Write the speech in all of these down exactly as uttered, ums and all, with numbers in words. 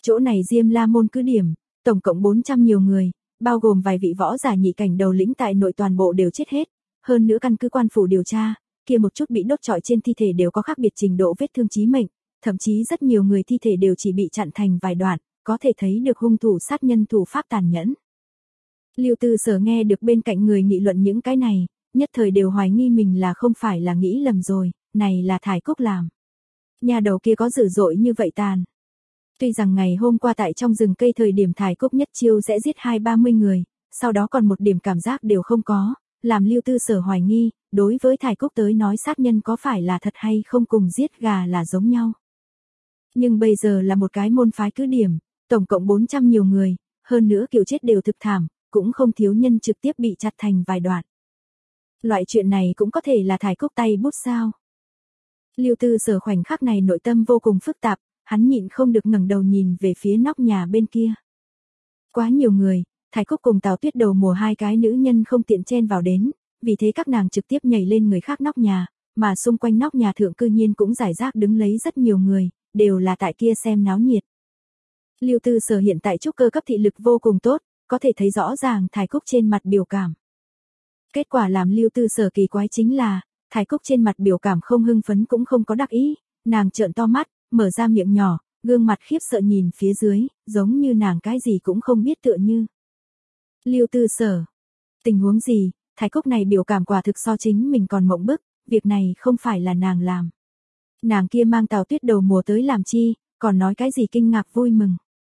Chỗ này Diêm La Môn cứ điểm, tổng cộng bốn trăm nhiều người, bao gồm vài vị võ giả nhị cảnh đầu lĩnh tại nội toàn bộ đều chết hết. Hơn nữa căn cứ quan phủ điều tra, kia một chút bị đốt trọi trên thi thể đều có khác biệt trình độ vết thương chí mệnh, thậm chí rất nhiều người thi thể đều chỉ bị chặn thành vài đoạn, có thể thấy được hung thủ sát nhân thủ pháp tàn nhẫn. Lưu Tư Sở nghe được bên cạnh người nghị luận những cái này, nhất thời đều hoài nghi mình là không phải là nghĩ lầm rồi, này là Thải Cúc làm. Nhà đầu kia có dữ dội như vậy tàn. Tuy rằng ngày hôm qua tại trong rừng cây thời điểm Thải Cúc nhất chiêu sẽ giết hai ba mươi người, sau đó còn một điểm cảm giác đều không có, làm Lưu Tư Sở hoài nghi, đối với Thải Cúc tới nói sát nhân có phải là thật hay không cùng giết gà là giống nhau. Nhưng bây giờ là một cái môn phái cứ điểm, tổng cộng bốn trăm nhiều người, hơn nữa kiểu chết đều thực thảm, cũng không thiếu nhân trực tiếp bị chặt thành vài đoạn. Loại chuyện này cũng có thể là Thải Cúc tay bút sao. Lưu Tư Sở khoảnh khắc này nội tâm vô cùng phức tạp, hắn nhịn không được ngẩng đầu nhìn về phía nóc nhà bên kia. Quá nhiều người, Thải Cúc cùng Tào Tuyết Đầu Mùa hai cái nữ nhân không tiện chen vào đến, vì thế các nàng trực tiếp nhảy lên người khác nóc nhà, mà xung quanh nóc nhà thượng cư nhiên cũng rải rác đứng lấy rất nhiều người, đều là tại kia xem náo nhiệt. Lưu Tư Sở hiện tại trúc cơ cấp thị lực vô cùng tốt, có thể thấy rõ ràng Thải Cúc trên mặt biểu cảm. Kết quả làm Lưu Tư Sở kỳ quái chính là, Thải Cúc trên mặt biểu cảm không hưng phấn cũng không có đắc ý, nàng trợn to mắt, mở ra miệng nhỏ, gương mặt khiếp sợ nhìn phía dưới, giống như nàng cái gì cũng không biết tựa như. Lưu Tư Sở, tình huống gì, Thải Cúc này biểu cảm quả thực so chính mình còn mộng bức, việc này không phải là nàng làm. Nàng kia mang Tào Tuyết Đầu Mùa tới làm chi, còn nói cái gì kinh ngạc vui mừng.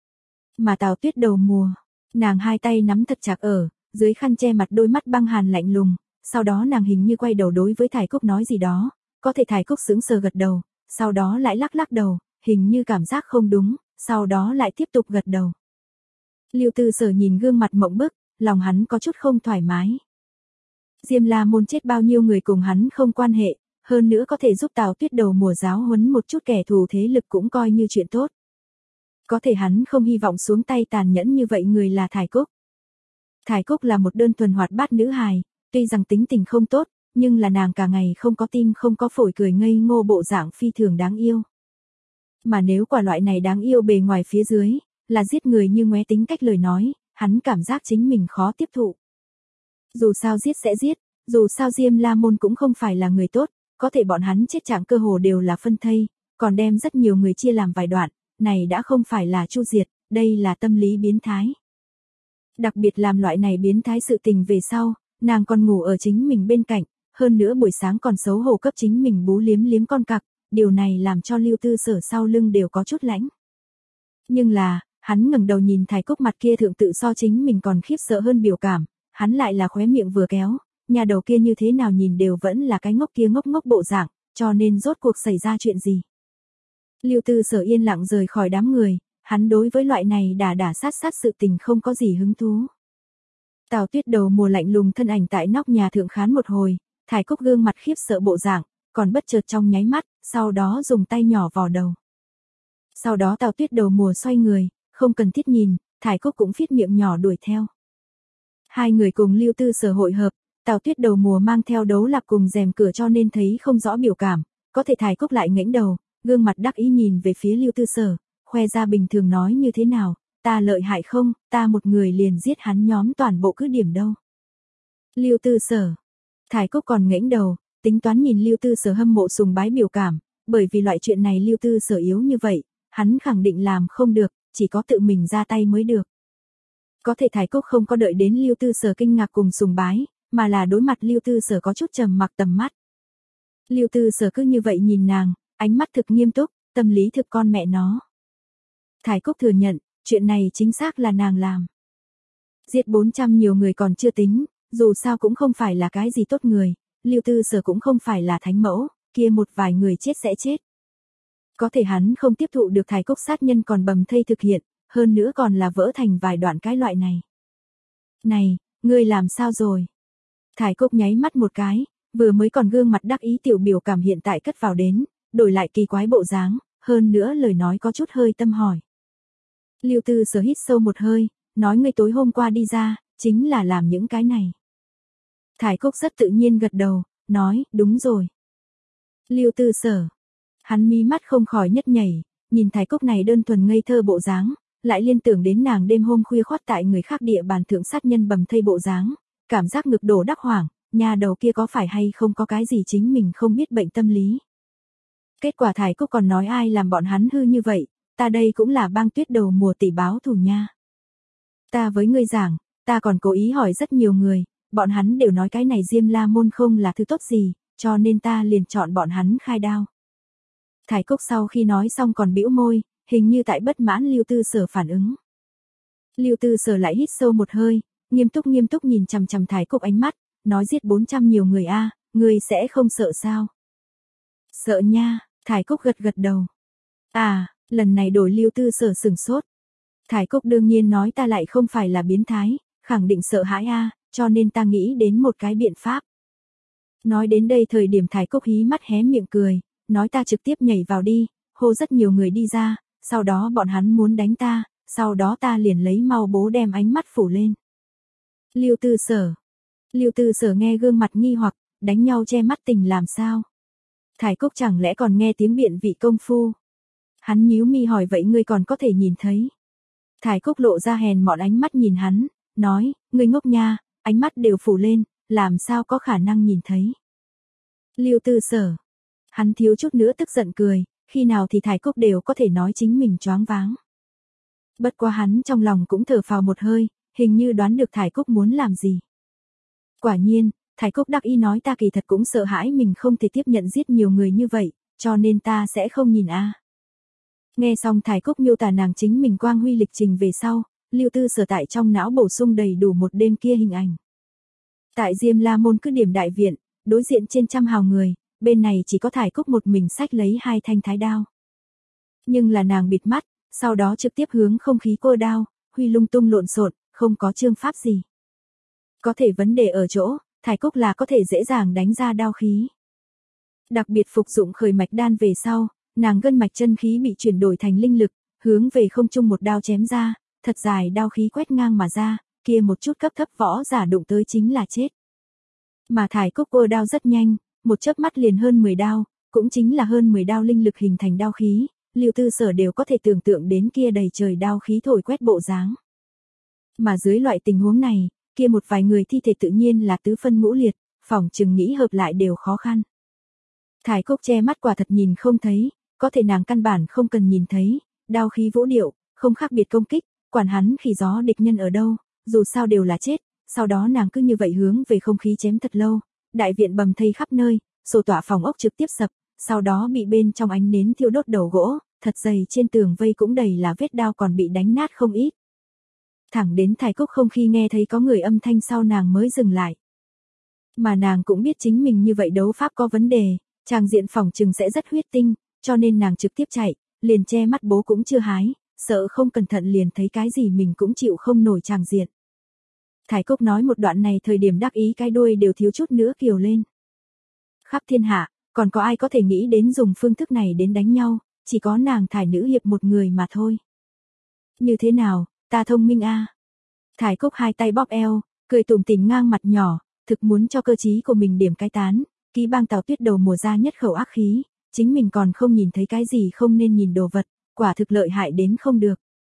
Mà Tào Tuyết Đầu Mùa, nàng hai tay nắm thật chặt ở, dưới khăn che mặt đôi mắt băng hàn lạnh lùng, sau đó nàng hình như quay đầu đối với Thải Cúc nói gì đó, có thể Thải Cúc sững sờ gật đầu, sau đó lại lắc lắc đầu, hình như cảm giác không đúng, sau đó lại tiếp tục gật đầu. Lưu Tư Sở nhìn gương mặt mộng bức, lòng hắn có chút không thoải mái. Diêm La Môn chết bao nhiêu người cùng hắn không quan hệ, hơn nữa có thể giúp Tào Tuyết Đầu Mùa giáo huấn một chút kẻ thù thế lực cũng coi như chuyện tốt. Có thể hắn không hy vọng xuống tay tàn nhẫn như vậy người là Thải Cúc. Thải Cúc là một đơn thuần hoạt bát nữ hài, tuy rằng tính tình không tốt, nhưng là nàng cả ngày không có tim không có phổi cười ngây ngô bộ dạng phi thường đáng yêu. Mà nếu quả loại này đáng yêu bề ngoài phía dưới, là giết người như ngoé tính cách lời nói, hắn cảm giác chính mình khó tiếp thụ. Dù sao giết sẽ giết, dù sao Diêm La Môn cũng không phải là người tốt, có thể bọn hắn chết trạng cơ hồ đều là phân thây, còn đem rất nhiều người chia làm vài đoạn, này đã không phải là chu diệt, đây là tâm lý biến thái. Đặc biệt làm loại này biến thái sự tình về sau, nàng còn ngủ ở chính mình bên cạnh, hơn nữa buổi sáng còn xấu hổ cấp chính mình bú liếm liếm con cặc, điều này làm cho Lưu Tư Sở sau lưng đều có chút lãnh. Nhưng là, hắn ngẩng đầu nhìn Thải Cúc mặt kia thượng tự so chính mình còn khiếp sợ hơn biểu cảm, hắn lại là khóe miệng vừa kéo, nhà đầu kia như thế nào nhìn đều vẫn là cái ngốc kia ngốc ngốc bộ dạng, cho nên rốt cuộc xảy ra chuyện gì. Lưu Tư Sở yên lặng rời khỏi đám người, hắn đối với loại này đả đả sát sát sự tình không có gì hứng thú. Tào Tuyết Đầu Mùa lạnh lùng thân ảnh tại nóc nhà thượng khán một hồi, Thải Cúc gương mặt khiếp sợ bộ dạng, còn bất chợt trong nháy mắt, sau đó dùng tay nhỏ vò đầu. Sau đó Tào Tuyết Đầu Mùa xoay người, không cần thiết nhìn, Thải Cúc cũng phít miệng nhỏ đuổi theo. Hai người cùng Lưu Tư Sở hội hợp, Tào Tuyết Đầu Mùa mang theo đấu lạp cùng rèm cửa cho nên thấy không rõ biểu cảm, có thể Thải Cúc lại ngẩng đầu, gương mặt đắc ý nhìn về phía Lưu Tư Sở, khoe ra bình thường nói như thế nào, ta lợi hại không, ta một người liền giết hắn nhóm toàn bộ cứ điểm đâu. Lưu Tư Sở, Thải Cúc còn ngẩng đầu, tính toán nhìn Lưu Tư Sở hâm mộ sùng bái biểu cảm, bởi vì loại chuyện này Lưu Tư Sở yếu như vậy, hắn khẳng định làm không được, chỉ có tự mình ra tay mới được. Có thể Thải Cúc không có đợi đến Lưu Tư Sở kinh ngạc cùng sùng bái, mà là đối mặt Lưu Tư Sở có chút trầm mặc tầm mắt. Lưu Tư Sở cứ như vậy nhìn nàng, ánh mắt thực nghiêm túc, tâm lý thực con mẹ nó. Thải Cúc thừa nhận, chuyện này chính xác là nàng làm. Giết bốn trăm nhiều người còn chưa tính, dù sao cũng không phải là cái gì tốt người, Lưu Tư Sở cũng không phải là thánh mẫu, kia một vài người chết sẽ chết. Có thể hắn không tiếp thụ được Thải Cúc sát nhân còn bầm thây thực hiện, hơn nữa còn là vỡ thành vài đoạn cái loại này. Này, ngươi làm sao rồi? Thải Cúc nháy mắt một cái, vừa mới còn gương mặt đắc ý tiểu biểu cảm hiện tại cất vào đến, đổi lại kỳ quái bộ dáng, hơn nữa lời nói có chút hơi tâm hỏi. Lưu Tư Sở hít sâu một hơi, nói ngươi tối hôm qua đi ra, chính là làm những cái này. Thải Cúc rất tự nhiên gật đầu, nói, đúng rồi. Lưu Tư Sở, hắn mí mắt không khỏi nhất nhảy, Nhìn Thái Cúc này đơn thuần ngây thơ bộ dáng, lại liên tưởng đến nàng đêm hôm khuya khoắt tại người khác địa bàn thượng sát nhân bầm thây bộ dáng, cảm giác ngực đổ đắc hoảng, nhà đầu kia có phải hay không có cái gì chính mình không biết bệnh tâm lý. Kết quả Thái Cúc còn nói ai làm bọn hắn hư như vậy, ta đây cũng là bang tuyết đầu mùa tỷ báo thù nha. Ta với ngươi giảng, ta còn cố ý hỏi rất nhiều người, bọn hắn đều nói cái này Diêm La môn không là thứ tốt gì, cho nên ta liền chọn bọn hắn khai đao. Thái Cúc sau khi nói xong còn bĩu môi, hình như tại bất mãn Lưu Tư Sở phản ứng. Lưu Tư Sở lại hít sâu một hơi, nghiêm túc nghiêm túc nhìn chằm chằm Thái Cúc ánh mắt, nói giết bốn trăm nhiều người a, ngươi sẽ không sợ sao? Sợ nha, Thái Cúc gật gật đầu. À, lần này đổi Lưu Tư Sở sừng sốt. Thái Cúc đương nhiên nói ta lại không phải là biến thái, khẳng định sợ hãi a, cho nên ta nghĩ đến một cái biện pháp. Nói đến đây thời điểm Thái Cúc hí mắt hé miệng cười, nói ta trực tiếp nhảy vào đi, hô rất nhiều người đi ra, sau đó bọn hắn muốn đánh ta, sau đó ta liền lấy mau bố đem ánh mắt phủ lên. Lưu Tư Sở. Lưu Tư Sở nghe gương mặt nghi hoặc, đánh nhau che mắt tình làm sao? Thái Cúc chẳng lẽ còn nghe tiếng biện vị công phu? Hắn nhíu mi hỏi vậy ngươi còn có thể nhìn thấy? Thái Cúc lộ ra hèn mọn ánh mắt nhìn hắn, nói, ngươi ngốc nha, ánh mắt đều phủ lên, làm sao có khả năng nhìn thấy? Lưu Tư Sở. Hắn thiếu chút nữa tức giận cười, khi nào thì Thái Cúc đều có thể nói chính mình choáng váng. Bất quá hắn trong lòng cũng thở phào một hơi, hình như đoán được Thái Cúc muốn làm gì. Quả nhiên, Thái Cúc đắc ý nói ta kỳ thật cũng sợ hãi mình không thể tiếp nhận giết nhiều người như vậy, cho nên ta sẽ không nhìn a. Nghe xong Thái Cúc miêu tả nàng chính mình quang huy lịch trình về sau, Lưu Tư Sở tại trong não bổ sung đầy đủ một đêm kia hình ảnh. Tại Diêm La môn cứ điểm đại viện, đối diện trên trăm hào người, bên này chỉ có Thái Cúc một mình xách lấy hai thanh thái đao. Nhưng là nàng bịt mắt, sau đó trực tiếp hướng không khí cô đao, huy lung tung lộn xộn, không có chương pháp gì. Có thể vấn đề ở chỗ, Thái Cúc là có thể dễ dàng đánh ra đao khí. Đặc biệt phục dụng khởi mạch đan về sau, nàng gân mạch chân khí bị chuyển đổi thành linh lực, hướng về không trung một đao chém ra, thật dài đao khí quét ngang mà ra, kia một chút cấp thấp võ giả đụng tới chính là chết. Mà Thái Cúc cô đao rất nhanh, một chớp mắt liền hơn mười đao, cũng chính là hơn mười đao linh lực hình thành đao khí, Lưu Tư Sở đều có thể tưởng tượng đến kia đầy trời đao khí thổi quét bộ dáng. Mà dưới loại tình huống này, kia một vài người thi thể tự nhiên là tứ phân ngũ liệt, phỏng chừng nghĩ hợp lại đều khó khăn. Thái Cúc che mắt quả thật nhìn không thấy, có thể nàng căn bản không cần nhìn thấy, đao khí vũ điệu, không khác biệt công kích, quản hắn khi gió địch nhân ở đâu, dù sao đều là chết, sau đó nàng cứ như vậy hướng về không khí chém thật lâu, đại viện bầm thây khắp nơi, sổ tỏa phòng ốc trực tiếp sập, sau đó bị bên trong ánh nến thiêu đốt đầu gỗ, thật dày trên tường vây cũng đầy là vết đao còn bị đánh nát không ít. Thẳng đến Thái Cúc không khi nghe thấy có người âm thanh sau nàng mới dừng lại. Mà nàng cũng biết chính mình như vậy đấu pháp có vấn đề, tràng diện phòng trừng sẽ rất huyết tinh, cho nên nàng trực tiếp chạy, liền che mắt bố cũng chưa hái, sợ không cẩn thận liền thấy cái gì mình cũng chịu không nổi tràng diện. Thái Cúc nói một đoạn này thời điểm đắc ý cái đuôi đều thiếu chút nữa kiều lên. Khắp thiên hạ, còn có ai có thể nghĩ đến dùng phương thức này đến đánh nhau, chỉ có nàng Thải nữ hiệp một người mà thôi. Như thế nào, ta thông minh a. À? Thái Cúc hai tay bóp eo, cười tủm tỉm ngang mặt nhỏ, thực muốn cho cơ trí của mình điểm cái tán, ký bang Tào Tuyết đầu mùa ra nhất khẩu ác khí, chính mình còn không nhìn thấy cái gì không nên nhìn đồ vật, quả thực lợi hại đến không được.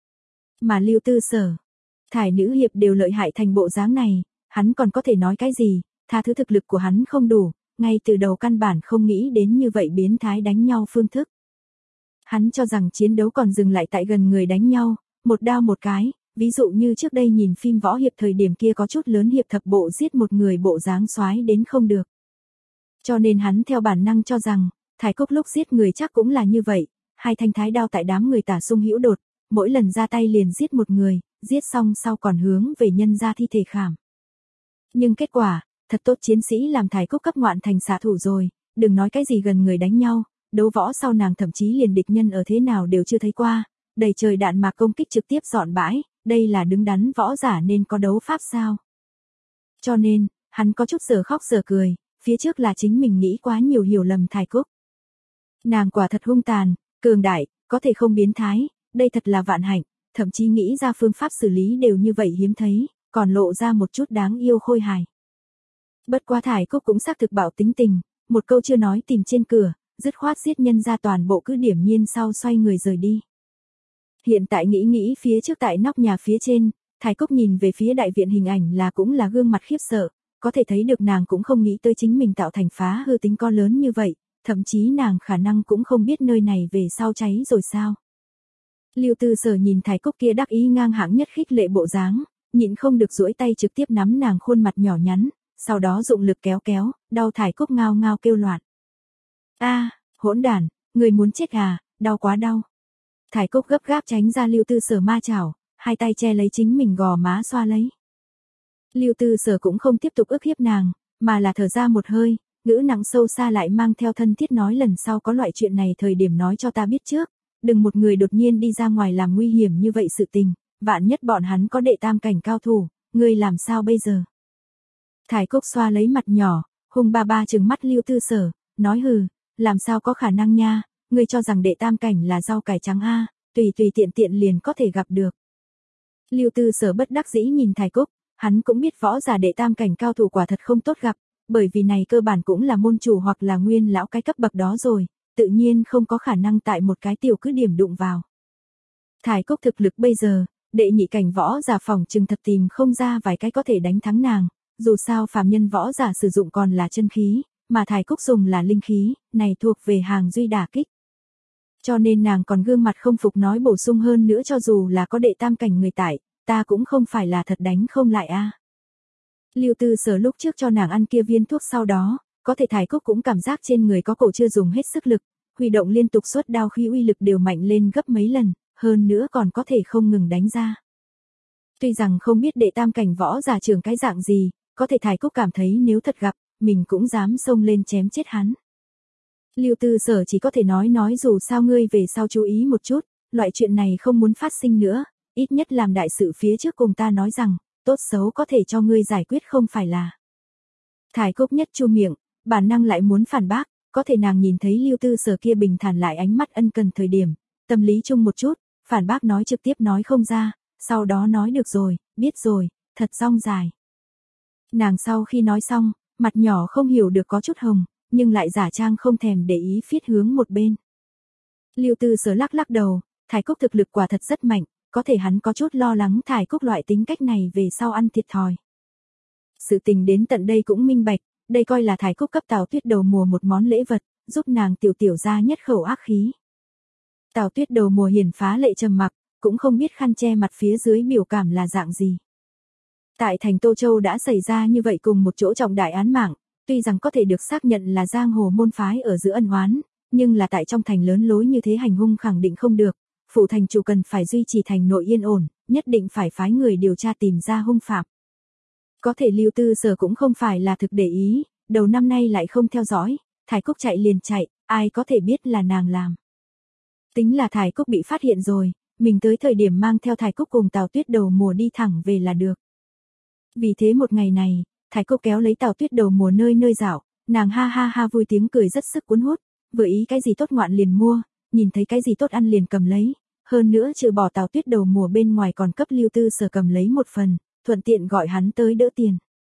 Mà Lưu Tư Sở, Thải nữ hiệp đều lợi hại thành bộ dáng này, hắn còn có thể nói cái gì, tha thứ thực lực của hắn không đủ, ngay từ đầu căn bản không nghĩ đến như vậy biến thái đánh nhau phương thức. Hắn cho rằng chiến đấu còn dừng lại tại gần người đánh nhau, một đao một cái, ví dụ như trước đây nhìn phim võ hiệp thời điểm kia có chút lớn hiệp thập bộ giết một người bộ dáng soái đến không được. Cho nên hắn theo bản năng cho rằng, Thái Cúc lúc giết người chắc cũng là như vậy, hai thanh thái đao tại đám người tả sung hữu đột, mỗi lần ra tay liền giết một người, giết xong sau còn hướng về nhân ra thi thể khảm. Nhưng kết quả, thật tốt chiến sĩ làm Thái Cúc cấp ngoạn thành xạ thủ rồi, đừng nói cái gì gần người đánh nhau, đấu võ sau nàng thậm chí liền địch nhân ở thế nào đều chưa thấy qua, đầy trời đạn mạc công kích trực tiếp dọn bãi, đây là đứng đắn võ giả nên có đấu pháp sao. Cho nên, hắn có chút giờ khóc giờ cười, phía trước là chính mình nghĩ quá nhiều hiểu lầm Thái Cúc. Nàng quả thật hung tàn, cường đại, có thể không biến thái, đây thật là vạn hạnh, thậm chí nghĩ ra phương pháp xử lý đều như vậy hiếm thấy, còn lộ ra một chút đáng yêu khôi hài. Bất quá Thái Cúc cũng xác thực bảo tính tình, một câu chưa nói tìm trên cửa, dứt khoát giết nhân ra toàn bộ cứ điểm nhiên sau xoay người rời đi. Hiện tại nghĩ nghĩ phía trước tại nóc nhà phía trên, Thái Cúc nhìn về phía đại viện hình ảnh là cũng là gương mặt khiếp sợ, có thể thấy được nàng cũng không nghĩ tới chính mình tạo thành phá hư tính co lớn như vậy, thậm chí nàng khả năng cũng không biết nơi này về sau cháy rồi sao. Lưu Tư Sở nhìn Thái Cúc kia đắc ý ngang hãng nhất khích lệ bộ dáng, nhịn không được duỗi tay trực tiếp nắm nàng khuôn mặt nhỏ nhắn, sau đó dụng lực kéo kéo, đau Thái Cúc ngao ngao kêu loạn. A, hỗn đản, người muốn chết à, đau quá đau. Thái Cúc gấp gáp tránh ra Lưu Tư Sở ma chảo, hai tay che lấy chính mình gò má xoa lấy. Lưu Tư Sở cũng không tiếp tục ức hiếp nàng, mà là thở ra một hơi, ngữ nặng sâu xa lại mang theo thân thiết nói lần sau có loại chuyện này thời điểm nói cho ta biết trước, đừng một người đột nhiên đi ra ngoài làm nguy hiểm như vậy sự tình, vạn nhất bọn hắn có đệ tam cảnh cao thủ, ngươi làm sao bây giờ. Thái Cúc xoa lấy mặt nhỏ, hung ba ba trừng mắt Lưu Tư Sở, nói hừ, làm sao có khả năng nha, ngươi cho rằng đệ tam cảnh là rau cải trắng a, tùy tùy tiện tiện liền có thể gặp được. Lưu Tư Sở bất đắc dĩ nhìn Thái Cúc, hắn cũng biết võ giả đệ tam cảnh cao thủ quả thật không tốt gặp, bởi vì này cơ bản cũng là môn chủ hoặc là nguyên lão cái cấp bậc đó rồi, tự nhiên không có khả năng tại một cái tiểu cứ điểm đụng vào. Thái Cúc thực lực bây giờ, đệ nhị cảnh võ giả phòng chừng thật tìm không ra vài cái có thể đánh thắng nàng, dù sao phàm nhân võ giả sử dụng còn là chân khí, mà Thái Cúc dùng là linh khí, này thuộc về hàng duy đả kích. Cho nên nàng còn gương mặt không phục nói bổ sung hơn nữa cho dù là có đệ tam cảnh người tại, ta cũng không phải là thật đánh không lại a. Lưu Tư Sở lúc trước cho nàng ăn kia viên thuốc sau đó, có thể Thái Cúc cũng cảm giác trên người có cổ chưa dùng hết sức lực, huy động liên tục suốt đao khi uy lực đều mạnh lên gấp mấy lần, hơn nữa còn có thể không ngừng đánh ra. Tuy rằng không biết đệ tam cảnh võ giả trường cái dạng gì, có thể Thái Cúc cảm thấy nếu thật gặp, mình cũng dám xông lên chém chết hắn. Lưu Tư Sở chỉ có thể nói nói dù sao ngươi về sau chú ý một chút, loại chuyện này không muốn phát sinh nữa, ít nhất làm đại sự phía trước cùng ta nói rằng, tốt xấu có thể cho ngươi giải quyết không phải là. Thái Cúc nhất chu miệng, bản năng lại muốn phản bác, có thể nàng nhìn thấy Lưu Tư Sở kia bình thản lại ánh mắt ân cần thời điểm, tâm lý chung một chút, phản bác nói trực tiếp nói không ra, sau đó nói được rồi, biết rồi, thật rong dài. Nàng sau khi nói xong, mặt nhỏ không hiểu được có chút hồng, nhưng lại giả trang không thèm để ý phiết hướng một bên. Lưu Tư Sở lắc lắc đầu, Thái Cúc thực lực quả thật rất mạnh, có thể hắn có chút lo lắng Thái Cúc loại tính cách này về sau ăn thiệt thòi. Sự tình đến tận đây cũng minh bạch, đây coi là Thái Cúc cấp Tào Tuyết đầu mùa một món lễ vật, giúp nàng tiểu tiểu ra nhất khẩu ác khí. Tào Tuyết đầu mùa hiển phá lệ trầm mặc, cũng không biết khăn che mặt phía dưới biểu cảm là dạng gì. Tại thành Tô Châu đã xảy ra như vậy cùng một chỗ trọng đại án mạng, tuy rằng có thể được xác nhận là giang hồ môn phái ở giữa ân oán, nhưng là tại trong thành lớn lối như thế hành hung khẳng định không được, phủ thành chủ cần phải duy trì thành nội yên ổn, nhất định phải phái người điều tra tìm ra hung phạm. Có thể Lưu Tư Sở cũng không phải là thực để ý, đầu năm nay lại không theo dõi, Thái Cúc chạy liền chạy, ai có thể biết là nàng làm. Tính là Thái Cúc bị phát hiện rồi, mình tới thời điểm mang theo Thái Cúc cùng Tào Tuyết đầu mùa đi thẳng về là được. Vì thế một ngày này, Thái Cúc kéo lấy Tào Tuyết đầu mùa nơi nơi dạo, nàng ha ha ha vui tiếng cười rất sức cuốn hút, vừa ý cái gì tốt ngoạn liền mua, nhìn thấy cái gì tốt ăn liền cầm lấy, hơn nữa trừ bỏ Tào Tuyết đầu mùa bên ngoài còn cấp Lưu Tư Sở cầm lấy một phần, thuận tiện gọi hắn tới đỡ tiền.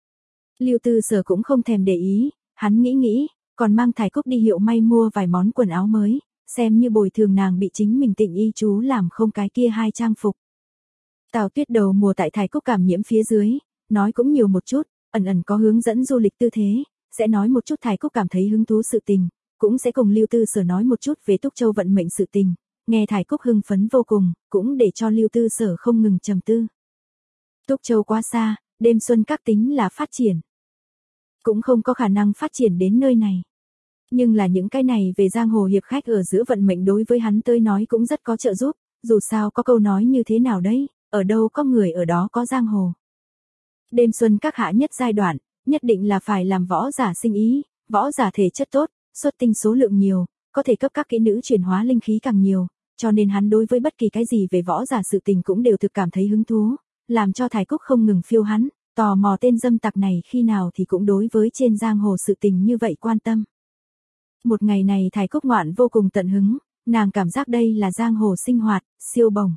Lưu Tư Sở cũng không thèm để ý, hắn nghĩ nghĩ, còn mang Thái Cúc đi hiệu may mua vài món quần áo mới, xem như bồi thường nàng bị chính mình tịnh y chú làm không cái kia hai trang phục. Tào Tuyết đầu mùa tại Thái Cúc cảm nhiễm phía dưới, nói cũng nhiều một chút, ẩn ẩn có hướng dẫn du lịch tư thế, sẽ nói một chút Thái Cúc cảm thấy hứng thú sự tình, cũng sẽ cùng Lưu Tư Sở nói một chút về Túc Châu vận mệnh sự tình, nghe Thái Cúc hưng phấn vô cùng, cũng để cho Lưu Tư Sở không ngừng trầm tư. Túc Châu quá xa, đêm xuân các tính là phát triển, cũng không có khả năng phát triển đến nơi này. Nhưng là những cái này về giang hồ hiệp khách ở giữa vận mệnh đối với hắn tới nói cũng rất có trợ giúp, dù sao có câu nói như thế nào đấy, ở đâu có người ở đó có giang hồ. Đêm xuân các hạ nhất giai đoạn, nhất định là phải làm võ giả sinh ý, võ giả thể chất tốt, xuất tinh số lượng nhiều, có thể cấp các kỹ nữ chuyển hóa linh khí càng nhiều, cho nên hắn đối với bất kỳ cái gì về võ giả sự tình cũng đều thực cảm thấy hứng thú, làm cho Thái Cúc không ngừng phiêu hắn, tò mò tên dâm tặc này khi nào thì cũng đối với trên giang hồ sự tình như vậy quan tâm. Một ngày này Thái Cúc ngoạn vô cùng tận hứng, nàng cảm giác đây là giang hồ sinh hoạt, siêu bồng.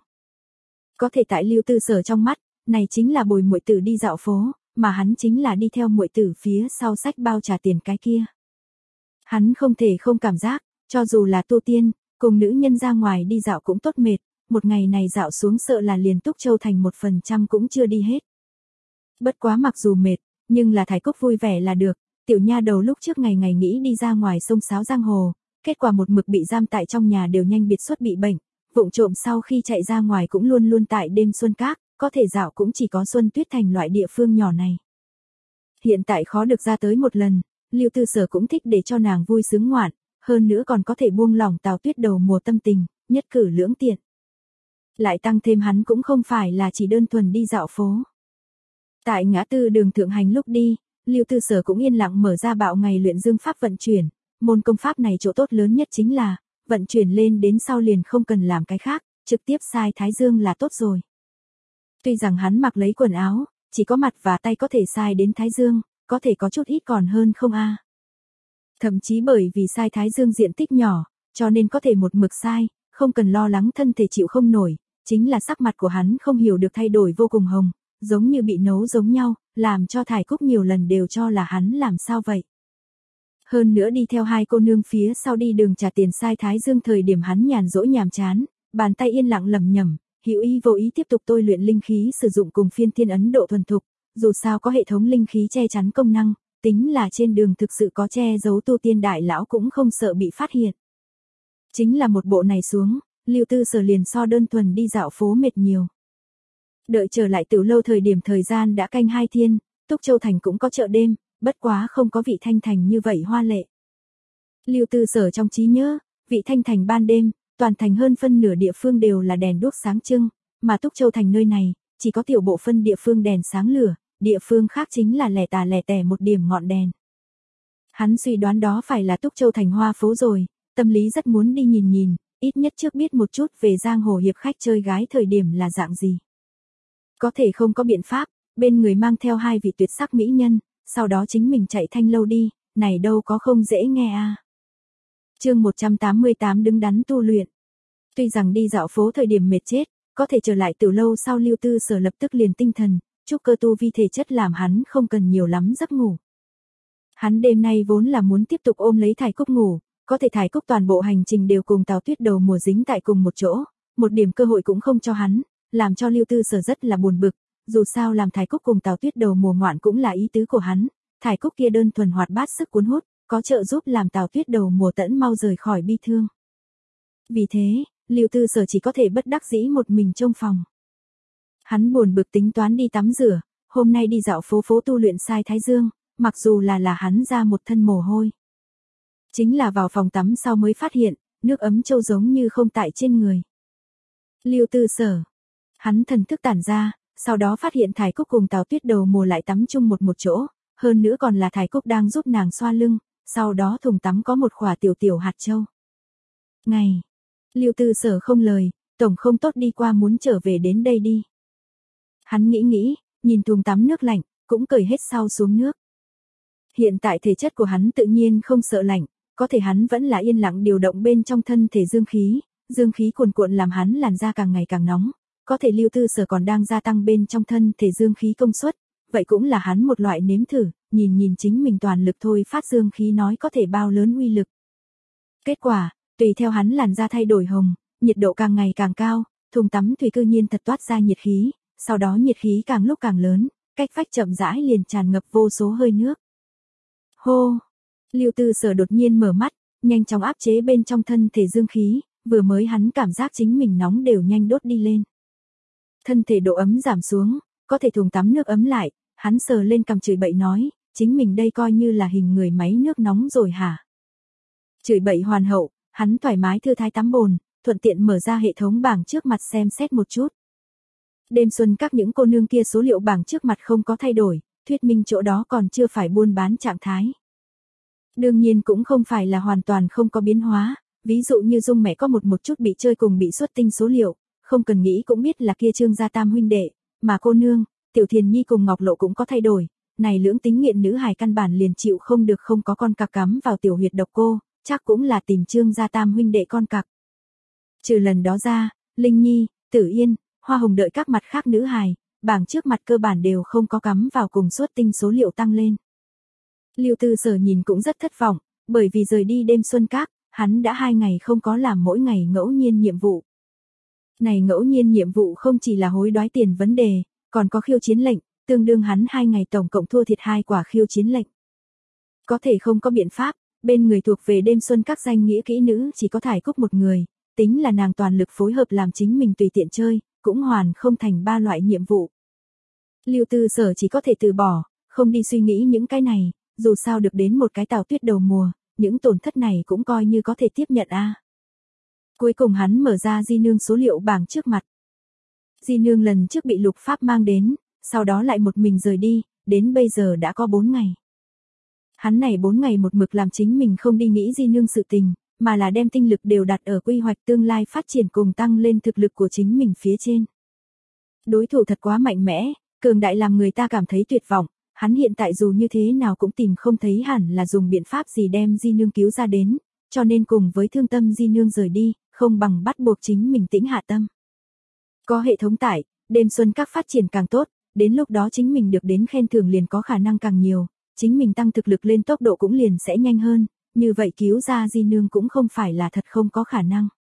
Có thể tại Lưu Tư Sở trong mắt, này chính là bồi muội tử đi dạo phố, mà hắn chính là đi theo muội tử phía sau sách bao trả tiền cái kia. Hắn không thể không cảm giác, Cho dù là tu tiên, cùng nữ nhân ra ngoài đi dạo cũng tốt mệt, một ngày này dạo xuống sợ là liền Túc Châu thành một phần trăm cũng chưa đi hết. Bất quá mặc dù mệt, nhưng là Thái Cúc vui vẻ là được, tiểu nha đầu lúc trước ngày ngày nghĩ đi ra ngoài sông sáo giang hồ, kết quả một mực bị giam tại trong nhà đều nhanh biệt xuất bị bệnh, vụng trộm sau khi chạy ra ngoài cũng luôn luôn tại đêm xuân các, có thể dạo cũng chỉ có Xuân Tuyết Thành loại địa phương nhỏ này. Hiện tại khó được ra tới một lần, Lưu Tư Sở cũng thích để cho nàng vui sướng ngoạn, hơn nữa còn có thể buông lỏng Tào Tuyết đầu mùa tâm tình, nhất cử lưỡng tiện. Lại tăng thêm hắn cũng không phải là chỉ đơn thuần đi dạo phố. Tại ngã tư đường thượng hành lúc đi, Lưu Tư Sở cũng yên lặng mở ra bạo ngày luyện dương pháp vận chuyển, môn công pháp này chỗ tốt lớn nhất chính là, vận chuyển lên đến sau liền không cần làm cái khác, trực tiếp sai thái dương là tốt rồi. Tuy rằng hắn mặc lấy quần áo, chỉ có mặt và tay có thể sai đến thái dương, có thể có chút ít còn hơn không a. Thậm chí bởi vì sai thái dương diện tích nhỏ, cho nên có thể một mực sai, không cần lo lắng thân thể chịu không nổi, chính là sắc mặt của hắn không hiểu được thay đổi vô cùng hồng, giống như bị nấu giống nhau, làm cho Thải Cúc nhiều lần đều cho là hắn làm sao vậy. Hơn nữa đi theo hai cô nương phía sau đi đường trả tiền sai thái dương thời điểm hắn nhàn rỗi nhàm chán, bàn tay yên lặng lẩm nhẩm, hữu ý vô ý tiếp tục tôi luyện linh khí sử dụng cùng phiên thiên ấn độ thuần thục, dù sao có hệ thống linh khí che chắn công năng, tính là trên đường thực sự có che giấu tu tiên đại lão cũng không sợ bị phát hiện. Chính là một bộ này xuống, Lưu Tư Sở liền so đơn thuần đi dạo phố mệt nhiều. Đợi trở lại Tiểu Lâu thời điểm thời gian đã canh hai thiên, Túc Châu thành cũng có chợ đêm, bất quá không có Vị Thanh thành như vậy hoa lệ. Lưu Tư Sở trong trí nhớ, Vị Thanh thành ban đêm, toàn thành hơn phân nửa địa phương đều là đèn đuốc sáng trưng, mà Túc Châu thành nơi này, chỉ có tiểu bộ phân địa phương đèn sáng lửa, địa phương khác chính là lẻ tà lẻ tẻ một điểm ngọn đèn. Hắn suy đoán đó phải là Túc Châu thành hoa phố rồi, tâm lý rất muốn đi nhìn nhìn, ít nhất trước biết một chút về giang hồ hiệp khách chơi gái thời điểm là dạng gì. Có thể không có biện pháp, bên người mang theo hai vị tuyệt sắc mỹ nhân, sau đó chính mình chạy thanh lâu đi, này đâu có không dễ nghe a. À. Chương một trăm tám mươi tám đứng đắn tu luyện. Tuy rằng đi dạo phố thời điểm mệt chết, có thể trở lại Tiểu Lâu sau Lưu Tư Sở lập tức liền tinh thần, trúc cơ tu vi thể chất làm hắn không cần nhiều lắm giấc ngủ. Hắn đêm nay vốn là muốn tiếp tục ôm lấy Thải Cúc ngủ, có thể Thải Cúc toàn bộ hành trình đều cùng Tào Tuyết đầu mùa dính tại cùng một chỗ, một điểm cơ hội cũng không cho hắn, làm cho Lưu Tư Sở rất là buồn bực, dù sao làm Thải Cúc cùng Tào Tuyết đầu mùa ngoạn cũng là ý tứ của hắn, Thải Cúc kia đơn thuần hoạt bát sức cuốn hút, có trợ giúp làm Tào Tuyết đầu mùa tẫn mau rời khỏi bi thương. Vì thế, Lưu Tư Sở chỉ có thể bất đắc dĩ một mình trông phòng. Hắn buồn bực tính toán đi tắm rửa, hôm nay đi dạo phố phố tu luyện sai thái dương, mặc dù là là hắn ra một thân mồ hôi. Chính là vào phòng tắm sau mới phát hiện, nước ấm trâu giống như không tại trên người. Lưu Tư Sở. Hắn thần thức tản ra, sau đó phát hiện Thải Cúc cùng Tào Tuyết đầu mùa lại tắm chung một một chỗ, hơn nữa còn là Thải Cúc đang giúp nàng xoa lưng, sau đó thùng tắm có một khỏa tiểu tiểu hạt châu. Ngày. Lưu Tư Sở không lời, tổng không tốt đi qua muốn trở về đến đây đi. Hắn nghĩ nghĩ, nhìn thùng tắm nước lạnh, cũng cởi hết sau xuống nước. Hiện tại thể chất của hắn tự nhiên không sợ lạnh, có thể hắn vẫn là yên lặng điều động bên trong thân thể dương khí, dương khí cuồn cuộn làm hắn làn da càng ngày càng nóng, có thể Lưu Tư Sở còn đang gia tăng bên trong thân thể dương khí công suất, vậy cũng là hắn một loại nếm thử, nhìn nhìn chính mình toàn lực thôi phát dương khí nói có thể bao lớn uy lực. Kết quả, tùy theo hắn làn da thay đổi hồng, nhiệt độ càng ngày càng cao, thùng tắm thủy cư nhiên thật toát ra nhiệt khí, sau đó nhiệt khí càng lúc càng lớn, cách vách chậm rãi liền tràn ngập vô số hơi nước. Hô! Lưu Tư Sở đột nhiên mở mắt, nhanh chóng áp chế bên trong thân thể dương khí, vừa mới hắn cảm giác chính mình nóng đều nhanh đốt đi lên. Thân thể độ ấm giảm xuống, có thể thùng tắm nước ấm lại, hắn sờ lên cằm chửi bậy nói, chính mình đây coi như là hình người máy nước nóng rồi hả? Chửi bậy hoàn hậu, hắn thoải mái thư thái tắm bồn, thuận tiện mở ra hệ thống bảng trước mặt xem xét một chút. Đêm xuân các những cô nương kia số liệu bảng trước mặt không có thay đổi, thuyết minh chỗ đó còn chưa phải buôn bán trạng thái. Đương nhiên cũng không phải là hoàn toàn không có biến hóa, ví dụ như Dung mẹ có một một chút bị chơi cùng bị xuất tinh số liệu, không cần nghĩ cũng biết là kia Trương gia tam huynh đệ, mà cô nương, Tiểu Thiền Nhi cùng Ngọc Lộ cũng có thay đổi, này lưỡng tính nghiện nữ hài căn bản liền chịu không được không có con cặc cắm vào tiểu huyệt độc cô, chắc cũng là tìm Trương gia tam huynh đệ con cặc. Trừ lần đó ra, Linh Nhi, Tử Yên, Hoa Hồng đợi các mặt khác nữ hài, bảng trước mặt cơ bản đều không có cắm vào cùng xuất tinh số liệu tăng lên. Lưu Tư Sở nhìn cũng rất thất vọng, bởi vì rời đi đêm xuân các, hắn đã hai ngày không có làm mỗi ngày ngẫu nhiên nhiệm vụ. Này ngẫu nhiên nhiệm vụ không chỉ là hối đoái tiền vấn đề, còn có khiêu chiến lệnh, tương đương hắn hai ngày tổng cộng thua thiệt hai quả khiêu chiến lệnh. Có thể không có biện pháp, bên người thuộc về đêm xuân các danh nghĩa kỹ nữ chỉ có Thải Cúc một người, tính là nàng toàn lực phối hợp làm chính mình tùy tiện chơi, cũng hoàn không thành ba loại nhiệm vụ. Lưu Tư Sở chỉ có thể từ bỏ, không đi suy nghĩ những cái này, dù sao được đến một cái Tào Tuyết đầu mùa, những tổn thất này cũng coi như có thể tiếp nhận a. À. Cuối cùng hắn mở ra Di Nương số liệu bảng trước mặt. Di Nương lần trước bị Lục Pháp mang đến, sau đó lại một mình rời đi, đến bây giờ đã có bốn ngày. Hắn này bốn ngày một mực làm chính mình không đi nghĩ Di Nương sự tình, mà là đem tinh lực đều đặt ở quy hoạch tương lai phát triển cùng tăng lên thực lực của chính mình phía trên. Đối thủ thật quá mạnh mẽ, cường đại làm người ta cảm thấy tuyệt vọng, hắn hiện tại dù như thế nào cũng tìm không thấy hẳn là dùng biện pháp gì đem Di Nương cứu ra đến, cho nên cùng với thương tâm Di Nương rời đi, không bằng bắt buộc chính mình tĩnh hạ tâm. Có hệ thống tải, đêm xuân các phát triển càng tốt, đến lúc đó chính mình được đến khen thưởng liền có khả năng càng nhiều, chính mình tăng thực lực lên tốc độ cũng liền sẽ nhanh hơn, như vậy cứu ra Di Nương cũng không phải là thật không có khả năng.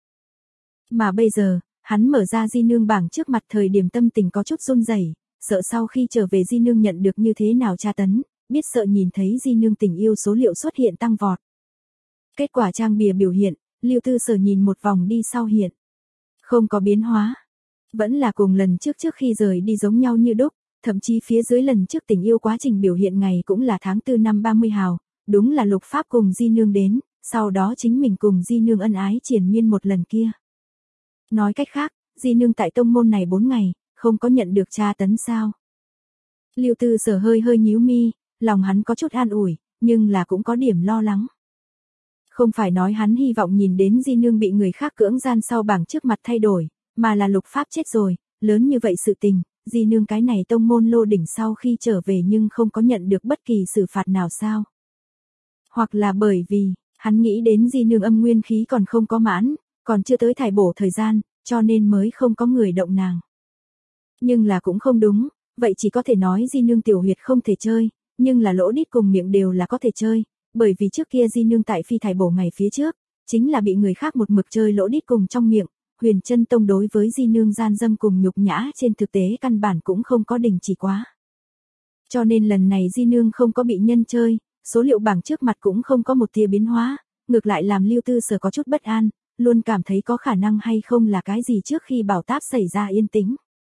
Mà bây giờ, hắn mở ra Di Nương bảng trước mặt thời điểm tâm tình có chút run rẩy, sợ sau khi trở về Di Nương nhận được như thế nào tra tấn, biết sợ nhìn thấy Di Nương tình yêu số liệu xuất hiện tăng vọt. Kết quả trang bìa biểu hiện, Lưu Tư Sở nhìn một vòng đi sau hiện. Không có biến hóa. Vẫn là cùng lần trước trước khi rời đi giống nhau như đúc, thậm chí phía dưới lần trước tình yêu quá trình biểu hiện ngày cũng là tháng tư năm ba mươi hào, đúng là Lục Pháp cùng Di Nương đến, sau đó chính mình cùng Di Nương ân ái triền miên một lần kia. Nói cách khác, Di Nương tại tông môn này bốn ngày, không có nhận được tra tấn sao. Lưu Tư Sở hơi hơi nhíu mi, lòng hắn có chút an ủi, nhưng là cũng có điểm lo lắng. Không phải nói hắn hy vọng nhìn đến Di Nương bị người khác cưỡng gian sau bảng trước mặt thay đổi, mà là Lục Pháp chết rồi, lớn như vậy sự tình, Di Nương cái này tông môn lô đỉnh sau khi trở về nhưng không có nhận được bất kỳ xử phạt nào sao. Hoặc là bởi vì, hắn nghĩ đến Di Nương âm nguyên khí còn không có mãn, còn chưa tới thải bổ thời gian, cho nên mới không có người động nàng. Nhưng là cũng không đúng, vậy chỉ có thể nói Di Nương tiểu huyệt không thể chơi, nhưng là lỗ đít cùng miệng đều là có thể chơi, bởi vì trước kia Di Nương tại phi thải bổ ngày phía trước, chính là bị người khác một mực chơi lỗ đít cùng trong miệng, Huyền Chân Tông đối với Di Nương gian dâm cùng nhục nhã trên thực tế căn bản cũng không có đình chỉ quá. Cho nên lần này Di Nương không có bị nhân chơi, số liệu bảng trước mặt cũng không có một tia biến hóa, ngược lại làm Lưu Tư Sở có chút bất an, luôn cảm thấy có khả năng hay không là cái gì trước khi bảo táp xảy ra yên tĩnh.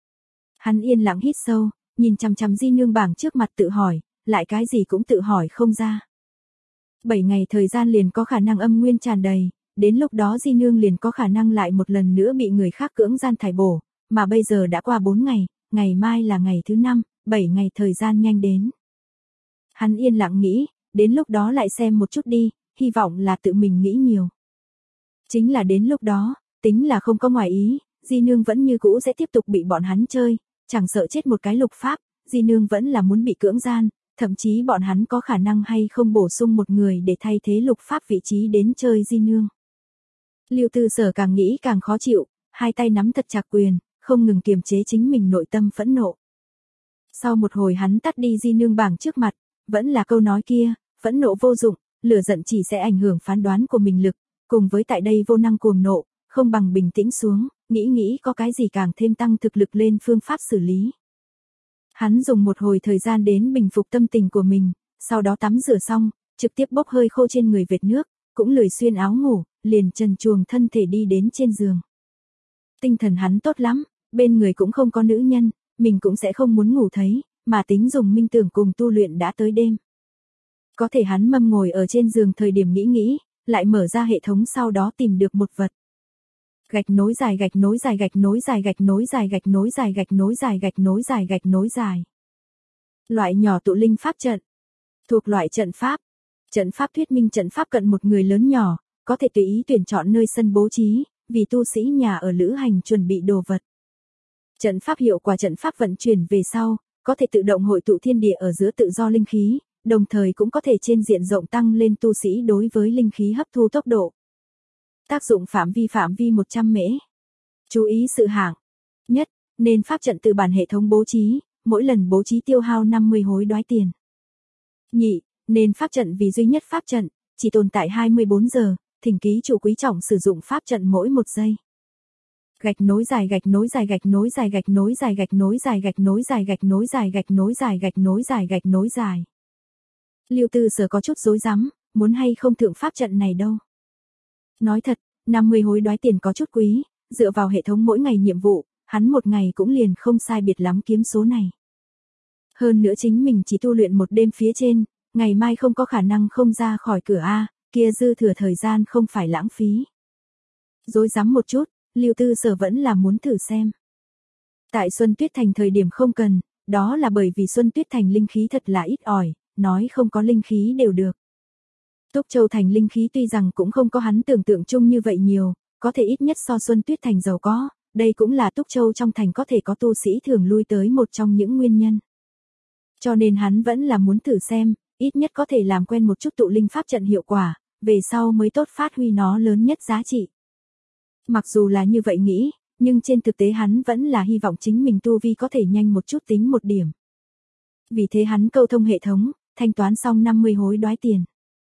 Hắn yên lặng hít sâu, nhìn chằm chằm Di Nương bảng trước mặt tự hỏi, lại cái gì cũng tự hỏi không ra. Bảy ngày thời gian liền có khả năng âm nguyên tràn đầy, đến lúc đó Di Nương liền có khả năng lại một lần nữa bị người khác cưỡng gian thải bổ, mà bây giờ đã qua bốn ngày, ngày mai là ngày thứ năm, bảy ngày thời gian nhanh đến. Hắn yên lặng nghĩ, đến lúc đó lại xem một chút đi, hy vọng là tự mình nghĩ nhiều. Chính là đến lúc đó, tính là không có ngoài ý, Di Nương vẫn như cũ sẽ tiếp tục bị bọn hắn chơi, chẳng sợ chết một cái Lục Pháp, Di Nương vẫn là muốn bị cưỡng gian, thậm chí bọn hắn có khả năng hay không bổ sung một người để thay thế Lục Pháp vị trí đến chơi Di Nương. Lưu Tư Sở càng nghĩ càng khó chịu, hai tay nắm thật chặt quyền, không ngừng kiềm chế chính mình nội tâm phẫn nộ. Sau một hồi hắn tắt đi Di Nương bảng trước mặt, vẫn là câu nói kia, phẫn nộ vô dụng, lửa giận chỉ sẽ ảnh hưởng phán đoán của mình lực, cùng với tại đây vô năng cuồng nộ, không bằng bình tĩnh xuống, nghĩ nghĩ có cái gì càng thêm tăng thực lực lên phương pháp xử lý. Hắn dùng một hồi thời gian đến bình phục tâm tình của mình, sau đó tắm rửa xong, trực tiếp bốc hơi khô trên người vệt nước, cũng lười xuyên áo ngủ, liền trần truồng thân thể đi đến trên giường. Tinh thần hắn tốt lắm, bên người cũng không có nữ nhân, mình cũng sẽ không muốn ngủ thấy, mà tính dùng minh tưởng cùng tu luyện đã tới đêm. Có thể hắn mâm ngồi ở trên giường thời điểm nghĩ nghĩ, lại mở ra hệ thống sau đó tìm được một vật. Gạch nối dài gạch nối dài gạch nối dài gạch nối dài gạch nối dài gạch nối dài gạch nối dài gạch nối dài. Loại nhỏ tụ linh pháp trận. Thuộc loại trận pháp. Trận pháp thuyết minh trận pháp cận một người lớn nhỏ, có thể tùy ý tuyển chọn nơi sân bố trí, vì tu sĩ nhà ở lữ hành chuẩn bị đồ vật. Trận pháp hiệu quả trận pháp vận chuyển về sau, có thể tự động hội tụ thiên địa ở giữa tự do linh khí, đồng thời cũng có thể trên diện rộng tăng lên tu sĩ đối với linh khí hấp thu tốc độ. Tác dụng phạm vi phạm vi một trăm mễ. Chú ý sự hạng. Nhất, nên pháp trận từ bản hệ thống bố trí, mỗi lần bố trí tiêu hao năm mươi hối đoái tiền. Nhị, nên pháp trận vì duy nhất pháp trận, chỉ tồn tại hai mươi bốn giờ, thỉnh ký chủ quý trọng sử dụng pháp trận mỗi một giây. Gạch nối dài gạch nối dài gạch nối dài gạch nối dài gạch nối dài gạch nối dài gạch nối dài gạch nối dài gạch nối dài gạch nối dài. Lưu Tư Sở có chút rối rắm, muốn hay không thượng pháp trận này đâu. Nói thật, năm mươi hối đoái tiền có chút quý, dựa vào hệ thống mỗi ngày nhiệm vụ, hắn một ngày cũng liền không sai biệt lắm kiếm số này. Hơn nữa chính mình chỉ tu luyện một đêm phía trên, ngày mai không có khả năng không ra khỏi cửa A, kia dư thừa thời gian không phải lãng phí. Rối rắm một chút, Lưu Tư Sở vẫn là muốn thử xem. Tại Xuân Tuyết Thành thời điểm không cần, đó là bởi vì Xuân Tuyết Thành linh khí thật là ít ỏi, nói không có linh khí đều được. Túc Châu Thành linh khí tuy rằng cũng không có hắn tưởng tượng chung như vậy nhiều, có thể ít nhất so Xuân Tuyết Thành giàu có, đây cũng là Túc Châu trong thành có thể có tu sĩ thường lui tới một trong những nguyên nhân. Cho nên hắn vẫn là muốn thử xem, ít nhất có thể làm quen một chút tụ linh pháp trận hiệu quả, về sau mới tốt phát huy nó lớn nhất giá trị. Mặc dù là như vậy nghĩ, nhưng trên thực tế hắn vẫn là hy vọng chính mình tu vi có thể nhanh một chút tính một điểm. Vì thế hắn câu thông hệ thống, thanh toán xong năm mươi hối đoái tiền.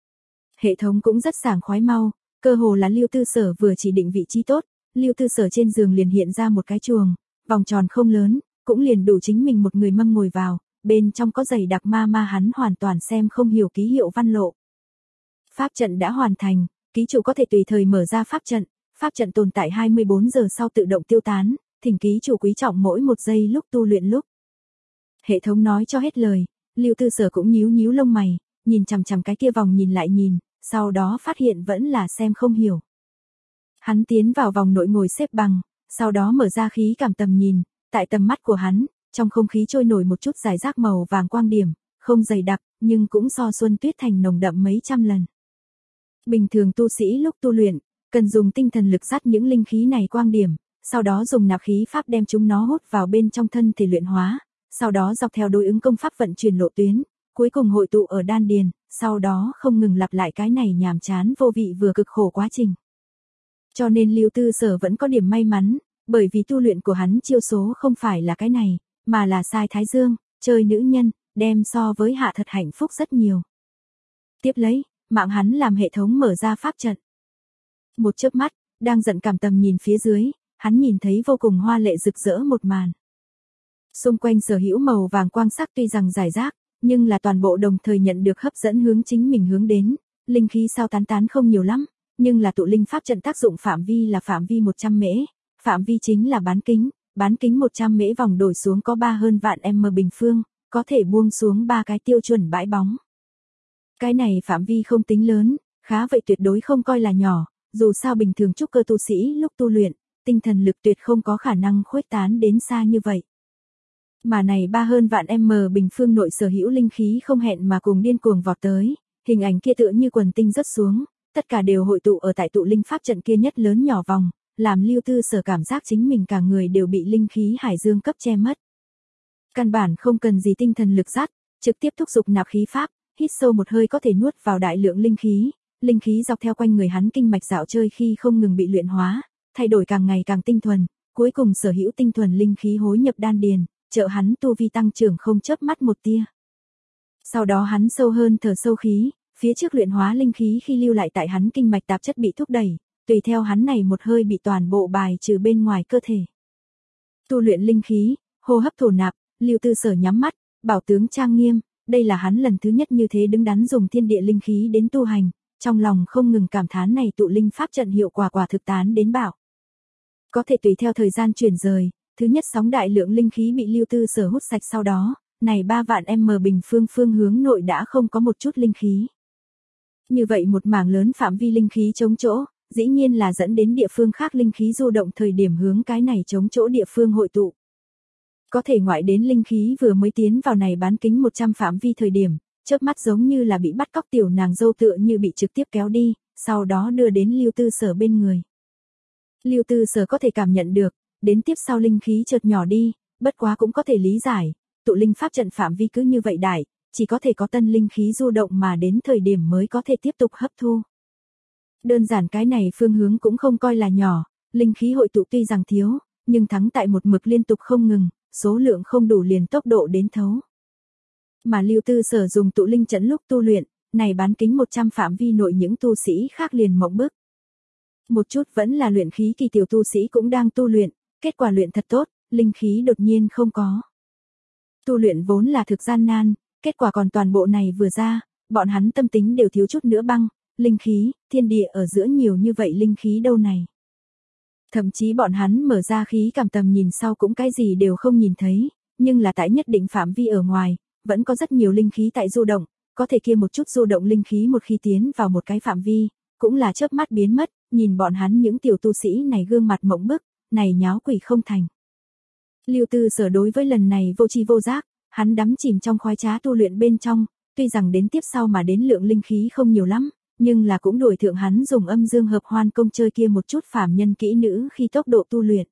Hệ thống cũng rất sảng khoái mau, cơ hồ là Lưu Tư Sở vừa chỉ định vị trí tốt, Lưu Tư Sở trên giường liền hiện ra một cái chuồng, vòng tròn không lớn, cũng liền đủ chính mình một người mâm ngồi vào, bên trong có dày đặc ma ma hắn hoàn toàn xem không hiểu ký hiệu văn lộ. Pháp trận đã hoàn thành, ký chủ có thể tùy thời mở ra pháp trận, pháp trận tồn tại hai mươi bốn giờ sau tự động tiêu tán, thỉnh ký chủ quý trọng mỗi một giây lúc tu luyện lúc. Hệ thống nói cho hết lời, Lưu Tư Sở cũng nhíu nhíu lông mày, nhìn chằm chằm cái kia vòng nhìn lại nhìn, sau đó phát hiện vẫn là xem không hiểu. Hắn tiến vào vòng nội ngồi xếp bằng, sau đó mở ra khí cảm tầm nhìn, tại tầm mắt của hắn, trong không khí trôi nổi một chút giải rác màu vàng quang điểm, không dày đặc, nhưng cũng so Xuân Tuyết Thành nồng đậm mấy trăm lần. Bình thường tu sĩ lúc tu luyện, cần dùng tinh thần lực dắt những linh khí này quang điểm, sau đó dùng nạp khí pháp đem chúng nó hút vào bên trong thân thể luyện hóa, sau đó dọc theo đối ứng công pháp vận chuyển lộ tuyến, cuối cùng hội tụ ở đan điền, sau đó không ngừng lặp lại cái này nhàm chán vô vị vừa cực khổ quá trình. Cho nên Lưu Tư Sở vẫn có điểm may mắn, bởi vì tu luyện của hắn chiêu số không phải là cái này, mà là sai thái dương, chơi nữ nhân, đem so với hạ thật hạnh phúc rất nhiều. Tiếp lấy, mạng hắn làm hệ thống mở ra pháp trận. Một chớp mắt, đang giận cảm tầm nhìn phía dưới, hắn nhìn thấy vô cùng hoa lệ rực rỡ một màn. Xung quanh sở hữu màu vàng quang sắc tuy rằng giải rác, nhưng là toàn bộ đồng thời nhận được hấp dẫn hướng chính mình hướng đến, linh khí sao tán tán không nhiều lắm, nhưng là tụ linh pháp trận tác dụng phạm vi là phạm vi một trăm mễ, phạm vi chính là bán kính, bán kính một trăm mễ vòng đổi xuống có ba hơn vạn m bình phương, có thể buông xuống ba cái tiêu chuẩn bãi bóng. Cái này phạm vi không tính lớn, khá vậy tuyệt đối không coi là nhỏ, dù sao bình thường trúc cơ tu sĩ lúc tu luyện, tinh thần lực tuyệt không có khả năng khuếch tán đến xa như vậy. Mà này ba hơn vạn m bình phương nội sở hữu linh khí không hẹn mà cùng điên cuồng vọt tới, hình ảnh kia tựa như quần tinh rớt xuống, tất cả đều hội tụ ở tại tụ linh pháp trận kia nhất lớn nhỏ vòng, làm Lưu Tư Sở cảm giác chính mình cả người đều bị linh khí hải dương cấp che mất. Căn bản không cần gì tinh thần lực dắt, trực tiếp thúc dục nạp khí pháp, hít sâu một hơi có thể nuốt vào đại lượng linh khí, linh khí dọc theo quanh người hắn kinh mạch dạo chơi khi không ngừng bị luyện hóa, thay đổi càng ngày càng tinh thuần, cuối cùng sở hữu tinh thuần linh khí hối nhập đan điền, trợ hắn tu vi tăng trưởng không chớp mắt một tia. Sau đó hắn sâu hơn thở sâu khí, phía trước luyện hóa linh khí khi lưu lại tại hắn kinh mạch tạp chất bị thúc đẩy, tùy theo hắn này một hơi bị toàn bộ bài trừ bên ngoài cơ thể. Tu luyện linh khí, hô hấp thổ nạp, Lưu Tư Sở nhắm mắt, bảo tướng trang nghiêm, đây là hắn lần thứ nhất như thế đứng đắn dùng thiên địa linh khí đến tu hành, trong lòng không ngừng cảm thán này tụ linh pháp trận hiệu quả quả thực tán đến bảo. Có thể tùy theo thời gian chuyển rời, thứ nhất sóng đại lượng linh khí bị Lưu Tư Sở hút sạch sau đó, này ba vạn m bình phương phương hướng nội đã không có một chút linh khí. Như vậy một mảng lớn phạm vi linh khí chống chỗ, dĩ nhiên là dẫn đến địa phương khác linh khí du động thời điểm hướng cái này chống chỗ địa phương hội tụ. Có thể ngoại đến linh khí vừa mới tiến vào này bán kính một trăm phạm vi thời điểm, chớp mắt giống như là bị bắt cóc tiểu nàng dâu tựa như bị trực tiếp kéo đi, sau đó đưa đến Lưu Tư Sở bên người. Lưu Tư Sở có thể cảm nhận được, đến tiếp sau linh khí chợt nhỏ đi, bất quá cũng có thể lý giải, tụ linh pháp trận phạm vi cứ như vậy đại, chỉ có thể có tân linh khí du động mà đến thời điểm mới có thể tiếp tục hấp thu. Đơn giản cái này phương hướng cũng không coi là nhỏ, linh khí hội tụ tuy rằng thiếu, nhưng thắng tại một mực liên tục không ngừng, số lượng không đủ liền tốc độ đến thấu. Mà Lưu Tư Sở dùng tụ linh trận lúc tu luyện, này bán kính một trăm phạm vi nội những tu sĩ khác liền mộng bức, Một chút vẫn là luyện khí kỳ tiểu tu sĩ cũng đang tu luyện, kết quả luyện thật tốt, linh khí đột nhiên không có. Tu luyện vốn là thực gian nan, kết quả còn toàn bộ này vừa ra, bọn hắn tâm tính đều thiếu chút nữa băng, linh khí, thiên địa ở giữa nhiều như vậy linh khí đâu này. Thậm chí bọn hắn mở ra khí cảm tầm nhìn sau cũng cái gì đều không nhìn thấy, nhưng là tại nhất định phạm vi ở ngoài, vẫn có rất nhiều linh khí tại du động, có thể kia một chút du động linh khí một khi tiến vào một cái phạm vi, cũng là chớp mắt biến mất, nhìn bọn hắn những tiểu tu sĩ này gương mặt mộng bức, này nháo quỷ không thành. Lưu Tư Sở đối với lần này vô tri vô giác, hắn đắm chìm trong khoái trá tu luyện bên trong, tuy rằng đến tiếp sau mà đến lượng linh khí không nhiều lắm, nhưng là cũng đuổi thượng hắn dùng âm dương hợp hoan công chơi kia một chút phàm nhân kỹ nữ khi tốc độ tu luyện.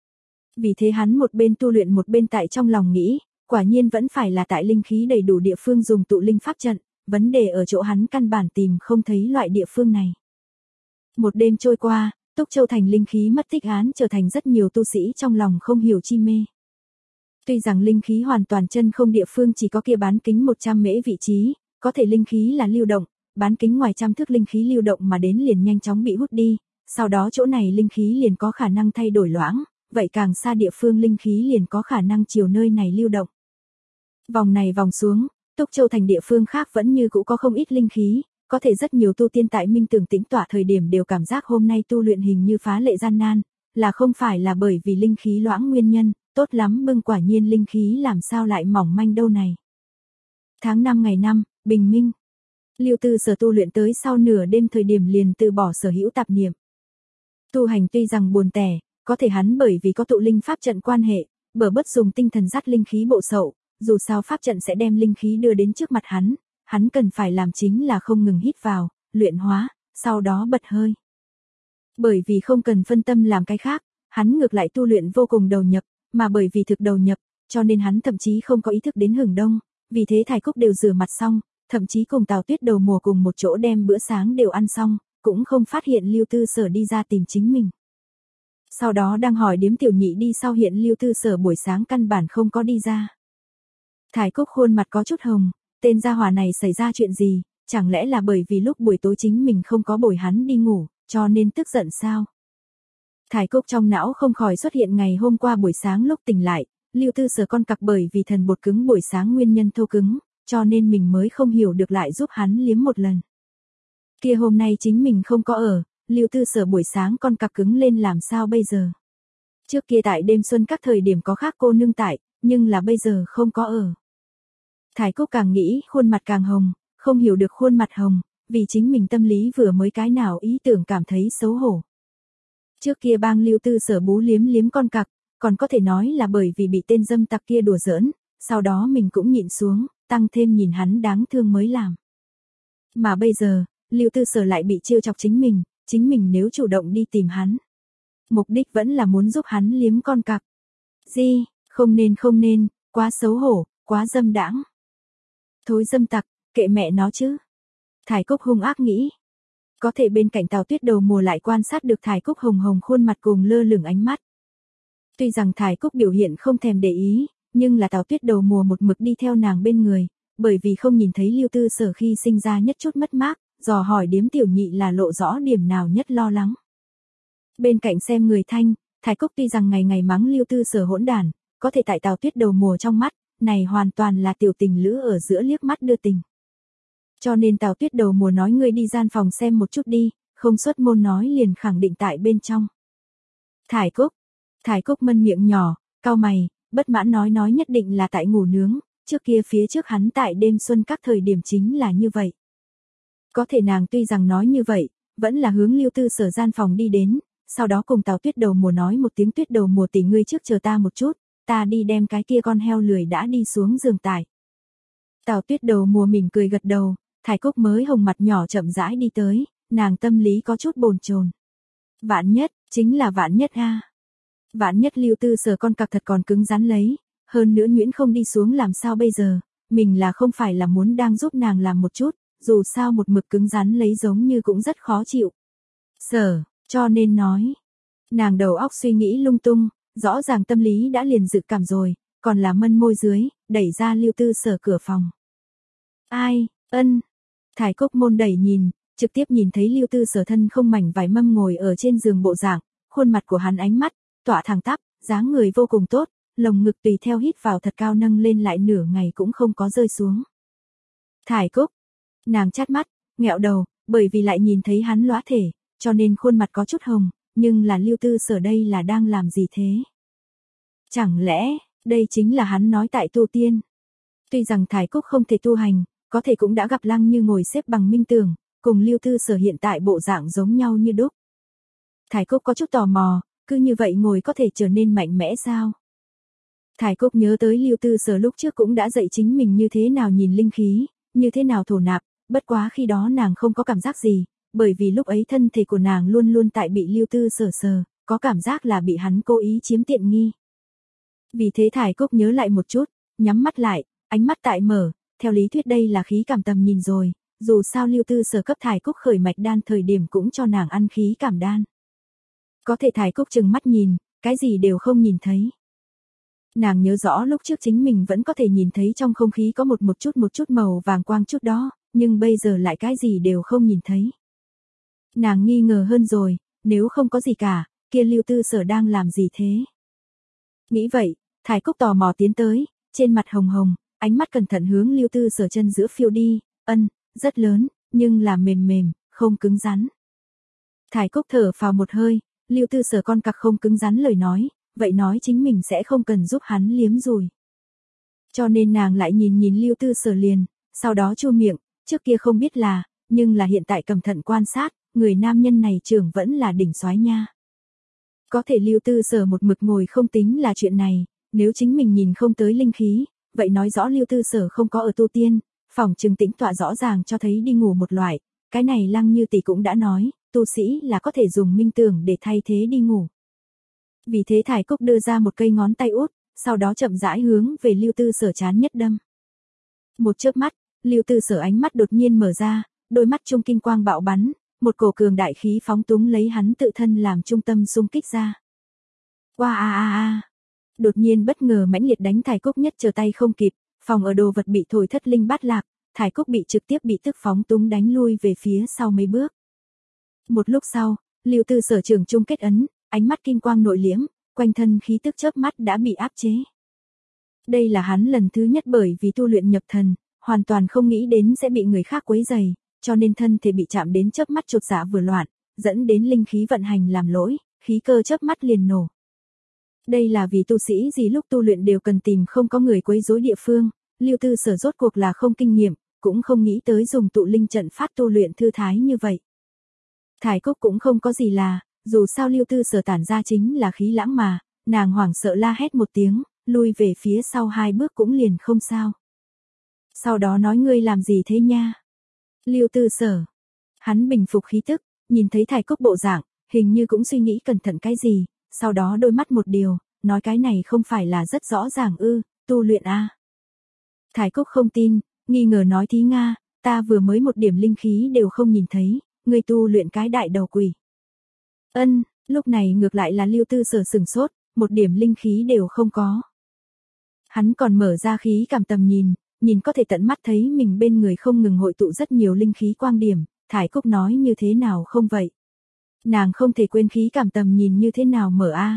Vì thế hắn một bên tu luyện một bên tại trong lòng nghĩ, quả nhiên vẫn phải là tại linh khí đầy đủ địa phương dùng tụ linh pháp trận, vấn đề ở chỗ hắn căn bản tìm không thấy loại địa phương này. Một đêm trôi qua, Túc Châu thành linh khí mất tích án trở thành rất nhiều tu sĩ trong lòng không hiểu chi mê. Tuy rằng linh khí hoàn toàn chân không địa phương chỉ có kia bán kính một trăm mễ vị trí, có thể linh khí là lưu động, bán kính ngoài trăm thước linh khí lưu động mà đến liền nhanh chóng bị hút đi, sau đó chỗ này linh khí liền có khả năng thay đổi loãng, vậy càng xa địa phương linh khí liền có khả năng chiều nơi này lưu động. Vòng này vòng xuống, Túc Châu thành địa phương khác vẫn như cũ có không ít linh khí, có thể rất nhiều tu tiên tại minh tưởng tĩnh tọa thời điểm đều cảm giác hôm nay tu luyện hình như phá lệ gian nan, là không phải là bởi vì linh khí loãng nguyên nhân, tốt lắm bưng quả nhiên linh khí làm sao lại mỏng manh đâu này. Tháng năm ngày năm, bình minh. Lưu Tư Sở tu luyện tới sau nửa đêm thời điểm liền từ bỏ sở hữu tạp niệm. Tu hành tuy rằng buồn tẻ, có thể hắn bởi vì có tụ linh pháp trận quan hệ, bờ bất dùng tinh thần dắt linh khí bộ sậu, dù sao pháp trận sẽ đem linh khí đưa đến trước mặt hắn, hắn cần phải làm chính là không ngừng hít vào, luyện hóa, sau đó bật hơi. Bởi vì không cần phân tâm làm cái khác, hắn ngược lại tu luyện vô cùng đầu nhập, mà bởi vì thực đầu nhập, cho nên hắn thậm chí không có ý thức đến hừng đông, vì thế Thái Cúc đều rửa mặt xong, thậm chí cùng Tào Tuyết đầu mùa cùng một chỗ đem bữa sáng đều ăn xong, cũng không phát hiện Lưu Tư Sở đi ra tìm chính mình. Sau đó đang hỏi điếm tiểu nhị đi sau hiện Lưu Tư Sở buổi sáng căn bản không có đi ra. Thái Cúc khuôn mặt có chút hồng, tên gia hỏa này xảy ra chuyện gì, chẳng lẽ là bởi vì lúc buổi tối chính mình không có bồi hắn đi ngủ, cho nên tức giận sao? Thái Cúc trong não không khỏi xuất hiện ngày hôm qua buổi sáng lúc tỉnh lại, Lưu Tư Sở con cặc bởi vì thần bột cứng buổi sáng nguyên nhân thô cứng, cho nên mình mới không hiểu được lại giúp hắn liếm một lần. Kia hôm nay chính mình không có ở, Lưu Tư Sở buổi sáng con cặc cứng lên làm sao bây giờ? Trước kia tại đêm xuân các thời điểm có khác cô nương tại, nhưng là bây giờ không có ở. Thái Cúc càng nghĩ khuôn mặt càng hồng, không hiểu được khuôn mặt hồng, vì chính mình tâm lý vừa mới cái nào ý tưởng cảm thấy xấu hổ. Trước kia bang Lưu Tư Sở bú liếm liếm con cặc, còn có thể nói là bởi vì bị tên dâm tặc kia đùa giỡn, sau đó mình cũng nhịn xuống, tăng thêm nhìn hắn đáng thương mới làm. Mà bây giờ, Lưu Tư Sở lại bị trêu chọc chính mình, chính mình nếu chủ động đi tìm hắn. Mục đích vẫn là muốn giúp hắn liếm con cặc. Gì, không nên không nên, quá xấu hổ, quá dâm đãng. Thối dâm tặc, kệ mẹ nó chứ. Thái Cúc hung ác nghĩ. Có thể bên cạnh Tào Tuyết đầu mùa lại quan sát được Thái Cúc hồng hồng khuôn mặt cùng lơ lửng ánh mắt. Tuy rằng Thái Cúc biểu hiện không thèm để ý, nhưng là Tào Tuyết đầu mùa một mực đi theo nàng bên người, bởi vì không nhìn thấy Lưu Tư Sở khi sinh ra nhất chút mất mát, dò hỏi điếm tiểu nhị là lộ rõ điểm nào nhất lo lắng. Bên cạnh xem người thanh, Thái Cúc tuy rằng ngày ngày mắng Lưu Tư Sở hỗn đản, có thể tại Tào Tuyết đầu mùa trong mắt, này hoàn toàn là tiểu tình lữ ở giữa liếc mắt đưa tình. Cho nên Tào Tuyết đầu mùa nói ngươi đi gian phòng xem một chút đi, không xuất môn nói liền khẳng định tại bên trong. Thái Cúc, Thái Cúc mân miệng nhỏ, cau mày, bất mãn nói nói nhất định là tại ngủ nướng, trước kia phía trước hắn tại đêm xuân các thời điểm chính là như vậy. Có thể nàng tuy rằng nói như vậy, vẫn là hướng Lưu Tư Sở gian phòng đi đến, sau đó cùng Tào Tuyết đầu mùa nói một tiếng Tuyết đầu mùa tỷ ngươi trước chờ ta một chút, ta đi đem cái kia con heo lười đã đi xuống giường tải. Tào Tuyết đầu mùa mỉm cười gật đầu, Thái Cúc mới hồng mặt nhỏ chậm rãi đi tới, nàng tâm lý có chút bồn chồn. Vạn nhất, chính là vạn nhất a. Vạn nhất Lưu Tư Sở con cặc thật còn cứng rắn lấy, hơn nữa nhuyễn không đi xuống làm sao bây giờ, mình là không phải là muốn đang giúp nàng làm một chút, dù sao một mực cứng rắn lấy giống như cũng rất khó chịu. Sở, cho nên nói, nàng đầu óc suy nghĩ lung tung, rõ ràng tâm lý đã liền dự cảm rồi, còn là mân môi dưới, đẩy ra Lưu Tư Sở cửa phòng. Ai, ân, Thái Cúc môn đẩy nhìn, trực tiếp nhìn thấy Lưu Tư Sở thân không mảnh vải mâm ngồi ở trên giường bộ dạng, khuôn mặt của hắn ánh mắt, tỏa thẳng tắp, dáng người vô cùng tốt, lồng ngực tùy theo hít vào thật cao nâng lên lại nửa ngày cũng không có rơi xuống. Thải Cúc, nàng chát mắt, nghẹo đầu, bởi vì lại nhìn thấy hắn lóa thể, cho nên khuôn mặt có chút hồng, nhưng là Lưu Tư Sở đây là đang làm gì thế? Chẳng lẽ, đây chính là hắn nói tại tu tiên? Tuy rằng Thải Cúc không thể tu hành, có thể cũng đã gặp Lăng Như ngồi xếp bằng minh tưởng, cùng Lưu Tư Sở hiện tại bộ dạng giống nhau như đúc. Thải Cúc có chút tò mò, cứ như vậy ngồi có thể trở nên mạnh mẽ sao? Thải Cúc nhớ tới Lưu Tư Sở lúc trước cũng đã dạy chính mình như thế nào nhìn linh khí, như thế nào thổ nạp, bất quá khi đó nàng không có cảm giác gì, bởi vì lúc ấy thân thể của nàng luôn luôn tại bị Lưu Tư Sở sờ, có cảm giác là bị hắn cố ý chiếm tiện nghi. Vì thế Thải Cúc nhớ lại một chút, nhắm mắt lại, ánh mắt tại mở, theo lý thuyết đây là khí cảm tầm nhìn rồi, dù sao Lưu Tư Sở cấp Thải Cúc khởi mạch đan thời điểm cũng cho nàng ăn khí cảm đan. Có thể Thải Cúc chừng mắt nhìn, cái gì đều không nhìn thấy. Nàng nhớ rõ lúc trước chính mình vẫn có thể nhìn thấy trong không khí có một một chút một chút màu vàng quang chút đó, nhưng bây giờ lại cái gì đều không nhìn thấy. Nàng nghi ngờ hơn rồi, nếu không có gì cả, kia Lưu Tư Sở đang làm gì thế? Nghĩ vậy, Thải Cúc tò mò tiến tới, trên mặt hồng hồng, ánh mắt cẩn thận hướng Lưu Tư Sở chân giữa phiêu đi, ân, rất lớn, nhưng là mềm mềm, không cứng rắn. Thải Cúc thở phào một hơi, Lưu Tư Sở con cặc không cứng rắn lời nói, vậy nói chính mình sẽ không cần giúp hắn liếm dùi. Cho nên nàng lại nhìn nhìn Lưu Tư Sở liền, sau đó chu miệng, trước kia không biết là, nhưng là hiện tại cẩn thận quan sát, người nam nhân này trưởng vẫn là đỉnh soái nha. Có thể Lưu Tư Sở một mực ngồi không tính là chuyện này, nếu chính mình nhìn không tới linh khí, vậy nói rõ Lưu Tư Sở không có ở tu tiên, phòng trừng tĩnh tọa rõ ràng cho thấy đi ngủ một loại, cái này Lăng Như tỷ cũng đã nói, tu sĩ là có thể dùng minh tưởng để thay thế đi ngủ. Vì thế Thải Cúc đưa ra một cây ngón tay út, sau đó chậm rãi hướng về Lưu Tư Sở chán nhất đâm. Một chớp mắt, Lưu Tư Sở ánh mắt đột nhiên mở ra, đôi mắt trung kim quang bạo bắn, một cổ cường đại khí phóng túng lấy hắn tự thân làm trung tâm xung kích ra. Oa a a a. Đột nhiên bất ngờ mãnh liệt đánh Thải Cúc nhất trở tay không kịp, phòng ở đồ vật bị thổi thất linh bát lạc, Thải Cúc bị trực tiếp bị tức phóng túng đánh lui về phía sau mấy bước. Một lúc sau, Lưu Tư Sở trường trung kết ấn, ánh mắt kim quang nội liễm, quanh thân khí tức chớp mắt đã bị áp chế. Đây là hắn lần thứ nhất bởi vì tu luyện nhập thần, hoàn toàn không nghĩ đến sẽ bị người khác quấy rầy, cho nên thân thể bị chạm đến chớp mắt chột dạ vừa loạn, dẫn đến linh khí vận hành làm lỗi, khí cơ chớp mắt liền nổ. Đây là vì tu sĩ gì lúc tu luyện đều cần tìm không có người quấy rối địa phương, Lưu Tư Sở rốt cuộc là không kinh nghiệm, cũng không nghĩ tới dùng tụ linh trận phát tu luyện thư thái như vậy. Thải Cúc cũng không có gì là, dù sao Lưu Tư Sở tản ra chính là khí lãng mà, nàng hoảng sợ la hét một tiếng, lui về phía sau hai bước cũng liền không sao. Sau đó nói ngươi làm gì thế nha? Lưu Tư Sở. Hắn bình phục khí tức, nhìn thấy Thải Cúc bộ dạng, hình như cũng suy nghĩ cẩn thận cái gì, sau đó đôi mắt một điều, nói cái này không phải là rất rõ ràng ư, tu luyện a. À. Thải Cúc không tin, nghi ngờ nói thí Nga, ta vừa mới một điểm linh khí đều không nhìn thấy, ngươi tu luyện cái đại đầu quỷ. Ân, lúc này ngược lại là Lưu Tư Sở sừng sốt, một điểm linh khí đều không có. Hắn còn mở ra khí cảm tầm nhìn, nhìn có thể tận mắt thấy mình bên người không ngừng hội tụ rất nhiều linh khí quang điểm, Thải Cúc nói như thế nào không vậy? Nàng không thể quên khí cảm tầm nhìn như thế nào mở a.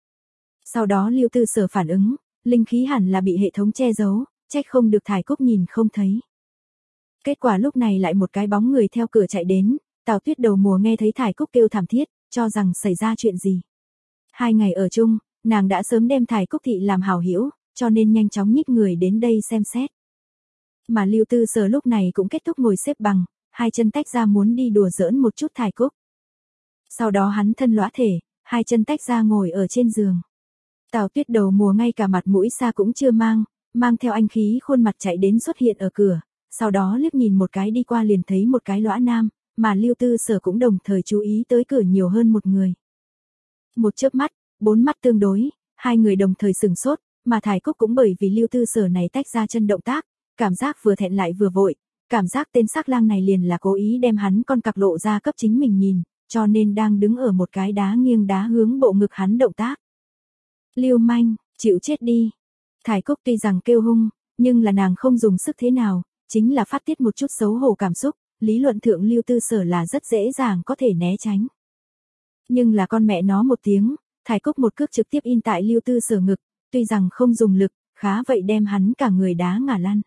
Sau đó Lưu Tư Sở phản ứng, linh khí hẳn là bị hệ thống che giấu, trách không được Thải Cúc nhìn không thấy. Kết quả lúc này lại một cái bóng người theo cửa chạy đến, Tào Tuyết đầu mùa nghe thấy Thải Cúc kêu thảm thiết, cho rằng xảy ra chuyện gì. Hai ngày ở chung, nàng đã sớm đem Thải Cúc thị làm hảo hữu, cho nên nhanh chóng nhích người đến đây xem xét. Mà Lưu Tư Sở lúc này cũng kết thúc ngồi xếp bằng, hai chân tách ra muốn đi đùa giỡn một chút Thải Cúc. Sau đó hắn thân lõa thể, hai chân tách ra ngồi ở trên giường. Tào Tuyết đầu mùa ngay cả mặt mũi xa cũng chưa mang, mang theo anh khí khuôn mặt chạy đến xuất hiện ở cửa, sau đó liếc nhìn một cái đi qua liền thấy một cái lõa nam, mà Lưu Tư Sở cũng đồng thời chú ý tới cửa nhiều hơn một người. Một chớp mắt, bốn mắt tương đối, hai người đồng thời sừng sốt, mà Thải Cúc cũng bởi vì Lưu Tư Sở này tách ra chân động tác, cảm giác vừa thẹn lại vừa vội, cảm giác tên sắc lang này liền là cố ý đem hắn con cặc lộ ra cấp chính mình nhìn, cho nên đang đứng ở một cái đá nghiêng đá hướng bộ ngực hắn động tác. Lưu manh, chịu chết đi. Thải Cúc tuy rằng kêu hung, nhưng là nàng không dùng sức thế nào, chính là phát tiết một chút xấu hổ cảm xúc, lý luận thượng Lưu Tư Sở là rất dễ dàng có thể né tránh. Nhưng là con mẹ nó một tiếng, Thải Cúc một cước trực tiếp in tại Lưu Tư Sở ngực, tuy rằng không dùng lực, khá vậy đem hắn cả người đá ngả lăn.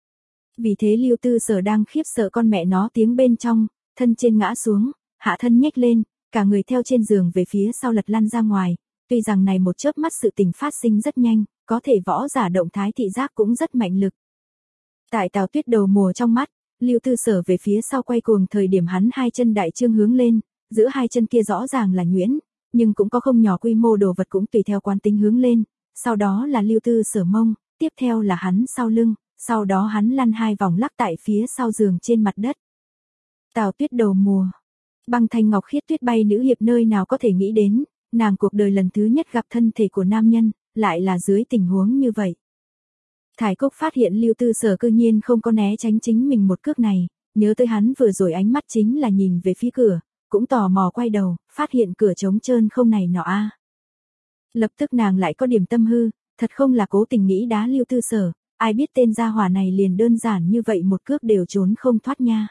Vì thế Lưu Tư Sở đang khiếp sợ con mẹ nó tiếng bên trong, thân trên ngã xuống, hạ thân nhếch lên, cả người theo trên giường về phía sau lật lăn ra ngoài, tuy rằng này một chớp mắt sự tình phát sinh rất nhanh, có thể võ giả động thái thị giác cũng rất mạnh lực. Tại Tào Tuyết đầu mùa trong mắt, Lưu Tư Sở về phía sau quay cuồng thời điểm hắn hai chân đại trương hướng lên, giữa hai chân kia rõ ràng là nhuyễn, nhưng cũng có không nhỏ quy mô đồ vật cũng tùy theo quán tính hướng lên, sau đó là Lưu Tư Sở mông, tiếp theo là hắn sau lưng, sau đó hắn lăn hai vòng lắc tại phía sau giường trên mặt đất. Tào Tuyết đầu mùa, băng thanh ngọc khiết tuyết bay nữ hiệp nơi nào có thể nghĩ đến, nàng cuộc đời lần thứ nhất gặp thân thể của nam nhân, lại là dưới tình huống như vậy. Thải Cúc phát hiện Lưu Tư Sở cư nhiên không có né tránh chính mình một cước này, nhớ tới hắn vừa rồi ánh mắt chính là nhìn về phía cửa, cũng tò mò quay đầu, phát hiện cửa trống trơn không này nọ a. Lập tức nàng lại có điểm tâm hư, thật không là cố tình nghĩ đá Lưu Tư Sở, ai biết tên gia hỏa này liền đơn giản như vậy một cước đều trốn không thoát nha.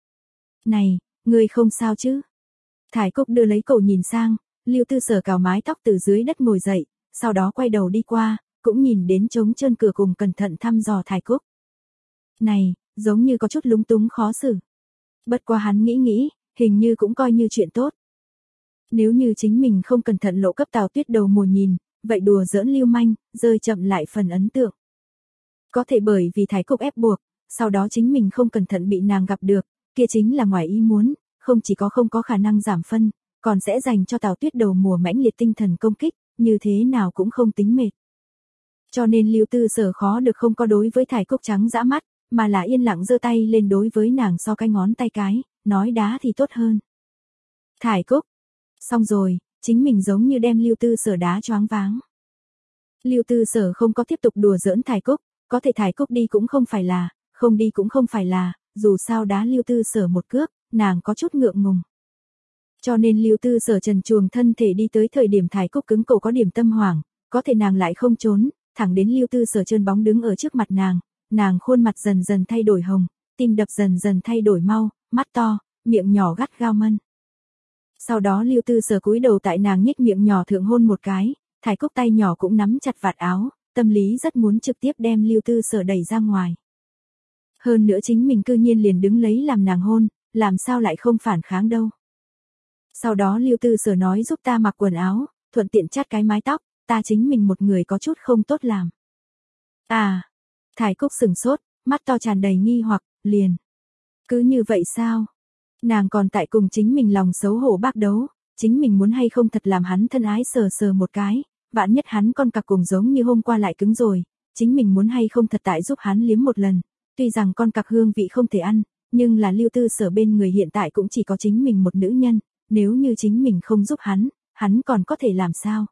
Này, ngươi không sao chứ? Thải Cúc đưa lấy cổ nhìn sang, Lưu Tư Sở cào mái tóc từ dưới đất ngồi dậy, sau đó quay đầu đi qua, cũng nhìn đến trống trơn cửa cùng cẩn thận thăm dò Thải Cúc. Này, giống như có chút lúng túng khó xử. Bất quá hắn nghĩ nghĩ, hình như cũng coi như chuyện tốt. Nếu như chính mình không cẩn thận lộ cấp Tào Tuyết đầu mùa nhìn, vậy đùa giỡn lưu manh, rơi chậm lại phần ấn tượng. Có thể bởi vì Thải Cúc ép buộc, sau đó chính mình không cẩn thận bị nàng gặp được, kia chính là ngoài ý muốn, không chỉ có không có khả năng giảm phân, còn sẽ dành cho Tào Tuyết đầu mùa mãnh liệt tinh thần công kích, như thế nào cũng không tính mệt. Cho nên Lưu Tư Sở khó được không có đối với Thải Cúc trắng dã mắt, mà là yên lặng giơ tay lên đối với nàng so cái ngón tay cái, nói đá thì tốt hơn. Thải Cúc, xong rồi, chính mình giống như đem Lưu Tư Sở đá choáng váng. Lưu Tư Sở không có tiếp tục đùa giỡn Thải Cúc, có thể Thải Cúc đi cũng không phải là, không đi cũng không phải là, dù sao đá Lưu Tư Sở một cước, nàng có chút ngượng ngùng. Cho nên Lưu Tư Sở trần truồng thân thể đi tới thời điểm Thải Cúc cứng cổ có điểm tâm hoảng, có thể nàng lại không trốn, thẳng đến Lưu Tư Sở trơn bóng đứng ở trước mặt nàng, nàng khuôn mặt dần dần thay đổi hồng, tim đập dần dần thay đổi mau, mắt to, miệng nhỏ gắt gao mân. Sau đó Lưu Tư Sở cúi đầu tại nàng nhếch miệng nhỏ thượng hôn một cái, Thải Cúc tay nhỏ cũng nắm chặt vạt áo, tâm lý rất muốn trực tiếp đem Lưu Tư Sở đẩy ra ngoài. Hơn nữa chính mình cư nhiên liền đứng lấy làm nàng hôn, làm sao lại không phản kháng đâu. Sau đó Lưu Tư Sở nói giúp ta mặc quần áo, thuận tiện chát cái mái tóc, ta chính mình một người có chút không tốt làm. À, Thải Cúc sừng sốt, mắt to tràn đầy nghi hoặc, liền. Cứ như vậy sao? Nàng còn tại cùng chính mình lòng xấu hổ bác đấu, chính mình muốn hay không thật làm hắn thân ái sờ sờ một cái, vạn nhất hắn con cặc cùng giống như hôm qua lại cứng rồi, chính mình muốn hay không thật tại giúp hắn liếm một lần, tuy rằng con cặc hương vị không thể ăn, nhưng là Lưu Tư Sở bên người hiện tại cũng chỉ có chính mình một nữ nhân, nếu như chính mình không giúp hắn, hắn còn có thể làm sao?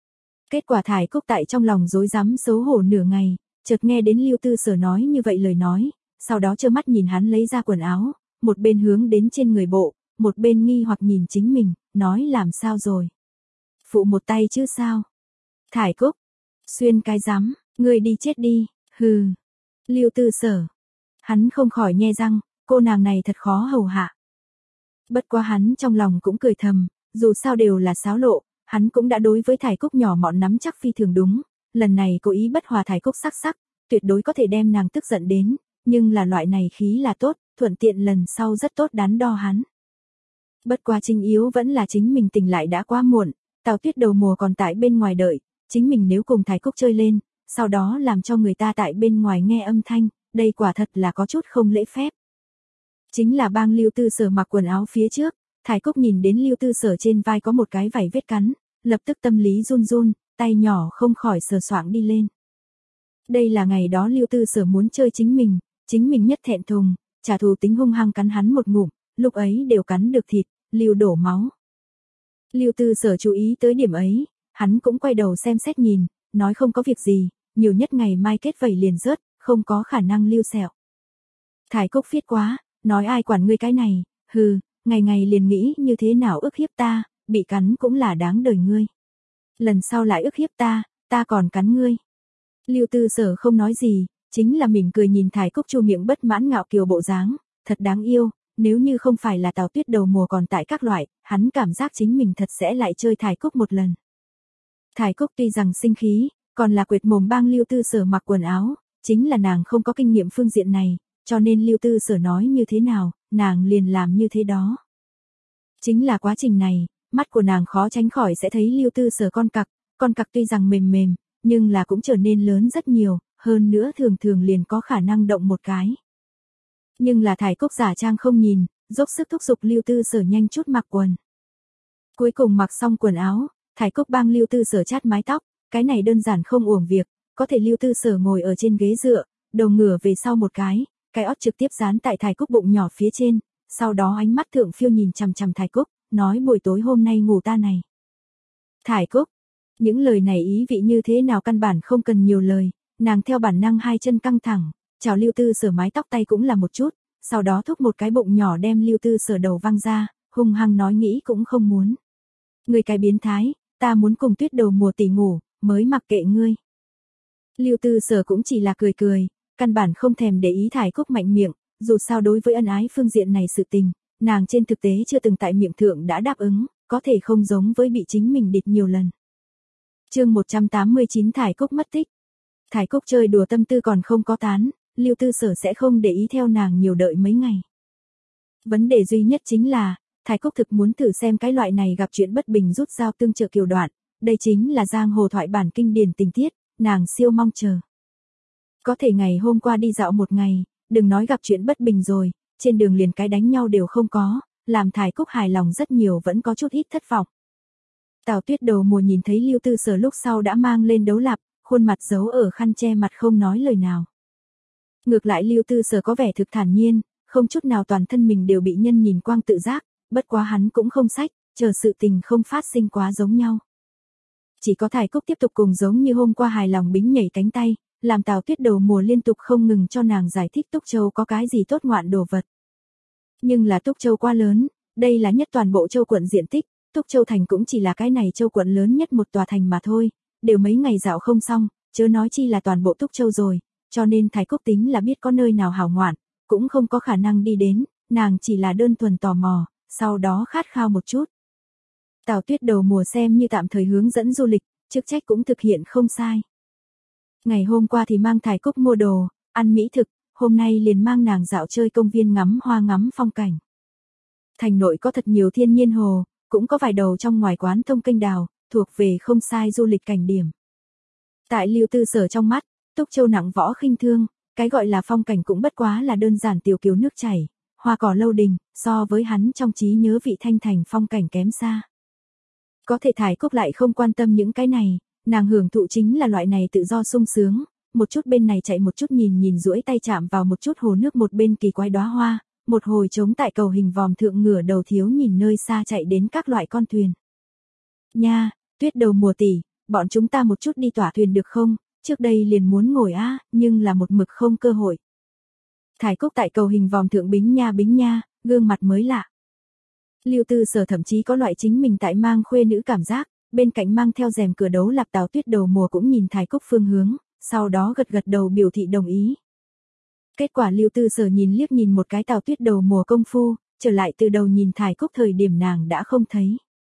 Kết quả Thải Cúc tại trong lòng rối rắm xấu hổ nửa ngày, chợt nghe đến Lưu Tư Sở nói như vậy lời nói, sau đó trơ mắt nhìn hắn lấy ra quần áo, một bên hướng đến trên người bộ, một bên nghi hoặc nhìn chính mình, nói làm sao rồi? Phụ một tay chứ sao? Thải Cúc, xuyên cái rắm, ngươi đi chết đi, hừ. Lưu Tư Sở, hắn không khỏi nhe răng, cô nàng này thật khó hầu hạ. Bất quá hắn trong lòng cũng cười thầm, dù sao đều là xáo lộ, hắn cũng đã đối với Thải Cúc nhỏ mọn nắm chắc phi thường đúng, lần này cố ý bất hòa Thải Cúc sắc sắc, tuyệt đối có thể đem nàng tức giận đến, nhưng là loại này khí là tốt, thuận tiện lần sau rất tốt đắn đo hắn. Bất quá chính yếu vẫn là chính mình tỉnh lại đã quá muộn, Tào Tuyết đầu mùa còn tại bên ngoài đợi, chính mình nếu cùng Thải Cúc chơi lên, sau đó làm cho người ta tại bên ngoài nghe âm thanh, đây quả thật là có chút không lễ phép. Chính là bang Lưu Tư Sở mặc quần áo phía trước, Thải Cúc nhìn đến Lưu Tư Sở trên vai có một cái vảy vết cắn, lập tức tâm lý run run, tay nhỏ không khỏi sờ soạng đi lên. Đây là ngày đó Lưu Tư Sở muốn chơi chính mình, chính mình nhất thẹn thùng, trả thù tính hung hăng cắn hắn một ngụm, lúc ấy đều cắn được thịt, Lưu đổ máu. Lưu Tư Sở chú ý tới điểm ấy, hắn cũng quay đầu xem xét nhìn, nói không có việc gì, nhiều nhất ngày mai kết vảy liền rớt, không có khả năng lưu sẹo. Thải Cúc phiết quá, nói ai quản ngươi cái này, hừ, ngày ngày liền nghĩ như thế nào ức hiếp ta, bị cắn cũng là đáng đời ngươi. Lần sau lại ức hiếp ta, ta còn cắn ngươi. Lưu Tư Sở không nói gì, chính là mỉm cười nhìn Thải Cúc chu miệng bất mãn ngạo kiều bộ dáng, thật đáng yêu, nếu như không phải là Tào Tuyết đầu mùa còn tại các loại, hắn cảm giác chính mình thật sẽ lại chơi Thải Cúc một lần. Thải Cúc tuy rằng sinh khí, còn là quệt mồm bang Lưu Tư Sở mặc quần áo, chính là nàng không có kinh nghiệm phương diện này, cho nên Lưu Tư Sở nói như thế nào, nàng liền làm như thế đó. Chính là quá trình này, mắt của nàng khó tránh khỏi sẽ thấy Lưu Tư Sở con cặc, con cặc tuy rằng mềm mềm, nhưng là cũng trở nên lớn rất nhiều, hơn nữa thường thường liền có khả năng động một cái. Nhưng là Thải Cúc giả trang không nhìn, dốc sức thúc giục Lưu Tư Sở nhanh chút mặc quần. Cuối cùng mặc xong quần áo, Thải Cúc bang Lưu Tư Sở chát mái tóc, cái này đơn giản không uổng việc, có thể Lưu Tư Sở ngồi ở trên ghế dựa, đầu ngửa về sau một cái, cái ót trực tiếp dán tại Thải Cúc bụng nhỏ phía trên, sau đó ánh mắt thượng phiêu nhìn chằm chằm Thải Cúc, nói buổi tối hôm nay ngủ ta này. Thải Cúc, những lời này ý vị như thế nào căn bản không cần nhiều lời, nàng theo bản năng hai chân căng thẳng, chào Lưu Tư Sở mái tóc tay cũng là một chút, sau đó thúc một cái bụng nhỏ đem Lưu Tư Sở đầu văng ra, hung hăng nói nghĩ cũng không muốn. Người cái biến thái, ta muốn cùng Tuyết đầu mùa tỷ ngủ, mới mặc kệ ngươi. Lưu Tư Sở cũng chỉ là cười cười, căn bản không thèm để ý Thải Cúc mạnh miệng, dù sao đối với ân ái phương diện này sự tình, nàng trên thực tế chưa từng tại miệng thượng đã đáp ứng, có thể không giống với bị chính mình địch nhiều lần. Chương một trăm tám mươi chín Thải Cúc mất tích. Thải Cúc chơi đùa tâm tư còn không có tán, Lưu Tư Sở sẽ không để ý theo nàng nhiều đợi mấy ngày. Vấn đề duy nhất chính là, Thải Cúc thực muốn thử xem cái loại này gặp chuyện bất bình rút dao tương trợ kiều đoạn, đây chính là giang hồ thoại bản kinh điển tình tiết, nàng siêu mong chờ. Có thể ngày hôm qua đi dạo một ngày, đừng nói gặp chuyện bất bình rồi, trên đường liền cái đánh nhau đều không có, làm Thải Cúc hài lòng rất nhiều vẫn có chút ít thất vọng. Tào Tuyết đầu mùa nhìn thấy Lưu Tư Sở lúc sau đã mang lên đấu lạp, khuôn mặt giấu ở khăn che mặt không nói lời nào. Ngược lại Lưu Tư Sở có vẻ thực thản nhiên, không chút nào toàn thân mình đều bị nhân nhìn quang tự giác, bất quá hắn cũng không sách, chờ sự tình không phát sinh quá giống nhau. Chỉ có Thải Cúc tiếp tục cùng giống như hôm qua hài lòng bính nhảy cánh tay, làm Tào Tuyết đầu mùa liên tục không ngừng cho nàng giải thích Túc Châu có cái gì tốt ngoạn đồ vật. Nhưng là Túc Châu quá lớn, đây là nhất toàn bộ châu quận diện tích, Túc Châu thành cũng chỉ là cái này châu quận lớn nhất một tòa thành mà thôi, đều mấy ngày dạo không xong, chớ nói chi là toàn bộ Túc Châu rồi, cho nên Thải Cúc tính là biết có nơi nào hảo ngoạn, cũng không có khả năng đi đến, nàng chỉ là đơn thuần tò mò, sau đó khát khao một chút. Tào Tuyết đầu mùa xem như tạm thời hướng dẫn du lịch, chức trách cũng thực hiện không sai. Ngày hôm qua thì mang Thải Cúc mua đồ, ăn mỹ thực, hôm nay liền mang nàng dạo chơi công viên ngắm hoa ngắm phong cảnh. Thành nội có thật nhiều thiên nhiên hồ, cũng có vài đầu trong ngoài quán thông kênh đào, thuộc về không sai du lịch cảnh điểm. Tại Lưu Tư Sở trong mắt, Túc Châu nặng võ khinh thương, cái gọi là phong cảnh cũng bất quá là đơn giản tiểu kiều nước chảy, hoa cỏ lâu đình, so với hắn trong trí nhớ vị thanh thành phong cảnh kém xa. Có thể Thải Cúc lại không quan tâm những cái này, nàng hưởng thụ chính là loại này tự do sung sướng, một chút bên này chạy một chút nhìn nhìn duỗi tay chạm vào một chút hồ nước một bên kỳ quái đóa hoa, một hồi trống tại cầu hình vòm thượng ngửa đầu thiếu nhìn nơi xa chạy đến các loại con thuyền. Nha, Tuyết đầu mùa tỷ, bọn chúng ta một chút đi tỏa thuyền được không, trước đây liền muốn ngồi á, nhưng là một mực không cơ hội. Thải Cúc tại cầu hình vòm thượng bính nha bính nha, gương mặt mới lạ. Lưu Tư Sở thậm chí có loại chính mình tại mang khuê nữ cảm giác, bên cạnh mang theo rèm cửa đấu lạp Tào Tuyết đầu mùa cũng nhìn Thải Cúc phương hướng, sau đó gật gật đầu biểu thị đồng ý. Kết quả Lưu Tư Sở nhìn liếc nhìn một cái Tào Tuyết đầu mùa công phu, trở lại từ đầu nhìn Thải Cúc thời điểm nàng đã không thấy.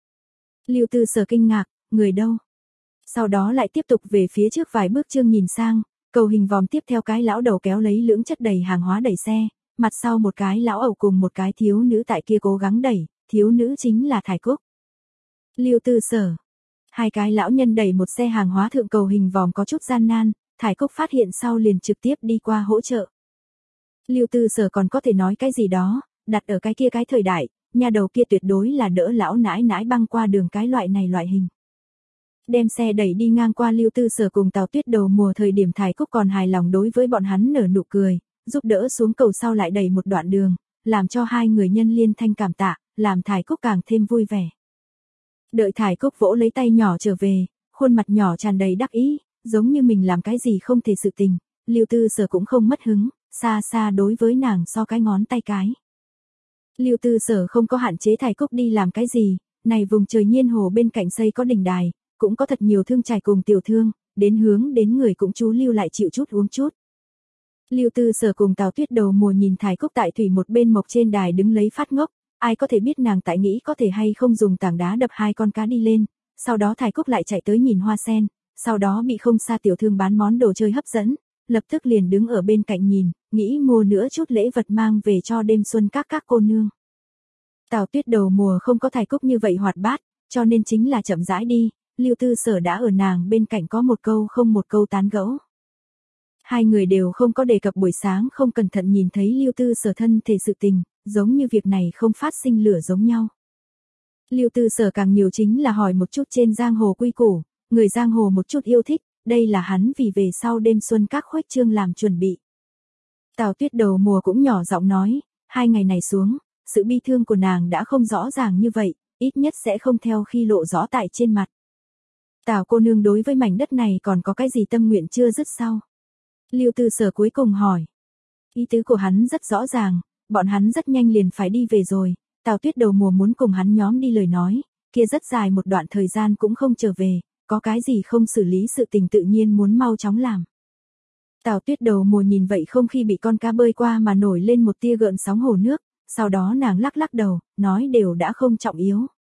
Lưu Tư Sở kinh ngạc, người đâu? Sau đó lại tiếp tục về phía trước vài bước chương nhìn sang, cầu hình vòm tiếp theo cái lão đầu kéo lấy lưỡng chất đầy hàng hóa đẩy xe, mặt sau một cái lão ẩu cùng một cái thiếu nữ tại kia cố gắng đẩy, thiếu nữ chính là Thải Cúc. Lưu Tư Sở. Hai cái lão nhân đẩy một xe hàng hóa thượng cầu hình vòm có chút gian nan, Thải Cúc phát hiện sau liền trực tiếp đi qua hỗ trợ. Lưu Tư Sở còn có thể nói cái gì đó, đặt ở cái kia cái thời đại, nhà đầu kia tuyệt đối là đỡ lão nãi nãi băng qua đường cái loại này loại hình. Đem xe đẩy đi ngang qua Lưu Tư Sở cùng Tào Tuyết đầu mùa thời điểm Thải Cúc còn hài lòng đối với bọn hắn nở nụ cười, giúp đỡ xuống cầu sau lại đẩy một đoạn đường, làm cho hai người nhân liên thanh cảm tạ, làm Thải Cúc càng thêm vui vẻ. Đợi Thải Cúc vỗ lấy tay nhỏ trở về, khuôn mặt nhỏ tràn đầy đắc ý, giống như mình làm cái gì không thể sự tình, Lưu Tư Sở cũng không mất hứng, xa xa đối với nàng so cái ngón tay cái. Lưu Tư Sở không có hạn chế Thải Cúc đi làm cái gì, này vùng trời nhiên hồ bên cạnh xây có đình đài, cũng có thật nhiều thương trải cùng tiểu thương, đến hướng đến người cũng chú lưu lại chịu chút uống chút. Lưu Tư Sở cùng Tào Tuyết đầu mùa nhìn Thải Cúc tại thủy một bên mộc trên đài đứng lấy phát ngốc, ai có thể biết nàng tại nghĩ có thể hay không dùng tảng đá đập hai con cá đi lên, sau đó Thải Cúc lại chạy tới nhìn hoa sen, sau đó bị không xa tiểu thương bán món đồ chơi hấp dẫn, lập tức liền đứng ở bên cạnh nhìn, nghĩ mua nữa chút lễ vật mang về cho đêm xuân các các cô nương. Tào Tuyết đầu mùa không có Thải Cúc như vậy hoạt bát, cho nên chính là chậm rãi đi, Lưu Tư Sở đã ở nàng bên cạnh có một câu không một câu tán gẫu. Hai người đều không có đề cập buổi sáng không cẩn thận nhìn thấy Lưu Tư Sở thân thể sự tình, giống như việc này không phát sinh lửa giống nhau. Lưu Tư Sở càng nhiều chính là hỏi một chút trên giang hồ quy củ, người giang hồ một chút yêu thích, đây là hắn vì về sau đêm xuân các khuếch trương làm chuẩn bị. Tào Tuyết đầu mùa cũng nhỏ giọng nói, hai ngày này xuống, sự bi thương của nàng đã không rõ ràng như vậy, ít nhất sẽ không theo khi lộ rõ tại trên mặt. Tào cô nương đối với mảnh đất này còn có cái gì tâm nguyện chưa dứt sau? Lưu Tư Sở cuối cùng hỏi. Ý tứ của hắn rất rõ ràng, bọn hắn rất nhanh liền phải đi về rồi, Tào Tuyết đầu mùa muốn cùng hắn nhóm đi lời nói, kia rất dài một đoạn thời gian cũng không trở về, có cái gì không xử lý sự tình tự nhiên muốn mau chóng làm. Tào Tuyết đầu mùa nhìn vậy không khi bị con cá bơi qua mà nổi lên một tia gợn sóng hồ nước, sau đó nàng lắc lắc đầu, nói đều đã không trọng yếu.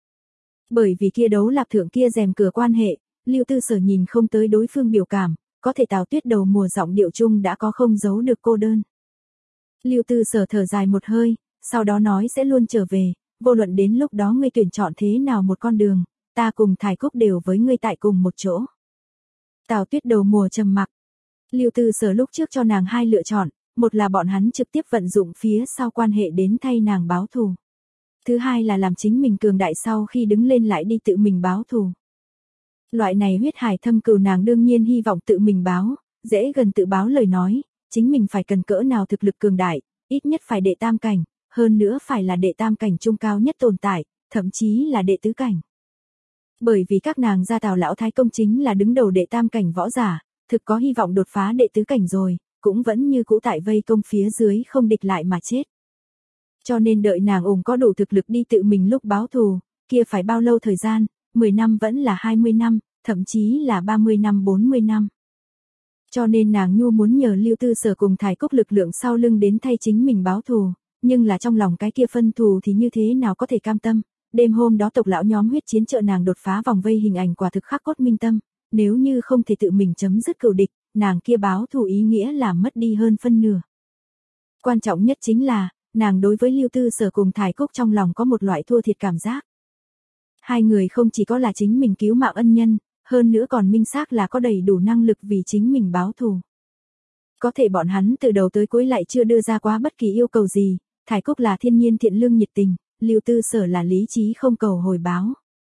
Bởi vì kia đấu lạp thượng kia rèm cửa quan hệ, Lưu Tư Sở nhìn không tới đối phương biểu cảm, có thể Tào Tuyết đầu mùa giọng điệu chung đã có không giấu được cô đơn. Lưu Tư Sở thở dài một hơi, sau đó nói sẽ luôn trở về, vô luận đến lúc đó ngươi tuyển chọn thế nào một con đường, ta cùng Thải Cúc đều với ngươi tại cùng một chỗ. Tào Tuyết đầu mùa trầm mặc. Lưu Tư Sở lúc trước cho nàng hai lựa chọn, một là bọn hắn trực tiếp vận dụng phía sau quan hệ đến thay nàng báo thù. Thứ hai là làm chính mình cường đại sau khi đứng lên lại đi tự mình báo thù. Loại này huyết hải thâm cừu nàng đương nhiên hy vọng tự mình báo, dễ gần tự báo lời nói, chính mình phải cần cỡ nào thực lực cường đại, ít nhất phải đệ tam cảnh, hơn nữa phải là đệ tam cảnh trung cao nhất tồn tại, thậm chí là đệ tứ cảnh. Bởi vì các nàng gia Tào lão thái công chính là đứng đầu đệ tam cảnh võ giả, thực có hy vọng đột phá đệ tứ cảnh rồi, cũng vẫn như cũ tại vây công phía dưới không địch lại mà chết. Cho nên đợi nàng ủng có đủ thực lực đi tự mình lúc báo thù, kia phải bao lâu thời gian, mười năm vẫn là hai mươi năm, thậm chí là ba mươi năm bốn mươi năm. Cho nên nàng nhu muốn nhờ Lưu Tư Sở cùng Thải Cúc lực lượng sau lưng đến thay chính mình báo thù, nhưng là trong lòng cái kia phân thù thì như thế nào có thể cam tâm, đêm hôm đó tộc lão nhóm huyết chiến trợ nàng đột phá vòng vây hình ảnh quả thực khắc cốt minh tâm, nếu như không thể tự mình chấm dứt cừu địch, nàng kia báo thù ý nghĩa là mất đi hơn phân nửa. Quan trọng nhất chính là, nàng đối với Lưu Tư Sở cùng Thải Cúc trong lòng có một loại thua thiệt cảm giác. Hai người không chỉ có là chính mình cứu mạng ân nhân, hơn nữa còn minh xác là có đầy đủ năng lực vì chính mình báo thù. Có thể bọn hắn từ đầu tới cuối lại chưa đưa ra quá bất kỳ yêu cầu gì, Thải Cúc là thiên nhiên thiện lương nhiệt tình, Lưu Tư Sở là lý trí không cầu hồi báo.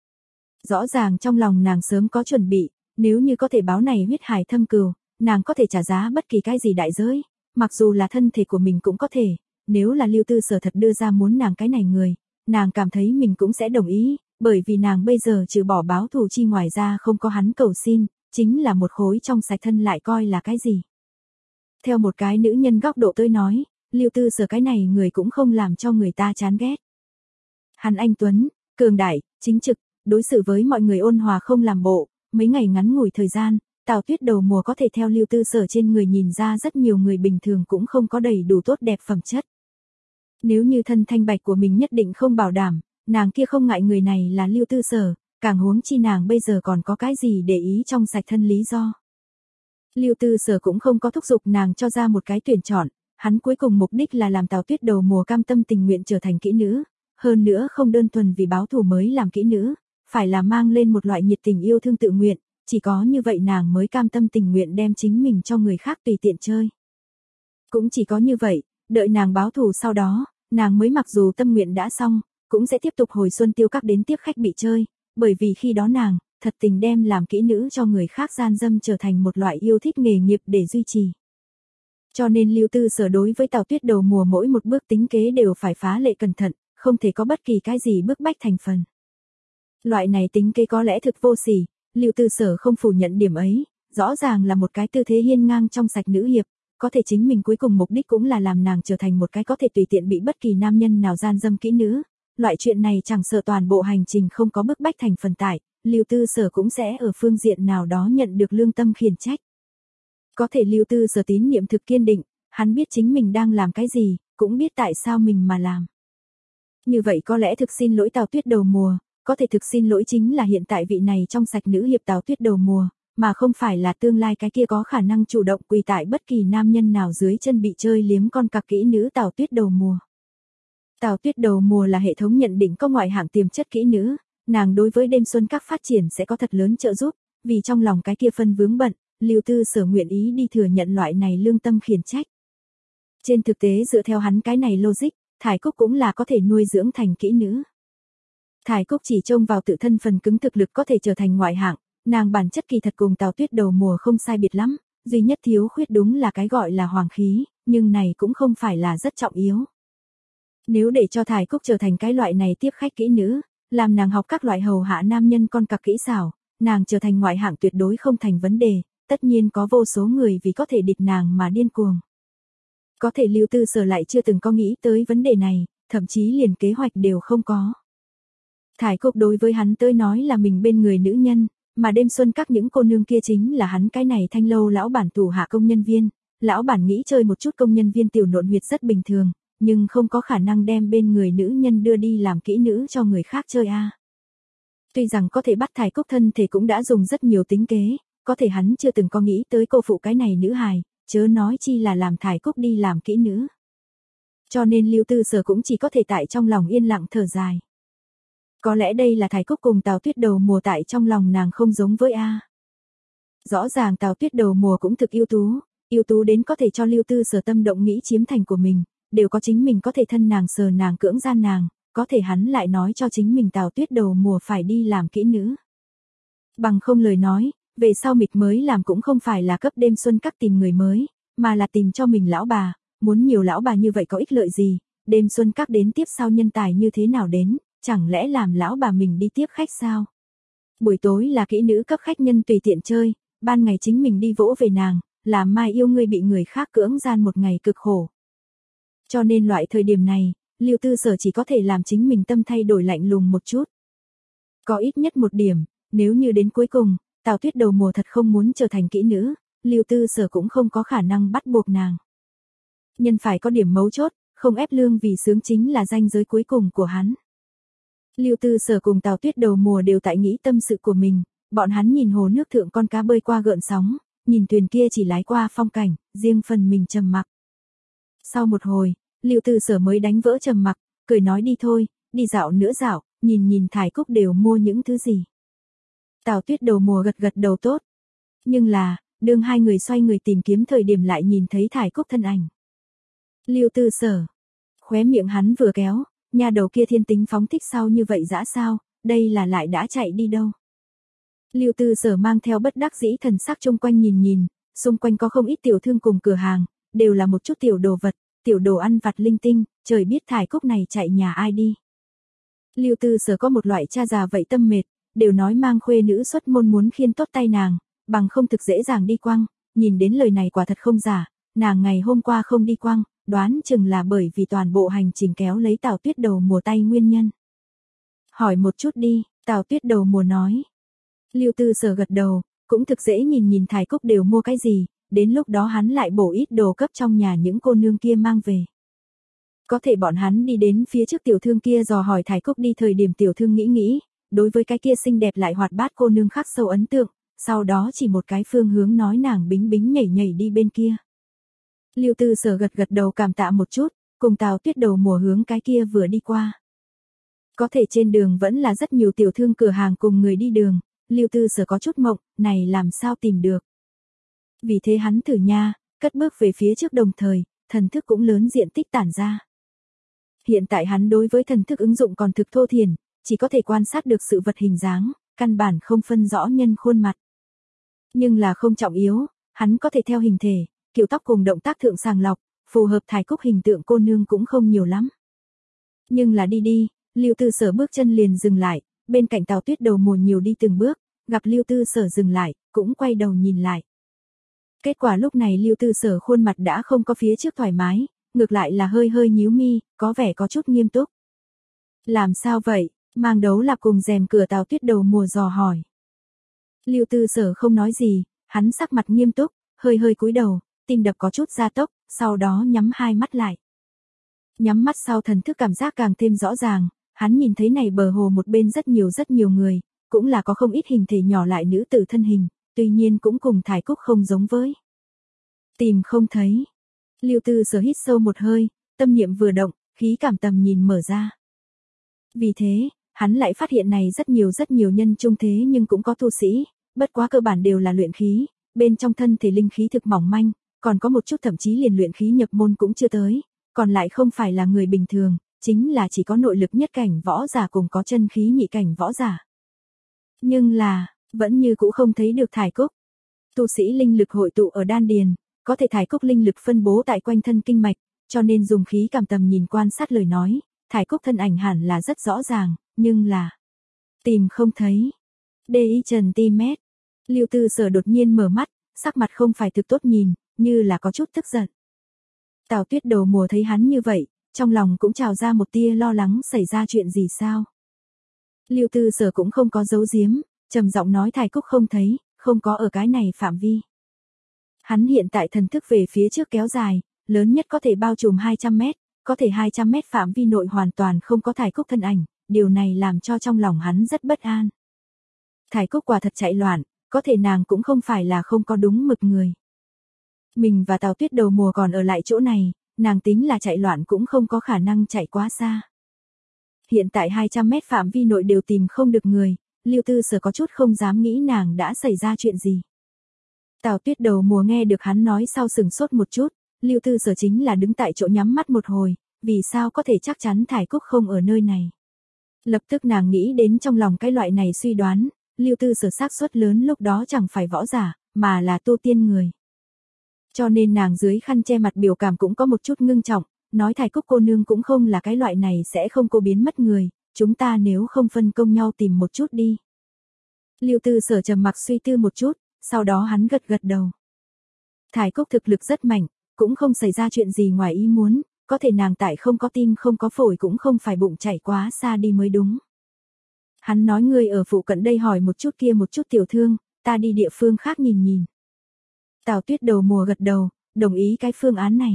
Rõ ràng trong lòng nàng sớm có chuẩn bị, nếu như có thể báo này huyết hải thâm cừu, nàng có thể trả giá bất kỳ cái gì đại giới, mặc dù là thân thể của mình cũng có thể, nếu là Lưu Tư Sở thật đưa ra muốn nàng cái này người, nàng cảm thấy mình cũng sẽ đồng ý, bởi vì nàng bây giờ trừ bỏ báo thù chi ngoài ra không có hắn cầu xin, chính là một khối trong sạch thân lại coi là cái gì. Theo một cái nữ nhân góc độ tôi nói, Lưu Tư Sở cái này người cũng không làm cho người ta chán ghét. Hắn anh tuấn, cường đại, chính trực, đối xử với mọi người ôn hòa không làm bộ, mấy ngày ngắn ngủi thời gian, Tào Tuyết đầu mùa có thể theo Lưu Tư Sở trên người nhìn ra rất nhiều người bình thường cũng không có đầy đủ tốt đẹp phẩm chất. Nếu như thân thanh bạch của mình nhất định không bảo đảm, nàng kia không ngại người này là Lưu Tư Sở, càng huống chi nàng bây giờ còn có cái gì để ý trong sạch thân lý do. Lưu Tư Sở cũng không có thúc giục nàng cho ra một cái tuyển chọn, hắn cuối cùng mục đích là làm Tào Tuyết đầu mùa cam tâm tình nguyện trở thành kỹ nữ, hơn nữa không đơn thuần vì báo thù mới làm kỹ nữ, phải là mang lên một loại nhiệt tình yêu thương tự nguyện, chỉ có như vậy nàng mới cam tâm tình nguyện đem chính mình cho người khác tùy tiện chơi. Cũng chỉ có như vậy, đợi nàng báo thù sau đó, nàng mới mặc dù tâm nguyện đã xong, cũng sẽ tiếp tục hồi xuân tiêu các đến tiếp khách bị chơi, bởi vì khi đó nàng, thật tình đem làm kỹ nữ cho người khác gian dâm trở thành một loại yêu thích nghề nghiệp để duy trì. Cho nên Lưu Tư Sở đối với Tào Tuyết đầu mùa mỗi một bước tính kế đều phải phá lệ cẩn thận, không thể có bất kỳ cái gì bức bách thành phần. Loại này tính kế có lẽ thực vô sỉ, Lưu Tư Sở không phủ nhận điểm ấy, rõ ràng là một cái tư thế hiên ngang trong sạch nữ hiệp, có thể chính mình cuối cùng mục đích cũng là làm nàng trở thành một cái có thể tùy tiện bị bất kỳ nam nhân nào gian dâm kỹ nữ. Loại chuyện này chẳng sợ toàn bộ hành trình không có bức bách thành phần tại, Lưu Tư Sở cũng sẽ ở phương diện nào đó nhận được lương tâm khiển trách. Có thể Lưu Tư Sở tín niệm thực kiên định, hắn biết chính mình đang làm cái gì, cũng biết tại sao mình mà làm. Như vậy có lẽ thực xin lỗi Tào Tuyết đầu mùa, có thể thực xin lỗi chính là hiện tại vị này trong sạch nữ hiệp Tào Tuyết đầu mùa, mà không phải là tương lai cái kia có khả năng chủ động quỳ tại bất kỳ nam nhân nào dưới chân bị chơi liếm con cặc kỹ nữ Tào Tuyết đầu mùa. Tào Tuyết đầu mùa là hệ thống nhận định có ngoại hạng tiềm chất kỹ nữ, nàng đối với đêm xuân các phát triển sẽ có thật lớn trợ giúp, vì trong lòng cái kia phân vướng bận, Lưu Tư Sở nguyện ý đi thừa nhận loại này lương tâm khiển trách. Trên thực tế dựa theo hắn cái này logic, Thải Cúc cũng là có thể nuôi dưỡng thành kỹ nữ. Thải Cúc chỉ trông vào tự thân phần cứng thực lực có thể trở thành ngoại hạng, nàng bản chất kỳ thật cùng Tào Tuyết đầu mùa không sai biệt lắm, duy nhất thiếu khuyết đúng là cái gọi là hoàng khí, nhưng này cũng không phải là rất trọng yếu. Nếu để cho Thải Cúc trở thành cái loại này tiếp khách kỹ nữ, làm nàng học các loại hầu hạ nam nhân con cặc kỹ xảo, nàng trở thành ngoại hạng tuyệt đối không thành vấn đề, tất nhiên có vô số người vì có thể địch nàng mà điên cuồng. Có thể Lưu Tư Sở lại chưa từng có nghĩ tới vấn đề này, thậm chí liền kế hoạch đều không có. Thải Cúc đối với hắn tới nói là mình bên người nữ nhân, mà đêm xuân các những cô nương kia chính là hắn cái này thanh lâu lão bản thủ hạ công nhân viên, lão bản nghĩ chơi một chút công nhân viên tiểu nộn huyệt rất bình thường, nhưng không có khả năng đem bên người nữ nhân đưa đi làm kỹ nữ cho người khác chơi a. À. Tuy rằng có thể bắt Thải Cúc thân thể cũng đã dùng rất nhiều tính kế, có thể hắn chưa từng có nghĩ tới cô phụ cái này nữ hài, chớ nói chi là làm Thải Cúc đi làm kỹ nữ. Cho nên Lưu Tư Sở cũng chỉ có thể tại trong lòng yên lặng thở dài. Có lẽ đây là Thải Cúc cùng Tào Tuyết đầu mùa tại trong lòng nàng không giống với A. Rõ ràng Tào Tuyết đầu mùa cũng thực ưu tú, ưu tú đến có thể cho Lưu Tư Sở tâm động nghĩ chiếm thành của mình, đều có chính mình có thể thân nàng sờ nàng cưỡng gian nàng, có thể hắn lại nói cho chính mình Tào Tuyết đầu mùa phải đi làm kỹ nữ. Bằng không lời nói, về sau mịch mới làm cũng không phải là cấp đêm xuân các tìm người mới, mà là tìm cho mình lão bà, muốn nhiều lão bà như vậy có ích lợi gì, đêm xuân các đến tiếp sau nhân tài như thế nào đến, chẳng lẽ làm lão bà mình đi tiếp khách sao? Buổi tối là kỹ nữ cấp khách nhân tùy tiện chơi, ban ngày chính mình đi vỗ về nàng, làm mai yêu ngươi bị người khác cưỡng gian một ngày cực khổ. Cho nên loại thời điểm này, Lưu Tư Sở chỉ có thể làm chính mình tâm thay đổi lạnh lùng một chút. Có ít nhất một điểm, nếu như đến cuối cùng, Tào Tuyết đầu mùa thật không muốn trở thành kỹ nữ, Lưu Tư Sở cũng không có khả năng bắt buộc nàng. Nhân phải có điểm mấu chốt, không ép lương vì sướng chính là ranh giới cuối cùng của hắn. Lưu Tư Sở cùng Tào Tuyết đầu mùa đều tại nghĩ tâm sự của mình, bọn hắn nhìn hồ nước thượng con cá bơi qua gợn sóng, nhìn thuyền kia chỉ lái qua phong cảnh, riêng phần mình trầm mặc. Sau một hồi, Lưu Tư Sở mới đánh vỡ trầm mặc, cười nói đi thôi, đi dạo nữa dạo, nhìn nhìn Thải Cúc đều mua những thứ gì. Tào Tuyết đầu mùa gật gật đầu tốt. Nhưng là, đương hai người xoay người tìm kiếm thời điểm lại nhìn thấy Thải Cúc thân ảnh. Lưu Tư Sở. Khóe miệng hắn vừa kéo, nhà đầu kia thiên tính phóng thích sau như vậy dã sao, đây là lại đã chạy đi đâu. Lưu Tư Sở mang theo bất đắc dĩ thần sắc chung quanh nhìn nhìn, xung quanh có không ít tiểu thương cùng cửa hàng, đều là một chút tiểu đồ vật, tiểu đồ ăn vặt linh tinh, trời biết Thải Cúc này chạy nhà ai đi. Lưu Tư Sở có một loại cha già vậy tâm mệt, đều nói mang khuê nữ xuất môn muốn khiên tốt tay nàng, bằng không thực dễ dàng đi quăng, nhìn đến lời này quả thật không giả, nàng ngày hôm qua không đi quăng, đoán chừng là bởi vì toàn bộ hành trình kéo lấy Tào Tuyết đầu mùa tay nguyên nhân. Hỏi một chút đi, Tào Tuyết đầu mùa nói. Lưu Tư Sở gật đầu, cũng thực dễ nhìn nhìn Thải Cúc đều mua cái gì, đến lúc đó hắn lại bổ ít đồ cấp trong nhà những cô nương kia mang về. Có thể bọn hắn đi đến phía trước tiểu thương kia dò hỏi Thải Cúc đi thời điểm tiểu thương nghĩ nghĩ, đối với cái kia xinh đẹp lại hoạt bát cô nương khắc sâu ấn tượng, sau đó chỉ một cái phương hướng nói nàng bính bính nhảy nhảy đi bên kia. Lưu Tư Sở gật gật đầu cảm tạ một chút, cùng Tào Tuyết đầu mùa hướng cái kia vừa đi qua. Có thể trên đường vẫn là rất nhiều tiểu thương cửa hàng cùng người đi đường, Lưu Tư Sở có chút mộng, này làm sao tìm được. Vì thế hắn thử nha, cất bước về phía trước đồng thời, thần thức cũng lớn diện tích tản ra. Hiện tại hắn đối với thần thức ứng dụng còn thực thô thiển, chỉ có thể quan sát được sự vật hình dáng, căn bản không phân rõ nhân khuôn mặt. Nhưng là không trọng yếu, hắn có thể theo hình thể, kiểu tóc cùng động tác thượng sàng lọc, phù hợp Thải Cúc hình tượng cô nương cũng không nhiều lắm. Nhưng là đi đi, Lưu Tư Sở bước chân liền dừng lại, bên cạnh Tào Tuyết đầu mùa nhiều đi từng bước, gặp Lưu Tư Sở dừng lại, cũng quay đầu nhìn lại. Kết quả lúc này Lưu Tư Sở khuôn mặt đã không có phía trước thoải mái, ngược lại là hơi hơi nhíu mi, có vẻ có chút nghiêm túc. Làm sao vậy? Mang đấu lạp cùng rèm cửa Tào Tuyết đầu mùa dò hỏi. Lưu Tư Sở không nói gì, hắn sắc mặt nghiêm túc, hơi hơi cúi đầu, tim đập có chút gia tốc, sau đó nhắm hai mắt lại. Nhắm mắt sau thần thức cảm giác càng thêm rõ ràng, hắn nhìn thấy này bờ hồ một bên rất nhiều rất nhiều người, cũng là có không ít hình thể nhỏ lại nữ tử thân hình, tuy nhiên cũng cùng Thải Cúc không giống với. Tìm không thấy. Lưu Tư Sở hít sâu một hơi, tâm niệm vừa động, khí cảm tầm nhìn mở ra. Vì thế, hắn lại phát hiện này rất nhiều rất nhiều nhân trung thế nhưng cũng có tu sĩ, bất quá cơ bản đều là luyện khí, bên trong thân thể linh khí thực mỏng manh, còn có một chút thậm chí liền luyện khí nhập môn cũng chưa tới, còn lại không phải là người bình thường, chính là chỉ có nội lực nhất cảnh võ giả cùng có chân khí nhị cảnh võ giả. Nhưng là, vẫn như cũ không thấy được Thải Cúc. Tu sĩ linh lực hội tụ ở đan điền, có thể Thải Cúc linh lực phân bố tại quanh thân kinh mạch, cho nên dùng khí cảm tầm nhìn quan sát lời nói, Thải Cúc thân ảnh hẳn là rất rõ ràng, nhưng là tìm không thấy. Đê y trần ti mét. Lưu Tư Sở đột nhiên mở mắt, sắc mặt không phải thực tốt nhìn, như là có chút tức giận. Tào Tuyết Đầu Mùa thấy hắn như vậy, trong lòng cũng trào ra một tia lo lắng xảy ra chuyện gì sao. Lưu Tư Sở cũng không có giấu giếm, trầm giọng nói Thải Cúc không thấy, không có ở cái này phạm vi. Hắn hiện tại thần thức về phía trước kéo dài, lớn nhất có thể bao trùm hai trăm mét, có thể hai trăm mét phạm vi nội hoàn toàn không có Thải Cúc thân ảnh, điều này làm cho trong lòng hắn rất bất an. Thải Cúc quả thật chạy loạn, có thể nàng cũng không phải là không có đúng mực người. Mình và Tào Tuyết Đầu Mùa còn ở lại chỗ này, nàng tính là chạy loạn cũng không có khả năng chạy quá xa. Hiện tại hai trăm mét phạm vi nội đều tìm không được người, Lưu Tư Sở có chút không dám nghĩ nàng đã xảy ra chuyện gì. Tào Tuyết Đầu Mùa nghe được hắn nói sau sừng sốt một chút, Lưu Tư Sở chính là đứng tại chỗ nhắm mắt một hồi, vì sao có thể chắc chắn Thải Cúc không ở nơi này. Lập tức nàng nghĩ đến trong lòng cái loại này suy đoán, Lưu Tư Sở xác suất lớn lúc đó chẳng phải võ giả, mà là tu tiên người. Cho nên nàng dưới khăn che mặt biểu cảm cũng có một chút ngưng trọng, nói Thải Cúc cô nương cũng không là cái loại này sẽ không cô biến mất người, chúng ta nếu không phân công nhau tìm một chút đi. Lưu Tư Sở trầm mặc suy tư một chút, sau đó hắn gật gật đầu. Thải Cúc thực lực rất mạnh, cũng không xảy ra chuyện gì ngoài ý muốn, có thể nàng tại không có tim không có phổi cũng không phải bụng chảy quá xa đi mới đúng. Hắn nói người ở phụ cận đây hỏi một chút kia một chút tiểu thương, ta đi địa phương khác nhìn nhìn. Tào Tuyết Đầu Mùa gật đầu, đồng ý cái phương án này.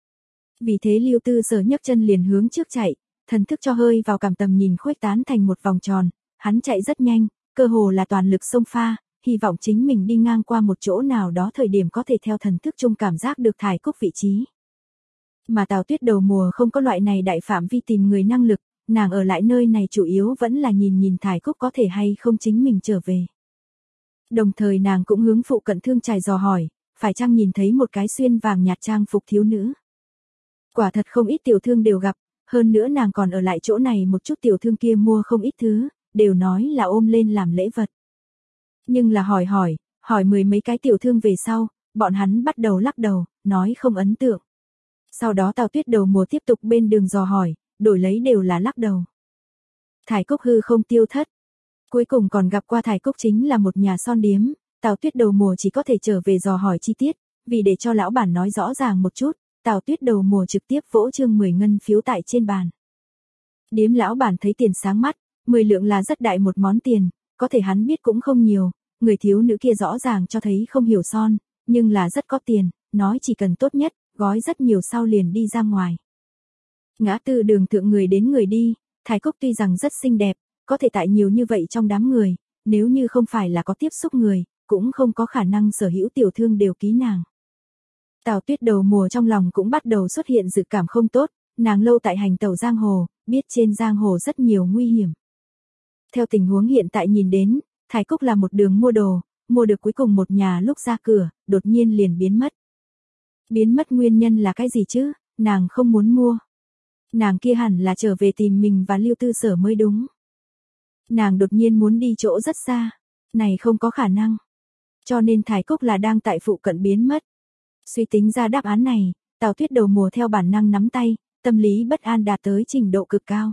Vì thế Lưu Tư Sở nhấc chân liền hướng trước chạy, thần thức cho hơi vào cảm tầm nhìn khuếch tán thành một vòng tròn, hắn chạy rất nhanh, cơ hồ là toàn lực xông pha, hy vọng chính mình đi ngang qua một chỗ nào đó thời điểm có thể theo thần thức chung cảm giác được Thải Cúc vị trí. Mà Tào Tuyết Đầu Mùa không có loại này đại phạm vi tìm người năng lực, nàng ở lại nơi này chủ yếu vẫn là nhìn nhìn Thải Cúc có thể hay không chính mình trở về. Đồng thời nàng cũng hướng phụ cận thương trài dò hỏi, phải chăng nhìn thấy một cái xuyên vàng nhạt trang phục thiếu nữ. Quả thật không ít tiểu thương đều gặp, hơn nữa nàng còn ở lại chỗ này một chút tiểu thương kia mua không ít thứ, đều nói là ôm lên làm lễ vật. Nhưng là hỏi hỏi, hỏi mười mấy cái tiểu thương về sau, bọn hắn bắt đầu lắc đầu, nói không ấn tượng. Sau đó Tào Tuyết Đầu Mùa tiếp tục bên đường dò hỏi, đổi lấy đều là lắc đầu. Thải Cúc hư không tiêu thất. Cuối cùng còn gặp qua Thải Cúc chính là một nhà son điếm, Tào Tuyết Đầu Mùa chỉ có thể trở về dò hỏi chi tiết, vì để cho lão bản nói rõ ràng một chút, Tào Tuyết Đầu Mùa trực tiếp vỗ chương mười ngân phiếu tại trên bàn. Điếm lão bản thấy tiền sáng mắt, mười lượng là rất đại một món tiền, có thể hắn biết cũng không nhiều, người thiếu nữ kia rõ ràng cho thấy không hiểu son, nhưng là rất có tiền, nói chỉ cần tốt nhất, gói rất nhiều sau liền đi ra ngoài. Ngã tư đường thượng người đến người đi, Thải Cúc tuy rằng rất xinh đẹp, có thể tại nhiều như vậy trong đám người, nếu như không phải là có tiếp xúc người, cũng không có khả năng sở hữu tiểu thương đều ký nàng. Tào Tuyết Đầu Mùa trong lòng cũng bắt đầu xuất hiện dự cảm không tốt, nàng lâu tại hành tẩu giang hồ, biết trên giang hồ rất nhiều nguy hiểm. Theo tình huống hiện tại nhìn đến, Thải Cúc là một đường mua đồ, mua được cuối cùng một nhà lúc ra cửa, đột nhiên liền biến mất. Biến mất nguyên nhân là cái gì chứ, nàng không muốn mua. Nàng kia hẳn là trở về tìm mình và Lưu Tư Sở mới đúng. Nàng đột nhiên muốn đi chỗ rất xa, này không có khả năng. Cho nên Thải Cúc là đang tại phụ cận biến mất. Suy tính ra đáp án này, Tào Tuyết Đầu Mùa theo bản năng nắm tay, tâm lý bất an đạt tới trình độ cực cao.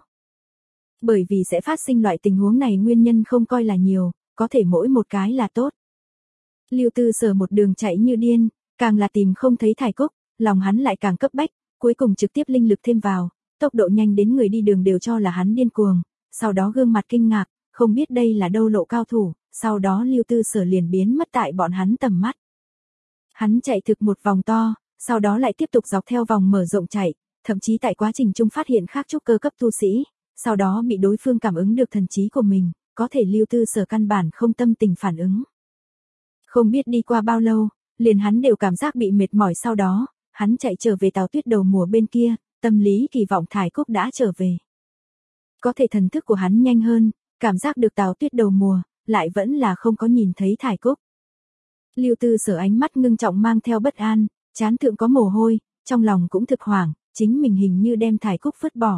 Bởi vì sẽ phát sinh loại tình huống này nguyên nhân không coi là nhiều, có thể mỗi một cái là tốt. Lưu Tư Sở một đường chạy như điên, càng là tìm không thấy Thải Cúc, lòng hắn lại càng cấp bách, cuối cùng trực tiếp linh lực thêm vào, tốc độ nhanh đến người đi đường đều cho là hắn điên cuồng, sau đó gương mặt kinh ngạc, không biết đây là đâu lộ cao thủ, sau đó Lưu Tư Sở liền biến mất tại bọn hắn tầm mắt. Hắn chạy thực một vòng to, sau đó lại tiếp tục dọc theo vòng mở rộng chạy, thậm chí tại quá trình chung phát hiện khác trúc cơ cấp tu sĩ, sau đó bị đối phương cảm ứng được thần trí của mình, có thể Lưu Tư Sở căn bản không tâm tình phản ứng. Không biết đi qua bao lâu, liền hắn đều cảm giác bị mệt mỏi, sau đó, hắn chạy trở về Tào Tuyết đầu mùa bên kia, tâm lý kỳ vọng Thải Cúc đã trở về. Có thể thần thức của hắn nhanh hơn, cảm giác được Tào Tuyết đầu mùa, lại vẫn là không có nhìn thấy Thải Cúc. Lưu Tư Sở ánh mắt ngưng trọng mang theo bất an, trán thượng có mồ hôi, trong lòng cũng thực hoảng, chính mình hình như đem Thải Cúc vứt bỏ.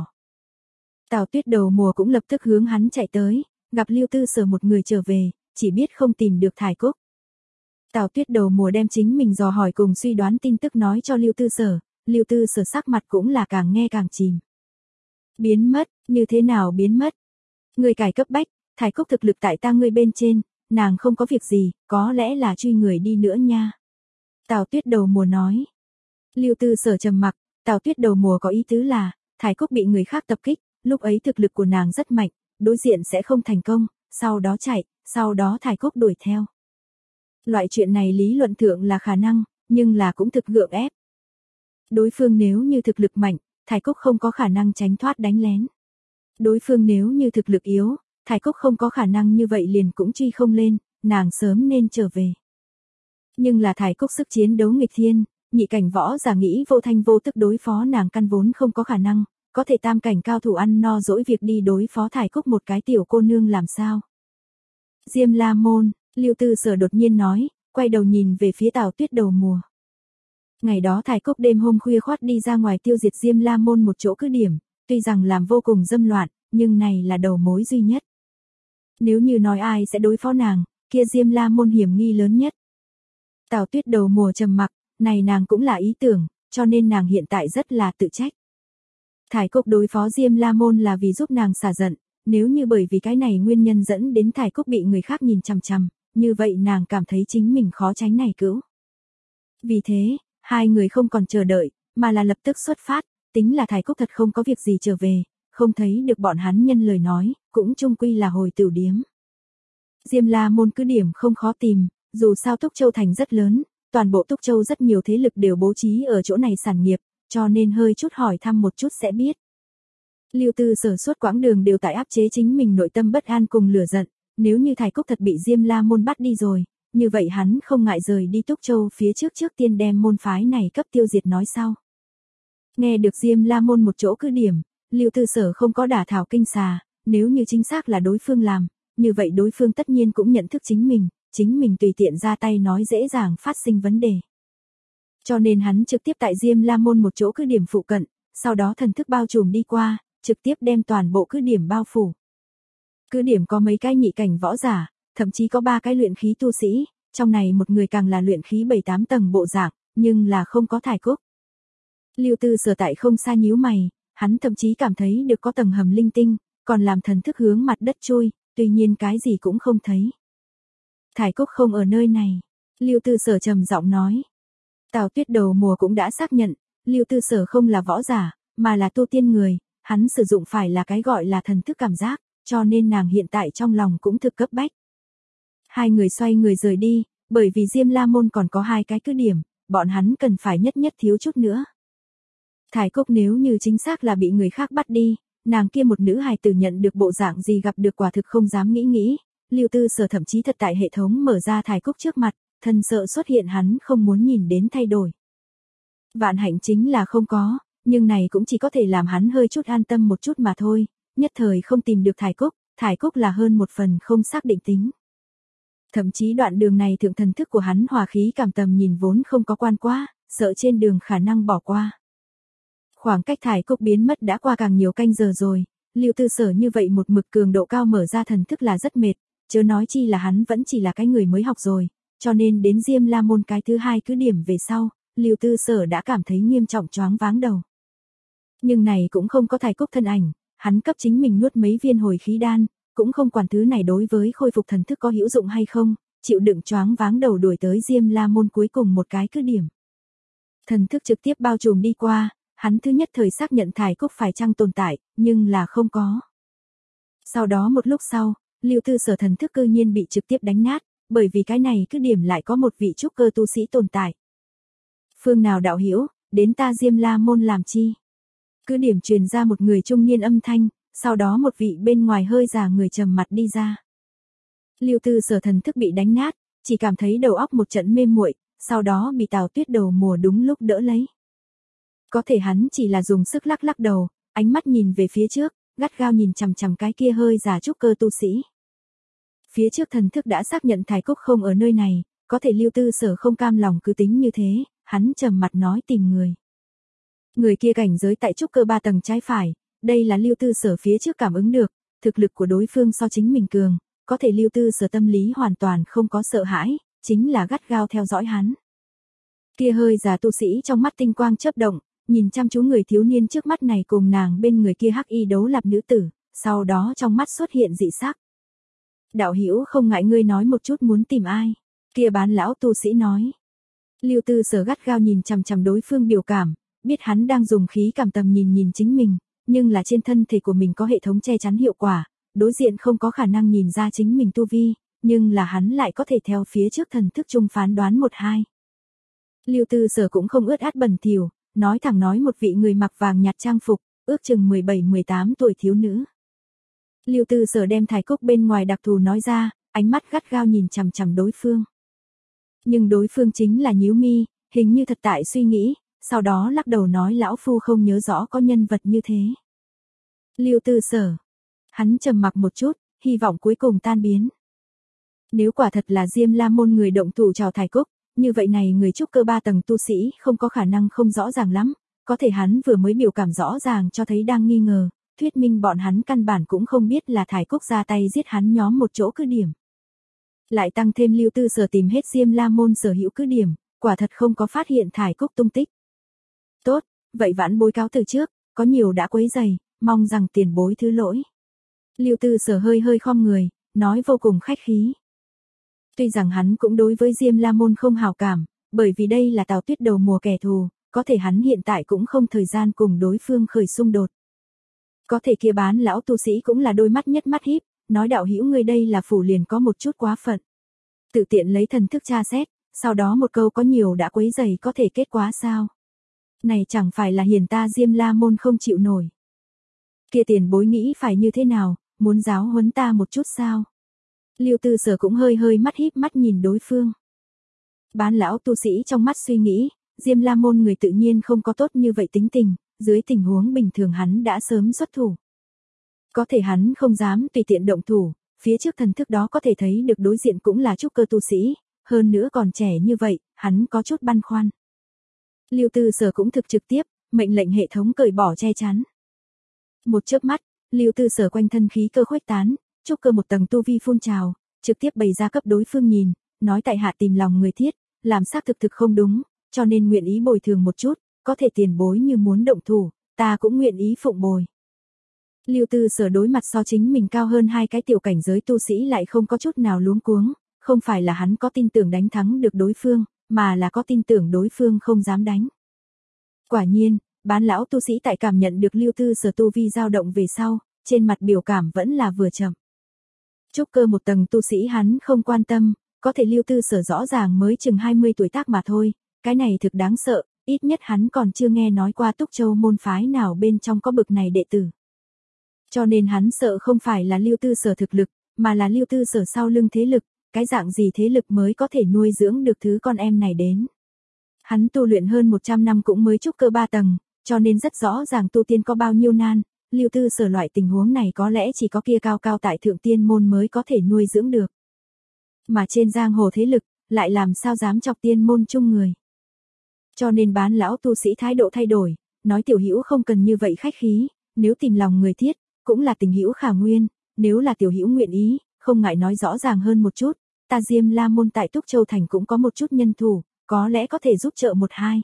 Tào Tuyết đầu mùa cũng lập tức hướng hắn chạy tới, gặp Lưu Tư Sở một người trở về, chỉ biết không tìm được Thải Cúc. Tào Tuyết đầu mùa đem chính mình dò hỏi cùng suy đoán tin tức nói cho Lưu Tư Sở, Lưu Tư Sở sắc mặt cũng là càng nghe càng chìm. Biến mất, như thế nào biến mất? Người cải cấp bách, Thải Cúc thực lực tại ta ngươi bên trên, nàng không có việc gì, có lẽ là truy người đi nữa nha. Tào Tuyết đầu mùa nói. Lưu Tư Sở trầm mặc, Tào Tuyết đầu mùa có ý tứ là, Thải Cúc bị người khác tập kích, lúc ấy thực lực của nàng rất mạnh, đối diện sẽ không thành công, sau đó chạy, sau đó Thải Cúc đuổi theo. Loại chuyện này lý luận thượng là khả năng, nhưng là cũng thực gượng ép. Đối phương nếu như thực lực mạnh, Thải Cúc không có khả năng tránh thoát đánh lén. Đối phương nếu như thực lực yếu, Thải Cúc không có khả năng như vậy liền cũng truy không lên, nàng sớm nên trở về. Nhưng là Thải Cúc sức chiến đấu nghịch thiên, nhị cảnh võ giả nghĩ vô thanh vô tức đối phó nàng căn vốn không có khả năng, có thể tam cảnh cao thủ ăn no dỗi việc đi đối phó Thải Cúc một cái tiểu cô nương làm sao. Diêm La Môn, Lưu Tư Sở đột nhiên nói, quay đầu nhìn về phía Tào Tuyết đầu mùa. Ngày đó Thải Cúc đêm hôm khuya khoắt đi ra ngoài tiêu diệt Diêm La Môn một chỗ cứ điểm, tuy rằng làm vô cùng dâm loạn, nhưng này là đầu mối duy nhất. Nếu như nói ai sẽ đối phó nàng, kia Diêm La Môn hiểm nghi lớn nhất. Tào Tuyết đầu mùa trầm mặc, này nàng cũng là ý tưởng, cho nên nàng hiện tại rất là tự trách. Thải Cúc đối phó Diêm La Môn là vì giúp nàng xả giận, nếu như bởi vì cái này nguyên nhân dẫn đến Thải Cúc bị người khác nhìn chằm chằm, như vậy nàng cảm thấy chính mình khó tránh này cữu. Vì thế, hai người không còn chờ đợi, mà là lập tức xuất phát, tính là Thải Cúc thật không có việc gì trở về, không thấy được bọn hắn nhân lời nói, cũng chung quy là hồi tửu điếm. Diêm La Môn cứ điểm không khó tìm, dù sao Túc Châu thành rất lớn, toàn bộ Túc Châu rất nhiều thế lực đều bố trí ở chỗ này sản nghiệp, cho nên hơi chút hỏi thăm một chút sẽ biết. Lưu Tư Sở suốt quãng đường đều tại áp chế chính mình nội tâm bất an cùng lửa giận, nếu như Thải Cúc thật bị Diêm La Môn bắt đi rồi, như vậy hắn không ngại rời đi Túc Châu phía trước trước tiên đem môn phái này cấp tiêu diệt nói sau. Nghe được Diêm La Môn một chỗ cứ điểm, Lưu Tư Sở không có đả thảo kinh xà, nếu như chính xác là đối phương làm, như vậy đối phương tất nhiên cũng nhận thức chính mình, chính mình tùy tiện ra tay nói dễ dàng phát sinh vấn đề. Cho nên hắn trực tiếp tại Diêm La Môn một chỗ cứ điểm phụ cận, sau đó thần thức bao trùm đi qua, trực tiếp đem toàn bộ cứ điểm bao phủ. Cứ điểm có mấy cái nhị cảnh võ giả, thậm chí có ba cái luyện khí tu sĩ, trong này một người càng là luyện khí bảy tám tầng bộ dạng, nhưng là không có Thải Cúc. Lưu Tư Sở tại không xa nhíu mày, hắn thậm chí cảm thấy được có tầng hầm linh tinh, còn làm thần thức hướng mặt đất chui, tuy nhiên cái gì cũng không thấy. Thải Cúc không ở nơi này, Lưu Tư Sở trầm giọng nói. Tào Tuyết đầu mùa cũng đã xác nhận, Lưu Tư Sở không là võ giả, mà là tu tiên người, hắn sử dụng phải là cái gọi là thần thức cảm giác, cho nên nàng hiện tại trong lòng cũng thực cấp bách. Hai người xoay người rời đi, bởi vì Diêm La Môn còn có hai cái cứ điểm, bọn hắn cần phải nhất nhất thiếu chút nữa. Thải Cúc nếu như chính xác là bị người khác bắt đi, nàng kia một nữ hài tử nhận được bộ dạng gì gặp được quả thực không dám nghĩ nghĩ, Lưu Tư Sở thậm chí thật tại hệ thống mở ra Thải Cúc trước mặt, thân sợ xuất hiện hắn không muốn nhìn đến thay đổi. Vạn hạnh chính là không có, nhưng này cũng chỉ có thể làm hắn hơi chút an tâm một chút mà thôi, nhất thời không tìm được Thải Cúc, Thải Cúc là hơn một phần không xác định tính. Thậm chí đoạn đường này thượng thần thức của hắn hòa khí cảm tầm nhìn vốn không có quan quá, sợ trên đường khả năng bỏ qua. Khoảng cách Thải Cúc biến mất đã qua càng nhiều canh giờ rồi, Lưu Tư Sở như vậy một mực cường độ cao mở ra thần thức là rất mệt, chớ nói chi là hắn vẫn chỉ là cái người mới học rồi, cho nên đến Diêm La Môn cái thứ hai cứ điểm về sau, Lưu Tư Sở đã cảm thấy nghiêm trọng choáng váng đầu. Nhưng này cũng không có Thải Cúc thân ảnh, hắn cấp chính mình nuốt mấy viên hồi khí đan, cũng không quản thứ này đối với khôi phục thần thức có hữu dụng hay không, chịu đựng choáng váng đầu đuổi tới Diêm La Môn cuối cùng một cái cứ điểm. Thần thức trực tiếp bao trùm đi qua, hắn thứ nhất thời xác nhận Thải Cúc phải chăng tồn tại, nhưng là không có. Sau đó một lúc sau, Lưu Tư Sở thần thức cư nhiên bị trực tiếp đánh nát, bởi vì cái này cứ điểm lại có một vị trúc cơ tu sĩ tồn tại. Phương nào đạo hữu, đến ta Diêm La môn làm chi? Cứ điểm truyền ra một người trung niên âm thanh, sau đó một vị bên ngoài hơi già người trầm mặt đi ra. Lưu Tư Sở thần thức bị đánh nát, chỉ cảm thấy đầu óc một trận mê muội, sau đó bị Tào Tuyết đầu mùa đúng lúc đỡ lấy. Có thể hắn chỉ là dùng sức lắc lắc đầu, ánh mắt nhìn về phía trước, gắt gao nhìn chằm chằm cái kia hơi già trúc cơ tu sĩ. Phía trước thần thức đã xác nhận Thái Cúc không ở nơi này, có thể Lưu Tư Sở không cam lòng cứ tính như thế, hắn trầm mặt nói tìm người. Người kia cảnh giới tại trúc cơ ba tầng trái phải, đây là Lưu Tư Sở phía trước cảm ứng được, thực lực của đối phương so chính mình cường, có thể Lưu Tư Sở tâm lý hoàn toàn không có sợ hãi, chính là gắt gao theo dõi hắn. Kia hơi già tu sĩ trong mắt tinh quang chớp động, nhìn chăm chú người thiếu niên trước mắt này cùng nàng bên người kia hắc y đấu lạp nữ tử, sau đó trong mắt xuất hiện dị sắc. Đạo hữu không ngại ngươi nói một chút muốn tìm ai? Kia bán lão tu sĩ nói. Lưu Tư Sở gắt gao nhìn chằm chằm đối phương biểu cảm, biết hắn đang dùng khí cảm tầm nhìn nhìn chính mình, nhưng là trên thân thể của mình có hệ thống che chắn hiệu quả, đối diện không có khả năng nhìn ra chính mình tu vi, nhưng là hắn lại có thể theo phía trước thần thức trung phán đoán một hai. Lưu Tư Sở cũng không ướt át bẩn thỉu, nói thẳng nói một vị người mặc vàng nhạt trang phục, ước chừng mười bảy mười tám tuổi thiếu nữ. Lưu Tư Sở đem Thái Cúc bên ngoài đặc thù nói ra, ánh mắt gắt gao nhìn chằm chằm đối phương. Nhưng đối phương chính là nhíu mi, hình như thật tại suy nghĩ, sau đó lắc đầu nói lão phu không nhớ rõ có nhân vật như thế. Lưu Tư Sở. Hắn trầm mặc một chút, hy vọng cuối cùng tan biến. Nếu quả thật là Diêm La môn người động thủ chào Thái Cúc, như vậy này người trúc cơ ba tầng tu sĩ không có khả năng không rõ ràng lắm, có thể hắn vừa mới biểu cảm rõ ràng cho thấy đang nghi ngờ, thuyết minh bọn hắn căn bản cũng không biết là Thái Cúc ra tay giết hắn nhóm một chỗ cứ điểm. Lại tăng thêm Lưu Tư Sở tìm hết Diêm La môn sở hữu cứ điểm, quả thật không có phát hiện Thái Cúc tung tích. Tốt, vậy vãn bối cáo từ trước, có nhiều đã quấy rầy, mong rằng tiền bối thứ lỗi. Lưu Tư Sở hơi hơi khom người, nói vô cùng khách khí. Tuy rằng hắn cũng đối với Diêm La môn không hảo cảm, bởi vì đây là Tào Tuyết đầu mùa kẻ thù, có thể hắn hiện tại cũng không thời gian cùng đối phương khởi xung đột. Có thể kia bán lão tu sĩ cũng là đôi mắt nhất mắt híp, nói đạo hữu ngươi đây là phủ liền có một chút quá phận. Tự tiện lấy thần thức tra xét, sau đó một câu có nhiều đã quấy rầy có thể kết quá sao? Này chẳng phải là hiền ta Diêm La môn không chịu nổi. Kia tiền bối nghĩ phải như thế nào, muốn giáo huấn ta một chút sao? Lưu Tư Sở cũng hơi hơi mắt híp mắt nhìn đối phương. Bán lão tu sĩ trong mắt suy nghĩ, Diêm La môn người tự nhiên không có tốt như vậy tính tình, dưới tình huống bình thường hắn đã sớm xuất thủ. Có thể hắn không dám tùy tiện động thủ, phía trước thần thức đó có thể thấy được đối diện cũng là trúc cơ tu sĩ, hơn nữa còn trẻ như vậy, hắn có chút băn khoăn. Lưu Tư Sở cũng thực trực tiếp, mệnh lệnh hệ thống cởi bỏ che chắn. Một chớp mắt, Lưu Tư Sở quanh thân khí cơ khuếch tán, trúc cơ một tầng tu vi phun trào, trực tiếp bày ra cấp đối phương nhìn, nói tại hạ tìm lòng người thiết, làm xác thực thực không đúng, cho nên nguyện ý bồi thường một chút, có thể tiền bối như muốn động thủ, ta cũng nguyện ý phụng bồi. Lưu Tư Sở đối mặt so chính mình cao hơn hai cái tiểu cảnh giới tu sĩ lại không có chút nào luống cuống, không phải là hắn có tin tưởng đánh thắng được đối phương, mà là có tin tưởng đối phương không dám đánh. Quả nhiên, bán lão tu sĩ tại cảm nhận được Lưu Tư Sở tu vi dao động về sau, trên mặt biểu cảm vẫn là vừa chậm. Trúc cơ một tầng tu sĩ hắn không quan tâm, có thể Lưu Tư Sở rõ ràng mới chừng hai mươi tuổi tác mà thôi, cái này thực đáng sợ, ít nhất hắn còn chưa nghe nói qua Túc Châu môn phái nào bên trong có bực này đệ tử. Cho nên hắn sợ không phải là Lưu Tư Sở thực lực, mà là Lưu Tư Sở sau lưng thế lực, cái dạng gì thế lực mới có thể nuôi dưỡng được thứ con em này đến. Hắn tu luyện hơn một trăm năm cũng mới trúc cơ ba tầng, cho nên rất rõ ràng tu tiên có bao nhiêu nan, Lưu Tư Sở loại tình huống này có lẽ chỉ có kia cao cao tại thượng tiên môn mới có thể nuôi dưỡng được. Mà trên giang hồ thế lực, lại làm sao dám chọc tiên môn chung người. Cho nên bán lão tu sĩ thái độ thay đổi, nói tiểu hữu không cần như vậy khách khí, nếu tìm lòng người thiết, cũng là tình hữu khả nguyên, nếu là tiểu hữu nguyện ý, không ngại nói rõ ràng hơn một chút, ta Diêm La môn tại Túc Châu thành cũng có một chút nhân thủ, có lẽ có thể giúp trợ một hai.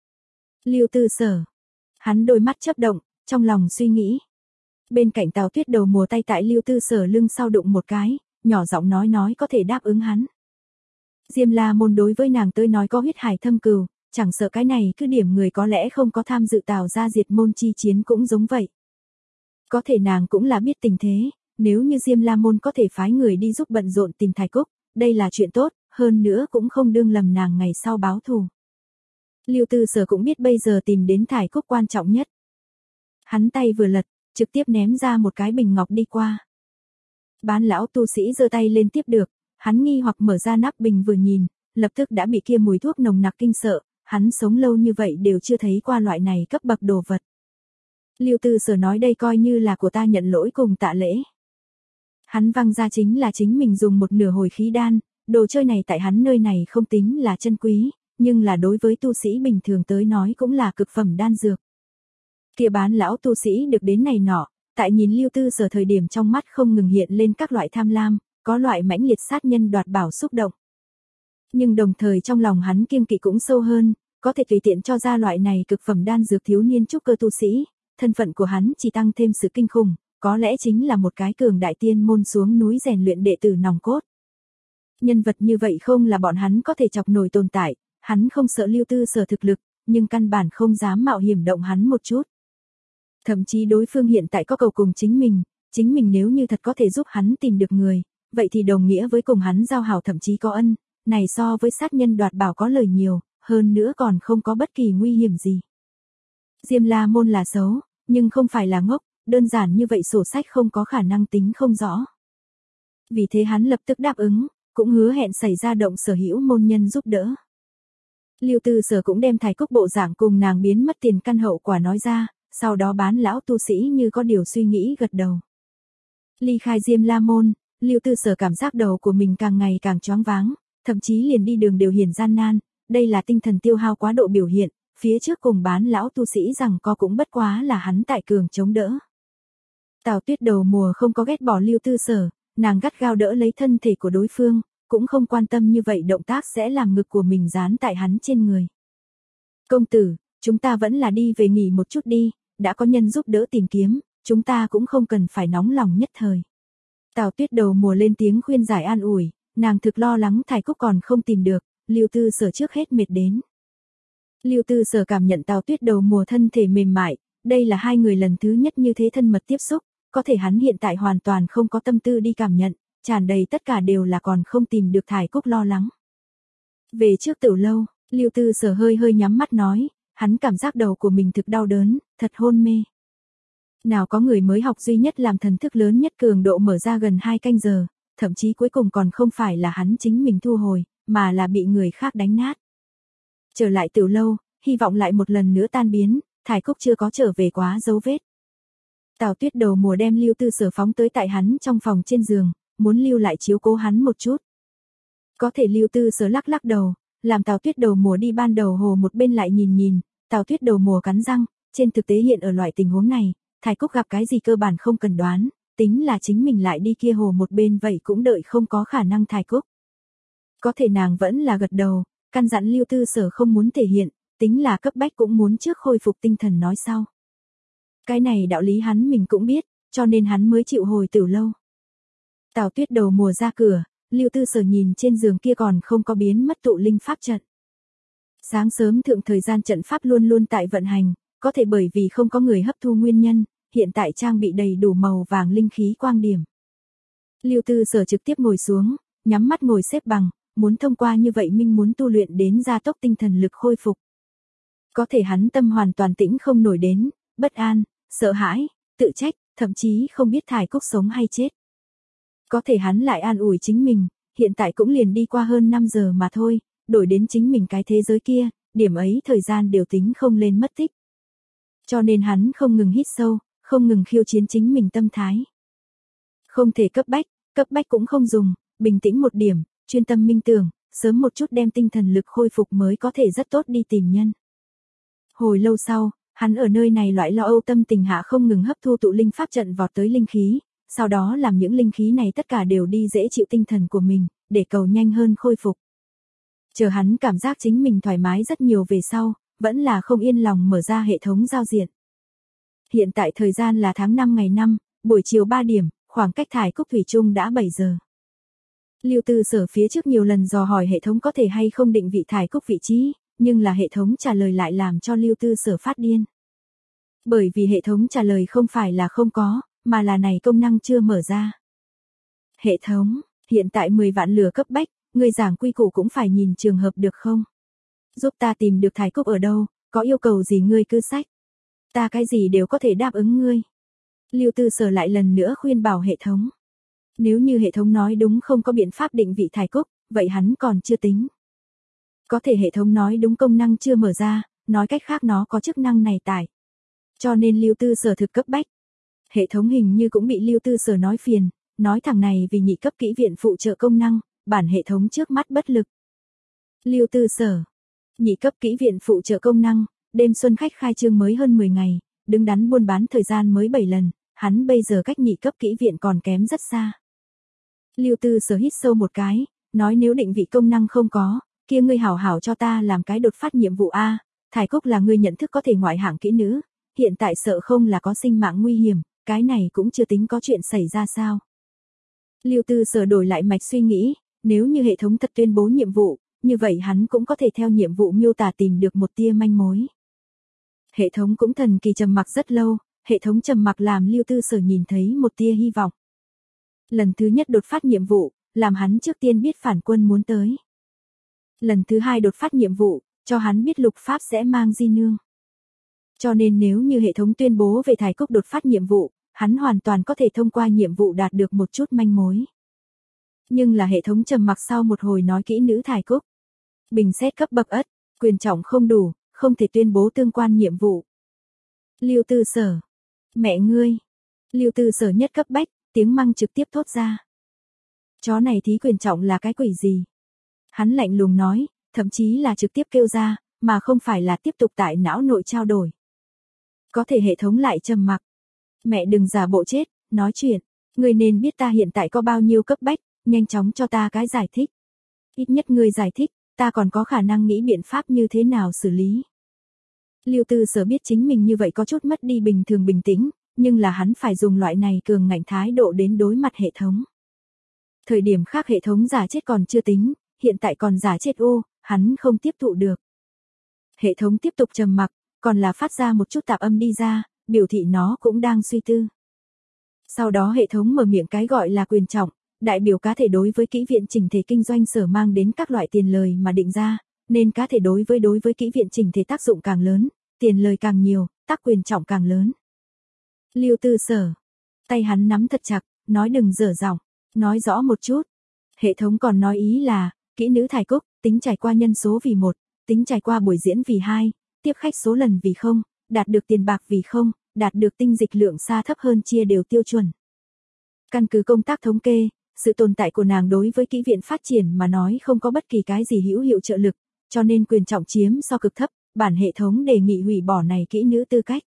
Lưu Tư Sở. Hắn đôi mắt chớp động, trong lòng suy nghĩ. Bên cạnh Tào Tuyết đầu mùa tay tại Lưu Tư Sở lưng sau đụng một cái, nhỏ giọng nói nói có thể đáp ứng hắn. Diêm La môn đối với nàng tới nói có huyết hải thâm cừu, chẳng sợ cái này cứ điểm người có lẽ không có tham dự Tào gia diệt môn chi chiến cũng giống vậy. Có thể nàng cũng là biết tình thế, nếu như Diêm La môn có thể phái người đi giúp bận rộn tìm Thái Cúc, đây là chuyện tốt, hơn nữa cũng không đương lầm nàng ngày sau báo thù. Lưu Tư Sở cũng biết bây giờ tìm đến Thải Cúc quan trọng nhất. Hắn tay vừa lật, trực tiếp ném ra một cái bình ngọc đi qua. Bán lão tu sĩ giơ tay lên tiếp được, hắn nghi hoặc mở ra nắp bình vừa nhìn, lập tức đã bị kia mùi thuốc nồng nặc kinh sợ, hắn sống lâu như vậy đều chưa thấy qua loại này cấp bậc đồ vật. Lưu Tư Sở nói đây coi như là của ta nhận lỗi cùng tạ lễ. Hắn văng ra chính là chính mình dùng một nửa hồi khí đan, đồ chơi này tại hắn nơi này không tính là chân quý, nhưng là đối với tu sĩ bình thường tới nói cũng là cực phẩm đan dược. Kia bán lão tu sĩ được đến này nọ, tại nhìn Lưu Tư Sở thời điểm trong mắt không ngừng hiện lên các loại tham lam, có loại mãnh liệt sát nhân đoạt bảo xúc động. Nhưng đồng thời trong lòng hắn kiêng kỵ cũng sâu hơn, có thể tùy tiện cho ra loại này cực phẩm đan dược thiếu niên trúc cơ tu sĩ, thân phận của hắn chỉ tăng thêm sự kinh khủng, có lẽ chính là một cái cường đại tiên môn xuống núi rèn luyện đệ tử nòng cốt. Nhân vật như vậy không là bọn hắn có thể chọc nổi tồn tại, hắn không sợ Lưu Tư Sở thực lực, nhưng căn bản không dám mạo hiểm động hắn một chút. Thậm chí đối phương hiện tại có cầu cùng chính mình, chính mình nếu như thật có thể giúp hắn tìm được người, vậy thì đồng nghĩa với cùng hắn giao hảo thậm chí có ân, này so với sát nhân đoạt bảo có lời nhiều, hơn nữa còn không có bất kỳ nguy hiểm gì. Diêm La Môn là xấu, nhưng không phải là ngốc, đơn giản như vậy sổ sách không có khả năng tính không rõ. Vì thế hắn lập tức đáp ứng, cũng hứa hẹn xảy ra động sở hữu môn nhân giúp đỡ. Lưu Tư Sở cũng đem Thải Cúc bộ dạng cùng nàng biến mất tiền căn hậu quả nói ra, sau đó bán lão tu sĩ như có điều suy nghĩ gật đầu. Ly khai Diêm La Môn, Lưu Tư Sở cảm giác đầu của mình càng ngày càng choáng váng, thậm chí liền đi đường đều hiển gian nan, đây là tinh thần tiêu hao quá độ biểu hiện, phía trước cùng bán lão tu sĩ rằng co cũng bất quá là hắn tại cường chống đỡ. Tào Tuyết đầu mùa không có ghét bỏ Lưu Tư Sở, nàng gắt gao đỡ lấy thân thể của đối phương, cũng không quan tâm như vậy động tác sẽ làm ngực của mình dán tại hắn trên người. Công tử, chúng ta vẫn là đi về nghỉ một chút đi, đã có nhân giúp đỡ tìm kiếm, chúng ta cũng không cần phải nóng lòng nhất thời. Tào Tuyết đầu mùa lên tiếng khuyên giải an ủi, nàng thực lo lắng Thải Cúc còn không tìm được, Lưu Tư Sở trước hết mệt đến. Lưu Tư Sở cảm nhận Tào Tuyết đầu mùa thân thể mềm mại, đây là hai người lần thứ nhất như thế thân mật tiếp xúc, có thể hắn hiện tại hoàn toàn không có tâm tư đi cảm nhận, tràn đầy tất cả đều là còn không tìm được Thải Cúc lo lắng. Về trước tiểu lâu, Lưu Tư Sở hơi hơi nhắm mắt nói, hắn cảm giác đầu của mình thực đau đớn, thật hôn mê. Nào có người mới học duy nhất làm thần thức lớn nhất cường độ mở ra gần hai canh giờ, thậm chí cuối cùng còn không phải là hắn chính mình thu hồi, mà là bị người khác đánh nát. Trở lại tiểu lâu, hy vọng lại một lần nữa tan biến, Thải Cúc chưa có trở về quá dấu vết. Tào Tuyết đầu mùa đem Lưu Tư Sở phóng tới tại hắn trong phòng trên giường, muốn lưu lại chiếu cố hắn một chút. Có thể Lưu Tư Sở lắc lắc đầu, làm Tào Tuyết đầu mùa đi ban đầu hồ một bên lại nhìn nhìn, Tào Tuyết đầu mùa cắn răng, trên thực tế hiện ở loại tình huống này, Thải Cúc gặp cái gì cơ bản không cần đoán, tính là chính mình lại đi kia hồ một bên vậy cũng đợi không có khả năng Thải Cúc. Có thể nàng vẫn là gật đầu, căn dặn Lưu Tư Sở không muốn thể hiện, tính là cấp bách cũng muốn trước khôi phục tinh thần nói sau. Cái này đạo lý hắn mình cũng biết, cho nên hắn mới chịu hồi tiểu lâu. Tào Tuyết đầu mùa ra cửa, Lưu Tư Sở nhìn trên giường kia còn không có biến mất tụ linh pháp trận. Sáng sớm thượng thời gian trận pháp luôn luôn tại vận hành, có thể bởi vì không có người hấp thu nguyên nhân, hiện tại trang bị đầy đủ màu vàng linh khí quang điểm. Lưu Tư Sở trực tiếp ngồi xuống, nhắm mắt ngồi xếp bằng, muốn thông qua như vậy minh muốn tu luyện đến gia tốc tinh thần lực khôi phục. Có thể hắn tâm hoàn toàn tĩnh không nổi đến, bất an, sợ hãi, tự trách, thậm chí không biết Thải Cúc sống hay chết. Có thể hắn lại an ủi chính mình, hiện tại cũng liền đi qua hơn năm giờ mà thôi, đổi đến chính mình cái thế giới kia, điểm ấy thời gian đều tính không lên mất tích. Cho nên hắn không ngừng hít sâu, không ngừng khiêu chiến chính mình tâm thái. Không thể cấp bách, cấp bách cũng không dùng, bình tĩnh một điểm, chuyên tâm minh tưởng, sớm một chút đem tinh thần lực khôi phục mới có thể rất tốt đi tìm nhân. Hồi lâu sau, hắn ở nơi này loại lo âu tâm tình hạ không ngừng hấp thu tụ linh pháp trận vọt tới linh khí, sau đó làm những linh khí này tất cả đều đi dễ chịu tinh thần của mình, để cầu nhanh hơn khôi phục. Chờ hắn cảm giác chính mình thoải mái rất nhiều về sau, vẫn là không yên lòng mở ra hệ thống giao diện. Hiện tại thời gian là tháng năm ngày năm, buổi chiều ba điểm, khoảng cách Thải Cúc thủy chung đã bảy giờ. Lưu Tư Sở phía trước nhiều lần dò hỏi hệ thống có thể hay không định vị Thải Cúc vị trí, nhưng là hệ thống trả lời lại làm cho Lưu Tư Sở phát điên. Bởi vì hệ thống trả lời không phải là không có, mà là này công năng chưa mở ra. Hệ thống, hiện tại mười vạn lửa cấp bách, người giảng quy củ cũng phải nhìn trường hợp được không? Giúp ta tìm được Thải Cúc ở đâu, có yêu cầu gì ngươi cứ xách. Ta cái gì đều có thể đáp ứng ngươi. Lưu Tư Sở lại lần nữa khuyên bảo hệ thống. Nếu như hệ thống nói đúng không có biện pháp định vị Thải Cúc, vậy hắn còn chưa tính. Có thể hệ thống nói đúng công năng chưa mở ra, nói cách khác nó có chức năng này tải. Cho nên Lưu Tư Sở thực cấp bách. Hệ thống hình như cũng bị Lưu Tư Sở nói phiền, nói thằng này vì nhị cấp kỹ viện phụ trợ công năng, bản hệ thống trước mắt bất lực. Lưu Tư Sở, nhị cấp kỹ viện phụ trợ công năng, đêm xuân khách khai trương mới hơn mười ngày, đứng đắn buôn bán thời gian mới bảy lần, hắn bây giờ cách nhị cấp kỹ viện còn kém rất xa. Lưu Tư Sở hít sâu một cái, nói nếu định vị công năng không có, kia ngươi hảo hảo cho ta làm cái đột phát nhiệm vụ A, Thải Cúc là ngươi nhận thức có thể ngoại hạng kỹ nữ, hiện tại sợ không là có sinh mạng nguy hiểm, cái này cũng chưa tính có chuyện xảy ra sao. Lưu Tư Sở đổi lại mạch suy nghĩ, nếu như hệ thống thật tuyên bố nhiệm vụ, như vậy hắn cũng có thể theo nhiệm vụ miêu tả tìm được một tia manh mối. Hệ thống cũng thần kỳ trầm mặc rất lâu, hệ thống trầm mặc làm Lưu Tư Sở nhìn thấy một tia hy vọng. Lần thứ nhất đột phát nhiệm vụ, làm hắn trước tiên biết phản quân muốn tới. Lần thứ hai đột phát nhiệm vụ, cho hắn biết lục pháp sẽ mang di nương. Cho nên nếu như hệ thống tuyên bố về Thải Cúc đột phát nhiệm vụ, hắn hoàn toàn có thể thông qua nhiệm vụ đạt được một chút manh mối. Nhưng là hệ thống trầm mặc sau một hồi nói kỹ nữ Thải Cúc. Bình xét cấp bậc ất, quyền trọng không đủ, không thể tuyên bố tương quan nhiệm vụ. Lưu Tư Sở. Mẹ ngươi. Lưu Tư Sở nhất cấp bách, tiếng măng trực tiếp thốt ra. Chó này thí quyền trọng là cái quỷ gì? Hắn lạnh lùng nói, thậm chí là trực tiếp kêu ra, mà không phải là tiếp tục tại não nội trao đổi. Có thể hệ thống lại trầm mặc. Mẹ đừng giả bộ chết, nói chuyện. Ngươi nên biết ta hiện tại có bao nhiêu cấp bách, nhanh chóng cho ta cái giải thích. Ít nhất ngươi giải thích, ta còn có khả năng nghĩ biện pháp như thế nào xử lý. Lưu Tư Sở biết chính mình như vậy có chút mất đi bình thường bình tĩnh, nhưng là hắn phải dùng loại này cường ngạnh thái độ đến đối mặt hệ thống. Thời điểm khác hệ thống giả chết còn chưa tính, hiện tại còn giả chết ô, hắn không tiếp thụ được. Hệ thống tiếp tục trầm mặc, còn là phát ra một chút tạp âm đi ra, biểu thị nó cũng đang suy tư. Sau đó hệ thống mở miệng cái gọi là quyền trọng, đại biểu cá thể đối với kỹ viện chỉnh thể kinh doanh sở mang đến các loại tiền lời mà định ra, nên cá thể đối với đối với kỹ viện chỉnh thể tác dụng càng lớn, tiền lời càng nhiều, tác quyền trọng càng lớn. Lưu Tư Sở, tay hắn nắm thật chặt, nói đừng dở giọng, nói rõ một chút. Hệ thống còn nói ý là, kỹ nữ Thải Cúc, tính trải qua nhân số vì một, tính trải qua buổi diễn vì hai, tiếp khách số lần vì không, đạt được tiền bạc vì không, đạt được tinh dịch lượng xa thấp hơn chia đều tiêu chuẩn. Căn cứ công tác thống kê, sự tồn tại của nàng đối với kỹ viện phát triển mà nói không có bất kỳ cái gì hữu hiệu trợ lực, cho nên quyền trọng chiếm so cực thấp, bản hệ thống đề nghị hủy bỏ này kỹ nữ tư cách.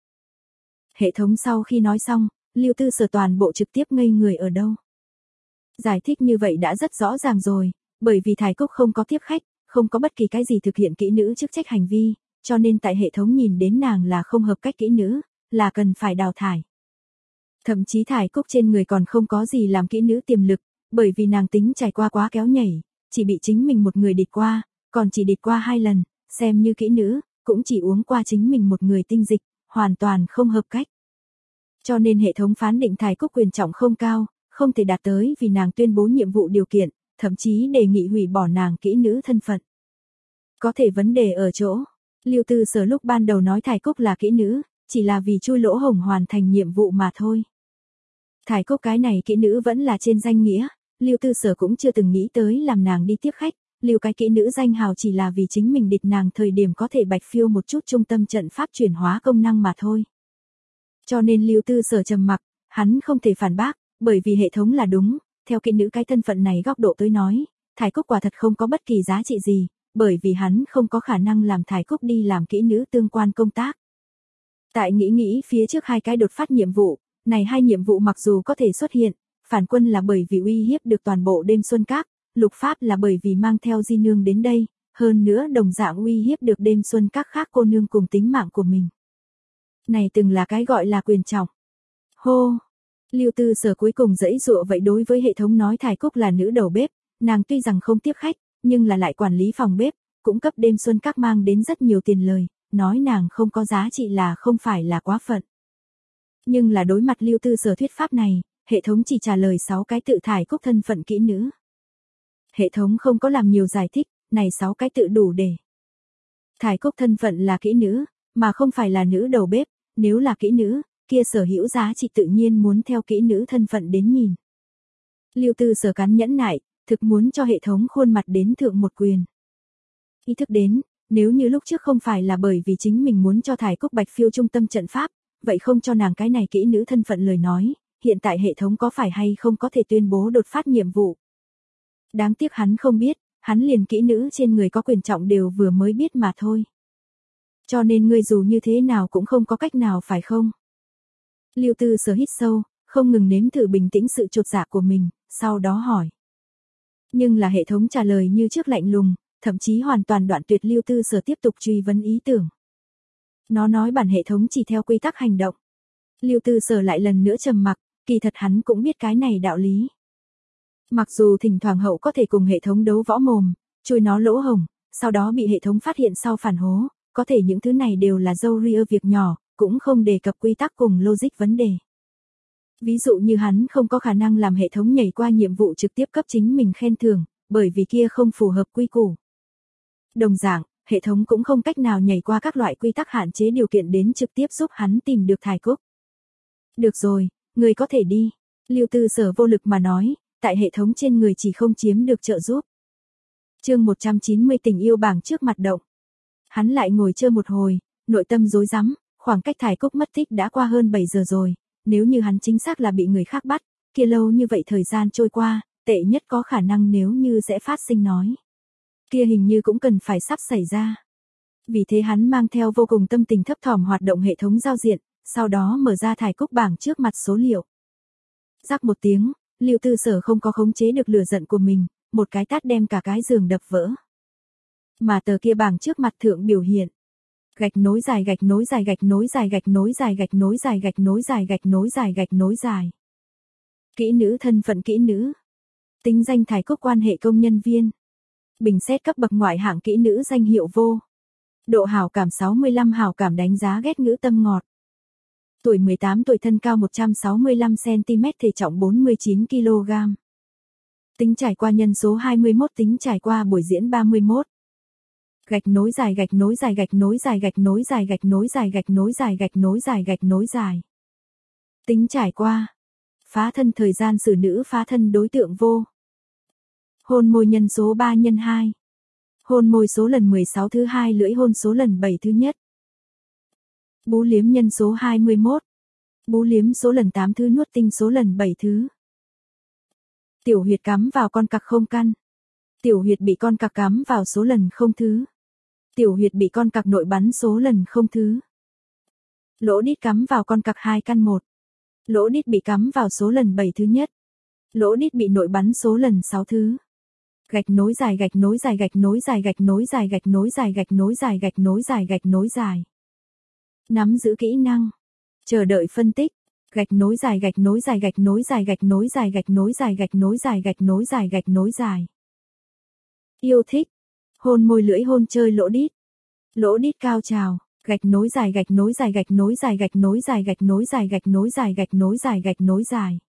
Hệ thống sau khi nói xong, Lưu Tư Sở toàn bộ trực tiếp ngây người ở đâu. Giải thích như vậy đã rất rõ ràng rồi, bởi vì Thải Cúc không có tiếp khách, không có bất kỳ cái gì thực hiện kỹ nữ chức trách hành vi, cho nên tại hệ thống nhìn đến nàng là không hợp cách kỹ nữ, là cần phải đào thải. Thậm chí Thải Cúc trên người còn không có gì làm kỹ nữ tiềm lực, bởi vì nàng tính trải qua quá kéo nhảy, chỉ bị chính mình một người địch qua, còn chỉ địch qua hai lần, xem như kỹ nữ, cũng chỉ uống qua chính mình một người tinh dịch, hoàn toàn không hợp cách. Cho nên hệ thống phán định Thải Cúc quyền trọng không cao, không thể đạt tới vì nàng tuyên bố nhiệm vụ điều kiện, thậm chí đề nghị hủy bỏ nàng kỹ nữ thân phận. Có thể vấn đề ở chỗ, Lưu Tư Sở lúc ban đầu nói Thải Cúc là kỹ nữ, chỉ là vì chui lỗ hổng hoàn thành nhiệm vụ mà thôi. Thải Cúc cái này kỹ nữ vẫn là trên danh nghĩa, Lưu Tư Sở cũng chưa từng nghĩ tới làm nàng đi tiếp khách, lưu cái kỹ nữ danh hào chỉ là vì chính mình địch nàng thời điểm có thể bạch phiêu một chút trung tâm trận pháp chuyển hóa công năng mà thôi. Cho nên Lưu Tư Sở trầm mặc, hắn không thể phản bác, bởi vì hệ thống là đúng, theo kỹ nữ cái thân phận này góc độ tới nói, Thải Cúc quả thật không có bất kỳ giá trị gì, bởi vì hắn không có khả năng làm Thải Cúc đi làm kỹ nữ tương quan công tác. Tại nghĩ nghĩ phía trước hai cái đột phát nhiệm vụ, này hai nhiệm vụ mặc dù có thể xuất hiện, phản quân là bởi vì uy hiếp được toàn bộ đêm xuân các, lục pháp là bởi vì mang theo di nương đến đây, hơn nữa đồng dạng uy hiếp được đêm xuân các khác cô nương cùng tính mạng của mình. Này từng là cái gọi là quyền trọng. Hô! Lưu Tư Sở cuối cùng dãy dụa vậy đối với hệ thống nói Thải Cúc là nữ đầu bếp, nàng tuy rằng không tiếp khách, nhưng là lại quản lý phòng bếp, cũng cấp đêm xuân các mang đến rất nhiều tiền lời, nói nàng không có giá trị là không phải là quá phận. Nhưng là đối mặt Lưu Tư Sở thuyết pháp này, hệ thống chỉ trả lời sáu cái tự Thải Cúc thân phận kỹ nữ. Hệ thống không có làm nhiều giải thích, này sáu cái tự đủ để Thải Cúc thân phận là kỹ nữ, mà không phải là nữ đầu bếp, nếu là kỹ nữ, kia sở hữu giá trị tự nhiên muốn theo kỹ nữ thân phận đến nhìn. Lưu Tư Sở cắn nhẫn nại, thực muốn cho hệ thống khuôn mặt đến thượng một quyền. Ý thức đến, nếu như lúc trước không phải là bởi vì chính mình muốn cho Thải Cúc Bạch phiêu trung tâm trận pháp, vậy không cho nàng cái này kỹ nữ thân phận lời nói, hiện tại hệ thống có phải hay không có thể tuyên bố đột phát nhiệm vụ. Đáng tiếc hắn không biết, hắn liền kỹ nữ trên người có quyền trọng đều vừa mới biết mà thôi. Cho nên ngươi dù như thế nào cũng không có cách nào phải không? Lưu Tư Sở hít sâu, không ngừng nếm thử bình tĩnh sự chột dạ của mình, sau đó hỏi. Nhưng là hệ thống trả lời như trước lạnh lùng, thậm chí hoàn toàn đoạn tuyệt Lưu Tư Sở tiếp tục truy vấn ý tưởng. Nó nói bản hệ thống chỉ theo quy tắc hành động. Lưu Tư Sở lại lần nữa trầm mặc, kỳ thật hắn cũng biết cái này đạo lý. Mặc dù thỉnh thoảng hậu có thể cùng hệ thống đấu võ mồm, chui nó lỗ hổng, sau đó bị hệ thống phát hiện sau phản hố, có thể những thứ này đều là dâu ria việc nhỏ, cũng không đề cập quy tắc cùng logic vấn đề. Ví dụ như hắn không có khả năng làm hệ thống nhảy qua nhiệm vụ trực tiếp cấp chính mình khen thưởng, bởi vì kia không phù hợp quy củ. Đồng dạng, hệ thống cũng không cách nào nhảy qua các loại quy tắc hạn chế điều kiện đến trực tiếp giúp hắn tìm được Thải Cúc. Được rồi, người có thể đi. Lưu Tư Sở vô lực mà nói, tại hệ thống trên người chỉ không chiếm được trợ giúp. Chương một trăm chín mươi tình yêu bảng trước mặt động. Hắn lại ngồi chơi một hồi, nội tâm rối rắm, khoảng cách Thải Cúc mất tích đã qua hơn bảy giờ rồi, nếu như hắn chính xác là bị người khác bắt, kia lâu như vậy thời gian trôi qua, tệ nhất có khả năng nếu như sẽ phát sinh nói. Kia hình như cũng cần phải sắp xảy ra. Vì thế hắn mang theo vô cùng tâm tình thấp thỏm hoạt động hệ thống giao diện, sau đó mở ra Thải Cúc bảng trước mặt số liệu. Rắc một tiếng, Lưu Tư Sở không có khống chế được lửa giận của mình, một cái tát đem cả cái giường đập vỡ. Mà tờ kia bảng trước mặt thượng biểu hiện. Gạch nối dài gạch nối dài gạch nối dài gạch nối dài gạch nối dài gạch nối dài gạch nối dài gạch nối dài. Kỹ nữ thân phận kỹ nữ. Tính danh Thải Cúc quan hệ công nhân viên. Bình xét cấp bậc ngoại hạng kỹ nữ danh hiệu vô. Độ hảo cảm sáu mươi lăm hảo cảm đánh giá ghét ngữ tâm ngọt. Tuổi mười tám tuổi thân cao một trăm sáu mươi lăm xăng ti mét thể trọng bốn mươi chín ki lô gam. Tính trải qua nhân số hai mươi mốt tính trải qua buổi diễn ba mươi mốt. Gạch nối dài gạch nối dài gạch nối dài gạch nối dài gạch nối dài gạch nối dài gạch nối dài gạch nối dài. Tính trải qua. Phá thân thời gian xử nữ phá thân đối tượng vô. Hôn môi nhân số ba nhân hai. Hôn môi số lần mười sáu thứ hai lưỡi hôn số lần bảy thứ nhất. Bú liếm nhân số hai mươi mốt. Bú liếm số lần tám thứ nuốt tinh số lần bảy thứ. Tiểu huyệt cắm vào con cặc không căn. Tiểu huyệt bị con cặc cắm vào số lần không thứ. Tiểu huyệt bị con cặc nội bắn số lần không thứ. Lỗ đít cắm vào con cặc hai căn một. Lỗ đít bị cắm vào số lần bảy thứ nhất. Lỗ đít bị nội bắn số lần sáu thứ. Gạch nối dài gạch nối dài gạch nối dài gạch nối dài gạch nối dài gạch nối dài gạch nối dài gạch nối dài. Nắm giữ kỹ năng. Chờ đợi phân tích. Gạch nối dài gạch nối dài gạch nối dài gạch nối dài gạch nối dài gạch nối dài gạch nối dài gạch nối dài. Yêu thích. Hôn môi lưỡi hôn chơi lỗ đít. Lỗ đít cao trào. Gạch nối dài gạch nối dài gạch nối dài gạch nối dài gạch nối dài gạch nối dài gạch nối dài gạch nối dài.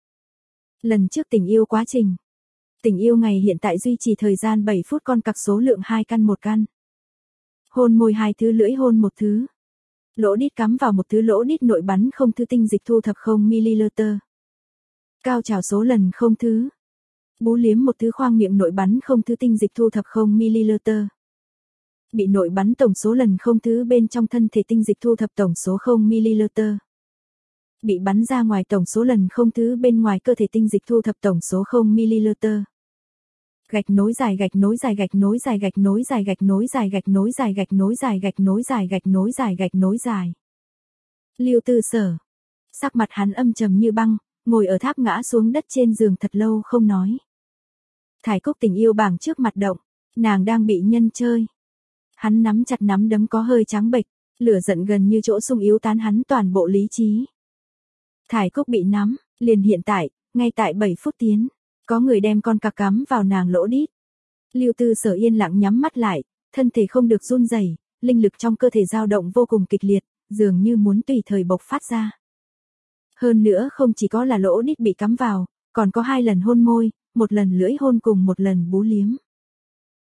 Lần trước tình yêu quá trình. Tình yêu ngày hiện tại duy trì thời gian bảy phút con cặc số lượng hai căn một căn. Hôn môi hai thứ lưỡi hôn một thứ. Lỗ đít cắm vào một thứ lỗ đít nội bắn không thứ tinh dịch thu thập không mi-li-liter. Cao trào số lần không thứ. Bú liếm một thứ khoang miệng nội bắn không thứ tinh dịch thu thập không mi-li-liter. Bị nội bắn tổng số lần không thứ bên trong thân thể tinh dịch thu thập tổng số không mi-li-liter. Bị bắn ra ngoài tổng số lần không thứ bên ngoài cơ thể tinh dịch thu thập tổng số không mi-li-liter. Gạch nối dài gạch nối dài gạch nối dài gạch nối dài gạch nối dài gạch nối dài gạch nối dài gạch nối dài gạch nối dài gạch nối dài. Lưu Tư Sở. Sắc mặt hắn âm trầm như băng, ngồi ở tháp ngã xuống đất trên giường thật lâu không nói. Thải Cúc tình yêu bảng trước mặt động, nàng đang bị nhân chơi. Hắn nắm chặt nắm đấm có hơi trắng bệch, lửa giận gần như chỗ sung yếu tán hắn toàn bộ lý trí. Thải Cúc bị nắm, liền hiện tại, ngay tại bảy phút tiến, có người đem con cặc cắm vào nàng lỗ đít. Lưu Tư Sở yên lặng nhắm mắt lại, thân thể không được run rẩy, linh lực trong cơ thể dao động vô cùng kịch liệt, dường như muốn tùy thời bộc phát ra. Hơn nữa không chỉ có là lỗ đít bị cắm vào, còn có hai lần hôn môi, một lần lưỡi hôn cùng một lần bú liếm.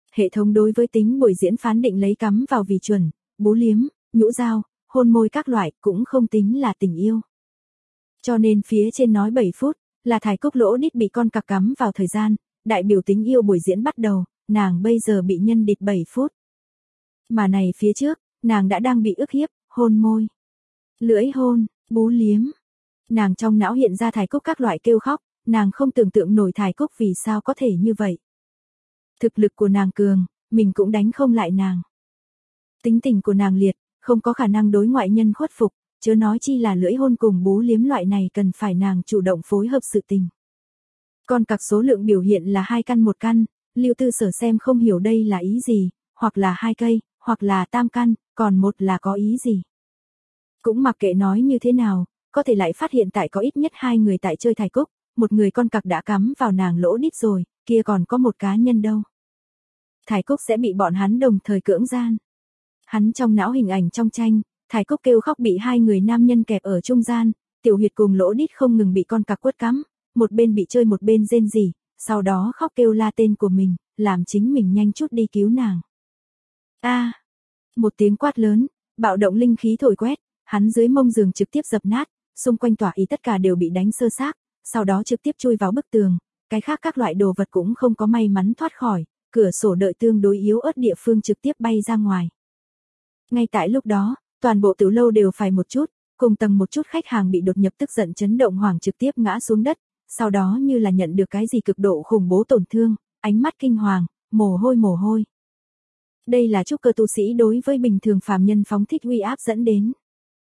Hệ thống đối với tính buổi diễn phán định lấy cắm vào vì chuẩn, bú liếm, nhũ dao, hôn môi các loại cũng không tính là tình yêu. Cho nên phía trên nói bảy phút, là Thải Cúc lỗ đít bị con cặc cắm vào thời gian, đại biểu tình yêu buổi diễn bắt đầu, nàng bây giờ bị nhân địch bảy phút. Mà này phía trước, nàng đã đang bị ức hiếp, hôn môi, lưỡi hôn, bú liếm. Nàng trong não hiện ra Thải Cúc các loại kêu khóc, nàng không tưởng tượng nổi Thải Cúc vì sao có thể như vậy. Thực lực của nàng cường, mình cũng đánh không lại nàng. Tính tình của nàng liệt, không có khả năng đối ngoại nhân khuất phục, chớ nói chi là lưỡi hôn cùng bú liếm loại này cần phải nàng chủ động phối hợp sự tình. Con cặc số lượng biểu hiện là hai căn một căn, Lưu Tư Sở xem không hiểu đây là ý gì, hoặc là hai cây, hoặc là tam căn, còn một là có ý gì. Cũng mặc kệ nói như thế nào, có thể lại phát hiện tại có ít nhất hai người tại chơi Thải Cúc, một người con cặc đã cắm vào nàng lỗ đít rồi, kia còn có một cá nhân đâu. Thải Cúc sẽ bị bọn hắn đồng thời cưỡng gian. Hắn trong não hình ảnh trong tranh, Thải Cúc kêu khóc bị hai người nam nhân kẹp ở trung gian, tiểu huyệt cùng lỗ đít không ngừng bị con cặc quất cắm, một bên bị chơi một bên rên rỉ, sau đó khóc kêu la tên của mình, làm chính mình nhanh chút đi cứu nàng. A! À, một tiếng quát lớn, bạo động linh khí thổi quét, hắn dưới mông giường trực tiếp dập nát, xung quanh tỏa ý tất cả đều bị đánh sơ xác, sau đó trực tiếp chui vào bức tường, cái khác các loại đồ vật cũng không có may mắn thoát khỏi, cửa sổ đợi tương đối yếu ớt địa phương trực tiếp bay ra ngoài. Ngay tại lúc đó, toàn bộ tiểu lâu đều phải một chút, cùng tầng một chút khách hàng bị đột nhập tức giận chấn động hoảng trực tiếp ngã xuống đất, sau đó như là nhận được cái gì cực độ khủng bố tổn thương, ánh mắt kinh hoàng, mồ hôi mồ hôi. Đây là trúc cơ tu sĩ đối với bình thường phàm nhân phóng thích uy áp dẫn đến.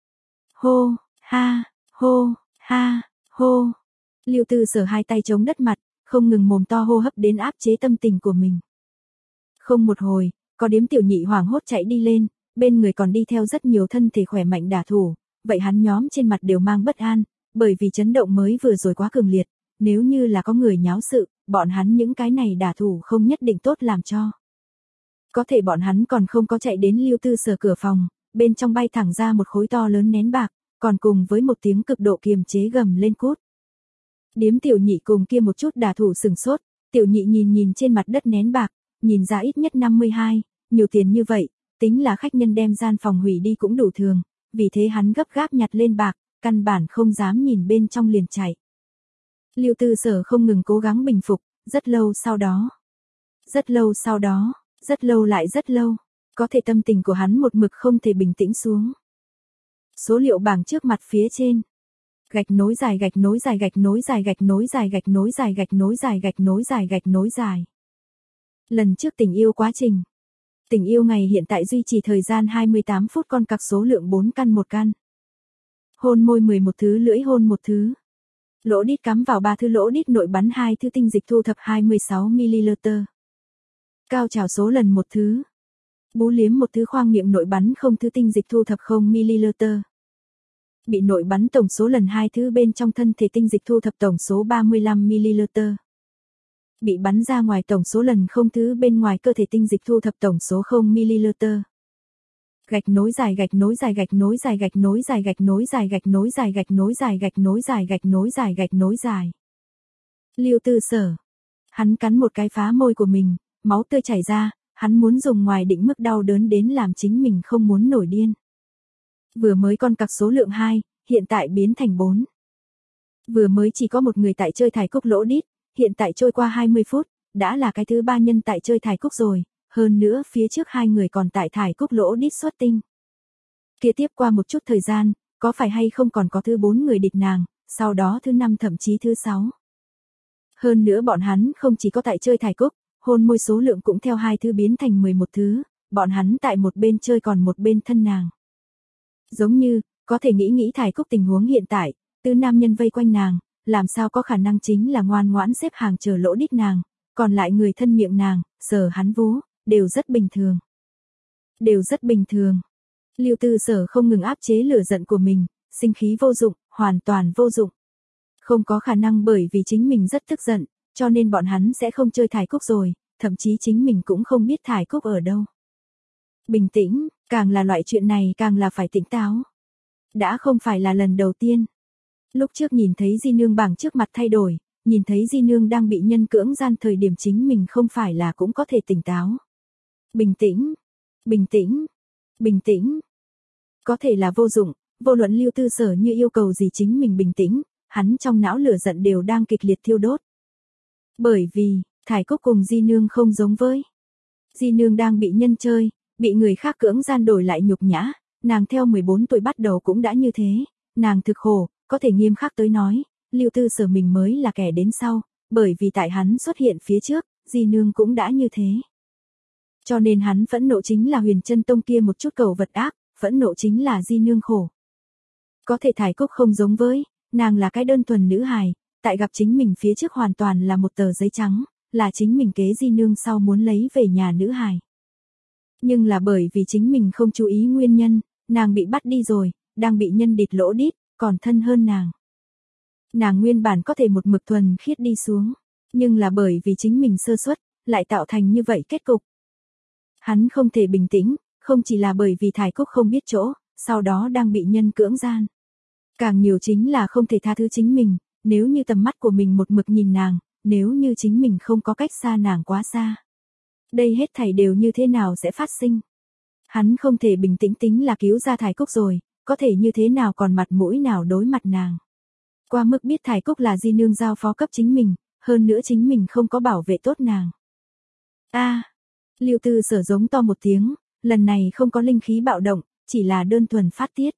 Hô, ha, hô, ha, hô. Lưu Tư Sở hai tay chống đất mặt, không ngừng mồm to hô hấp đến áp chế tâm tình của mình. Không một hồi, có điếm tiểu nhị hoảng hốt chạy đi lên, bên người còn đi theo rất nhiều thân thể khỏe mạnh đả thủ, vậy hắn nhóm trên mặt đều mang bất an, bởi vì chấn động mới vừa rồi quá cường liệt, nếu như là có người nháo sự, bọn hắn những cái này đả thủ không nhất định tốt làm cho. Có thể bọn hắn còn không có chạy đến Lưu Tư Sở cửa phòng, bên trong bay thẳng ra một khối to lớn nén bạc, còn cùng với một tiếng cực độ kiềm chế gầm lên cút. Điếm tiểu nhị cùng kia một chút đả thủ sừng sốt, tiểu nhị nhìn nhìn trên mặt đất nén bạc, nhìn ra ít nhất năm mươi hai, nhiều tiền như vậy, tính là khách nhân đem gian phòng hủy đi cũng đủ thường, vì thế hắn gấp gáp nhặt lên bạc, căn bản không dám nhìn bên trong liền chạy. Lưu Tư Sở không ngừng cố gắng bình phục, rất lâu sau đó, rất lâu sau đó, rất lâu lại rất lâu, có thể tâm tình của hắn một mực không thể bình tĩnh xuống. Số liệu bảng trước mặt phía trên. Gạch nối dài gạch nối dài gạch nối dài gạch nối dài gạch nối dài gạch nối dài gạch nối dài gạch nối dài. Lần trước tình yêu quá trình. Tình yêu ngày hiện tại duy trì thời gian hai mươi tám phút, con cặc số lượng bốn căn một căn. Hôn môi mười một thứ, lưỡi hôn một thứ. Lỗ đít cắm vào ba thứ, lỗ đít nội bắn hai thứ, tinh dịch thu thập hai mươi sáu mi-li-lít. Cao trào số lần một thứ. Bú liếm một thứ, khoang miệng nội bắn không thứ, tinh dịch thu thập không mi-li-lít. Bị nội bắn tổng số lần hai thứ, bên trong thân thể tinh dịch thu thập tổng số ba mươi lăm mi-li-lít. Bị bắn ra ngoài tổng số lần không thứ, bên ngoài cơ thể tinh dịch thu thập tổng số không mi-li-lít. Gạch nối dài gạch nối dài gạch nối dài gạch nối dài gạch nối dài gạch nối dài gạch nối dài gạch nối dài gạch nối dài gạch nối dài. Lưu Tư Sở. Hắn cắn một cái phá môi của mình, máu tươi chảy ra, hắn muốn dùng ngoài định mức đau đớn đến làm chính mình không muốn nổi điên. Vừa mới con cặc số lượng hai, hiện tại biến thành bốn. Vừa mới chỉ có một người tại chơi Thải Cúc lỗ đít, hiện tại trôi qua hai mươi phút, đã là cái thứ ba nhân tại chơi Thải Cúc rồi, hơn nữa phía trước hai người còn tại Thải Cúc lỗ đít xuất tinh. Kia tiếp qua một chút thời gian, có phải hay không còn có thứ bốn người địch nàng, sau đó thứ năm thậm chí thứ sáu. Hơn nữa bọn hắn không chỉ có tại chơi Thải Cúc, hôn môi số lượng cũng theo hai thứ biến thành mười một thứ, bọn hắn tại một bên chơi còn một bên thân nàng. Giống như, có thể nghĩ nghĩ Thải Cúc tình huống hiện tại, tứ nam nhân vây quanh nàng, làm sao có khả năng chính là ngoan ngoãn xếp hàng chờ lỗ đít nàng, còn lại người thân miệng nàng, sờ hắn vú, đều rất bình thường. Đều rất bình thường. Lưu Tư Sở không ngừng áp chế lửa giận của mình, sinh khí vô dụng, hoàn toàn vô dụng. Không có khả năng bởi vì chính mình rất tức giận, cho nên bọn hắn sẽ không chơi Thải Cúc rồi, thậm chí chính mình cũng không biết Thải Cúc ở đâu. Bình tĩnh, càng là loại chuyện này càng là phải tỉnh táo. Đã không phải là lần đầu tiên. Lúc trước nhìn thấy Di Nương bảng trước mặt thay đổi, nhìn thấy Di Nương đang bị nhân cưỡng gian thời điểm chính mình không phải là cũng có thể tỉnh táo. Bình tĩnh, bình tĩnh, bình tĩnh. Có thể là vô dụng, vô luận Lưu Tư Sở như yêu cầu gì chính mình bình tĩnh, hắn trong não lửa giận đều đang kịch liệt thiêu đốt. Bởi vì, Thải Cúc cùng Di Nương không giống với. Di Nương đang bị nhân chơi, bị người khác cưỡng gian đổi lại nhục nhã, nàng theo mười bốn tuổi bắt đầu cũng đã như thế, nàng thực khổ, có thể nghiêm khắc tới nói, Lưu Tư Sở mình mới là kẻ đến sau, bởi vì tại hắn xuất hiện phía trước, Di Nương cũng đã như thế. Cho nên hắn phẫn nộ chính là Huyền Chân Tông kia một chút cầu vật ác, phẫn nộ chính là Di Nương khổ. Có thể Thải Cúc không giống với, nàng là cái đơn thuần nữ hài, tại gặp chính mình phía trước hoàn toàn là một tờ giấy trắng, là chính mình kế Di Nương sau muốn lấy về nhà nữ hài. Nhưng là bởi vì chính mình không chú ý nguyên nhân, nàng bị bắt đi rồi, đang bị nhân địt lỗ đít, còn thân hơn nàng. Nàng nguyên bản có thể một mực thuần khiết đi xuống, nhưng là bởi vì chính mình sơ suất, lại tạo thành như vậy kết cục. Hắn không thể bình tĩnh, không chỉ là bởi vì Thải Cúc không biết chỗ, sau đó đang bị nhân cưỡng gian. Càng nhiều chính là không thể tha thứ chính mình, nếu như tầm mắt của mình một mực nhìn nàng, nếu như chính mình không có cách xa nàng quá xa. Đây hết thảy đều như thế nào sẽ phát sinh? Hắn không thể bình tĩnh tính là cứu ra Thải Cúc rồi, có thể như thế nào còn mặt mũi nào đối mặt nàng. Qua mức biết Thải Cúc là Di Nương giao phó cấp chính mình, hơn nữa chính mình không có bảo vệ tốt nàng. A, à, Lưu Tư Sở giống to một tiếng, lần này không có linh khí bạo động, chỉ là đơn thuần phát tiết.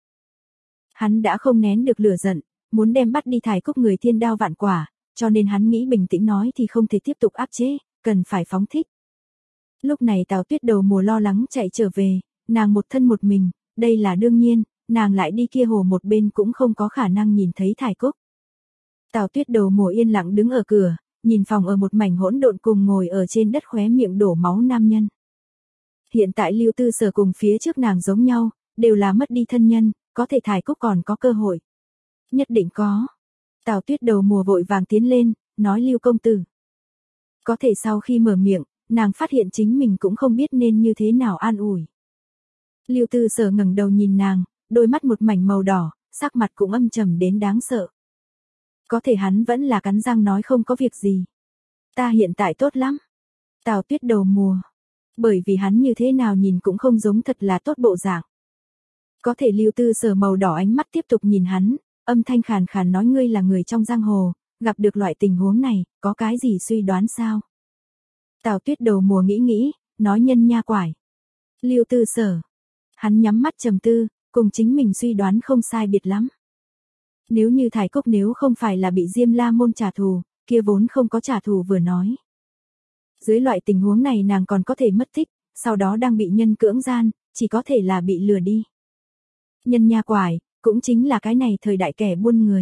Hắn đã không nén được lửa giận, muốn đem bắt đi Thải Cúc người thiên đao vạn quả, cho nên hắn nghĩ bình tĩnh nói thì không thể tiếp tục áp chế, cần phải phóng thích. Lúc này Tào Tuyết đầu mùa lo lắng chạy trở về, nàng một thân một mình, đây là đương nhiên, nàng lại đi kia hồ một bên cũng không có khả năng nhìn thấy Thải Cúc. Tào Tuyết đầu mùa yên lặng đứng ở cửa, nhìn phòng ở một mảnh hỗn độn cùng ngồi ở trên đất khóe miệng đổ máu nam nhân. Hiện tại Lưu Tư Sở cùng phía trước nàng giống nhau, đều là mất đi thân nhân, có thể Thải Cúc còn có cơ hội. Nhất định có. Tào Tuyết đầu mùa vội vàng tiến lên, nói Lưu công tử. Có thể sau khi mở miệng, nàng phát hiện chính mình cũng không biết nên như thế nào an ủi. Lưu Tư Sở ngẩng đầu nhìn nàng, đôi mắt một mảnh màu đỏ, sắc mặt cũng âm trầm đến đáng sợ. Có thể hắn vẫn là cắn răng nói không có việc gì. Ta hiện tại tốt lắm. Tào Tuyết đầu mùa. Bởi vì hắn như thế nào nhìn cũng không giống thật là tốt bộ dạng. Có thể Lưu Tư Sở màu đỏ ánh mắt tiếp tục nhìn hắn, âm thanh khàn khàn nói ngươi là người trong giang hồ, gặp được loại tình huống này, có cái gì suy đoán sao? Tào Tuyết đầu mùa nghĩ nghĩ, nói nhân nha quải. Lưu Tư Sở. Hắn nhắm mắt trầm tư, cùng chính mình suy đoán không sai biệt lắm. Nếu như Thải Cúc nếu không phải là bị Diêm La môn trả thù, kia vốn không có trả thù vừa nói. Dưới loại tình huống này nàng còn có thể mất tích, sau đó đang bị nhân cưỡng gian, chỉ có thể là bị lừa đi. Nhân nha quải, cũng chính là cái này thời đại kẻ buôn người.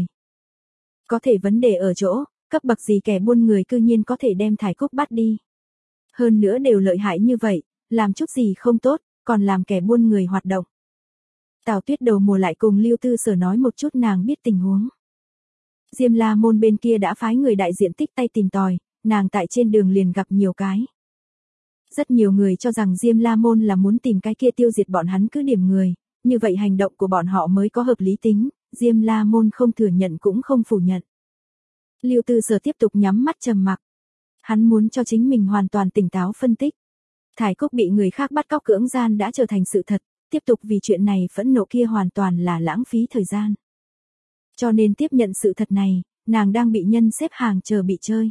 Có thể vấn đề ở chỗ, cấp bậc gì kẻ buôn người cư nhiên có thể đem Thải Cúc bắt đi. Hơn nữa đều lợi hại như vậy, làm chút gì không tốt, còn làm kẻ buôn người hoạt động. Tào Tuyết đầu mùa lại cùng Lưu Tư Sở nói một chút nàng biết tình huống. Diêm La môn bên kia đã phái người đại diện tích tay tìm tòi, nàng tại trên đường liền gặp nhiều cái. Rất nhiều người cho rằng Diêm La môn là muốn tìm cái kia tiêu diệt bọn hắn cứ điểm người, như vậy hành động của bọn họ mới có hợp lý tính, Diêm La môn không thừa nhận cũng không phủ nhận. Lưu Tư Sở tiếp tục nhắm mắt trầm mặc. Hắn muốn cho chính mình hoàn toàn tỉnh táo phân tích. Thải Cúc bị người khác bắt cóc cưỡng gian đã trở thành sự thật, tiếp tục vì chuyện này phẫn nộ kia hoàn toàn là lãng phí thời gian. Cho nên tiếp nhận sự thật này, nàng đang bị nhân xếp hàng chờ bị chơi.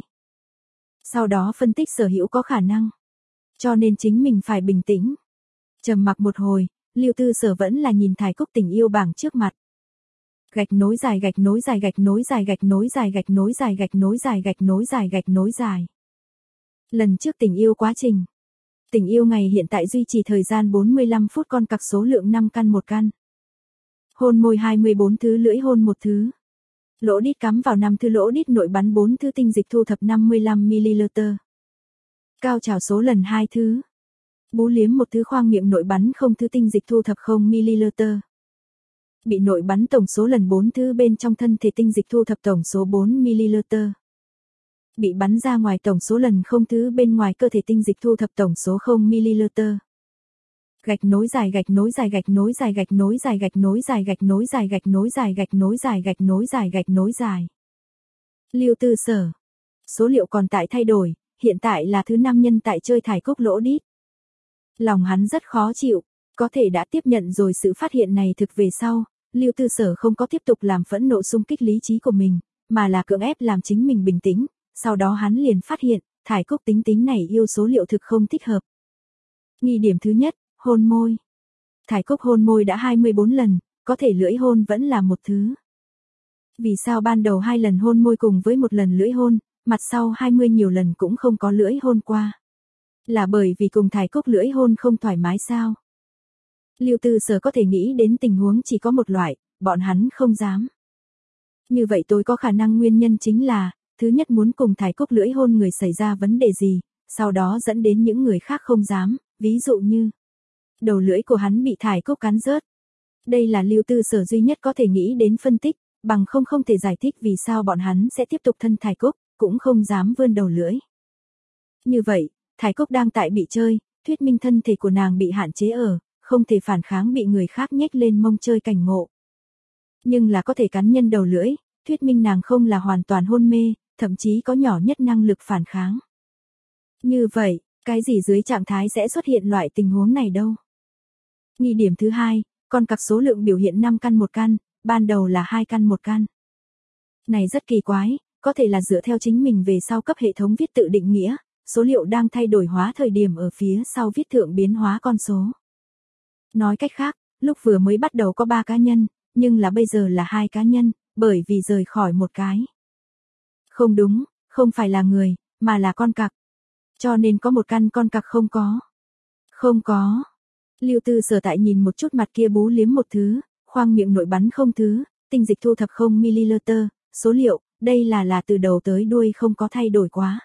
Sau đó phân tích sở hữu có khả năng. Cho nên chính mình phải bình tĩnh. Trầm mặc một hồi, Lưu Tư Sở vẫn là nhìn Thải Cúc tình yêu bảng trước mặt. Gạch nối dài gạch nối dài gạch nối dài gạch nối dài gạch nối dài gạch nối dài gạch nối dài gạch nối dài. Lần trước tình yêu quá trình. Tình yêu ngày hiện tại duy trì thời gian bốn mươi lăm phút con cặc số lượng năm căn một căn. Hôn môi hai mươi bốn thứ lưỡi hôn một thứ. Lỗ đít cắm vào năm thứ lỗ đít nội bắn bốn thứ tinh dịch thu thập năm mươi lăm mi-li-lít. Cao trào số lần hai thứ. Bú liếm một thứ khoang miệng nội bắn không thứ tinh dịch thu thập không mi-li-lít. Bị nội bắn tổng số lần bốn thứ bên trong thân thể tinh dịch thu thập tổng số bốn mi-li-lít. Bị bắn ra ngoài tổng số lần không thứ bên ngoài cơ thể tinh dịch thu thập tổng số không mi-li-lít. Gạch nối dài gạch nối dài gạch nối dài gạch nối dài gạch nối dài gạch nối dài gạch nối dài gạch nối dài gạch nối dài gạch nối dài. Lưu Tư Sở. Số liệu còn tại thay đổi, hiện tại là thứ năm nhân tại chơi Thải Cúc lỗ đít. Lòng hắn rất khó chịu, có thể đã tiếp nhận rồi sự phát hiện này thực về sau, Lưu Tư Sở không có tiếp tục làm phẫn nộ xung kích lý trí của mình, mà là cưỡng ép làm chính mình bình tĩnh, sau đó hắn liền phát hiện, Thải Cúc tính tính này yêu số liệu thực không thích hợp. Nghi điểm thứ nhất, hôn môi. Thải Cúc hôn môi đã hai mươi bốn lần, có thể lưỡi hôn vẫn là một thứ. Vì sao ban đầu hai lần hôn môi cùng với một lần lưỡi hôn, mặt sau hai mươi nhiều lần cũng không có lưỡi hôn qua? Là bởi vì cùng Thải Cúc lưỡi hôn không thoải mái sao? Lưu Tư Sở có thể nghĩ đến tình huống chỉ có một loại, bọn hắn không dám. Như vậy tôi có khả năng nguyên nhân chính là, thứ nhất muốn cùng Thải Cúc lưỡi hôn người xảy ra vấn đề gì, sau đó dẫn đến những người khác không dám, ví dụ như đầu lưỡi của hắn bị Thải Cúc cắn rớt. Đây là Lưu Tư Sở duy nhất có thể nghĩ đến phân tích, bằng không không thể giải thích vì sao bọn hắn sẽ tiếp tục thân Thải Cúc, cũng không dám vươn đầu lưỡi. Như vậy, Thải Cúc đang tại bị chơi, thuyết minh thân thể của nàng bị hạn chế ở, không thể phản kháng bị người khác nhếch lên mông chơi cảnh ngộ. Nhưng là có thể cắn nhân đầu lưỡi, thuyết minh nàng không là hoàn toàn hôn mê, thậm chí có nhỏ nhất năng lực phản kháng. Như vậy, cái gì dưới trạng thái sẽ xuất hiện loại tình huống này đâu? Nghi điểm thứ hai, con cặc số lượng biểu hiện năm căn một căn, ban đầu là hai căn một căn. Này rất kỳ quái, có thể là dựa theo chính mình về sau cấp hệ thống viết tự định nghĩa, số liệu đang thay đổi hóa thời điểm ở phía sau viết thượng biến hóa con số. Nói cách khác, lúc vừa mới bắt đầu có ba cá nhân, nhưng là bây giờ là hai cá nhân, bởi vì rời khỏi một cái. Không đúng, không phải là người, mà là con cặc. Cho nên có một căn con cặc không có. Không có. Lưu Tư Sở tại nhìn một chút mặt kia bú liếm một thứ, khoang miệng nội bắn không thứ, tinh dịch thu thập không mi-li-liter, số liệu, đây là là từ đầu tới đuôi không có thay đổi quá.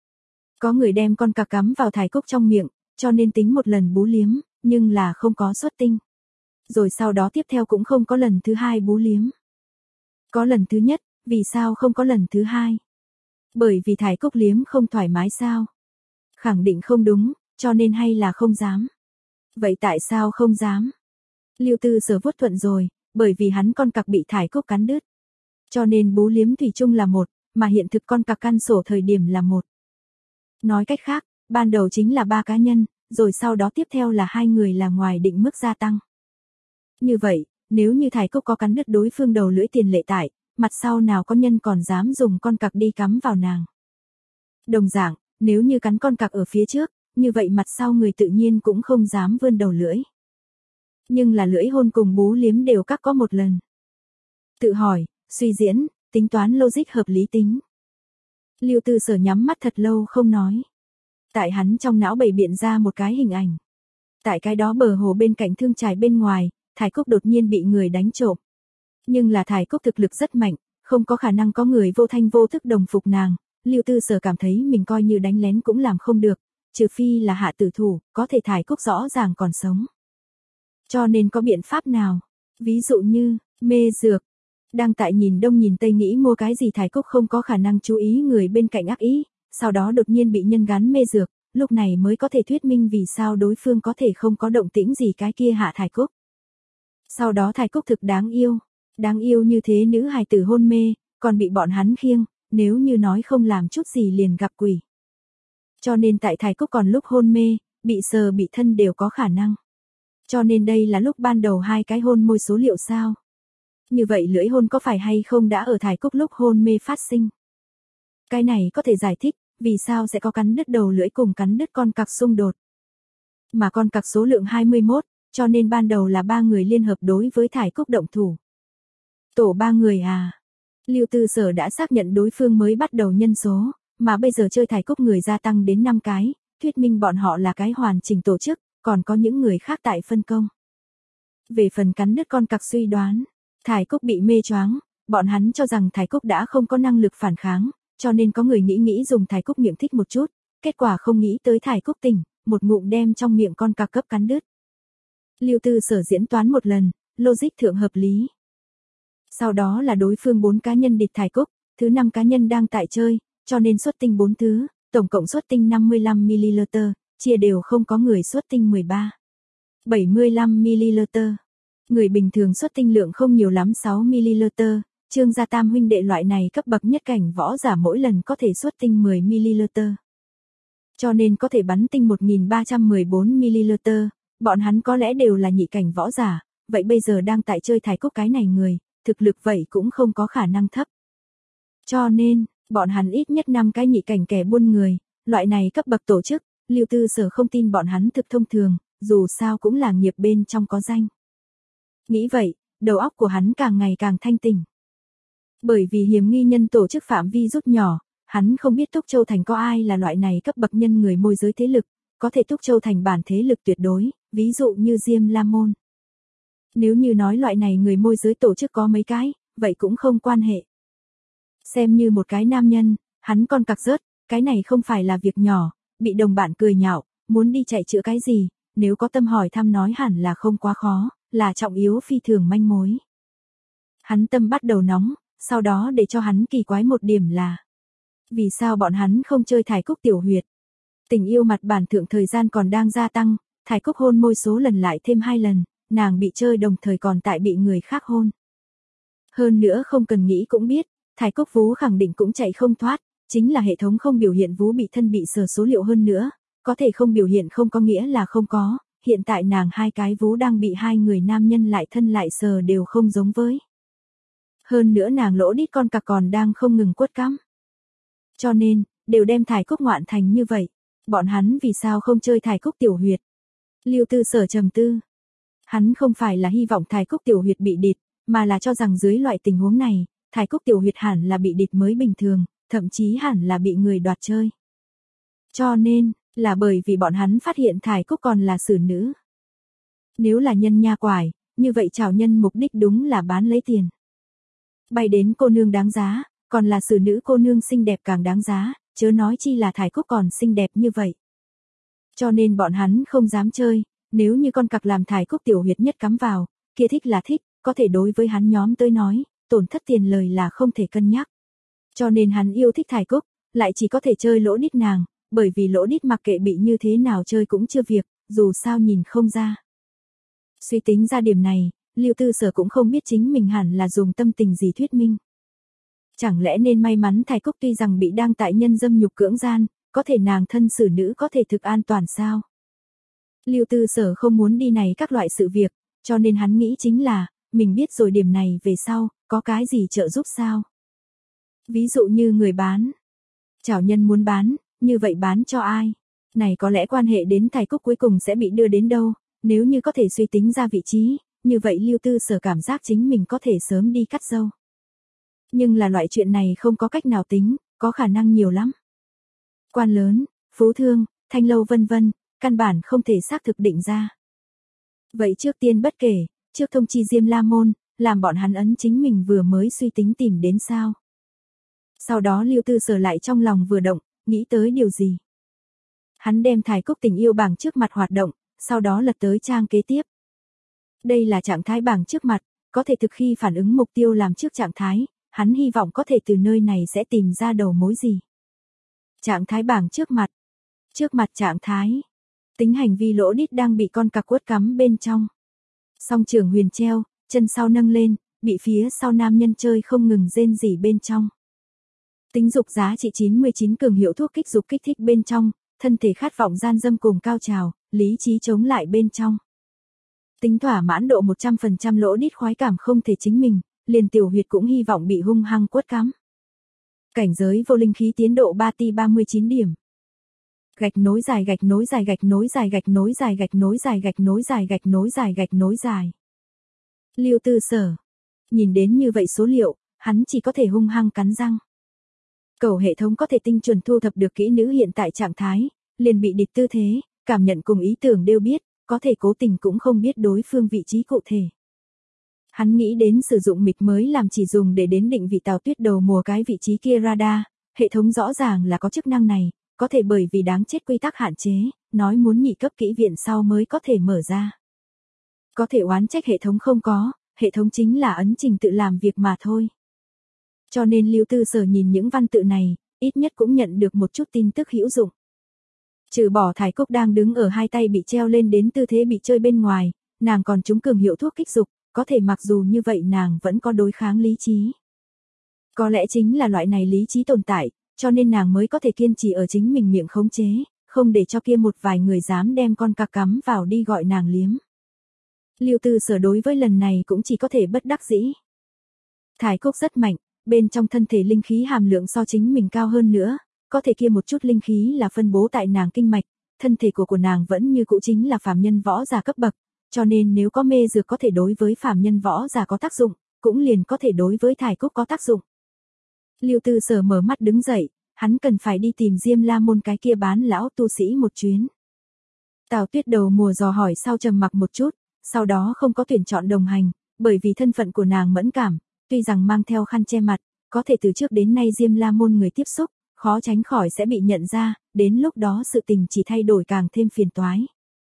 Có người đem con cặc cắm vào Thải Cúc trong miệng, cho nên tính một lần bú liếm, nhưng là không có xuất tinh. Rồi sau đó tiếp theo cũng không có lần thứ hai bú liếm. Có lần thứ nhất, vì sao không có lần thứ hai? Bởi vì Thải Cúc liếm không thoải mái sao? Khẳng định không đúng, cho nên hay là không dám. Vậy tại sao không dám? Lưu Tư Sở vuốt thuận rồi, bởi vì hắn con cặc bị Thải Cúc cắn đứt. Cho nên bú liếm thủy chung là một, mà hiện thực con cặc căn sổ thời điểm là một. Nói cách khác, ban đầu chính là ba cá nhân, rồi sau đó tiếp theo là hai người là ngoài định mức gia tăng. Như vậy, nếu như Thải Cúc có cắn đứt đối phương đầu lưỡi tiền lệ tại, mặt sau nào có nhân còn dám dùng con cặc đi cắm vào nàng. Đồng dạng, nếu như cắn con cặc ở phía trước, như vậy mặt sau người tự nhiên cũng không dám vươn đầu lưỡi. Nhưng là lưỡi hôn cùng bú liếm đều các có một lần. Tự hỏi, suy diễn, tính toán logic hợp lý tính. Lưu Tư Sở nhắm mắt thật lâu không nói. Tại hắn trong não bày biện ra một cái hình ảnh. Tại cái đó bờ hồ bên cạnh thương trài bên ngoài, Thải Cúc đột nhiên bị người đánh trộm. Nhưng là Thải Cúc thực lực rất mạnh, không có khả năng có người vô thanh vô thức đồng phục nàng. Lưu Tư Sở cảm thấy mình coi như đánh lén cũng làm không được, trừ phi là hạ tử thủ, có thể Thải Cúc rõ ràng còn sống. Cho nên có biện pháp nào? Ví dụ như, mê dược. Đang tại nhìn đông nhìn tây nghĩ mua cái gì Thải Cúc không có khả năng chú ý người bên cạnh ác ý, sau đó đột nhiên bị nhân gắn mê dược, lúc này mới có thể thuyết minh vì sao đối phương có thể không có động tĩnh gì cái kia hạ Thải Cúc. Sau đó Thải Cúc thực đáng yêu, đáng yêu như thế nữ hài tử hôn mê, còn bị bọn hắn khiêng, nếu như nói không làm chút gì liền gặp quỷ. Cho nên tại Thải Cúc còn lúc hôn mê, bị sờ bị thân đều có khả năng. Cho nên đây là lúc ban đầu hai cái hôn môi số liệu sao? Như vậy lưỡi hôn có phải hay không đã ở Thải Cúc lúc hôn mê phát sinh? Cái này có thể giải thích, vì sao sẽ có cắn đứt đầu lưỡi cùng cắn đứt con cặc xung đột. Mà con cặc số lượng hai mươi mốt, cho nên ban đầu là ba người liên hợp đối với Thải Cúc động thủ. Tổ ba người à? Lưu Tư Sở đã xác nhận đối phương mới bắt đầu nhân số, mà bây giờ chơi Thải Cúc người gia tăng đến năm cái, thuyết minh bọn họ là cái hoàn chỉnh tổ chức, còn có những người khác tại phân công. Về phần cắn đứt con cặc suy đoán, Thải Cúc bị mê choáng, bọn hắn cho rằng Thải Cúc đã không có năng lực phản kháng, cho nên có người nghĩ nghĩ dùng Thải Cúc miệng thích một chút, kết quả không nghĩ tới Thải Cúc tỉnh, một ngụm đem trong miệng con cặc cấp cắn đứt. Lưu Tư Sở diễn toán một lần, logic thượng hợp lý. Sau đó là đối phương bốn cá nhân địch Thải Cúc, thứ năm cá nhân đang tại chơi, cho nên xuất tinh bốn thứ, tổng cộng xuất tinh năm mươi lăm mi-li-liter, chia đều không có người xuất tinh mười ba. bảy mươi lăm mi-li-liter. Người bình thường xuất tinh lượng không nhiều lắm sáu mi-li-liter, Trương gia tam huynh đệ loại này cấp bậc nhất cảnh võ giả mỗi lần có thể xuất tinh mười mi-li-liter. Cho nên có thể bắn tinh một nghìn ba trăm mười bốn mi-li-lít, bọn hắn có lẽ đều là nhị cảnh võ giả, vậy bây giờ đang tại chơi Thái Cúc cái này người, thực lực vậy cũng không có khả năng thấp. Cho nên, bọn hắn ít nhất năm cái nhị cảnh kẻ buôn người, loại này cấp bậc tổ chức, Lưu Tư Sở không tin bọn hắn thực thông thường, dù sao cũng là nghiệp bên trong có danh. Nghĩ vậy, đầu óc của hắn càng ngày càng thanh tỉnh. Bởi vì hiếm nghi nhân tổ chức phạm vi rút nhỏ, hắn không biết Túc Châu Thành có ai là loại này cấp bậc nhân người môi giới thế lực, có thể Túc Châu Thành bản thế lực tuyệt đối, ví dụ như Diêm La Môn. Nếu như nói loại này người môi giới tổ chức có mấy cái, vậy cũng không quan hệ. Xem như một cái nam nhân, hắn con cặc rớt, cái này không phải là việc nhỏ, bị đồng bạn cười nhạo, muốn đi chạy chữa cái gì, nếu có tâm hỏi thăm nói hẳn là không quá khó, là trọng yếu phi thường manh mối. Hắn tâm bắt đầu nóng, sau đó để cho hắn kỳ quái một điểm là, vì sao bọn hắn không chơi Thải Cúc tiểu huyệt? Tình yêu mặt bản thượng thời gian còn đang gia tăng, Thải Cúc hôn môi số lần lại thêm hai lần, nàng bị chơi đồng thời còn tại bị người khác hôn. Hơn nữa không cần nghĩ cũng biết, Thải Cúc vú khẳng định cũng chạy không thoát, chính là hệ thống không biểu hiện vú bị thân bị sờ số liệu hơn nữa, có thể không biểu hiện không có nghĩa là không có, hiện tại nàng hai cái vú đang bị hai người nam nhân lại thân lại sờ đều không giống với. Hơn nữa nàng lỗ đít con cặc còn đang không ngừng quất cắm. Cho nên, đều đem Thải Cúc ngoạn thành như vậy, bọn hắn vì sao không chơi Thải Cúc tiểu huyệt? Lưu Tư Sở trầm tư. Hắn không phải là hy vọng Thải Cúc tiểu huyệt bị địt, mà là cho rằng dưới loại tình huống này, Thải Cúc tiểu huyệt hẳn là bị địt mới bình thường, thậm chí hẳn là bị người đoạt chơi. Cho nên, là bởi vì bọn hắn phát hiện Thải Cúc còn là xử nữ. Nếu là nhân nha quải, như vậy chào nhân mục đích đúng là bán lấy tiền. Bay đến cô nương đáng giá, còn là xử nữ cô nương xinh đẹp càng đáng giá, chớ nói chi là Thải Cúc còn xinh đẹp như vậy. Cho nên bọn hắn không dám chơi, nếu như con cặc làm Thải Cúc tiểu huyệt nhất cắm vào, kia thích là thích, có thể đối với hắn nhóm tới nói, tổn thất tiền lời là không thể cân nhắc. Cho nên hắn yêu thích Thải Cúc, lại chỉ có thể chơi lỗ đít nàng, bởi vì lỗ đít mặc kệ bị như thế nào chơi cũng chưa việc, dù sao nhìn không ra. Suy tính ra điểm này, Lưu Tư Sở cũng không biết chính mình hẳn là dùng tâm tình gì thuyết minh. Chẳng lẽ nên may mắn Thải Cúc tuy rằng bị đang tại nhân dâm nhục cưỡng gian, có thể nàng thân xử nữ có thể thực an toàn sao? Lưu Tư Sở không muốn đi này các loại sự việc, cho nên hắn nghĩ chính là, mình biết rồi điểm này về sau, có cái gì trợ giúp sao? Ví dụ như người bán. Chảo nhân muốn bán, như vậy bán cho ai? Này có lẽ quan hệ đến Thải Cúc cuối cùng sẽ bị đưa đến đâu, nếu như có thể suy tính ra vị trí, như vậy Lưu Tư Sở cảm giác chính mình có thể sớm đi cắt râu. Nhưng là loại chuyện này không có cách nào tính, có khả năng nhiều lắm. Quan lớn, phú thương, thanh lâu vân vân, căn bản không thể xác thực định ra. Vậy trước tiên bất kể, trước thông chi Diêm La Môn, làm bọn hắn ấn chính mình vừa mới suy tính tìm đến sao. Sau đó Lưu Tư Sở lại trong lòng vừa động, nghĩ tới điều gì. Hắn đem Thải Cúc tình yêu bảng trước mặt hoạt động, sau đó lật tới trang kế tiếp. Đây là trạng thái bảng trước mặt, có thể thực khi phản ứng mục tiêu làm trước trạng thái, hắn hy vọng có thể từ nơi này sẽ tìm ra đầu mối gì. Trạng thái bảng trước mặt. Trước mặt trạng thái. Tính hành vi lỗ đít đang bị con cặc quất cắm bên trong. Song trưởng huyền treo, chân sau nâng lên, bị phía sau nam nhân chơi không ngừng rên rỉ bên trong. Tính dục giá trị chín mươi chín cường hiệu thuốc kích dục kích thích bên trong, thân thể khát vọng gian dâm cùng cao trào, lý trí chống lại bên trong. Tính thỏa mãn độ một trăm phần trăm lỗ đít khoái cảm không thể chính mình, liền tiểu huyệt cũng hy vọng bị hung hăng quất cắm. Cảnh giới vô linh khí tiến độ ba ti ba mươi chín điểm. Gạch nối dài gạch nối dài gạch nối dài gạch nối dài gạch nối dài gạch nối dài gạch nối dài gạch nối dài. Lưu Tư Sở. Nhìn đến như vậy số liệu, hắn chỉ có thể hung hăng cắn răng. Cầu hệ thống có thể tinh chuẩn thu thập được kỹ nữ hiện tại trạng thái, liền bị địch tư thế, cảm nhận cùng ý tưởng đều biết, có thể cố tình cũng không biết đối phương vị trí cụ thể. Hắn nghĩ đến sử dụng mịch mới làm chỉ dùng để đến định vị Tào Tuyết đầu mùa cái vị trí kia radar, hệ thống rõ ràng là có chức năng này, có thể bởi vì đáng chết quy tắc hạn chế, nói muốn nhị cấp kỹ viện sau mới có thể mở ra. Có thể oán trách hệ thống không có, hệ thống chính là ấn trình tự làm việc mà thôi. Cho nên Lưu Tư Sở nhìn những văn tự này, ít nhất cũng nhận được một chút tin tức hữu dụng. Trừ bỏ Thải Cúc đang đứng ở hai tay bị treo lên đến tư thế bị chơi bên ngoài, nàng còn trúng cường hiệu thuốc kích dục, có thể mặc dù như vậy nàng vẫn có đối kháng lý trí. Có lẽ chính là loại này lý trí tồn tại, cho nên nàng mới có thể kiên trì ở chính mình miệng khống chế, không để cho kia một vài người dám đem con cặc cắm vào đi gọi nàng liếm. Lưu Tư Sở đối với lần này cũng chỉ có thể bất đắc dĩ. Thải Cúc rất mạnh, bên trong thân thể linh khí hàm lượng so chính mình cao hơn nữa, có thể kia một chút linh khí là phân bố tại nàng kinh mạch, thân thể của của nàng vẫn như cũ chính là phàm nhân võ giả cấp bậc, cho nên nếu có mê dược có thể đối với phàm nhân võ giả có tác dụng, cũng liền có thể đối với Thải Cúc có tác dụng. Lưu Tư Sở mở mắt đứng dậy, hắn cần phải đi tìm Diêm La Môn cái kia bán lão tu sĩ một chuyến. Tào Tuyết đầu mùa dò hỏi sau trầm mặc một chút, sau đó không có tuyển chọn đồng hành, bởi vì thân phận của nàng mẫn cảm, tuy rằng mang theo khăn che mặt, có thể từ trước đến nay Diêm La Môn người tiếp xúc, khó tránh khỏi sẽ bị nhận ra, đến lúc đó sự tình chỉ thay đổi càng thêm phiền toái.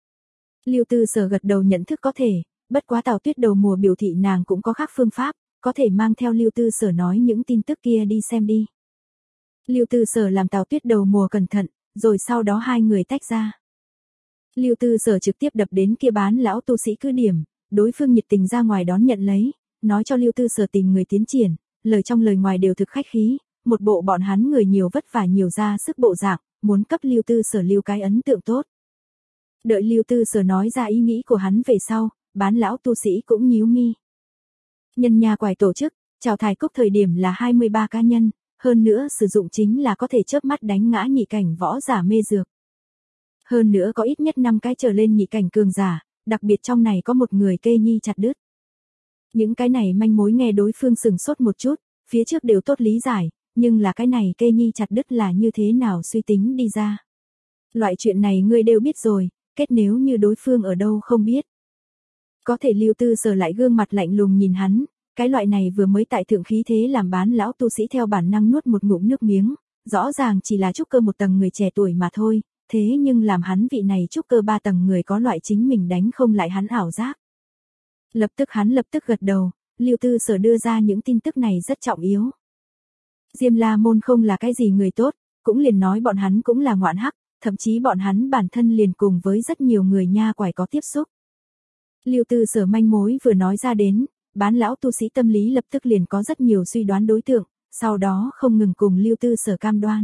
Lưu Tư Sở gật đầu nhận thức có thể, bất quá Tào Tuyết đầu mùa biểu thị nàng cũng có khác phương pháp, có thể mang theo Lưu Tư Sở nói những tin tức kia đi xem đi. Lưu Tư Sở làm Tào Tuyết đầu mùa cẩn thận, rồi sau đó hai người tách ra. Lưu Tư Sở trực tiếp đập đến kia bán lão tu sĩ cứ điểm, đối phương nhiệt tình ra ngoài đón nhận lấy, nói cho Lưu Tư Sở tìm người tiến triển, lời trong lời ngoài đều thực khách khí, một bộ bọn hắn người nhiều vất vả nhiều ra sức bộ dạng, muốn cấp Lưu Tư Sở lưu cái ấn tượng tốt. Đợi Lưu Tư Sở nói ra ý nghĩ của hắn về sau, bán lão tu sĩ cũng nhíu mi. Nhân nhà quải tổ chức, chào Thải Cúc thời điểm là hai mươi ba cá nhân, hơn nữa sử dụng chính là có thể chớp mắt đánh ngã nhị cảnh võ giả mê dược. Hơn nữa có ít nhất năm cái trở lên nhị cảnh cường giả, đặc biệt trong này có một người kê nhi chặt đứt. Những cái này manh mối nghe đối phương sừng sốt một chút, phía trước đều tốt lý giải, nhưng là cái này kê nhi chặt đứt là như thế nào suy tính đi ra. Loại chuyện này ngươi đều biết rồi, kết nếu như đối phương ở đâu không biết. Có thể Lưu Tư Sở lại gương mặt lạnh lùng nhìn hắn, cái loại này vừa mới tại thượng khí thế làm bán lão tu sĩ theo bản năng nuốt một ngụm nước miếng, rõ ràng chỉ là trúc cơ một tầng người trẻ tuổi mà thôi, thế nhưng làm hắn vị này trúc cơ ba tầng người có loại chính mình đánh không lại hắn ảo giác. Lập tức hắn lập tức gật đầu, Lưu Tư Sở đưa ra những tin tức này rất trọng yếu. Diêm La Môn không là cái gì người tốt, cũng liền nói bọn hắn cũng là ngoạn hắc, thậm chí bọn hắn bản thân liền cùng với rất nhiều người nha quải có tiếp xúc. Lưu Tư Sở manh mối vừa nói ra đến, bán lão tu sĩ tâm lý lập tức liền có rất nhiều suy đoán đối tượng, sau đó không ngừng cùng Lưu Tư Sở cam đoan.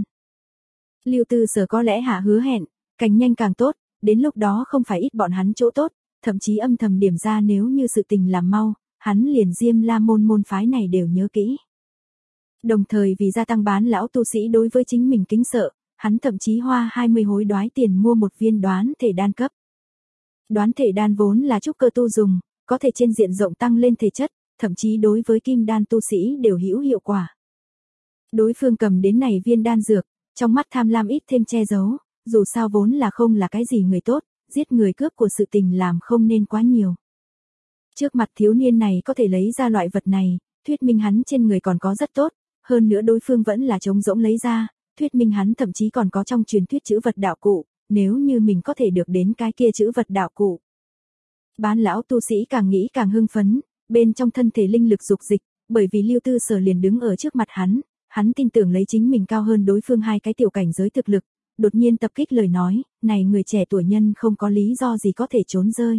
Lưu Tư Sở có lẽ hạ hứa hẹn, càng nhanh càng tốt, đến lúc đó không phải ít bọn hắn chỗ tốt, thậm chí âm thầm điểm ra nếu như sự tình làm mau, hắn liền Diêm La Môn môn phái này đều nhớ kỹ. Đồng thời vì gia tăng bán lão tu sĩ đối với chính mình kính sợ, hắn thậm chí hoa hai mươi hối đoái tiền mua một viên đoán thể đan cấp. Đoán thể đan vốn là trúc cơ tu dùng, có thể trên diện rộng tăng lên thể chất, thậm chí đối với kim đan tu sĩ đều hữu hiệu quả. Đối phương cầm đến này viên đan dược, trong mắt tham lam ít thêm che giấu, dù sao vốn là không là cái gì người tốt, giết người cướp của sự tình làm không nên quá nhiều. Trước mặt thiếu niên này có thể lấy ra loại vật này, thuyết minh hắn trên người còn có rất tốt, hơn nữa đối phương vẫn là trống rỗng lấy ra, thuyết minh hắn thậm chí còn có trong truyền thuyết chữ vật đạo cụ, nếu như mình có thể được đến cái kia chữ vật đạo cụ. Bán lão tu sĩ càng nghĩ càng hưng phấn, bên trong thân thể linh lực dục dịch, bởi vì Lưu Tư Sở liền đứng ở trước mặt hắn, hắn tin tưởng lấy chính mình cao hơn đối phương hai cái tiểu cảnh giới thực lực, đột nhiên tập kích lời nói, này người trẻ tuổi nhân không có lý do gì có thể trốn rơi.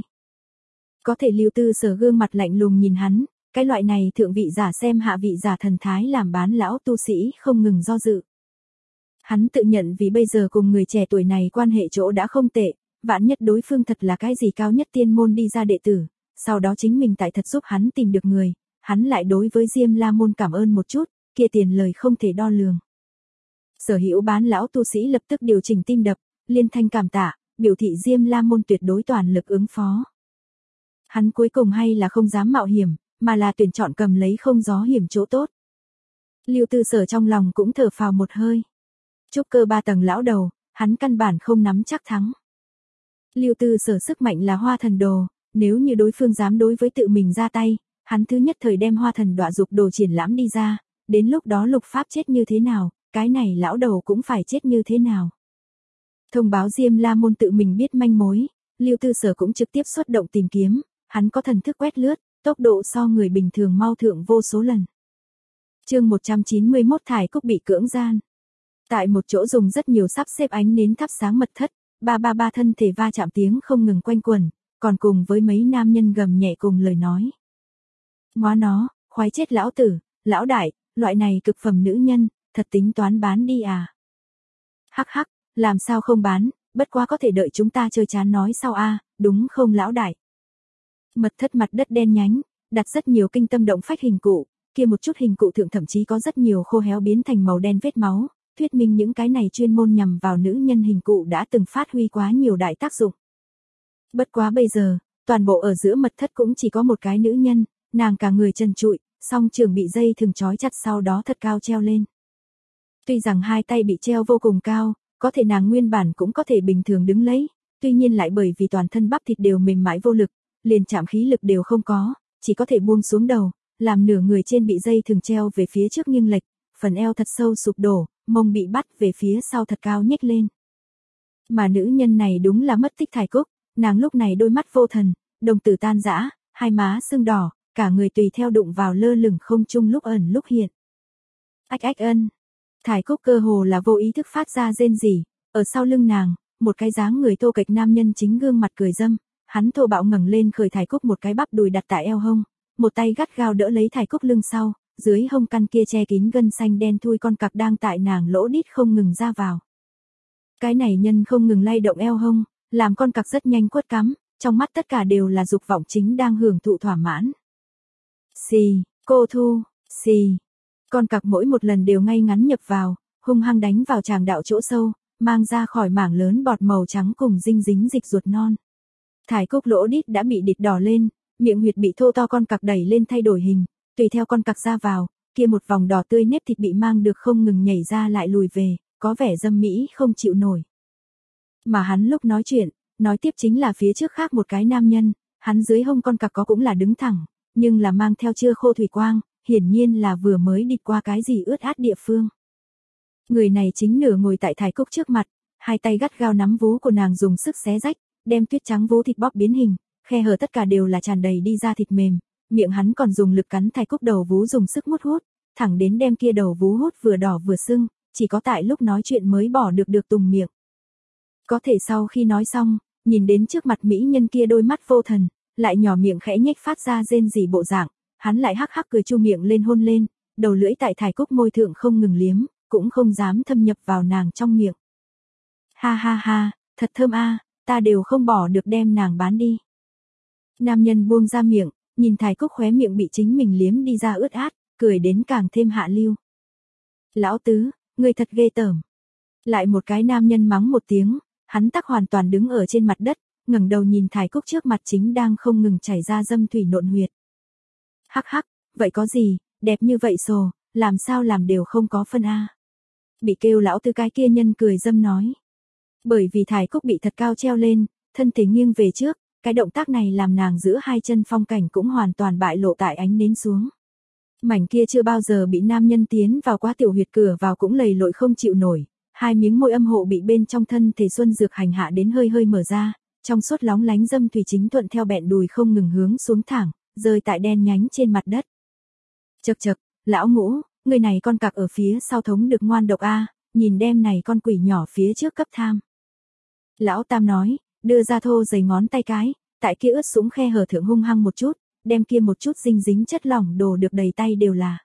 Có thể Lưu Tư Sở gương mặt lạnh lùng nhìn hắn, cái loại này thượng vị giả xem hạ vị giả thần thái làm bán lão tu sĩ không ngừng do dự. Hắn tự nhận vì bây giờ cùng người trẻ tuổi này quan hệ chỗ đã không tệ, vạn nhất đối phương thật là cái gì cao nhất tiên môn đi ra đệ tử, sau đó chính mình tại thật giúp hắn tìm được người, hắn lại đối với Diêm La Môn cảm ơn một chút, kia tiền lời không thể đo lường. Sở hữu bán lão tu sĩ lập tức điều chỉnh tim đập, liên thanh cảm tạ, biểu thị Diêm La Môn tuyệt đối toàn lực ứng phó. Hắn cuối cùng hay là không dám mạo hiểm, mà là tuyển chọn cầm lấy không gió hiểm chỗ tốt. Lưu Tư Sở trong lòng cũng thở phào một hơi. Trúc cơ ba tầng lão đầu, hắn căn bản không nắm chắc thắng. Lưu Tư Sở sức mạnh là hoa thần đồ, nếu như đối phương dám đối với tự mình ra tay, hắn thứ nhất thời đem hoa thần đọa dục đồ triển lãm đi ra, đến lúc đó lục pháp chết như thế nào, cái này lão đầu cũng phải chết như thế nào. Thông báo Diêm La Môn tự mình biết manh mối, Lưu Tư Sở cũng trực tiếp xuất động tìm kiếm, hắn có thần thức quét lướt, tốc độ so người bình thường mau thượng vô số lần. Chương một trăm chín mươi mốt Thải Cúc bị cưỡng gian. Tại một chỗ dùng rất nhiều sắp xếp ánh nến thắp sáng mật thất, ba ba ba thân thể va chạm tiếng không ngừng quanh quẩn, còn cùng với mấy nam nhân gầm nhẹ cùng lời nói. Ngoá nó, khoái chết lão tử, lão đại, loại này cực phẩm nữ nhân, thật tính toán bán đi à. Hắc hắc, làm sao không bán, bất quá có thể đợi chúng ta chơi chán nói sau a, đúng không lão đại? Mật thất mặt đất đen nhánh, đặt rất nhiều kinh tâm động phách hình cụ, kia một chút hình cụ thượng thậm chí có rất nhiều khô héo biến thành màu đen vết máu, thuyết minh những cái này chuyên môn nhằm vào nữ nhân hình cụ đã từng phát huy quá nhiều đại tác dụng. Bất quá bây giờ, toàn bộ ở giữa mật thất cũng chỉ có một cái nữ nhân, nàng cả người trần trụi, song trường bị dây thừng trói chặt sau đó thật cao treo lên. Tuy rằng hai tay bị treo vô cùng cao, có thể nàng nguyên bản cũng có thể bình thường đứng lấy, tuy nhiên lại bởi vì toàn thân bắp thịt đều mềm mại vô lực, liền chạm khí lực đều không có, chỉ có thể buông xuống đầu, làm nửa người trên bị dây thừng treo về phía trước nghiêng lệch, phần eo thật sâu sụp đổ, mông bị bắt về phía sau thật cao nhếch lên. Mà nữ nhân này đúng là mất tích Thải Cúc, nàng lúc này đôi mắt vô thần, đồng tử tan rã, hai má sưng đỏ, cả người tùy theo đụng vào lơ lửng không trung lúc ẩn lúc hiện. Ách ách ân. Thải Cúc cơ hồ là vô ý thức phát ra rên rỉ, ở sau lưng nàng, một cái dáng người thô kệch nam nhân chính gương mặt cười dâm, hắn thô bạo ngẩng lên khởi Thải Cúc một cái bắp đùi đặt tại eo hông, một tay gắt gao đỡ lấy Thải Cúc lưng sau, dưới hông căn kia che kín gân xanh đen thui con cặc đang tại nàng lỗ đít không ngừng ra vào. Cái này nhân không ngừng lay động eo hông, làm con cặc rất nhanh quất cắm, trong mắt tất cả đều là dục vọng chính đang hưởng thụ thỏa mãn. Xì, cô Thu, xì. Con cặc mỗi một lần đều ngay ngắn nhập vào, hung hăng đánh vào tràng đạo chỗ sâu, mang ra khỏi mảng lớn bọt màu trắng cùng dinh dính dịch ruột non. Thải Cúc lỗ đít đã bị địt đỏ lên, miệng huyệt bị thô to con cặc đẩy lên thay đổi hình, tùy theo con cặc ra vào, kia một vòng đỏ tươi nếp thịt bị mang được không ngừng nhảy ra lại lùi về, có vẻ dâm mỹ không chịu nổi. Mà hắn lúc nói chuyện, nói tiếp chính là phía trước khác một cái nam nhân, hắn dưới hông con cặc có cũng là đứng thẳng, nhưng là mang theo chưa khô thủy quang, hiển nhiên là vừa mới địt qua cái gì ướt át địa phương. Người này chính nửa ngồi tại Thải Cúc trước mặt, hai tay gắt gao nắm vú của nàng dùng sức xé rách, đem tuyết trắng vú thịt bóp biến hình, khe hở tất cả đều là tràn đầy đi ra thịt mềm, miệng hắn còn dùng lực cắn Thải Cúc đầu vú dùng sức mút hút, thẳng đến đem kia đầu vú hút vừa đỏ vừa sưng, chỉ có tại lúc nói chuyện mới bỏ được được tùng miệng. Có thể sau khi nói xong, nhìn đến trước mặt mỹ nhân kia đôi mắt vô thần, lại nhỏ miệng khẽ nhếch phát ra rên rỉ bộ dạng, hắn lại hắc hắc cười chu miệng lên hôn lên, đầu lưỡi tại Thải Cúc môi thượng không ngừng liếm, cũng không dám thâm nhập vào nàng trong miệng. Ha ha ha, thật thơm a, ta đều không bỏ được đem nàng bán đi. Nam nhân buông ra miệng, nhìn Thải Cúc khóe miệng bị chính mình liếm đi ra ướt át, cười đến càng thêm hạ lưu. Lão tứ, ngươi thật ghê tởm. Lại một cái nam nhân mắng một tiếng, hắn tắc hoàn toàn đứng ở trên mặt đất, ngẩng đầu nhìn Thải Cúc trước mặt chính đang không ngừng chảy ra dâm thủy nộn huyệt. Hắc hắc, vậy có gì, đẹp như vậy sồ, làm sao làm đều không có phân a. Bị kêu lão tứ cái kia nhân cười dâm nói. Bởi vì Thải Cúc bị thật cao treo lên, thân thể nghiêng về trước, cái động tác này làm nàng giữa hai chân phong cảnh cũng hoàn toàn bại lộ tại ánh nến xuống. Mảnh kia chưa bao giờ bị nam nhân tiến vào quá tiểu huyệt cửa vào cũng lầy lội không chịu nổi, hai miếng môi âm hộ bị bên trong thân thể xuân dược hành hạ đến hơi hơi mở ra, trong suốt lóng lánh dâm thủy chính thuận theo bẹn đùi không ngừng hướng xuống thẳng, rơi tại đen nhánh trên mặt đất. Chậc chậc, lão ngũ, người này con cặc ở phía sau thống được ngoan độc a, nhìn đem này con quỷ nhỏ phía trước cấp tham. Lão Tam nói, đưa ra thô giày ngón tay cái, tại kia ướt sũng khe hở thượng hung hăng một chút, đem kia một chút dinh dính chất lỏng đồ được đầy tay đều là.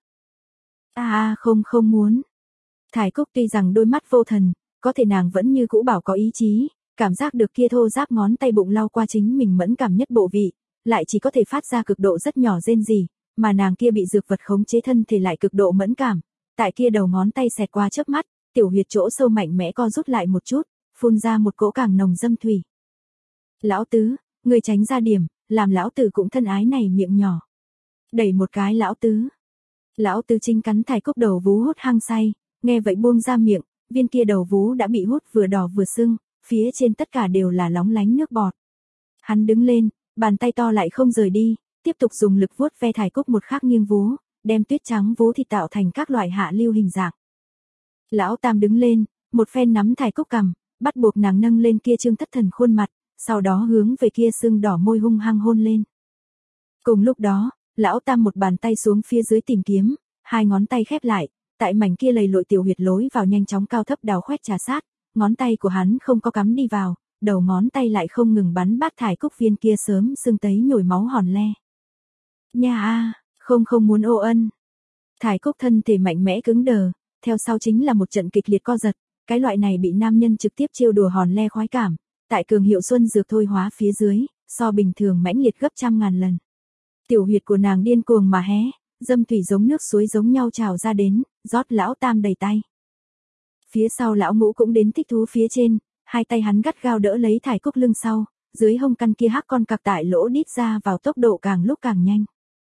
A a không không muốn. Thải Cúc tuy rằng đôi mắt vô thần, có thể nàng vẫn như cũ bảo có ý chí, cảm giác được kia thô ráp ngón tay bụng lau qua chính mình mẫn cảm nhất bộ vị, lại chỉ có thể phát ra cực độ rất nhỏ rên rỉ, mà nàng kia bị dược vật khống chế thân thể lại cực độ mẫn cảm, tại kia đầu ngón tay xẹt qua chớp mắt, tiểu huyệt chỗ sâu mạnh mẽ co rút lại một chút, phun ra một cỗ càng nồng dâm thủy. Lão tứ, người tránh ra điểm, làm lão tử cũng thân ái này miệng nhỏ. Đẩy một cái lão tứ. Lão tứ chính cắn Thải Cúc đầu vú hút hăng say, nghe vậy buông ra miệng, viên kia đầu vú đã bị hút vừa đỏ vừa sưng, phía trên tất cả đều là lóng lánh nước bọt. Hắn đứng lên, bàn tay to lại không rời đi, tiếp tục dùng lực vuốt ve Thải Cúc một khắc nghiêng vú, đem tuyết trắng vú thịt tạo thành các loại hạ lưu hình dạng. Lão Tam đứng lên, một phen nắm Thải Cúc cằm, bắt buộc nàng nâng lên kia trương thất thần khuôn mặt, sau đó hướng về kia sưng đỏ môi hung hăng hôn lên. Cùng lúc đó, lão Tam một bàn tay xuống phía dưới tìm kiếm, hai ngón tay khép lại, tại mảnh kia lầy lội tiểu huyệt lối vào nhanh chóng cao thấp đào khoét trà sát, ngón tay của hắn không có cắm đi vào, đầu ngón tay lại không ngừng bắn bát Thải Cúc viên kia sớm sưng tấy nhồi máu hòn le. Nha a, không không muốn ô ân. Thải Cúc thân thể mạnh mẽ cứng đờ, theo sau chính là một trận kịch liệt co giật, Cái loại này bị nam nhân trực tiếp trêu đùa hòn le khoái cảm, tại cường hiệu xuân dược thôi hóa phía dưới, so bình thường mãnh liệt gấp trăm ngàn lần. Tiểu huyệt của nàng điên cuồng mà hé, dâm thủy giống nước suối giống nhau trào ra đến, rót lão tam đầy tay. Phía sau lão ngũ cũng đến thích thú phía trên, hai tay hắn gắt gao đỡ lấy Thải Cúc lưng sau, dưới hông căn kia hắc con cặc tại lỗ đít ra vào tốc độ càng lúc càng nhanh.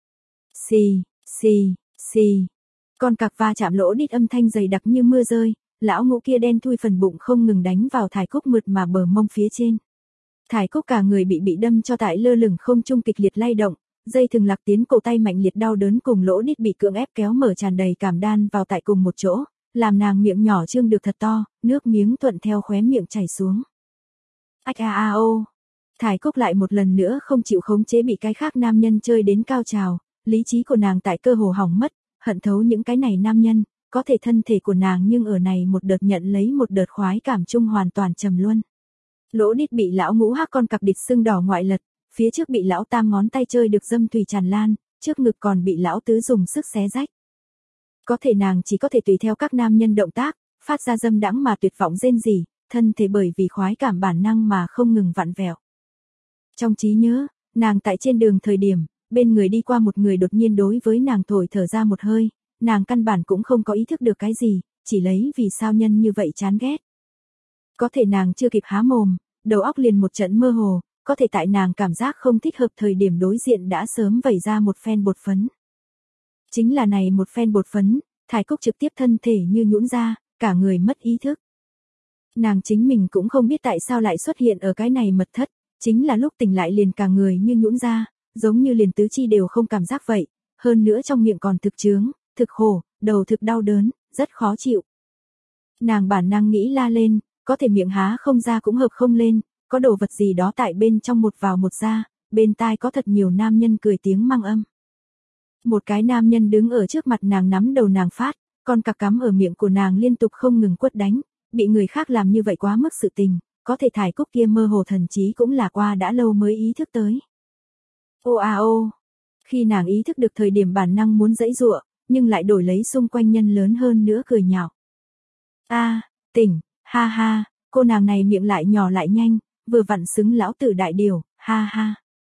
Xì, xì, xì. Con cặc va chạm lỗ đít âm thanh dày đặc như mưa rơi, lão ngũ kia đen thui phần bụng không ngừng đánh vào Thải Cúc mượt mà bờ mông phía trên. Thải Cúc cả người bị bị đâm cho tại lơ lửng không trung kịch liệt lay động, dây thừng lạc tiến cổ tay mạnh liệt đau đớn cùng lỗ đít bị cưỡng ép kéo mở tràn đầy cảm đan vào tại cùng một chỗ, làm nàng miệng nhỏ trương được thật to, nước miếng thuận theo khóe miệng chảy xuống. Ách a a ô. Thải Cúc lại một lần nữa không chịu khống chế bị cái khác nam nhân chơi đến cao trào, lý trí của nàng tại cơ hồ hỏng mất, hận thấu những cái này nam nhân, có thể thân thể của nàng nhưng ở này một đợt nhận lấy một đợt khoái cảm chung hoàn toàn trầm luân. Lỗ đít bị lão ngũ hắc con cặc địt sưng đỏ ngoại lật, phía trước bị lão tam ngón tay chơi được dâm thủy tràn lan, trước ngực còn bị lão tứ dùng sức xé rách. Có thể nàng chỉ có thể tùy theo các nam nhân động tác, phát ra dâm đãng mà tuyệt vọng rên rỉ, thân thể bởi vì khoái cảm bản năng mà không ngừng vặn vẹo. Trong trí nhớ, nàng tại trên đường thời điểm, bên người đi qua một người đột nhiên đối với nàng thổi thở ra một hơi, nàng căn bản cũng không có ý thức được cái gì, chỉ lấy vì sao nhân như vậy chán ghét. Có thể nàng chưa kịp há mồm, đầu óc liền một trận mơ hồ, có thể tại nàng cảm giác không thích hợp thời điểm đối diện đã sớm vẩy ra một phen bột phấn. Chính là này một phen bột phấn, Thải Cúc trực tiếp thân thể như nhũn ra, cả người mất ý thức. Nàng chính mình cũng không biết tại sao lại xuất hiện ở cái này mật thất, chính là lúc tỉnh lại liền cả người như nhũn ra, giống như liền tứ chi đều không cảm giác vậy, hơn nữa trong miệng còn thực chướng, thực khổ, đầu thực đau đớn, rất khó chịu. Nàng bản năng nghĩ la lên, có thể miệng há không ra cũng hợp không lên, có đồ vật gì đó tại bên trong một vào một ra, bên tai có thật nhiều nam nhân cười tiếng mang âm. Một cái nam nhân đứng ở trước mặt nàng nắm đầu nàng phát, con cặc cắm ở miệng của nàng liên tục không ngừng quất đánh, bị người khác làm như vậy quá mức sự tình, có thể Thải Cúc kia mơ hồ thần trí cũng là qua đã lâu mới ý thức tới. Ô a ô, khi nàng ý thức được thời điểm bản năng muốn giãy giụa, nhưng lại đổi lấy xung quanh nhân lớn hơn nữa cười nhạo. A, tỉnh, ha ha, cô nàng này miệng lại nhỏ lại nhanh, vừa vặn xứng lão tử đại điều, ha ha.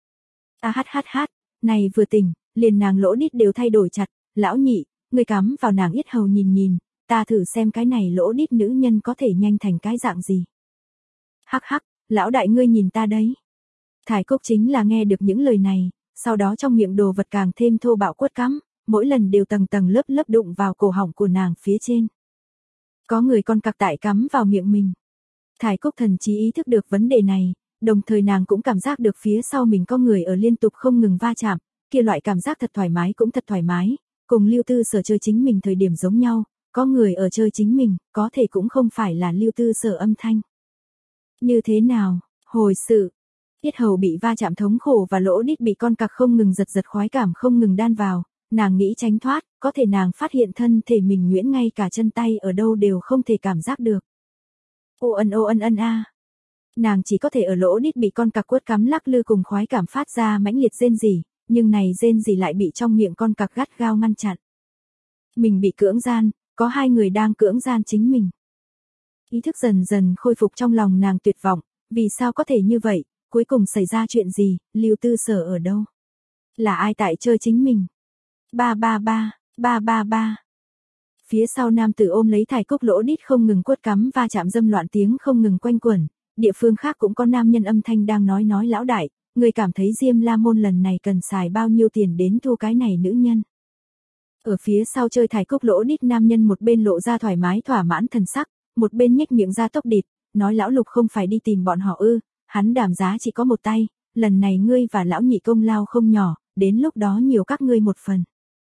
A hát hát hát, này vừa tỉnh, liền nàng lỗ đít đều thay đổi chặt, lão nhị, người cắm vào nàng yết hầu nhìn nhìn, ta thử xem cái này lỗ đít nữ nhân có thể nhanh thành cái dạng gì. Hắc hắc, lão đại ngươi nhìn ta đấy. Thải Cúc chính là nghe được những lời này, sau đó trong miệng đồ vật càng thêm thô bạo quất cắm, mỗi lần đều tầng tầng lớp lớp đụng vào cổ họng của nàng phía trên. Có người con cặc tại cắm vào miệng mình. Thải Cúc thần trí ý thức được vấn đề này, đồng thời nàng cũng cảm giác được phía sau mình có người ở liên tục không ngừng va chạm, kia loại cảm giác thật thoải mái cũng thật thoải mái, cùng Lưu Tư Sở chơi chính mình thời điểm giống nhau, có người ở chơi chính mình, có thể cũng không phải là Lưu Tư Sở âm thanh. Như thế nào, hồi sự, yết hầu bị va chạm thống khổ và lỗ đít bị con cặc không ngừng giật giật khoái cảm không ngừng đan vào, nàng nghĩ tránh thoát, có thể nàng phát hiện thân thể mình nhuyễn ngay cả chân tay ở đâu đều không thể cảm giác được. Ô ân ô ân ân a. Nàng chỉ có thể ở lỗ đít bị con cặc quất cắm lắc lư cùng khoái cảm phát ra mãnh liệt rên rỉ, nhưng này rên rỉ lại bị trong miệng con cặc gắt gao ngăn chặn. Mình bị cưỡng gian, có hai người đang cưỡng gian chính mình. Ý thức dần dần khôi phục trong lòng nàng tuyệt vọng, vì sao có thể như vậy, cuối cùng xảy ra chuyện gì, Lưu Tư Sở ở đâu? Là ai tại chơi chính mình? Ba ba ba, ba ba ba. Phía sau nam tử ôm lấy Thải Cúc lỗ đít không ngừng quất cắm va chạm dâm loạn tiếng không ngừng quanh quẩn, địa phương khác cũng có nam nhân âm thanh đang nói nói lão đại, người cảm thấy Diêm La Môn lần này cần xài bao nhiêu tiền đến thu cái này nữ nhân. Ở phía sau chơi Thải Cúc lỗ đít nam nhân một bên lộ ra thoải mái thỏa mãn thần sắc, một bên nhếch miệng ra tốc địt, nói lão Lục không phải đi tìm bọn họ ư, hắn đảm giá chỉ có một tay, lần này ngươi và lão nhị công lao không nhỏ, đến lúc đó nhiều các ngươi một phần.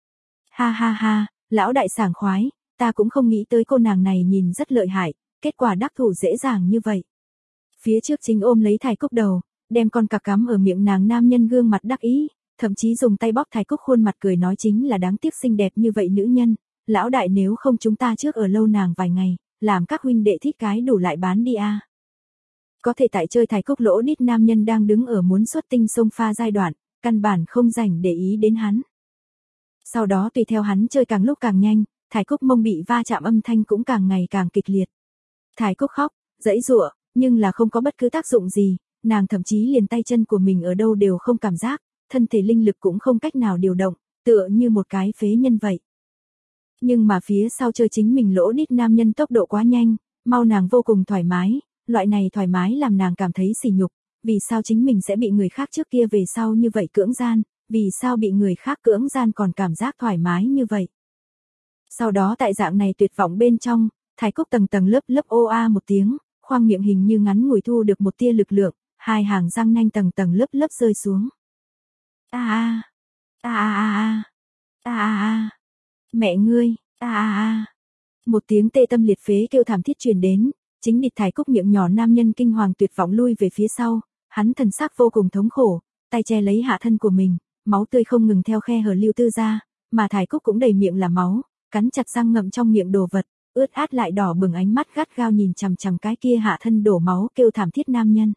Ha ha ha, lão đại sảng khoái, ta cũng không nghĩ tới cô nàng này nhìn rất lợi hại, kết quả đắc thủ dễ dàng như vậy. Phía trước chính ôm lấy Thải Cúc đầu, đem con cặc cắm ở miệng nàng nam nhân gương mặt đắc ý, thậm chí dùng tay bóp Thải Cúc khuôn mặt cười nói chính là đáng tiếc xinh đẹp như vậy nữ nhân, lão đại nếu không chúng ta trước ở lâu nàng vài ngày, làm các huynh đệ thích cái đủ lại bán đi a. Có thể tại chơi Thải Cúc lỗ đít nam nhân đang đứng ở muốn xuất tinh xông pha giai đoạn, căn bản không rảnh để ý đến hắn. Sau đó tùy theo hắn chơi càng lúc càng nhanh, Thải Cúc mông bị va chạm âm thanh cũng càng ngày càng kịch liệt. Thái Cúc khóc, giãy giụa, nhưng là không có bất cứ tác dụng gì, nàng thậm chí liền tay chân của mình ở đâu đều không cảm giác, thân thể linh lực cũng không cách nào điều động, tựa như một cái phế nhân vậy. Nhưng mà phía sau chơi chính mình lỗ đít nam nhân tốc độ quá nhanh, mau nàng vô cùng thoải mái, loại này thoải mái làm nàng cảm thấy sỉ nhục, vì sao chính mình sẽ bị người khác trước kia về sau như vậy cưỡng gian, vì sao bị người khác cưỡng gian còn cảm giác thoải mái như vậy. Sau đó tại dạng này tuyệt vọng bên trong, Thái Cúc tầng tầng lớp lớp ô a một tiếng, khoang miệng hình như ngắn ngủi thu được một tia lực lượng, hai hàng răng nanh tầng tầng lớp lớp rơi xuống. A a, a a a, a a a, mẹ ngươi, a a a. Một tiếng tê tâm liệt phế kêu thảm thiết truyền đến, chính địch Thái Cúc miệng nhỏ nam nhân kinh hoàng tuyệt vọng lui về phía sau, hắn thần sắc vô cùng thống khổ, tay che lấy hạ thân của mình, máu tươi không ngừng theo khe hở lưu tư ra, mà Thái Cúc cũng đầy miệng là máu, cắn chặt răng ngậm trong miệng đồ vật, ướt át lại đỏ bừng ánh mắt gắt gao nhìn chằm chằm cái kia hạ thân đổ máu kêu thảm thiết nam nhân.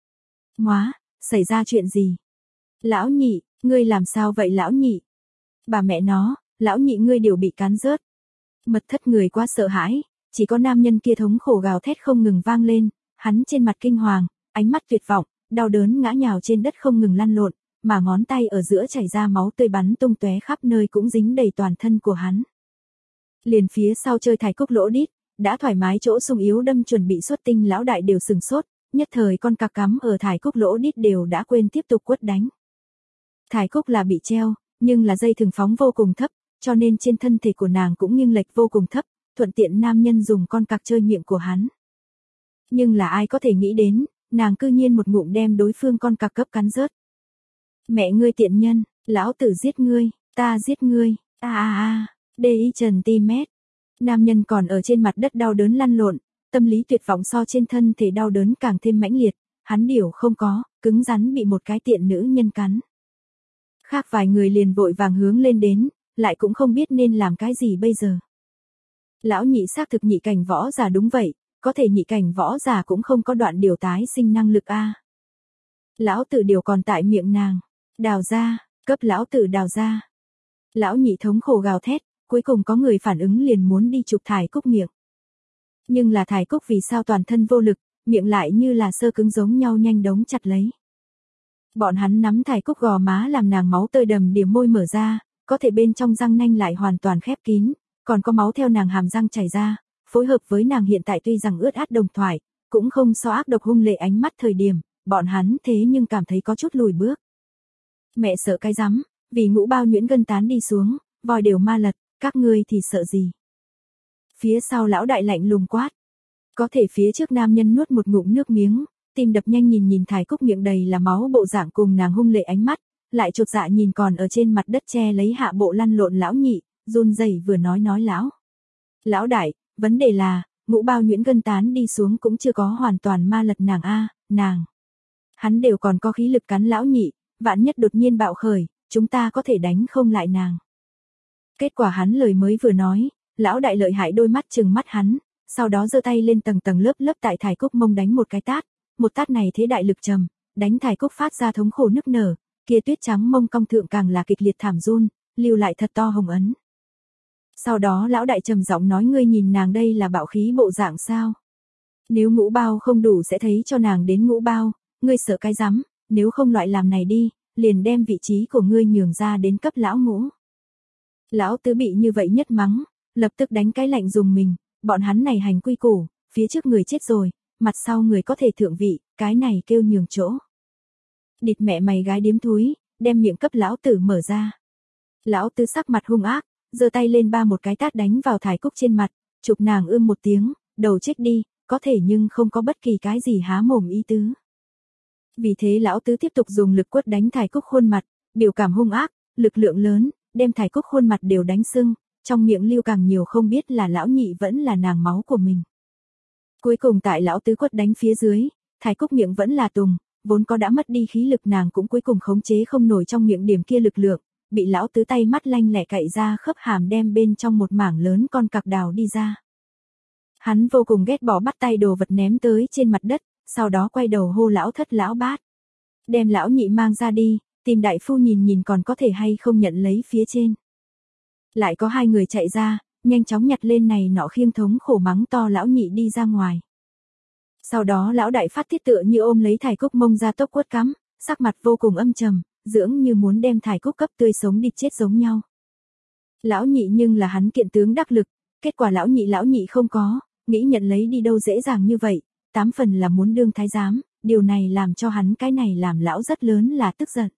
Ngoá, xảy ra chuyện gì? Lão nhị, ngươi làm sao vậy lão nhị? Bà mẹ nó, lão nhị ngươi đều bị cắn rớt. Mật thất người quá sợ hãi, chỉ có nam nhân kia thống khổ gào thét không ngừng vang lên, hắn trên mặt kinh hoàng, ánh mắt tuyệt vọng, đau đớn ngã nhào trên đất không ngừng lăn lộn, mà ngón tay ở giữa chảy ra máu tươi bắn tung tóe khắp nơi cũng dính đầy toàn thân của hắn. Liền phía sau chơi Thái Cúc lỗ đít, đã thoải mái chỗ sung yếu đâm chuẩn bị xuất tinh lão đại đều sừng sốt, nhất thời con cặc cắm ở Thái Cúc lỗ đít đều đã quên tiếp tục quất đánh. Thái Cúc là bị treo, nhưng là dây thừng phóng vô cùng thấp, cho nên trên thân thể của nàng cũng nghiêng lệch vô cùng thấp, thuận tiện nam nhân dùng con cặc chơi miệng của hắn. Nhưng là ai có thể nghĩ đến, nàng cư nhiên một ngụm đem đối phương con cặc cấp cắn rớt. Mẹ ngươi tiện nhân, lão tử giết ngươi, ta giết ngươi, a a a, đê y trần ti mét. Nam nhân còn ở trên mặt đất đau đớn lăn lộn, tâm lý tuyệt vọng so trên thân thể đau đớn càng thêm mãnh liệt, hắn điểu không có, cứng rắn bị một cái tiện nữ nhân cắn. Khác vài người liền vội vàng hướng lên đến, lại cũng không biết nên làm cái gì bây giờ. Lão nhị xác thực nhị cảnh võ giả đúng vậy, có thể nhị cảnh võ giả cũng không có đoạn điều tái sinh năng lực a. Lão tử điều còn tại miệng nàng, đào ra, cấp lão tử đào ra. Lão nhị thống khổ gào thét, cuối cùng có người phản ứng liền muốn đi chụp Thái Cúc miệng. Nhưng là Thái Cúc vì sao toàn thân vô lực, miệng lại như là sơ cứng giống nhau nhanh đống chặt lấy. Bọn hắn nắm Thái Cúc gò má làm nàng máu tơi đầm đìa môi mở ra, có thể bên trong răng nanh lại hoàn toàn khép kín, còn có máu theo nàng hàm răng chảy ra, phối hợp với nàng hiện tại tuy rằng ướt át đồng thoại, cũng không so ác độc hung lệ ánh mắt thời điểm, bọn hắn thế nhưng cảm thấy có chút lùi bước. Mẹ sợ cái rắm, vì ngũ bao nhuyễn gân tán đi xuống, vòi đều ma lật, các ngươi thì sợ gì? Phía sau lão đại lạnh lùng quát. Có thể phía trước nam nhân nuốt một ngụm nước miếng, tim đập nhanh nhìn nhìn Thái Cúc miệng đầy là máu bộ dạng cùng nàng hung lệ ánh mắt, lại chột dạ nhìn còn ở trên mặt đất che lấy hạ bộ lăn lộn lão nhị, run rẩy vừa nói nói lão. Lão đại, vấn đề là, ngũ bao nhuyễn gân tán đi xuống cũng chưa có hoàn toàn ma lật nàng a, nàng. Hắn đều còn có khí lực cắn lão nhị, vạn nhất đột nhiên bạo khởi, chúng ta có thể đánh không lại nàng. Kết quả hắn lời mới vừa nói, lão đại lợi hại đôi mắt trừng mắt hắn, sau đó giơ tay lên tầng tầng lớp lớp tại Thái Cúc mông đánh một cái tát, một tát này thế đại lực trầm, đánh Thái Cúc phát ra thống khổ nức nở, kia tuyết trắng mông cong thượng càng là kịch liệt thảm run, lưu lại thật to hồng ấn. Sau đó lão đại trầm giọng nói ngươi nhìn nàng đây là bạo khí bộ dạng sao? Nếu ngũ bao không đủ sẽ thấy cho nàng đến ngũ bao, ngươi sợ cái rắm, nếu không loại làm này đi, liền đem vị trí của ngươi nhường ra đến cấp lão ngũ. Lão tứ bị như vậy nhất mắng, lập tức đánh cái lạnh dùng mình, bọn hắn này hành quy củ, phía trước người chết rồi, mặt sau người có thể thượng vị, cái này kêu nhường chỗ. Địt mẹ mày gái điếm thúi, đem miệng cấp lão tử mở ra. Lão tứ sắc mặt hung ác, giơ tay lên ba một cái tát đánh vào Thái Cúc trên mặt, chụp nàng ưm một tiếng, đầu chết đi, có thể nhưng không có bất kỳ cái gì há mồm ý tứ. Vì thế lão tứ tiếp tục dùng lực quất đánh Thái Cúc khuôn mặt, biểu cảm hung ác, lực lượng lớn, đem Thái Cúc khuôn mặt đều đánh sưng, trong miệng lưu càng nhiều không biết là lão nhị vẫn là nàng máu của mình. Cuối cùng tại lão tứ quất đánh phía dưới, Thái Cúc miệng vẫn là tùng, vốn có đã mất đi khí lực nàng cũng cuối cùng khống chế không nổi trong miệng điểm kia lực lượng, bị lão tứ tay mắt lanh lẹ cậy ra khớp hàm đem bên trong một mảng lớn con cặc đào đi ra. Hắn vô cùng ghét bỏ bắt tay đồ vật ném tới trên mặt đất, sau đó quay đầu hô lão thất lão bát. Đem lão nhị mang ra đi, tìm đại phu nhìn nhìn còn có thể hay không nhận lấy phía trên. Lại có hai người chạy ra, nhanh chóng nhặt lên này nọ khiêng thống khổ mắng to lão nhị đi ra ngoài. Sau đó lão đại phát tiết tựa như ôm lấy Thải Cúc mông ra tốc quất cắm, sắc mặt vô cùng âm trầm, dưỡng như muốn đem Thải Cúc cấp tươi sống địt chết giống nhau. Lão nhị nhưng là hắn kiện tướng đắc lực, kết quả lão nhị lão nhị không có, nghĩ nhận lấy đi đâu dễ dàng như vậy, tám phần là muốn đương thái giám, điều này làm cho hắn cái này làm lão rất lớn là tức giận.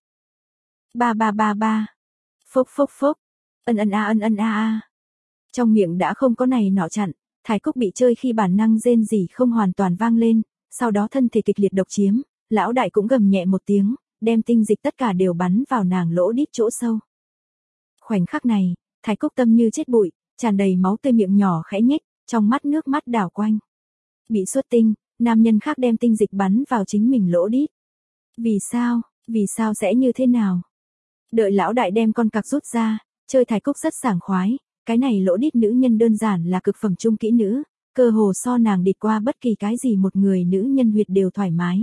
Ba ba ba ba. Phốc phốc phốc. Ân ân a ân ân a a. Trong miệng đã không có này nọ chặn, Thải Cúc bị chơi khi bản năng rên rỉ không hoàn toàn vang lên, sau đó thân thể kịch liệt độc chiếm, lão đại cũng gầm nhẹ một tiếng, đem tinh dịch tất cả đều bắn vào nàng lỗ đít chỗ sâu. Khoảnh khắc này, Thải Cúc tâm như chết bụi, tràn đầy máu tươi miệng nhỏ khẽ nhếch, trong mắt nước mắt đảo quanh. Bị xuất tinh, nam nhân khác đem tinh dịch bắn vào chính mình lỗ đít. Vì sao, vì sao sẽ như thế nào? Đợi lão đại đem con cặc rút ra, chơi Thải Cúc rất sảng khoái, cái này lỗ đít nữ nhân đơn giản là cực phẩm trung kỹ nữ, cơ hồ so nàng địt qua bất kỳ cái gì một người nữ nhân huyệt đều thoải mái.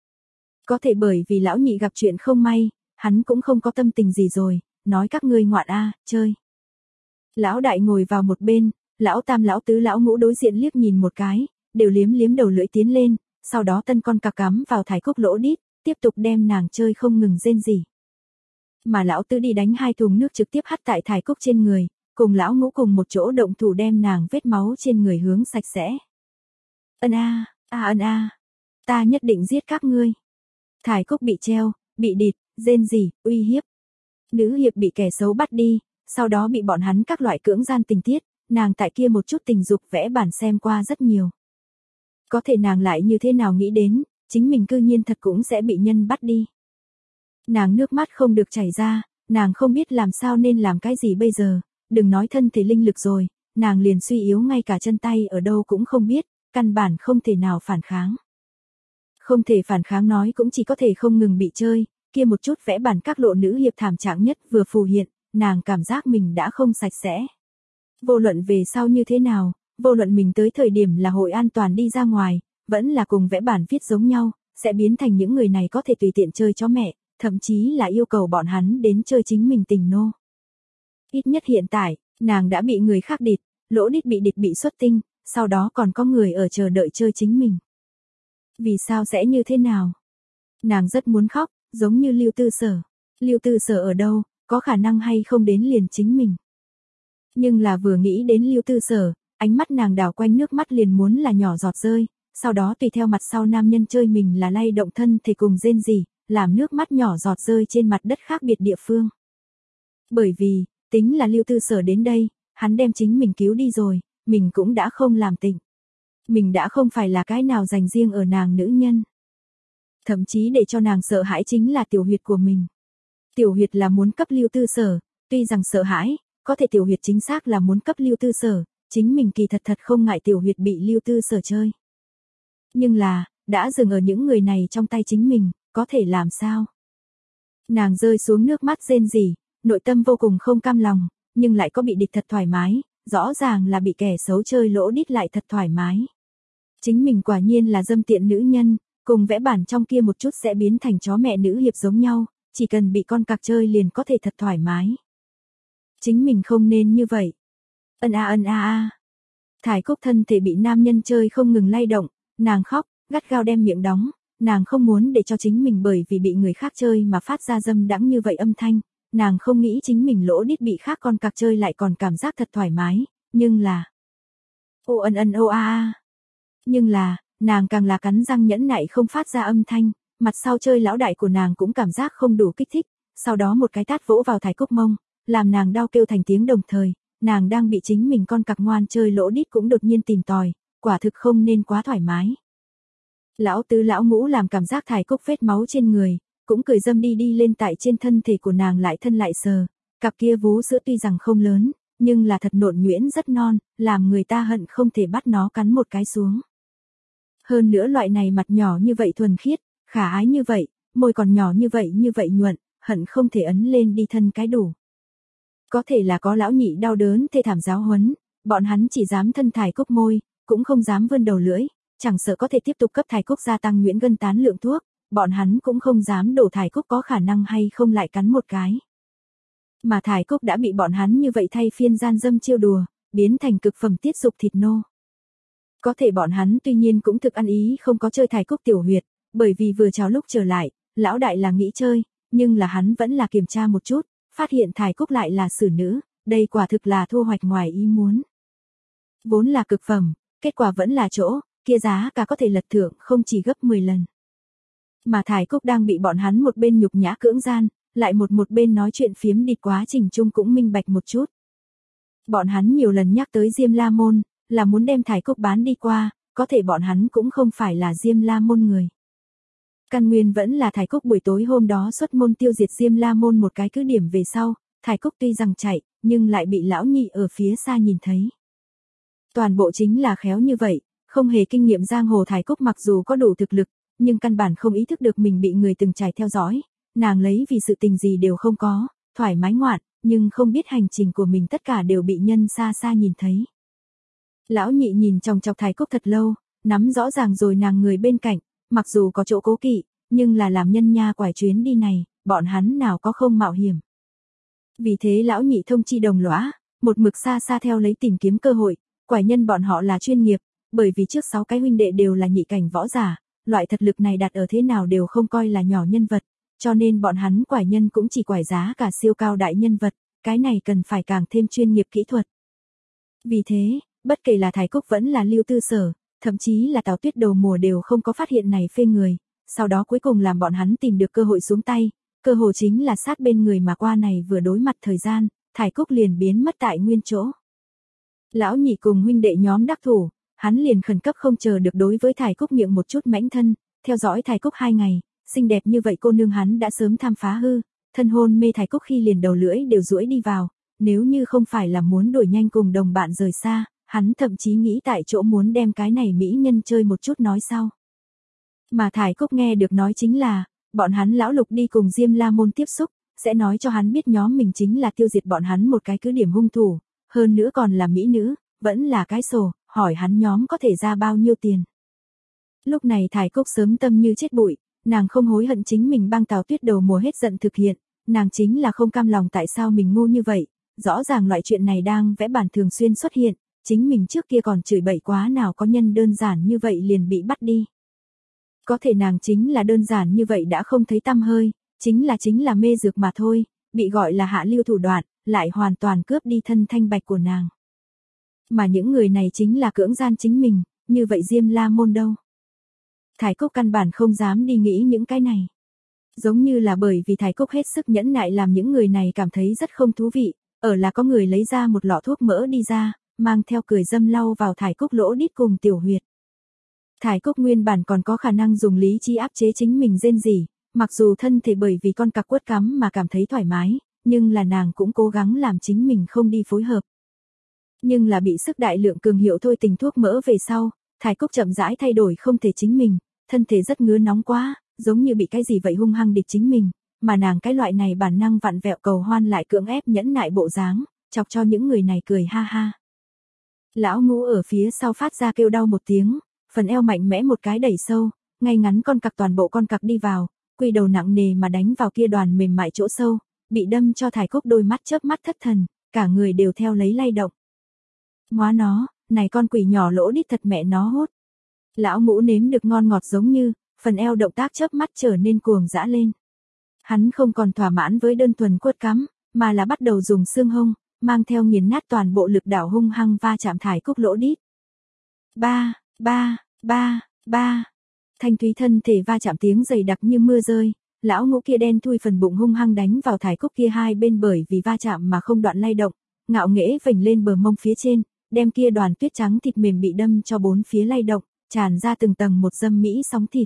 Có thể bởi vì lão nhị gặp chuyện không may, hắn cũng không có tâm tình gì rồi, nói các ngươi ngoạn a, chơi. Lão đại ngồi vào một bên, lão tam lão tứ lão ngũ đối diện liếc nhìn một cái, đều liếm liếm đầu lưỡi tiến lên, sau đó tân con cặc cắm vào Thải Cúc lỗ đít, tiếp tục đem nàng chơi không ngừng rên rỉ. Mà lão tứ đi đánh hai thùng nước trực tiếp hắt tại Thải Cúc trên người, cùng lão ngũ cùng một chỗ động thủ đem nàng vết máu trên người hướng sạch sẽ. Ân a, a ân a, ta nhất định giết các ngươi. Thải Cúc bị treo, bị địt, rên rỉ, uy hiếp. Nữ hiệp bị kẻ xấu bắt đi, sau đó bị bọn hắn các loại cưỡng gian tình tiết, nàng tại kia một chút tình dục vẽ bản xem qua rất nhiều. Có thể nàng lại như thế nào nghĩ đến, chính mình cư nhiên thật cũng sẽ bị nhân bắt đi. Nàng nước mắt không được chảy ra, nàng không biết làm sao nên làm cái gì bây giờ, đừng nói thân thể linh lực rồi, nàng liền suy yếu ngay cả chân tay ở đâu cũng không biết, căn bản không thể nào phản kháng. Không thể phản kháng nói cũng chỉ có thể không ngừng bị chơi, kia một chút vẽ bản các lộ nữ hiệp thảm trạng nhất vừa phù hiện, nàng cảm giác mình đã không sạch sẽ. Vô luận về sau như thế nào, vô luận mình tới thời điểm là hội an toàn đi ra ngoài, vẫn là cùng vẽ bản viết giống nhau, sẽ biến thành những người này có thể tùy tiện chơi chó mẹ, thậm chí là yêu cầu bọn hắn đến chơi chính mình tình nô. Ít nhất hiện tại, nàng đã bị người khác địt, lỗ đít bị địt bị xuất tinh, sau đó còn có người ở chờ đợi chơi chính mình. Vì sao sẽ như thế nào? Nàng rất muốn khóc, giống như Lưu Tư Sở. Lưu Tư Sở ở đâu, có khả năng hay không đến liền chính mình. Nhưng là vừa nghĩ đến Lưu Tư Sở, ánh mắt nàng đảo quanh nước mắt liền muốn là nhỏ giọt rơi, sau đó tùy theo mặt sau nam nhân chơi mình là lay động thân thể cùng rên rỉ, làm nước mắt nhỏ giọt rơi trên mặt đất khác biệt địa phương. Bởi vì, tính là Lưu Tư Sở đến đây, hắn đem chính mình cứu đi rồi, mình cũng đã không làm tịnh. Mình đã không phải là cái nào dành riêng ở nàng nữ nhân. Thậm chí để cho nàng sợ hãi chính là tiểu huyệt của mình. Tiểu huyệt là muốn cấp Lưu Tư Sở, tuy rằng sợ hãi, có thể tiểu huyệt chính xác là muốn cấp Lưu Tư Sở, chính mình kỳ thật thật không ngại tiểu huyệt bị Lưu Tư Sở chơi. Nhưng là, đã dừng ở những người này trong tay chính mình, có thể làm sao? Nàng rơi xuống nước mắt rên rỉ, nội tâm vô cùng không cam lòng, nhưng lại có bị địch thật thoải mái, rõ ràng là bị kẻ xấu chơi lỗ đít lại thật thoải mái. Chính mình quả nhiên là dâm tiện nữ nhân, cùng vẽ bản trong kia một chút sẽ biến thành chó mẹ nữ hiệp giống nhau, chỉ cần bị con cặc chơi liền có thể thật thoải mái. Chính mình không nên như vậy. Ân a ân a a. Thải Cúc thân thể bị nam nhân chơi không ngừng lay động, nàng khóc, gắt gao đem miệng đóng, nàng không muốn để cho chính mình bởi vì bị người khác chơi mà phát ra dâm đãng như vậy âm thanh, nàng không nghĩ chính mình lỗ đít bị khác con cặc chơi lại còn cảm giác thật thoải mái, nhưng là... Ô ân ân ô a a. Nhưng là, nàng càng là cắn răng nhẫn nại không phát ra âm thanh, mặt sau chơi lão đại của nàng cũng cảm giác không đủ kích thích, sau đó một cái tát vỗ vào Thải Cúc mông, làm nàng đau kêu thành tiếng đồng thời, nàng đang bị chính mình con cặc ngoan chơi lỗ đít cũng đột nhiên tìm tòi, quả thực không nên quá thoải mái. Lão tứ lão ngũ làm cảm giác Thải Cúc vết máu trên người, cũng cười dâm đi đi lên tại trên thân thể của nàng lại thân lại sờ, cặp kia vú sữa tuy rằng không lớn, nhưng là thật nộn nhuyễn rất non, làm người ta hận không thể bắt nó cắn một cái xuống. Hơn nữa loại này mặt nhỏ như vậy thuần khiết, khả ái như vậy, môi còn nhỏ như vậy như vậy nhuận, hận không thể ấn lên đi thân cái đủ. Có thể là có lão nhị đau đớn thê thảm giáo huấn, bọn hắn chỉ dám thân Thải Cúc môi, cũng không dám vươn đầu lưỡi, chẳng sợ có thể tiếp tục cấp Thải Cúc gia tăng nhuyễn gân tán lượng thuốc, bọn hắn cũng không dám đổ Thải Cúc có khả năng hay không lại cắn một cái. Mà Thải Cúc đã bị bọn hắn như vậy thay phiên gian dâm chiêu đùa, biến thành cực phẩm tiết dục thịt nô. Có thể bọn hắn tuy nhiên cũng thực ăn ý không có chơi Thải Cúc tiểu huyệt, bởi vì vừa chào lúc trở lại, lão đại là nghĩ chơi, nhưng là hắn vẫn là kiểm tra một chút, phát hiện Thải Cúc lại là xử nữ, đây quả thực là thu hoạch ngoài ý muốn. Vốn là cực phẩm, kết quả vẫn là chỗ, kia giá cả có thể lật thượng không chỉ gấp mười lần. Mà Thải Cúc đang bị bọn hắn một bên nhục nhã cưỡng gian, lại một một bên nói chuyện phiếm địt quá trình chung cũng minh bạch một chút. Bọn hắn nhiều lần nhắc tới Diêm La Môn, là muốn đem Thải Cúc bán đi qua, có thể bọn hắn cũng không phải là Diêm La Môn người. Căn nguyên vẫn là Thải Cúc buổi tối hôm đó xuất môn tiêu diệt Diêm La Môn một cái cứ điểm về sau, Thải Cúc tuy rằng chạy, nhưng lại bị lão nhị ở phía xa nhìn thấy. Toàn bộ chính là khéo như vậy, không hề kinh nghiệm giang hồ Thải Cúc mặc dù có đủ thực lực, nhưng căn bản không ý thức được mình bị người từng trải theo dõi, nàng lấy vì sự tình gì đều không có, thoải mái ngoạn, nhưng không biết hành trình của mình tất cả đều bị nhân xa xa nhìn thấy. Lão nhị nhìn chòng chọc Thải Cúc thật lâu, nắm rõ ràng rồi nàng người bên cạnh, mặc dù có chỗ cố kỵ, nhưng là làm nhân nha quải chuyến đi này, bọn hắn nào có không mạo hiểm. Vì thế lão nhị thông chi đồng lõa, một mực xa xa theo lấy tìm kiếm cơ hội, quải nhân bọn họ là chuyên nghiệp, bởi vì trước sáu cái huynh đệ đều là nhị cảnh võ giả, loại thật lực này đặt ở thế nào đều không coi là nhỏ nhân vật, cho nên bọn hắn quải nhân cũng chỉ quải giá cả siêu cao đại nhân vật, cái này cần phải càng thêm chuyên nghiệp kỹ thuật. Vì thế, bất kể là Thải Cúc vẫn là Lưu Tư Sở, thậm chí là Tào Tuyết đầu mùa đều không có phát hiện này phê người, sau đó cuối cùng làm bọn hắn tìm được cơ hội xuống tay, cơ hội chính là sát bên người mà qua này vừa đối mặt thời gian, Thải Cúc liền biến mất tại nguyên chỗ. Lão nhị cùng huynh đệ nhóm đắc thủ, hắn liền khẩn cấp không chờ được đối với Thải Cúc miệng một chút mãnh thân, theo dõi Thải Cúc hai ngày, xinh đẹp như vậy cô nương hắn đã sớm tham phá hư, thân hôn mê Thải Cúc khi liền đầu lưỡi đều duỗi đi vào, nếu như không phải là muốn đuổi nhanh cùng đồng bạn rời xa, hắn thậm chí nghĩ tại chỗ muốn đem cái này mỹ nhân chơi một chút nói sau. Mà Thải Cúc nghe được nói chính là, bọn hắn lão lục đi cùng Diêm La Môn tiếp xúc, sẽ nói cho hắn biết nhóm mình chính là tiêu diệt bọn hắn một cái cứ điểm hung thủ, hơn nữa còn là mỹ nữ, vẫn là cái sổ, hỏi hắn nhóm có thể ra bao nhiêu tiền. Lúc này Thải Cúc sớm tâm như chết bụi, nàng không hối hận chính mình băng Tào Tuyết đầu mùa hết giận thực hiện, nàng chính là không cam lòng tại sao mình ngu như vậy, rõ ràng loại chuyện này đang vẽ bản thường xuyên xuất hiện, chính mình trước kia còn chửi bậy quá nào có nhân đơn giản như vậy liền bị bắt đi. Có thể nàng chính là đơn giản như vậy đã không thấy tăm hơi, chính là chính là mê dược mà thôi, bị gọi là hạ lưu thủ đoạn, lại hoàn toàn cướp đi thân thanh bạch của nàng. Mà những người này chính là cưỡng gian chính mình, như vậy Diêm La Môn đâu. Thải Cúc căn bản không dám đi nghĩ những cái này. Giống như là bởi vì Thải Cúc hết sức nhẫn nại làm những người này cảm thấy rất không thú vị, ở là có người lấy ra một lọ thuốc mỡ đi ra, mang theo cười dâm lau vào Thải Cúc lỗ đít cùng tiểu huyệt. Thải Cúc nguyên bản còn có khả năng dùng lý trí áp chế chính mình rên rỉ, mặc dù thân thể bởi vì con cặc quất cắm mà cảm thấy thoải mái, nhưng là nàng cũng cố gắng làm chính mình không đi phối hợp. Nhưng là bị sức đại lượng cường hiệu thôi tình thuốc mỡ về sau, Thải Cúc chậm rãi thay đổi không thể chính mình, thân thể rất ngứa nóng quá, giống như bị cái gì vậy hung hăng địch chính mình, mà nàng cái loại này bản năng vặn vẹo cầu hoan lại cưỡng ép nhẫn nại bộ dáng, chọc cho những người này cười ha ha. Lão Ngũ ở phía sau phát ra kêu đau một tiếng, phần eo mạnh mẽ một cái đẩy sâu, ngay ngắn con cặc toàn bộ con cặc đi vào, quỳ đầu nặng nề mà đánh vào kia đoàn mềm mại chỗ sâu, bị đâm cho Thải Cúc đôi mắt chớp mắt thất thần, cả người đều theo lấy lay động. Ngoá nó, này con quỷ nhỏ lỗ đít thật mẹ nó hốt. Lão Ngũ nếm được ngon ngọt giống như, phần eo động tác chớp mắt trở nên cuồng dã lên. Hắn không còn thỏa mãn với đơn thuần quất cắm, mà là bắt đầu dùng xương hông, mang theo nghiền nát toàn bộ lực đạo hung hăng va chạm Thải Cúc lỗ đít. Ba, ba, ba, ba. Thanh thúy thân thể va chạm tiếng dày đặc như mưa rơi, lão Ngũ kia đen thui phần bụng hung hăng đánh vào Thải Cúc kia hai bên bởi vì va chạm mà không đoạn lay động, ngạo nghễ vểnh lên bờ mông phía trên, đem kia đoàn tuyết trắng thịt mềm bị đâm cho bốn phía lay động, tràn ra từng tầng một dâm mỹ sóng thịt.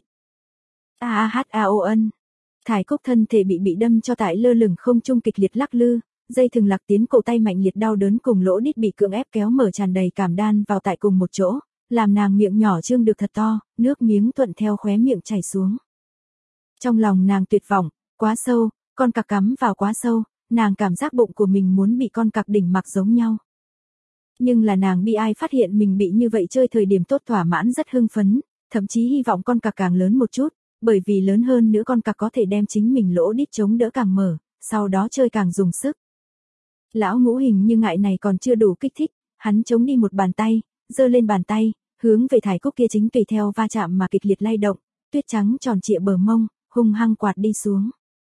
A A H A O N. Thải Cúc thân thể bị bị đâm cho tại lơ lửng không trung kịch liệt lắc lư, dây thừng lạc tiến cổ tay mạnh liệt đau đớn cùng lỗ đít bị cưỡng ép kéo mở tràn đầy cảm đan vào tại cùng một chỗ, làm nàng miệng nhỏ trương được thật to, nước miếng thuận theo khóe miệng chảy xuống. Trong lòng nàng tuyệt vọng, quá sâu, con cặc cắm vào quá sâu, nàng cảm giác bụng của mình muốn bị con cặc đỉnh mặc giống nhau. Nhưng là nàng bi ai phát hiện mình bị như vậy chơi thời điểm tốt thỏa mãn rất hưng phấn, thậm chí hy vọng con cặc càng lớn một chút, bởi vì lớn hơn nữa con cặc có thể đem chính mình lỗ đít chống đỡ càng mở, sau đó chơi càng dùng sức. Lão Ngũ hình như ngại này còn chưa đủ kích thích, hắn chống đi một bàn tay, giơ lên bàn tay, hướng về Thải Cúc kia chính tùy theo va chạm mà kịch liệt lay động, tuyết trắng tròn trịa bờ mông, hung hăng quạt đi xuống.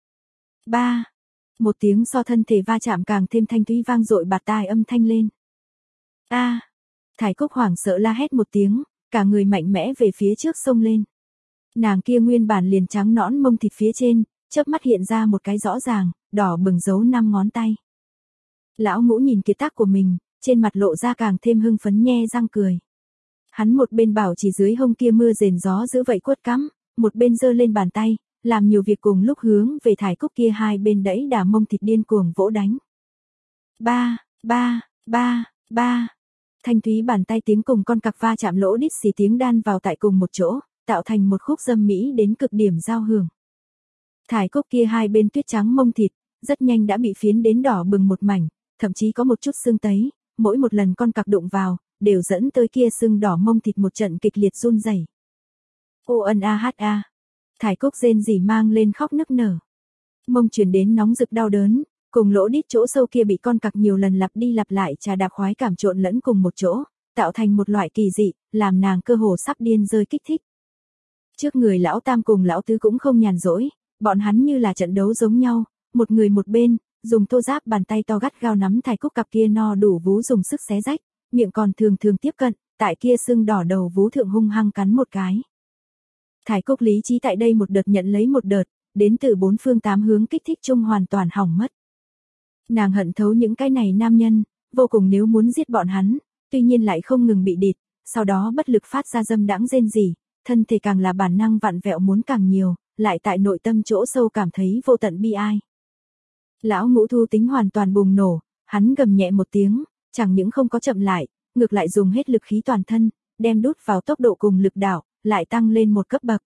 Ba, một tiếng so thân thể va chạm càng thêm thanh thúy vang dội bạt tai âm thanh lên. A! Thải Cúc hoảng sợ la hét một tiếng, cả người mạnh mẽ về phía trước xông lên. Nàng kia nguyên bản liền trắng nõn mông thịt phía trên, chớp mắt hiện ra một cái rõ ràng, đỏ bừng dấu năm ngón tay. Lão Ngũ nhìn kiệt tác của mình, trên mặt lộ ra càng thêm hưng phấn nhe răng cười. Hắn một bên bảo chỉ dưới hông kia mưa rền gió giữ vậy quất cắm, một bên giơ lên bàn tay, làm nhiều việc cùng lúc hướng về Thải Cúc kia hai bên đẩy đà mông thịt điên cuồng vỗ đánh. Ba, ba, ba, ba. Thanh thúy bàn tay tiếng cùng con cặc va chạm lỗ đít xì tiếng đan vào tại cùng một chỗ, tạo thành một khúc dâm mỹ đến cực điểm giao hưởng. Thải Cúc kia hai bên tuyết trắng mông thịt, rất nhanh đã bị phiến đến đỏ bừng một mảnh, thậm chí có một chút sưng tấy, mỗi một lần con cặc đụng vào, đều dẫn tới kia sưng đỏ mông thịt một trận kịch liệt run rẩy. Ô ân a hát a. Thải Cúc rên rỉ mang lên khóc nức nở. Mông truyền đến nóng rực đau đớn, cùng lỗ đít chỗ sâu kia bị con cặc nhiều lần lặp đi lặp lại trà đạp khoái cảm trộn lẫn cùng một chỗ, tạo thành một loại kỳ dị, làm nàng cơ hồ sắp điên rơi kích thích. Trước người lão Tam cùng lão Tứ cũng không nhàn rỗi, bọn hắn như là trận đấu giống nhau, một người một bên, dùng thô giáp bàn tay to gắt gao nắm Thải Cúc cặp kia no đủ vú dùng sức xé rách, miệng còn thường thường tiếp cận, tại kia sưng đỏ đầu vú thượng hung hăng cắn một cái. Thải Cúc lý trí tại đây một đợt nhận lấy một đợt, đến từ bốn phương tám hướng kích thích chung hoàn toàn hỏng mất. Nàng hận thấu những cái này nam nhân, vô cùng nếu muốn giết bọn hắn, tuy nhiên lại không ngừng bị địt, sau đó bất lực phát ra dâm đãng rên rỉ, thân thể càng là bản năng vặn vẹo muốn càng nhiều, lại tại nội tâm chỗ sâu cảm thấy vô tận bi ai. Lão Ngũ thu tính hoàn toàn bùng nổ, hắn gầm nhẹ một tiếng, chẳng những không có chậm lại, ngược lại dùng hết lực khí toàn thân, đem đút vào tốc độ cùng lực đảo, lại tăng lên một cấp bậc.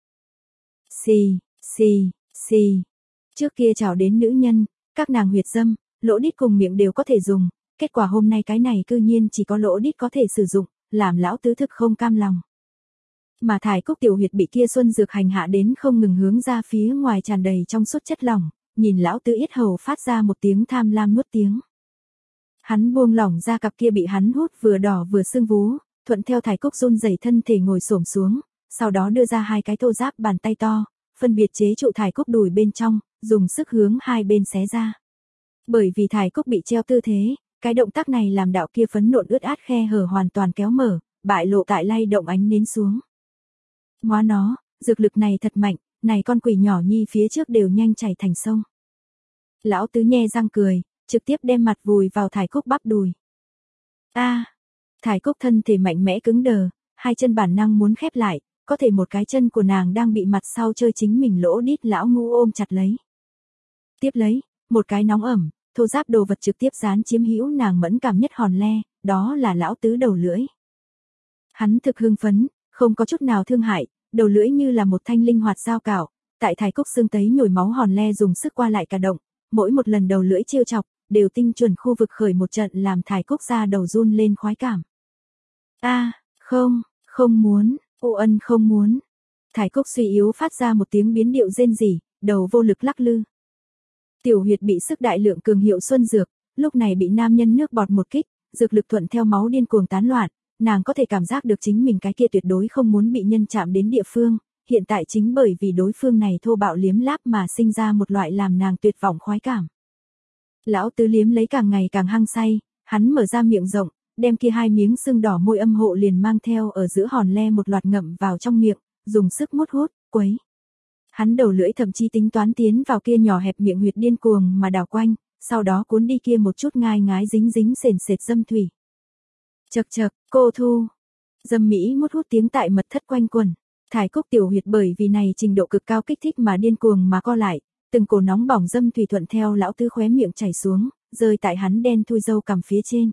Xì, xì, xì. Trước kia chào đến nữ nhân, các nàng huyệt dâm, lỗ đít cùng miệng đều có thể dùng, kết quả hôm nay cái này cư nhiên chỉ có lỗ đít có thể sử dụng, làm lão tứ thực không cam lòng. Mà Thải Cúc tiểu huyệt bị kia xuân dược hành hạ đến không ngừng hướng ra phía ngoài tràn đầy trong suốt chất lỏng, nhìn lão tứ yết hầu phát ra một tiếng tham lam nuốt tiếng. Hắn buông lỏng ra cặp kia bị hắn hút vừa đỏ vừa sưng vú, thuận theo Thải Cúc run rẩy thân thể ngồi xổm xuống, sau đó đưa ra hai cái thô giáp bàn tay to, phân biệt chế trụ Thải Cúc đùi bên trong, dùng sức hướng hai bên xé ra. Bởi vì Thải Cúc bị treo tư thế, cái động tác này làm đạo kia phấn nộn ướt át khe hở hoàn toàn kéo mở, bại lộ tại lay động ánh nến xuống. Ngoá nó, dược lực này thật mạnh, này con quỷ nhỏ nhi phía trước đều nhanh chảy thành sông. Lão Tứ nhe răng cười, trực tiếp đem mặt vùi vào Thải Cúc bắp đùi. A, à, Thải Cúc thân thể mạnh mẽ cứng đờ, hai chân bản năng muốn khép lại, có thể một cái chân của nàng đang bị mặt sau chơi chính mình lỗ đít lão Ngũ ôm chặt lấy. Tiếp lấy, một cái nóng ẩm, thô giáp đồ vật trực tiếp dán chiếm hữu nàng mẫn cảm nhất hòn le, đó là lão Tứ đầu lưỡi. Hắn thực hưng phấn, không có chút nào thương hại, đầu lưỡi như là một thanh linh hoạt dao cạo, tại Thải Cúc xương tấy nhồi máu hòn le dùng sức qua lại cả động, mỗi một lần đầu lưỡi trêu chọc, đều tinh chuẩn khu vực khởi một trận làm Thải Cúc ra đầu run lên khoái cảm. A, à, không, không muốn, ô ân không muốn. Thải Cúc suy yếu phát ra một tiếng biến điệu rên rỉ, đầu vô lực lắc lư. Tiểu huyệt bị sức đại lượng cường hiệu xuân dược, lúc này bị nam nhân nước bọt một kích, dược lực thuận theo máu điên cuồng tán loạn, nàng có thể cảm giác được chính mình cái kia tuyệt đối không muốn bị nhân chạm đến địa phương, hiện tại chính bởi vì đối phương này thô bạo liếm láp mà sinh ra một loại làm nàng tuyệt vọng khoái cảm. Lão Tứ liếm lấy càng ngày càng hăng say, hắn mở ra miệng rộng, đem kia hai miếng xương đỏ môi âm hộ liền mang theo ở giữa hòn le một loạt ngậm vào trong miệng, dùng sức mút hút, quấy. Hắn đầu lưỡi thậm chí tính toán tiến vào kia nhỏ hẹp miệng huyệt điên cuồng mà đảo quanh, sau đó cuốn đi kia một chút ngai ngái dính dính sền sệt dâm thủy. Chậc chậc, cô thu. Dâm mỹ mút hút tiếng tại mật thất quanh quẩn. Thải Cúc tiểu huyệt bởi vì này trình độ cực cao kích thích mà điên cuồng mà co lại, từng cổ nóng bỏng dâm thủy thuận theo lão Tứ khóe miệng chảy xuống, rơi tại hắn đen thui râu cằm phía trên.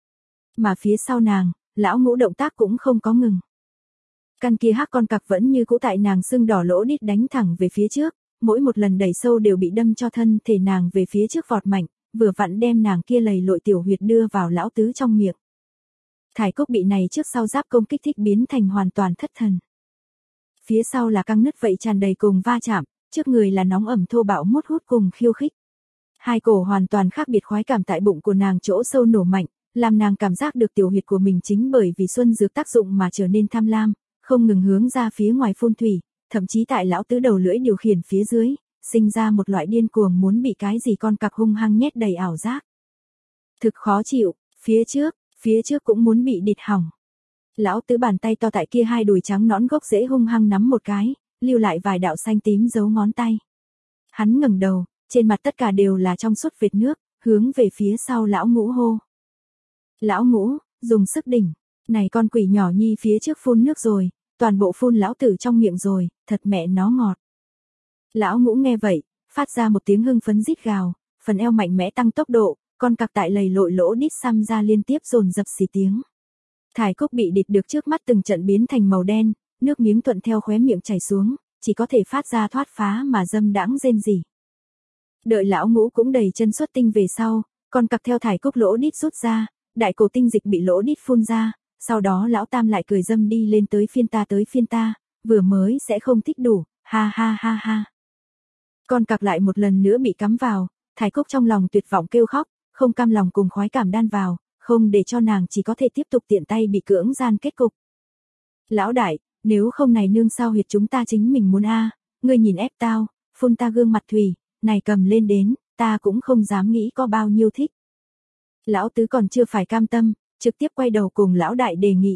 Mà phía sau nàng, lão Ngũ động tác cũng không có ngừng. Căn kia hắc con cặc vẫn như cũ tại nàng sưng đỏ lỗ đít đánh thẳng về phía trước, mỗi một lần đẩy sâu đều bị đâm cho thân thể nàng về phía trước vọt mạnh, vừa vặn đem nàng kia lầy lội tiểu huyệt đưa vào lão Tứ trong miệng. Thải Cúc bị này trước sau giáp công kích thích biến thành hoàn toàn thất thần. Phía sau là căng nứt vậy tràn đầy cùng va chạm, trước người là nóng ẩm thô bạo mút hút cùng khiêu khích. Hai cổ hoàn toàn khác biệt khoái cảm tại bụng của nàng chỗ sâu nổ mạnh, làm nàng cảm giác được tiểu huyệt của mình chính bởi vì xuân dược tác dụng mà trở nên tham lam, không ngừng hướng ra phía ngoài phun thủy, thậm chí tại lão tứ đầu lưỡi điều khiển phía dưới, sinh ra một loại điên cuồng muốn bị cái gì con cặc hung hăng nhét đầy ảo giác. Thực khó chịu, phía trước, phía trước cũng muốn bị địt hỏng. Lão tứ bàn tay to tại kia hai đùi trắng nõn gốc rễ hung hăng nắm một cái, lưu lại vài đạo xanh tím dấu ngón tay. Hắn ngẩng đầu, trên mặt tất cả đều là trong suốt vệt nước, hướng về phía sau lão ngũ hô. Lão ngũ, dùng sức đỉnh, này con quỷ nhỏ nhi phía trước phun nước rồi, toàn bộ phun lão tử trong miệng rồi, thật mẹ nó ngọt. Lão ngũ nghe vậy, phát ra một tiếng hưng phấn rít gào, phần eo mạnh mẽ tăng tốc độ, con cặc tại lầy lội lỗ đít xăm ra liên tiếp dồn dập xì tiếng. Thải Cúc bị địt được trước mắt từng trận biến thành màu đen, nước miếng thuận theo khóe miệng chảy xuống, chỉ có thể phát ra thoát phá mà dâm đãng rên rỉ. Đợi lão ngũ cũng đầy chân xuất tinh về sau, con cặc theo Thải Cúc lỗ đít rút ra, đại cổ tinh dịch bị lỗ đít phun ra, sau đó lão tam lại cười dâm đi lên tới phiên ta tới phiên ta, vừa mới sẽ không thích đủ, ha ha ha ha. Con cặc lại một lần nữa bị cắm vào, Thải Cúc trong lòng tuyệt vọng kêu khóc, không cam lòng cùng khoái cảm đan vào, không để cho nàng chỉ có thể tiếp tục tiện tay bị cưỡng gian kết cục. Lão đại, nếu không này nương sao huyệt chúng ta chính mình muốn a, ngươi nhìn ép tao, phun ta gương mặt thủy, này cầm lên đến, ta cũng không dám nghĩ có bao nhiêu thích. Lão tứ còn chưa phải cam tâm, trực tiếp quay đầu cùng lão đại đề nghị.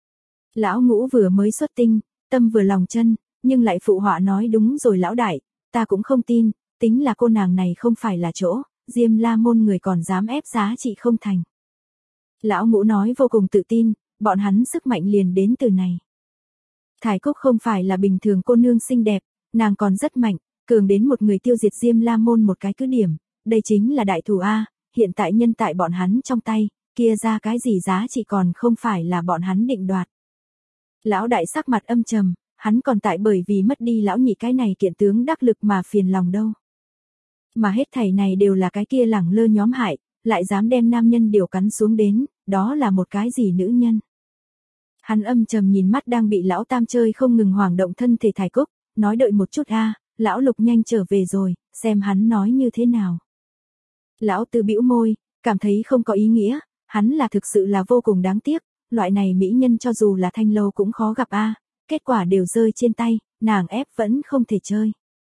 Lão ngũ vừa mới xuất tinh, tâm vừa lòng chân, nhưng lại phụ họa nói đúng rồi lão đại, ta cũng không tin, tính là cô nàng này không phải là chỗ, Diêm La môn người còn dám ép giá trị không thành. Lão ngũ nói vô cùng tự tin, bọn hắn sức mạnh liền đến từ này. Thải Cúc không phải là bình thường cô nương xinh đẹp, nàng còn rất mạnh, cường đến một người tiêu diệt Diêm La môn một cái cứ điểm, đây chính là đại thủ A, hiện tại nhân tại bọn hắn trong tay, kia ra cái gì giá trị còn không phải là bọn hắn định đoạt. Lão đại sắc mặt âm trầm, hắn còn tại bởi vì mất đi lão nhị cái này kiện tướng đắc lực mà phiền lòng đâu. Mà hết thảy này đều là cái kia lẳng lơ nhóm hại, lại dám đem nam nhân điều cắn xuống đến, đó là một cái gì nữ nhân. Hắn âm trầm nhìn mắt đang bị lão tam chơi không ngừng hoảng động thân thể Thải Cúc, nói đợi một chút a, lão lục nhanh trở về rồi, xem hắn nói như thế nào. Lão tứ bĩu môi, cảm thấy không có ý nghĩa, hắn là thực sự là vô cùng đáng tiếc, loại này mỹ nhân cho dù là thanh lâu cũng khó gặp a, kết quả đều rơi trên tay, nàng ép vẫn không thể chơi.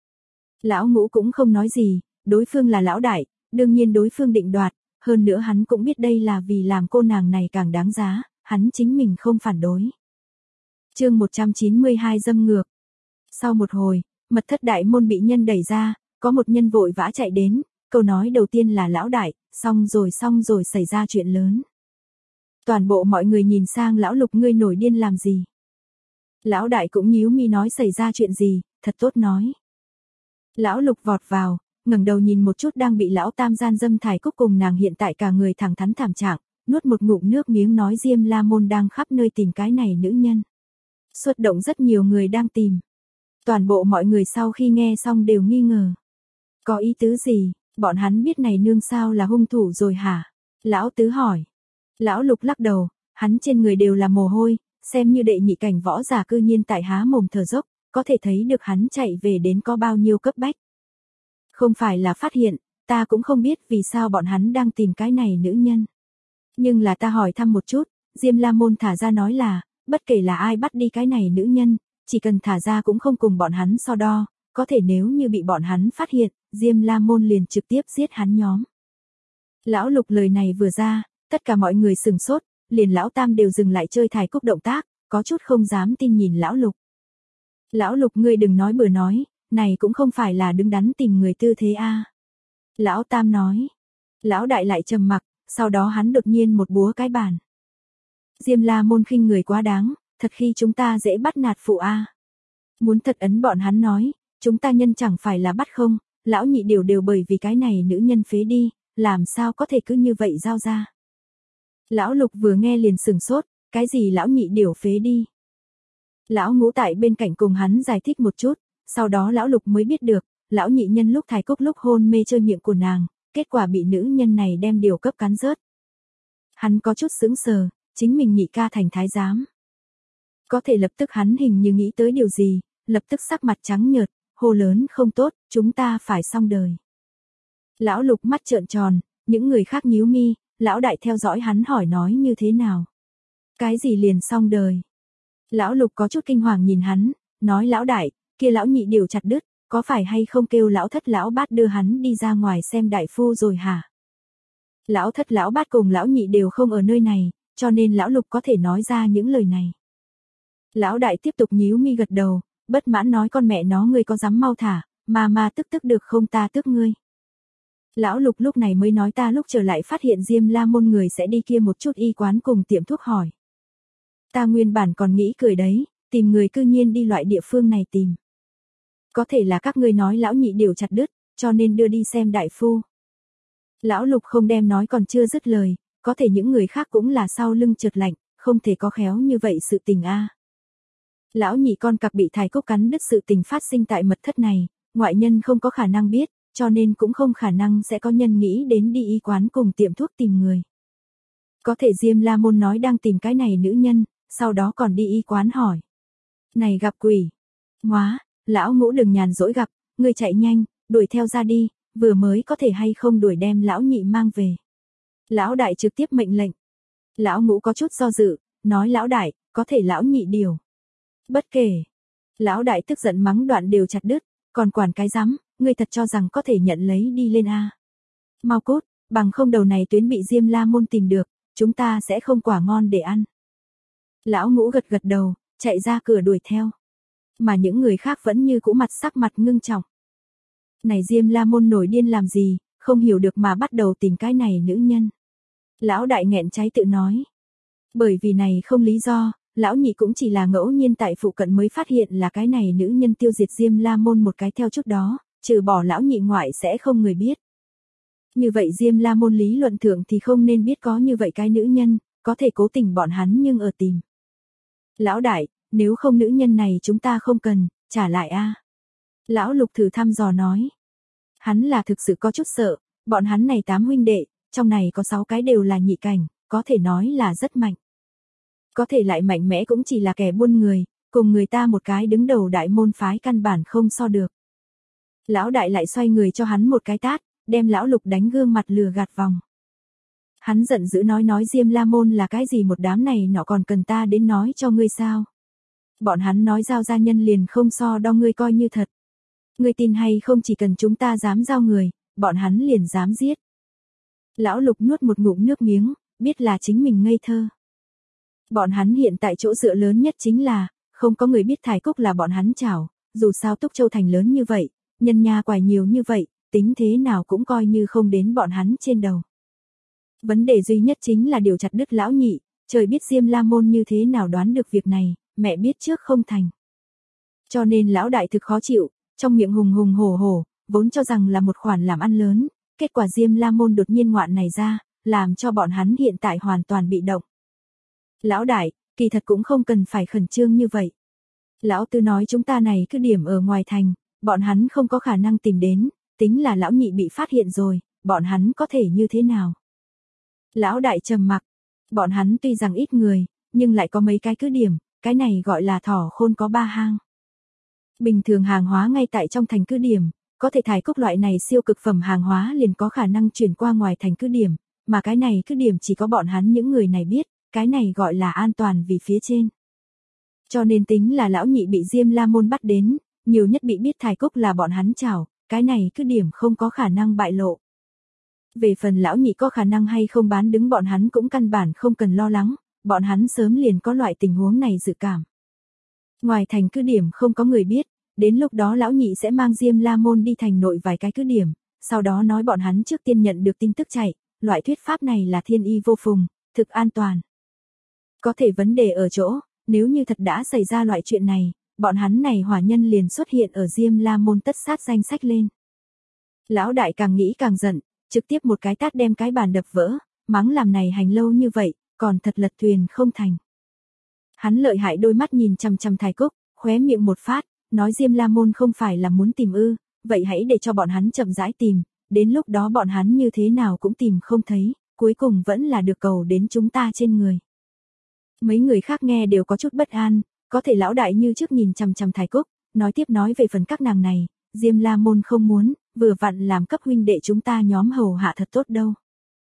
Lão ngũ cũng không nói gì, đối phương là lão đại, đương nhiên đối phương định đoạt, hơn nữa hắn cũng biết đây là vì làm cô nàng này càng đáng giá, hắn chính mình không phản đối. Chương một trăm chín mươi hai dâm ngược. Sau một hồi, mật thất đại môn bị nhân đẩy ra, có một nhân vội vã chạy đến, câu nói đầu tiên là lão đại, xong rồi xong rồi xảy ra chuyện lớn. Toàn bộ mọi người nhìn sang lão lục ngươi nổi điên làm gì. Lão đại cũng nhíu mi nói xảy ra chuyện gì, thật tốt nói. Lão lục vọt vào, ngẩng đầu nhìn một chút đang bị lão tam gian dâm Thải Cúc cùng nàng hiện tại cả người thẳng thắn thảm trạng, nuốt một ngụm nước miếng nói Diêm La môn đang khắp nơi tìm cái này nữ nhân. Xuất động rất nhiều người đang tìm. Toàn bộ mọi người sau khi nghe xong đều nghi ngờ. Có ý tứ gì, bọn hắn biết này nương sao là hung thủ rồi hả? Lão tứ hỏi. Lão lục lắc đầu, hắn trên người đều là mồ hôi, xem như đệ nhị cảnh võ giả cư nhiên tại há mồm thở dốc, có thể thấy được hắn chạy về đến có bao nhiêu cấp bách. Không phải là phát hiện, ta cũng không biết vì sao bọn hắn đang tìm cái này nữ nhân. Nhưng là ta hỏi thăm một chút, Diêm La môn thả ra nói là, bất kể là ai bắt đi cái này nữ nhân, chỉ cần thả ra cũng không cùng bọn hắn so đo, có thể nếu như bị bọn hắn phát hiện, Diêm La môn liền trực tiếp giết hắn nhóm. Lão lục lời này vừa ra, tất cả mọi người sừng sốt, liền lão tam đều dừng lại chơi Thải Cúc động tác, có chút không dám tin nhìn lão lục. Lão lục ngươi đừng nói bừa nói, này cũng không phải là đứng đắn tìm người tư thế a. Lão tam nói. Lão đại lại trầm mặc, sau đó hắn đột nhiên một búa cái bàn. Diêm La môn khinh người quá đáng, thật khi chúng ta dễ bắt nạt phụ a. Muốn thật ấn bọn hắn nói, chúng ta nhân chẳng phải là bắt không, lão nhị điều đều bởi vì cái này nữ nhân phế đi, làm sao có thể cứ như vậy giao ra. Lão lục vừa nghe liền sừng sốt, cái gì lão nhị điều phế đi. Lão ngũ tại bên cạnh cùng hắn giải thích một chút, sau đó lão lục mới biết được, lão nhị nhân lúc Thải Cúc lúc hôn mê chơi miệng của nàng, kết quả bị nữ nhân này đem điều cấp cắn rớt. Hắn có chút sững sờ, chính mình nhị ca thành thái giám. Có thể lập tức hắn hình như nghĩ tới điều gì, lập tức sắc mặt trắng nhợt, hô lớn không tốt, chúng ta phải xong đời. Lão lục mắt trợn tròn, những người khác nhíu mi, lão đại theo dõi hắn hỏi nói như thế nào. Cái gì liền xong đời. Lão Lục có chút kinh hoàng nhìn hắn, nói lão đại, kia lão nhị điều chặt đứt, có phải hay không kêu lão thất lão bát đưa hắn đi ra ngoài xem đại phu rồi hả? Lão thất lão bát cùng lão nhị đều không ở nơi này, cho nên lão Lục có thể nói ra những lời này. Lão đại tiếp tục nhíu mi gật đầu, bất mãn nói con mẹ nó ngươi có dám mau thả, mà mà tức tức được không ta tức ngươi. Lão Lục lúc này mới nói ta lúc trở lại phát hiện Diêm La môn người sẽ đi kia một chút y quán cùng tiệm thuốc hỏi. Ta nguyên bản còn nghĩ cười đấy, tìm người cư nhiên đi loại địa phương này tìm. Có thể là các ngươi nói lão nhị điều chặt đứt, cho nên đưa đi xem đại phu. Lão Lục không đem nói còn chưa dứt lời, có thể những người khác cũng là sau lưng trượt lạnh, không thể có khéo như vậy sự tình a. Lão nhị con cặc bị Thái Cúc cắn đứt sự tình phát sinh tại mật thất này, ngoại nhân không có khả năng biết, cho nên cũng không khả năng sẽ có nhân nghĩ đến đi y quán cùng tiệm thuốc tìm người. Có thể Diêm La môn nói đang tìm cái này nữ nhân, sau đó còn đi y quán hỏi. Này gặp quỷ. Ngoá, lão Ngũ đừng nhàn rỗi gặp, ngươi chạy nhanh, đuổi theo ra đi, vừa mới có thể hay không đuổi đem lão nhị mang về. Lão đại trực tiếp mệnh lệnh. Lão Ngũ có chút do dự, nói lão đại, có thể lão nhị điều. Bất kể. Lão đại tức giận mắng đoạn đều chặt đứt, còn quản cái rắm, ngươi thật cho rằng có thể nhận lấy đi lên a. Mau cút, bằng không đầu này tuyến bị Diêm La môn tìm được, chúng ta sẽ không quả ngon để ăn. Lão Ngũ gật gật đầu, chạy ra cửa đuổi theo. Mà những người khác vẫn như cũ mặt sắc mặt ngưng trọng. Này Diêm La môn nổi điên làm gì, không hiểu được mà bắt đầu tìm cái này nữ nhân. Lão đại nghẹn cháy tự nói. Bởi vì này không lý do, lão nhị cũng chỉ là ngẫu nhiên tại phụ cận mới phát hiện là cái này nữ nhân tiêu diệt Diêm La môn một cái theo chút đó, trừ bỏ lão nhị ngoại sẽ không người biết. Như vậy Diêm La môn lý luận thượng thì không nên biết có như vậy cái nữ nhân, có thể cố tình bọn hắn nhưng ở tìm. Lão đại, nếu không nữ nhân này chúng ta không cần, trả lại a. Lão Lục thử thăm dò nói. Hắn là thực sự có chút sợ, bọn hắn này tám huynh đệ, trong này có sáu cái đều là nhị cảnh, có thể nói là rất mạnh. Có thể lại mạnh mẽ cũng chỉ là kẻ buôn người, cùng người ta một cái đứng đầu đại môn phái căn bản không so được. Lão đại lại xoay người cho hắn một cái tát, đem lão Lục đánh gương mặt lừa gạt vòng. Hắn giận dữ nói nói Diêm La môn là cái gì một đám này nọ còn cần ta đến nói cho ngươi sao. Bọn hắn nói giao gia nhân liền không so đo ngươi coi như thật. Ngươi tin hay không chỉ cần chúng ta dám giao người, bọn hắn liền dám giết. Lão Lục nuốt một ngụm nước miếng, biết là chính mình ngây thơ. Bọn hắn hiện tại chỗ dựa lớn nhất chính là, không có người biết Thái Cúc là bọn hắn chảo, dù sao Túc Châu thành lớn như vậy, nhân nha quài nhiều như vậy, tính thế nào cũng coi như không đến bọn hắn trên đầu. Vấn đề duy nhất chính là điều chặt đứt lão nhị, trời biết Diêm La môn như thế nào đoán được việc này, mẹ biết trước không thành. Cho nên lão đại thực khó chịu, trong miệng hùng hùng hổ hổ, vốn cho rằng là một khoản làm ăn lớn, kết quả Diêm La môn đột nhiên ngoạn này ra, làm cho bọn hắn hiện tại hoàn toàn bị động. Lão đại, kỳ thật cũng không cần phải khẩn trương như vậy. Lão Tư nói chúng ta này cứ điểm ở ngoài thành, bọn hắn không có khả năng tìm đến, tính là lão nhị bị phát hiện rồi, bọn hắn có thể như thế nào? Lão đại trầm mặc, bọn hắn tuy rằng ít người, nhưng lại có mấy cái cứ điểm, cái này gọi là thỏ khôn có ba hang. Bình thường hàng hóa ngay tại trong thành cứ điểm, có thể Thái Cúc loại này siêu cực phẩm hàng hóa liền có khả năng chuyển qua ngoài thành cứ điểm, mà cái này cứ điểm chỉ có bọn hắn những người này biết, cái này gọi là an toàn vì phía trên. Cho nên tính là lão nhị bị Diêm La môn bắt đến, nhiều nhất bị biết Thái Cúc là bọn hắn chảo, cái này cứ điểm không có khả năng bại lộ. Về phần lão nhị có khả năng hay không bán đứng bọn hắn cũng căn bản không cần lo lắng, bọn hắn sớm liền có loại tình huống này dự cảm. Ngoài thành cứ điểm không có người biết, đến lúc đó lão nhị sẽ mang Diêm La môn đi thành nội vài cái cứ điểm, sau đó nói bọn hắn trước tiên nhận được tin tức chạy, loại thuyết pháp này là thiên y vô phùng, thực an toàn. Có thể vấn đề ở chỗ, nếu như thật đã xảy ra loại chuyện này, bọn hắn này hỏa nhân liền xuất hiện ở Diêm La môn tất sát danh sách lên. Lão đại càng nghĩ càng giận, trực tiếp một cái tát đem cái bàn đập vỡ, mắng làm này hành lâu như vậy, còn thật lật thuyền không thành. Hắn lợi hại đôi mắt nhìn chằm chằm Thái Cúc, khóe miệng một phát, nói Diêm La môn không phải là muốn tìm ư, vậy hãy để cho bọn hắn chậm rãi tìm, đến lúc đó bọn hắn như thế nào cũng tìm không thấy, cuối cùng vẫn là được cầu đến chúng ta trên người. Mấy người khác nghe đều có chút bất an, có thể lão đại như trước nhìn chằm chằm Thái Cúc, nói tiếp nói về phần các nàng này, Diêm La môn không muốn, vừa vặn làm cấp huynh đệ chúng ta nhóm hầu hạ thật tốt đâu.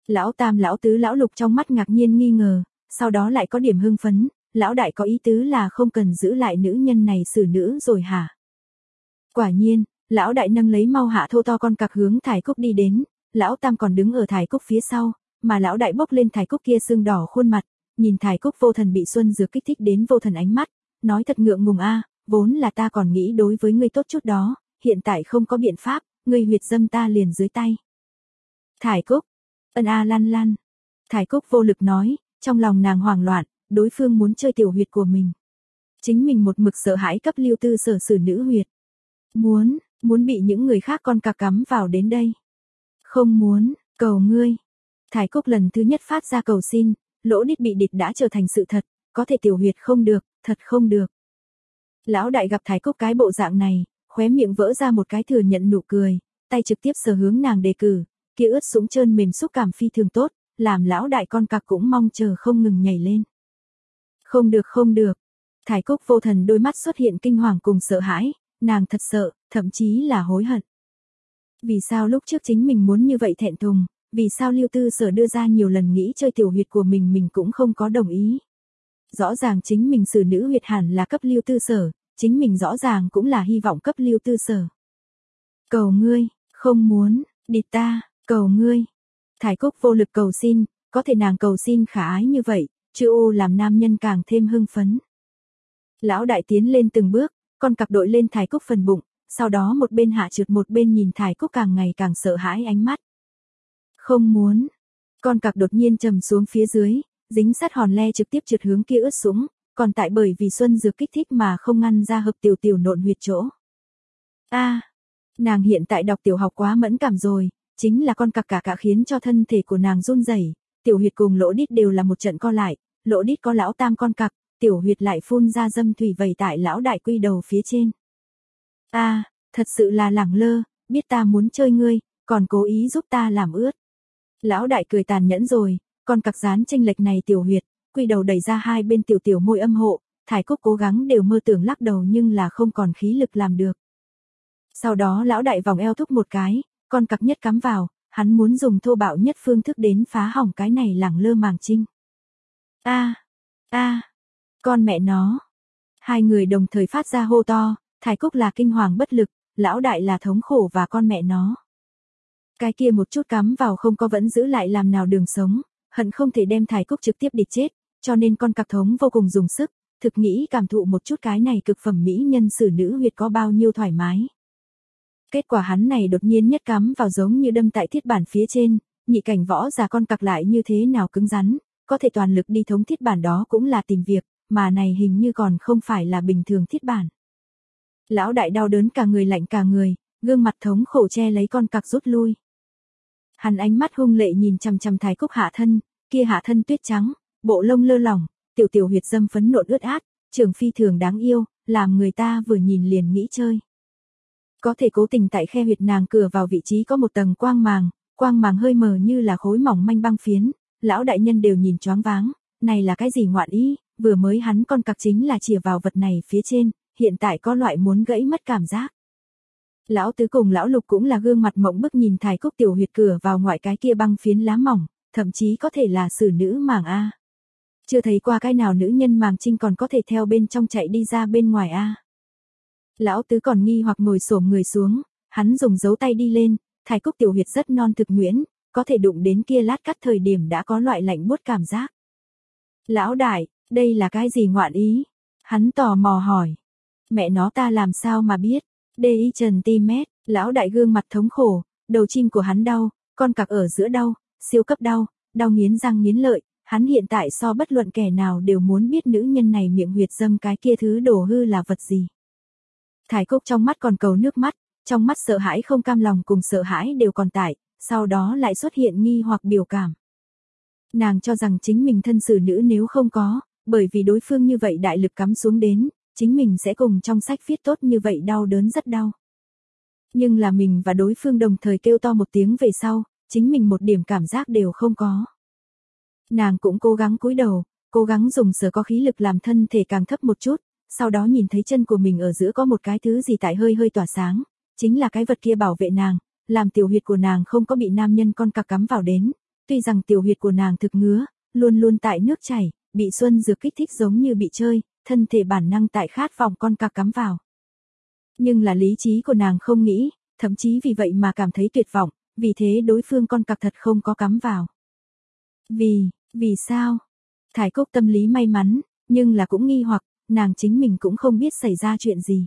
Lão tam lão tứ lão lục trong mắt ngạc nhiên nghi ngờ, sau đó lại có điểm hưng phấn, lão đại có ý tứ là không cần giữ lại nữ nhân này xử nữ rồi hả? Quả nhiên, lão đại nâng lấy mau hạ thô to con cặc hướng Thải Cúc đi đến, lão tam còn đứng ở Thải Cúc phía sau, mà lão đại bốc lên Thải Cúc kia sưng đỏ khuôn mặt, nhìn Thải Cúc vô thần bị xuân dược kích thích đến vô thần ánh mắt, nói thật ngượng ngùng a, vốn là ta còn nghĩ đối với ngươi tốt chút đó, hiện tại không có biện pháp, ngươi huyệt dâm ta liền dưới tay. Thải Cúc, ân a lăn lăn. Thải Cúc vô lực nói, trong lòng nàng hoảng loạn, đối phương muốn chơi tiểu huyệt của mình. Chính mình một mực sợ hãi cấp Lưu Tư Sở xử nữ huyệt. Muốn, muốn bị những người khác con cặc cắm vào đến đây. Không muốn, cầu ngươi. Thải Cúc lần thứ nhất phát ra cầu xin, lỗ đít bị địch đã trở thành sự thật, có thể tiểu huyệt không được, thật không được. Lão đại gặp Thải Cúc cái bộ dạng này, khóe miệng vỡ ra một cái thừa nhận nụ cười, tay trực tiếp sờ hướng nàng đề cử, kia ướt sũng trơn mềm xúc cảm phi thường tốt, làm lão đại con cặc cũng mong chờ không ngừng nhảy lên. Không được không được. Thải Cúc vô thần đôi mắt xuất hiện kinh hoàng cùng sợ hãi, nàng thật sợ, thậm chí là hối hận. Vì sao lúc trước chính mình muốn như vậy thẹn thùng, vì sao Lưu Tư Sở đưa ra nhiều lần nghĩ chơi tiểu huyệt của mình mình cũng không có đồng ý. Rõ ràng chính mình xử nữ huyệt hẳn là cấp Lưu Tư Sở, chính mình rõ ràng cũng là hy vọng cấp Lưu Tư Sở. Cầu ngươi, không muốn, địt ta, cầu ngươi. Thải Cúc vô lực cầu xin, có thể nàng cầu xin khả ái như vậy, chữ ô làm nam nhân càng thêm hưng phấn. Lão đại tiến lên từng bước, con cặc đội lên Thải Cúc phần bụng, sau đó một bên hạ trượt một bên nhìn Thải Cúc càng ngày càng sợ hãi ánh mắt. Không muốn. Con cặc đột nhiên trầm xuống phía dưới, dính sát hòn le trực tiếp trượt hướng kia ướt sũng, còn tại bởi vì xuân dược kích thích mà không ngăn ra hợp tiểu tiểu nộn huyệt chỗ. A, à, nàng hiện tại đọc tiểu học quá mẫn cảm rồi, chính là con cặc cả cả khiến cho thân thể của nàng run rẩy, tiểu huyệt cùng lỗ đít đều là một trận co lại, lỗ đít có lão tam con cặc, tiểu huyệt lại phun ra dâm thủy vẩy tại lão đại quy đầu phía trên. A, à, thật sự là lẳng lơ, biết ta muốn chơi ngươi, còn cố ý giúp ta làm ướt. Lão đại cười tàn nhẫn rồi, con cặc dán chênh lệch này tiểu huyệt, quy đầu đẩy ra hai bên tiểu tiểu môi âm hộ, Thải Cúc cố gắng đều mơ tưởng lắc đầu nhưng là không còn khí lực làm được. Sau đó lão đại vòng eo thúc một cái, con cặc nhất cắm vào, hắn muốn dùng thô bạo nhất phương thức đến phá hỏng cái này lẳng lơ màng trinh. A, a, con mẹ nó. Hai người đồng thời phát ra hô to, Thải Cúc là kinh hoàng bất lực, lão đại là thống khổ và con mẹ nó. Cái kia một chút cắm vào không có vẫn giữ lại làm nào đường sống, hận không thể đem Thải Cúc trực tiếp địt chết, cho nên con cặc thống vô cùng dùng sức, thực nghĩ cảm thụ một chút cái này cực phẩm mỹ nhân xử nữ huyệt có bao nhiêu thoải mái. Kết quả hắn này đột nhiên nhất cắm vào giống như đâm tại thiết bản phía trên, nhị cảnh võ già con cặc lại như thế nào cứng rắn, có thể toàn lực đi thống thiết bản đó cũng là tìm việc, mà này hình như còn không phải là bình thường thiết bản. Lão đại đau đớn cả người lạnh cả người, gương mặt thống khổ che lấy con cặc rút lui. Hắn ánh mắt hung lệ nhìn chằm chằm Thải Cúc hạ thân, kia hạ thân tuyết trắng, bộ lông lơ lỏng, tiểu tiểu huyệt dâm phấn nộn ướt át, trường phi thường đáng yêu, làm người ta vừa nhìn liền nghĩ chơi. Có thể cố tình tại khe huyệt nàng cửa vào vị trí có một tầng quang màng, quang màng hơi mờ như là khối mỏng manh băng phiến, lão đại nhân đều nhìn choáng váng, này là cái gì ngoạn ý, vừa mới hắn con cặc chính là chìa vào vật này phía trên, hiện tại có loại muốn gãy mất cảm giác. Lão tứ cùng lão lục cũng là gương mặt mộng bức nhìn Thải Cúc tiểu huyệt cửa vào ngoại cái kia băng phiến lá mỏng, thậm chí có thể là xử nữ màng a. Chưa thấy qua cái nào nữ nhân màng trinh còn có thể theo bên trong chạy đi ra bên ngoài a. Lão tứ còn nghi hoặc ngồi xổm người xuống, hắn dùng dấu tay đi lên, Thải Cúc tiểu huyệt rất non thực nhuyễn, có thể đụng đến kia lát cắt thời điểm đã có loại lạnh buốt cảm giác. Lão đại, đây là cái gì ngoạn ý? Hắn tò mò hỏi. Mẹ nó ta làm sao mà biết? Đê y trần ti mét, lão đại gương mặt thống khổ, đầu chim của hắn đau, con cặc ở giữa đau, siêu cấp đau, đau nghiến răng nghiến lợi, hắn hiện tại so bất luận kẻ nào đều muốn biết nữ nhân này miệng huyệt dâm cái kia thứ đổ hư là vật gì. Thải Cúc trong mắt còn cầu nước mắt, trong mắt sợ hãi không cam lòng cùng sợ hãi đều còn tại, sau đó lại xuất hiện nghi hoặc biểu cảm. Nàng cho rằng chính mình thân xử nữ nếu không có, bởi vì đối phương như vậy đại lực cắm xuống đến, chính mình sẽ cùng trong sách viết tốt như vậy đau đớn rất đau. Nhưng là mình và đối phương đồng thời kêu to một tiếng về sau, chính mình một điểm cảm giác đều không có. Nàng cũng cố gắng cúi đầu, cố gắng dùng sở có khí lực làm thân thể càng thấp một chút, sau đó nhìn thấy chân của mình ở giữa có một cái thứ gì tại hơi hơi tỏa sáng, chính là cái vật kia bảo vệ nàng, làm tiểu huyệt của nàng không có bị nam nhân con cặc cắm vào đến, Tuy rằng tiểu huyệt của nàng thực ngứa, luôn luôn tại nước chảy, bị xuân dược kích thích giống như bị chơi, thân thể bản năng tại khát vọng con cặc cắm vào. Nhưng là lý trí của nàng không nghĩ, thậm chí vì vậy mà cảm thấy tuyệt vọng, vì thế đối phương con cặc thật không có cắm vào. Vì, vì sao? Thải Cúc tâm lý may mắn, nhưng là cũng nghi hoặc, nàng chính mình cũng không biết xảy ra chuyện gì.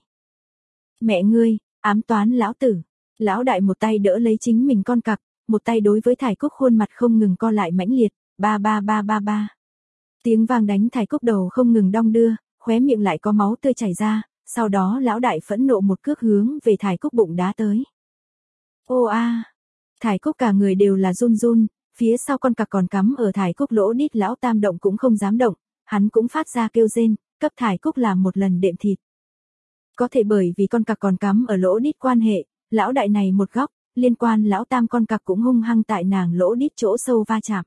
Mẹ ngươi, ám toán lão tử. Lão đại một tay đỡ lấy chính mình con cặc, một tay đối với Thải Cúc khuôn mặt không ngừng co lại mãnh liệt, ba ba ba ba ba. Tiếng vang đánh Thải Cúc đầu không ngừng đong đưa, khóe miệng lại có máu tươi chảy ra, sau đó lão đại phẫn nộ một cước hướng về Thải Cúc bụng đá tới. Ô a, à. Thải Cúc cả người đều là run run, phía sau con cặc còn cắm ở Thải Cúc lỗ đít lão tam động cũng không dám động, hắn cũng phát ra kêu rên, cấp Thải Cúc làm một lần đệm thịt. Có thể bởi vì con cặc còn cắm ở lỗ đít quan hệ, lão đại này một góc, liên quan lão tam con cặc cũng hung hăng tại nàng lỗ đít chỗ sâu va chạm.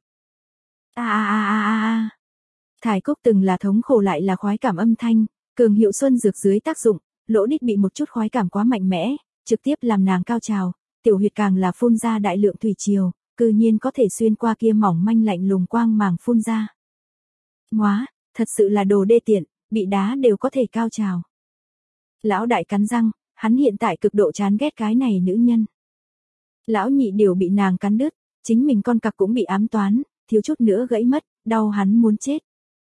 A a a a a a. Thải Cúc từng là thống khổ lại là khoái cảm âm thanh, cường hiệu xuân dược dưới tác dụng, lỗ đít bị một chút khoái cảm quá mạnh mẽ, trực tiếp làm nàng cao trào, tiểu huyệt càng là phun ra đại lượng thủy triều, cư nhiên có thể xuyên qua kia mỏng manh lạnh lùng quang màng phun ra. Ngoá, thật sự là đồ đê tiện, bị đá đều có thể cao trào. Lão đại cắn răng, hắn hiện tại cực độ chán ghét cái này nữ nhân. Lão nhị đều bị nàng cắn đứt, chính mình con cặc cũng bị ám toán, thiếu chút nữa gãy mất, đau hắn muốn chết.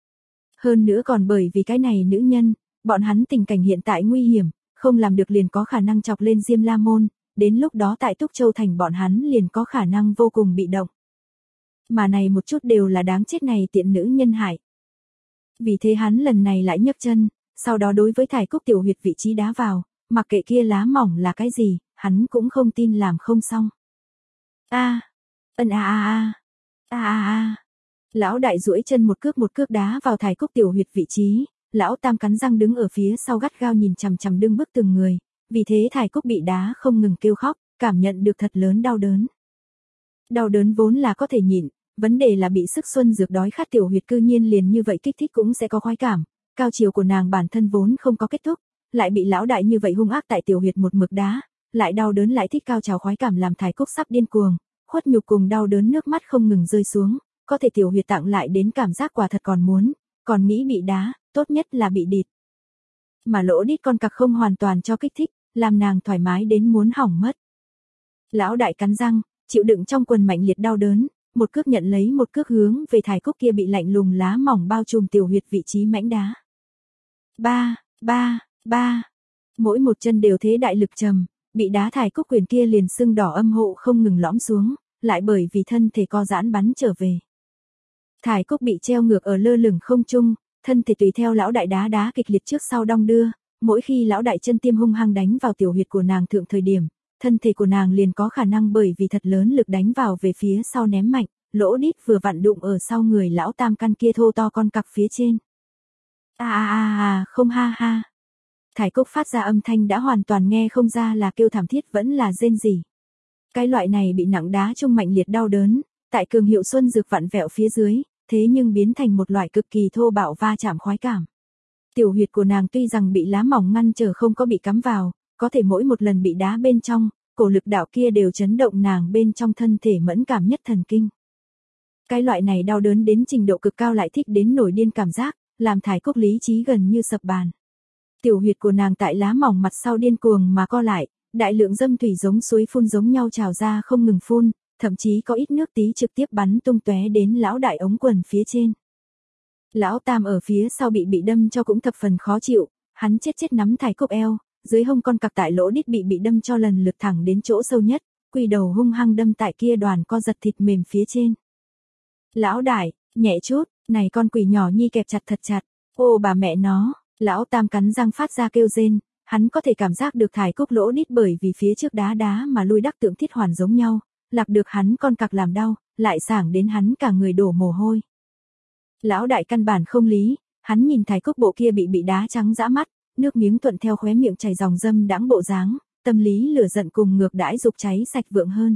Hơn nữa còn bởi vì cái này nữ nhân, bọn hắn tình cảnh hiện tại nguy hiểm, không làm được liền có khả năng chọc lên Diêm La Môn, đến lúc đó tại Túc Châu thành bọn hắn liền có khả năng vô cùng bị động. Mà này một chút đều là đáng chết này tiện nữ nhân hại. Vì thế hắn lần này lại nhấc chân, sau đó đối với Thải Cúc tiểu huyệt vị trí đá vào, mặc kệ kia lá mỏng là cái gì, hắn cũng không tin làm không xong. A, ân a a a, a a a. Lão đại duỗi chân một cước một cước đá vào Thải Cúc tiểu huyệt vị trí, lão tam cắn răng đứng ở phía sau gắt gao nhìn chằm chằm đương bức từng người, vì thế Thải Cúc bị đá không ngừng kêu khóc, cảm nhận được thật lớn đau đớn. Đau đớn vốn là có thể nhịn, vấn đề là bị sức xuân dược đói khát tiểu huyệt cư nhiên liền như vậy kích thích cũng sẽ có khoái cảm, cao chiều của nàng bản thân vốn không có kết thúc, lại bị lão đại như vậy hung ác tại tiểu huyệt một mực đá, lại đau đớn lại thích cao trào khoái cảm làm Thải Cúc sắp điên cuồng, khuất nhục cùng đau đớn nước mắt không ngừng rơi xuống, có thể tiểu huyệt tặng lại đến cảm giác quả thật còn muốn, còn nghĩ bị đá, tốt nhất là bị địt. Mà lỗ đít con cặc không hoàn toàn cho kích thích, làm nàng thoải mái đến muốn hỏng mất. Lão đại cắn răng, chịu đựng trong quần mạnh liệt đau đớn, một cước nhận lấy một cước hướng về Thải Cúc kia bị lạnh lùng lá mỏng bao trùm tiểu huyệt vị trí mãnh đá. Ba, ba, ba. Mỗi một chân đều thế đại lực trầm, bị đá Thải Cúc quyền kia liền sưng đỏ âm hộ không ngừng lõm xuống, lại bởi vì thân thể co giãn bắn trở về. Thải Cúc bị treo ngược ở lơ lửng không trung, thân thể tùy theo lão đại đá đá kịch liệt trước sau đong đưa, mỗi khi lão đại chân tiêm hung hăng đánh vào tiểu huyệt của nàng thượng thời điểm, thân thể của nàng liền có khả năng bởi vì thật lớn lực đánh vào về phía sau ném mạnh, lỗ đít vừa vặn đụng ở sau người lão tam căn kia thô to con cặc phía trên. A a a a, không ha ha. Thải Cúc phát ra âm thanh đã hoàn toàn nghe không ra là kêu thảm thiết vẫn là rên rỉ. Cái loại này bị nặng đá chung mạnh liệt đau đớn, tại cường hiệu xuân dược vặn vẹo phía dưới, thế nhưng biến thành một loại cực kỳ thô bạo va chạm khoái cảm. Tiểu huyệt của nàng tuy rằng bị lá mỏng ngăn trở không có bị cắm vào, có thể mỗi một lần bị đá bên trong, cổ lực đạo kia đều chấn động nàng bên trong thân thể mẫn cảm nhất thần kinh. Cái loại này đau đớn đến trình độ cực cao lại thích đến nổi điên cảm giác, làm Thải Cúc lý trí gần như sập bàn. Tiểu huyệt của nàng tại lá mỏng mặt sau điên cuồng mà co lại, đại lượng dâm thủy giống suối phun giống nhau trào ra không ngừng phun, thậm chí có ít nước tí trực tiếp bắn tung tóe đến lão đại ống quần phía trên. Lão tam ở phía sau bị bị đâm cho cũng thập phần khó chịu, hắn chết chết nắm Thải Cúc eo, dưới hông con cặc tại lỗ đít bị bị đâm cho lần lượt thẳng đến chỗ sâu nhất, quỳ đầu hung hăng đâm tại kia đoàn co giật thịt mềm phía trên. Lão đại, nhẹ chút, này con quỷ nhỏ nhi kẹp chặt thật chặt, ô bà mẹ nó, lão tam cắn răng phát ra kêu rên, hắn có thể cảm giác được Thải Cúc lỗ đít bởi vì phía trước đá đá mà lui đắc tượng thiết hoàn giống nhau, lạc được hắn con cặc làm đau, lại sảng đến hắn cả người đổ mồ hôi. Lão đại căn bản không lý, hắn nhìn Thải Cúc bộ kia bị bị đá trắng dã mắt, nước miếng thuận theo khóe miệng chảy dòng dâm đãng bộ dáng, tâm lý lửa giận cùng ngược đãi dục cháy sạch vượng hơn.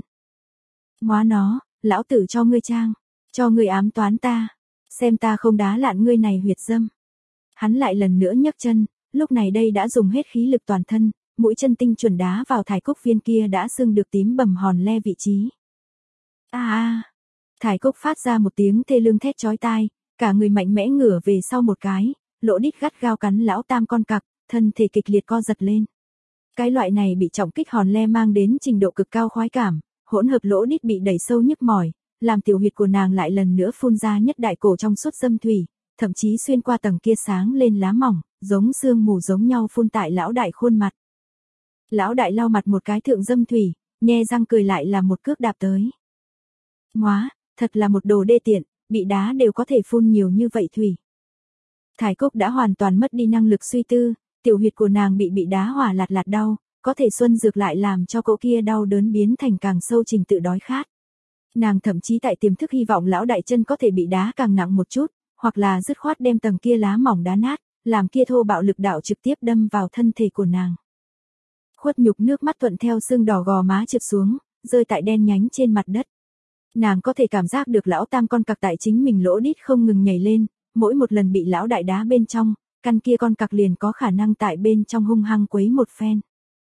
Móa nó, lão tử cho ngươi trang, cho ngươi ám toán ta, xem ta không đá lạn ngươi này huyệt dâm. Hắn lại lần nữa nhấc chân, lúc này đây đã dùng hết khí lực toàn thân, mũi chân tinh chuẩn đá vào Thải Cúc viên kia đã sưng được tím bầm hòn le vị trí. A a, Thải Cúc phát ra một tiếng thê lương thét chói tai, cả người mạnh mẽ ngửa về sau một cái, lỗ đít gắt gao cắn lão tam con cặc, thân thể kịch liệt co giật lên. Cái loại này bị trọng kích hòn le mang đến trình độ cực cao khoái cảm, hỗn hợp lỗ đít bị đẩy sâu nhức mỏi, làm tiểu huyệt của nàng lại lần nữa phun ra nhất đại cổ trong suốt dâm thủy, thậm chí xuyên qua tầng kia sáng lên lá mỏng, giống sương mù giống nhau phun tại lão đại khuôn mặt. Lão đại lau mặt một cái thượng dâm thủy, nhe răng cười lại là một cước đạp tới. Ngoá, thật là một đồ đê tiện, bị đá đều có thể phun nhiều như vậy thủy. Thải Cúc đã hoàn toàn mất đi năng lực suy tư, tiểu huyệt của nàng bị bị đá hỏa lạt lạt đau, có thể xuân dược lại làm cho cỗ kia đau đớn biến thành càng sâu trình tự đói khát. Nàng thậm chí tại tiềm thức hy vọng lão đại chân có thể bị đá càng nặng một chút, hoặc là dứt khoát đem tầng kia lá mỏng đá nát, làm kia thô bạo lực đạo trực tiếp đâm vào thân thể của nàng. Khuất nhục nước mắt thuận theo xương đỏ gò má trượt xuống, rơi tại đen nhánh trên mặt đất. Nàng có thể cảm giác được lão tam con cặc tại chính mình lỗ đít không ngừng nhảy lên, mỗi một lần bị lão đại đá bên trong, căn kia con cặc liền có khả năng tại bên trong hung hăng quấy một phen.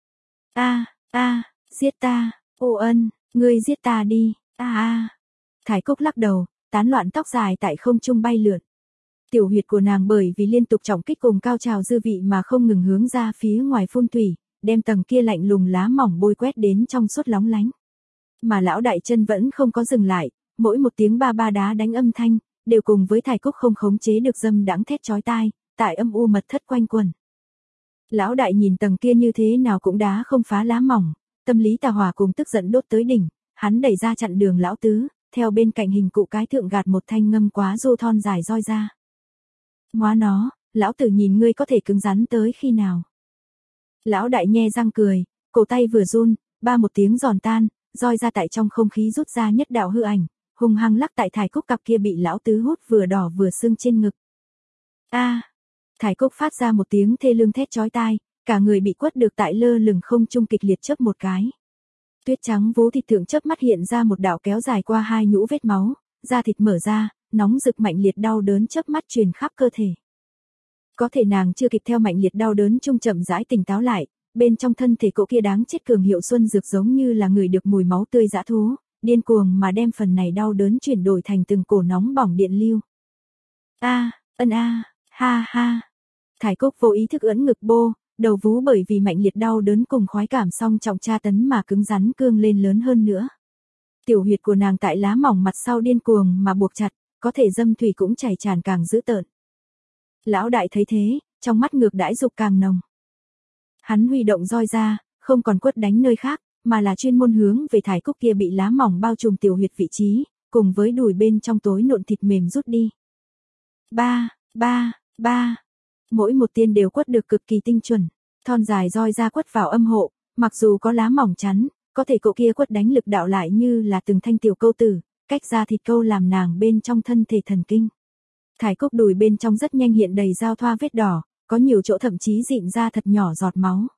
A, a, giết ta, ô ân, ngươi giết ta đi, a a. Thải Cúc lắc đầu, tán loạn tóc dài tại không trung bay lượn. Tiểu huyệt của nàng bởi vì liên tục trọng kích cùng cao trào dư vị mà không ngừng hướng ra phía ngoài phun thủy, đem tầng kia lạnh lùng lá mỏng bôi quét đến trong suốt lóng lánh. Mà lão đại chân vẫn không có dừng lại, mỗi một tiếng ba ba đá đánh âm thanh, đều cùng với Thải Cúc không khống chế được dâm đãng thét chói tai, tại âm u mật thất quanh quẩn. Lão đại nhìn tầng kia như thế nào cũng đá không phá lá mỏng, tâm lý tà hỏa cùng tức giận đốt tới đỉnh, hắn đẩy ra chặn đường lão tứ, theo bên cạnh hình cụ cái thượng gạt một thanh ngâm quá rô thon dài roi ra. Ngoá nó, lão tử nhìn ngươi có thể cứng rắn tới khi nào. Lão đại nhe răng cười, cổ tay vừa run, ba một tiếng giòn tan, roi ra tại trong không khí rút ra nhất đạo hư ảnh, hung hăng lắc tại Thải Cúc cặp kia bị lão tứ hút vừa đỏ vừa sưng trên ngực. A! Thải Cúc phát ra một tiếng thê lương thét chói tai, cả người bị quất được tại lơ lửng không trung kịch liệt chớp một cái. Tuyết trắng vú thịt thượng chớp mắt hiện ra một đạo kéo dài qua hai nhũ vết máu, da thịt mở ra, nóng rực mạnh liệt đau đớn chớp mắt truyền khắp cơ thể. Có thể nàng chưa kịp theo mạnh liệt đau đớn trung chậm rãi tỉnh táo lại, bên trong thân thể cỗ kia đáng chết cường hiệu xuân dược giống như là người được mùi máu tươi dã thú, điên cuồng mà đem phần này đau đớn chuyển đổi thành từng cổ nóng bỏng điện lưu. A, ân a, ha ha. Thải Cúc vô ý thức ưỡn ngực bô, đầu vú bởi vì mạnh liệt đau đớn cùng khoái cảm song trọng tra tấn mà cứng rắn cương lên lớn hơn nữa. Tiểu huyệt của nàng tại lá mỏng mặt sau điên cuồng mà buộc chặt, có thể dâm thủy cũng chảy tràn càng dữ tợn. Lão đại thấy thế, trong mắt ngược đãi dục càng nồng. Hắn huy động roi ra, không còn quất đánh nơi khác, mà là chuyên môn hướng về Thải Cúc kia bị lá mỏng bao trùm tiểu huyệt vị trí, cùng với đùi bên trong tối nộn thịt mềm rút đi. Ba, ba, ba. Mỗi một tiên đều quất được cực kỳ tinh chuẩn, thon dài roi ra quất vào âm hộ, mặc dù có lá mỏng chắn, có thể cậu kia quất đánh lực đạo lại như là từng thanh tiểu câu tử, cách ra thịt câu làm nàng bên trong thân thể thần kinh. Thải Cúc đùi bên trong rất nhanh hiện đầy giao thoa vết đỏ, có nhiều chỗ thậm chí dịn ra thật nhỏ giọt máu.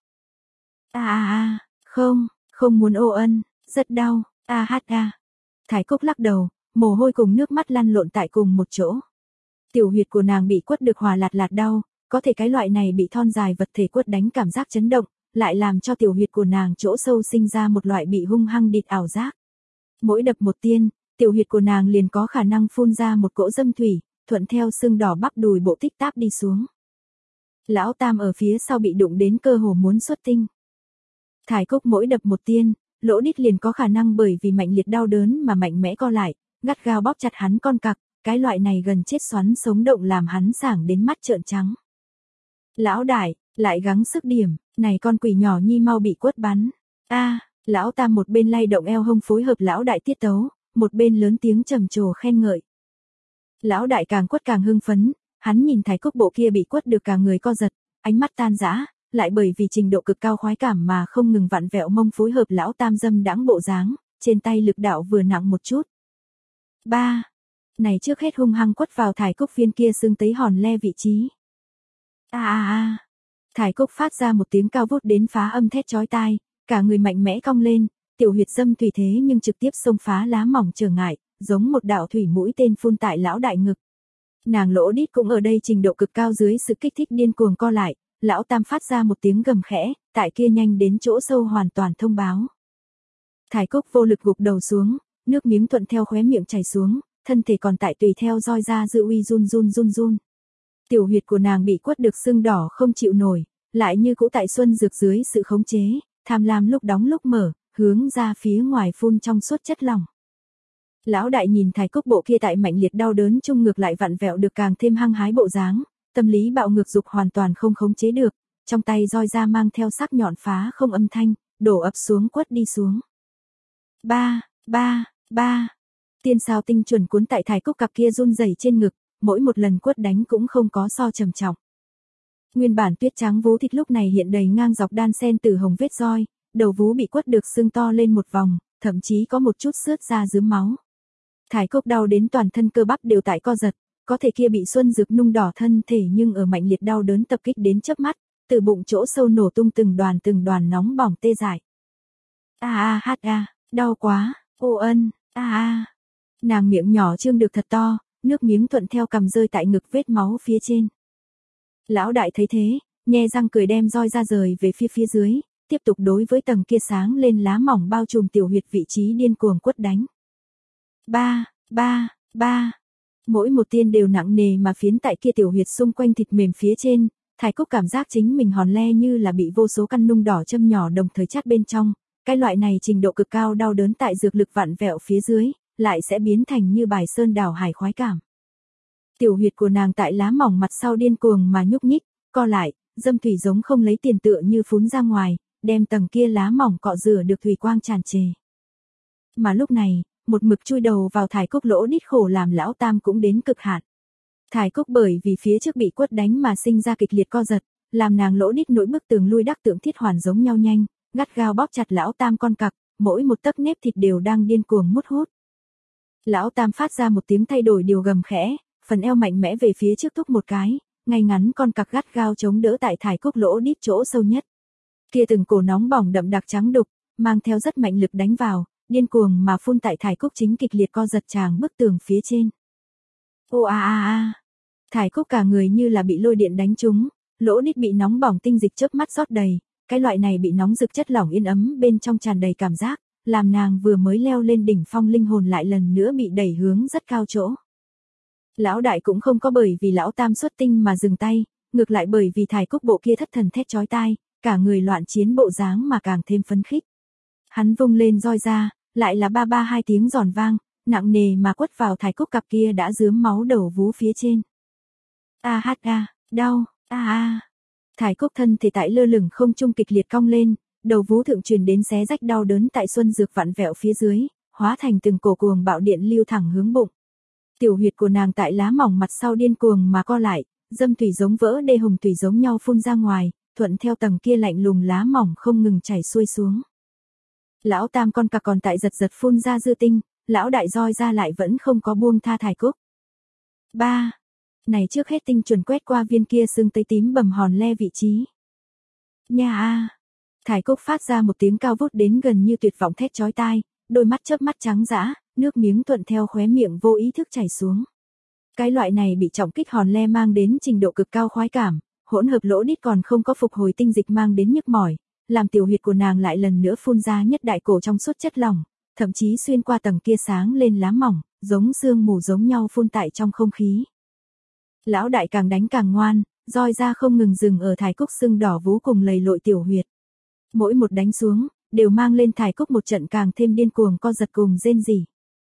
A a a, không, không muốn ô ân, rất đau, a hát a. Thải Cúc lắc đầu, mồ hôi cùng nước mắt lăn lộn tại cùng một chỗ. Tiểu huyệt của nàng bị quất được hòa lạt lạt đau, có thể cái loại này bị thon dài vật thể quất đánh cảm giác chấn động, lại làm cho tiểu huyệt của nàng chỗ sâu sinh ra một loại bị hung hăng địt ảo giác. Mỗi đập một tiên, tiểu huyệt của nàng liền có khả năng phun ra một cỗ dâm thủy, thuận theo xương đỏ bắp đùi bộ tích táp đi xuống. Lão tam ở phía sau bị đụng đến cơ hồ muốn xuất tinh. Thải Cúc mỗi đập một tiên, lỗ đít liền có khả năng bởi vì mạnh liệt đau đớn mà mạnh mẽ co lại, gắt gao bóp chặt hắn con cặc, cái loại này gần chết xoắn sống động làm hắn sảng đến mắt trợn trắng. Lão đại, lại gắng sức điểm, này con quỷ nhỏ nhi mau bị quất bắn. A, lão tam một bên lay động eo hông phối hợp lão đại tiết tấu, một bên lớn tiếng trầm trồ khen ngợi. Lão đại càng quất càng hưng phấn, hắn nhìn Thải Cúc bộ kia bị quất được cả người co giật, ánh mắt tan rã, lại bởi vì trình độ cực cao khoái cảm mà không ngừng vặn vẹo mông phối hợp lão tam dâm đãng bộ dáng, trên tay lực đạo vừa nặng một chút. Ba, này trước hết hung hăng quất vào Thải Cúc viên kia xương tấy hòn le vị trí. A a a. Thải Cúc phát ra một tiếng cao vút đến phá âm thét chói tai, cả người mạnh mẽ cong lên, tiểu huyệt dâm thủy thế nhưng trực tiếp xông phá lá mỏng trở ngại, giống một đạo thủy mũi tên phun tại lão đại ngực. Nàng lỗ đít cũng ở đây trình độ cực cao dưới sự kích thích điên cuồng co lại, lão tam phát ra một tiếng gầm khẽ, tại kia nhanh đến chỗ sâu hoàn toàn thông báo. Thải Cúc vô lực gục đầu xuống, nước miếng thuận theo khóe miệng chảy xuống, thân thể còn tại tùy theo roi ra dư uy run run run run. Tiểu huyệt của nàng bị quất được sưng đỏ không chịu nổi, lại như cũ tại xuân dược dưới sự khống chế, tham lam lúc đóng lúc mở, hướng ra phía ngoài phun trong suốt chất lỏng. Lão đại nhìn Thái Cúc bộ kia tại mạnh liệt đau đớn chung ngược lại vặn vẹo được càng thêm hăng hái bộ dáng, tâm lý bạo ngược dục hoàn toàn không khống chế được, trong tay roi ra mang theo sắc nhọn phá không âm thanh, đổ ập xuống quất đi xuống. Ba, ba, ba. Tiên sao tinh chuẩn cuốn tại Thái Cúc cặp kia run rẩy trên ngực, mỗi một lần quất đánh cũng không có so trầm trọng. Nguyên bản tuyết trắng vú thịt lúc này hiện đầy ngang dọc đan sen từ hồng vết roi, đầu vú bị quất được sưng to lên một vòng, thậm chí có một chút xước ra rướm máu. Thái Cúc đau đến toàn thân cơ bắp đều tại co giật, có thể kia bị xuân dược nung đỏ thân thể nhưng ở mạnh liệt đau đớn tập kích đến chớp mắt, từ bụng chỗ sâu nổ tung từng đoàn từng đoàn nóng bỏng tê dại. A a hát a, đau quá, ô ân, a a. Nàng miệng nhỏ trương được thật to, nước miếng thuận theo cằm rơi tại ngực vết máu phía trên. Lão đại thấy thế, nhe răng cười đem roi ra rời về phía phía dưới, tiếp tục đối với tầng kia sáng lên lá mỏng bao trùm tiểu huyệt vị trí điên cuồng quất đánh. Ba, ba, ba. Mỗi một tiên đều nặng nề mà phiến tại kia tiểu huyệt xung quanh thịt mềm phía trên, Thái Cúc cảm giác chính mình hòn le như là bị vô số căn nung đỏ châm nhỏ đồng thời chát bên trong, cái loại này trình độ cực cao đau đớn tại dược lực vặn vẹo phía dưới, lại sẽ biến thành như bài sơn đảo hải khoái cảm. Tiểu huyệt của nàng tại lá mỏng mặt sau điên cuồng mà nhúc nhích, co lại, dâm thủy giống không lấy tiền tựa như phún ra ngoài, đem tầng kia lá mỏng cọ rửa được thủy quang tràn trề. Mà lúc này, một mực chui đầu vào Thái Cúc lỗ đít khổ làm lão tam cũng đến cực hạn. Thái Cúc bởi vì phía trước bị quất đánh mà sinh ra kịch liệt co giật, làm nàng lỗ đít nỗi bức tường lui đắc tượng thiết hoàn giống nhau nhanh, gắt gao bóp chặt lão tam con cặc, mỗi một tấc nếp thịt đều đang điên cuồng mút hút. Lão tam phát ra một tiếng thay đổi điều gầm khẽ, phần eo mạnh mẽ về phía trước thúc một cái, ngay ngắn con cặc gắt gao chống đỡ tại Thái Cúc lỗ đít chỗ sâu nhất. Kia từng cổ nóng bỏng đậm đặc trắng đục, mang theo rất mạnh lực đánh vào, điên cuồng mà phun tại Thái Cúc chính kịch liệt co giật tràng bức tường phía trên. Ô a a a. Thái Cúc cả người như là bị lôi điện đánh trúng, lỗ đít bị nóng bỏng tinh dịch chớp mắt rót đầy, cái loại này bị nóng rực chất lỏng yên ấm bên trong tràn đầy cảm giác, làm nàng vừa mới leo lên đỉnh phong linh hồn lại lần nữa bị đẩy hướng rất cao chỗ. Lão đại cũng không có bởi vì lão tam xuất tinh mà dừng tay, ngược lại bởi vì Thái Cúc bộ kia thất thần thét chói tai, cả người loạn chiến bộ dáng mà càng thêm phấn khích. Hắn vung lên roi ra, lại là ba ba hai tiếng giòn vang, nặng nề mà quất vào Thái Cúc cặp kia đã rướm máu đầu vú phía trên. A hát a, đau, a a. Thái Cúc thân thể tại lơ lửng không trung kịch liệt cong lên, đầu vú thượng truyền đến xé rách đau đớn tại xuân dược vặn vẹo phía dưới, hóa thành từng cổ cuồng bạo điện lưu thẳng hướng bụng. Tiểu huyệt của nàng tại lá mỏng mặt sau điên cuồng mà co lại, dâm thủy giống vỡ đê hồng thủy giống nhau phun ra ngoài, thuận theo tầng kia lạnh lùng lá mỏng không ngừng chảy xuôi xuống. Lão tam con cặc còn tại giật giật phun ra dư tinh, lão đại roi ra lại vẫn không có buông tha Thái Cúc. Ba. Này trước hết tinh chuẩn quét qua viên kia sưng tấy tím bầm hòn le vị trí. Nha a. Thái Cúc phát ra một tiếng cao vút đến gần như tuyệt vọng thét chói tai, đôi mắt chớp mắt trắng dã, nước miếng thuận theo khóe miệng vô ý thức chảy xuống. Cái loại này bị trọng kích hòn le mang đến trình độ cực cao khoái cảm, hỗn hợp lỗ đít còn không có phục hồi tinh dịch mang đến nhức mỏi, làm tiểu huyệt của nàng lại lần nữa phun ra nhất đại cổ trong suốt chất lỏng, thậm chí xuyên qua tầng kia sáng lên lá mỏng, giống sương mù giống nhau phun tại trong không khí. Lão đại càng đánh càng ngoan, roi ra không ngừng dừng ở Thái Cúc sưng đỏ vú cùng lầy lội tiểu huyệt. Mỗi một đánh xuống, đều mang lên Thái Cúc một trận càng thêm điên cuồng co giật cùng rên rỉ.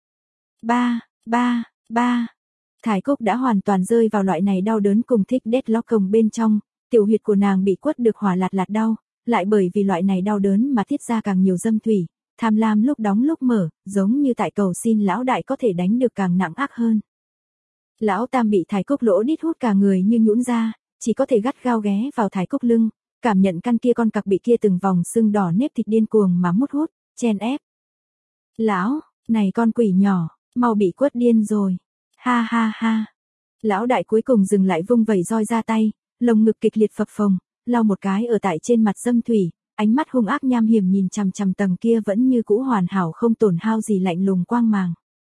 Ba, ba, ba. Thái Cúc đã hoàn toàn rơi vào loại này đau đớn cùng thích deadlock cồng bên trong, tiểu huyệt của nàng bị quất được hỏa lạt lạt đau, lại bởi vì loại này đau đớn mà tiết ra càng nhiều dâm thủy, tham lam lúc đóng lúc mở, giống như tại cầu xin lão đại có thể đánh được càng nặng ác hơn. Lão tam bị Thái Cúc lỗ đít hút cả người như nhũn ra, chỉ có thể gắt gao ghé vào Thái Cúc lưng, cảm nhận căn kia con cặc bị kia từng vòng sưng đỏ nếp thịt điên cuồng mà mút hút, chen ép. Lão, này con quỷ nhỏ, mau bị quất điên rồi. Ha ha ha. Lão đại cuối cùng dừng lại vung vẩy roi ra tay, lồng ngực kịch liệt phập phồng, lau một cái ở tại trên mặt dâm thủy, ánh mắt hung ác nham hiểm nhìn chằm chằm tầng kia vẫn như cũ hoàn hảo không tổn hao gì lạnh lùng quang màng.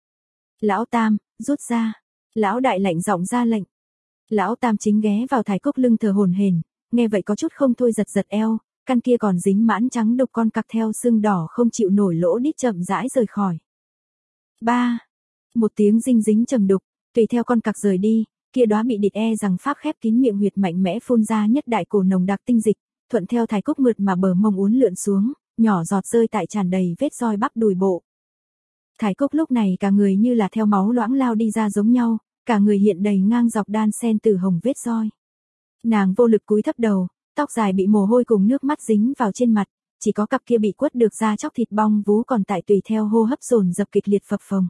Lão tam, rút ra. Lão đại lạnh giọng ra lệnh. Lão tam chính ghé vào Thái Cúc lưng thờ hổn hển, nghe vậy có chút không thôi giật giật eo, căn kia còn dính mãn trắng đục con cặc theo sưng đỏ không chịu nổi lỗ đít chậm rãi rời khỏi. Ba. Một tiếng dinh dính trầm đục, tùy theo con cặc rời đi, kia đóa bị địt e rằng pháp khép kín miệng huyệt mạnh mẽ phun ra nhất đại cổ nồng đặc tinh dịch, thuận theo Thái Cúc mượt mà bờ mông uốn lượn xuống, nhỏ giọt rơi tại tràn đầy vết roi bắp đùi bộ. Thái Cúc lúc này cả người như là theo máu loãng lao đi ra giống nhau, cả người hiện đầy ngang dọc đan sen từ hồng vết roi. Nàng vô lực cúi thấp đầu, tóc dài bị mồ hôi cùng nước mắt dính vào trên mặt, chỉ có cặp kia bị quất được ra chóc thịt bong vú còn tại tùy theo hô hấp dồn dập kịch liệt phập phồng.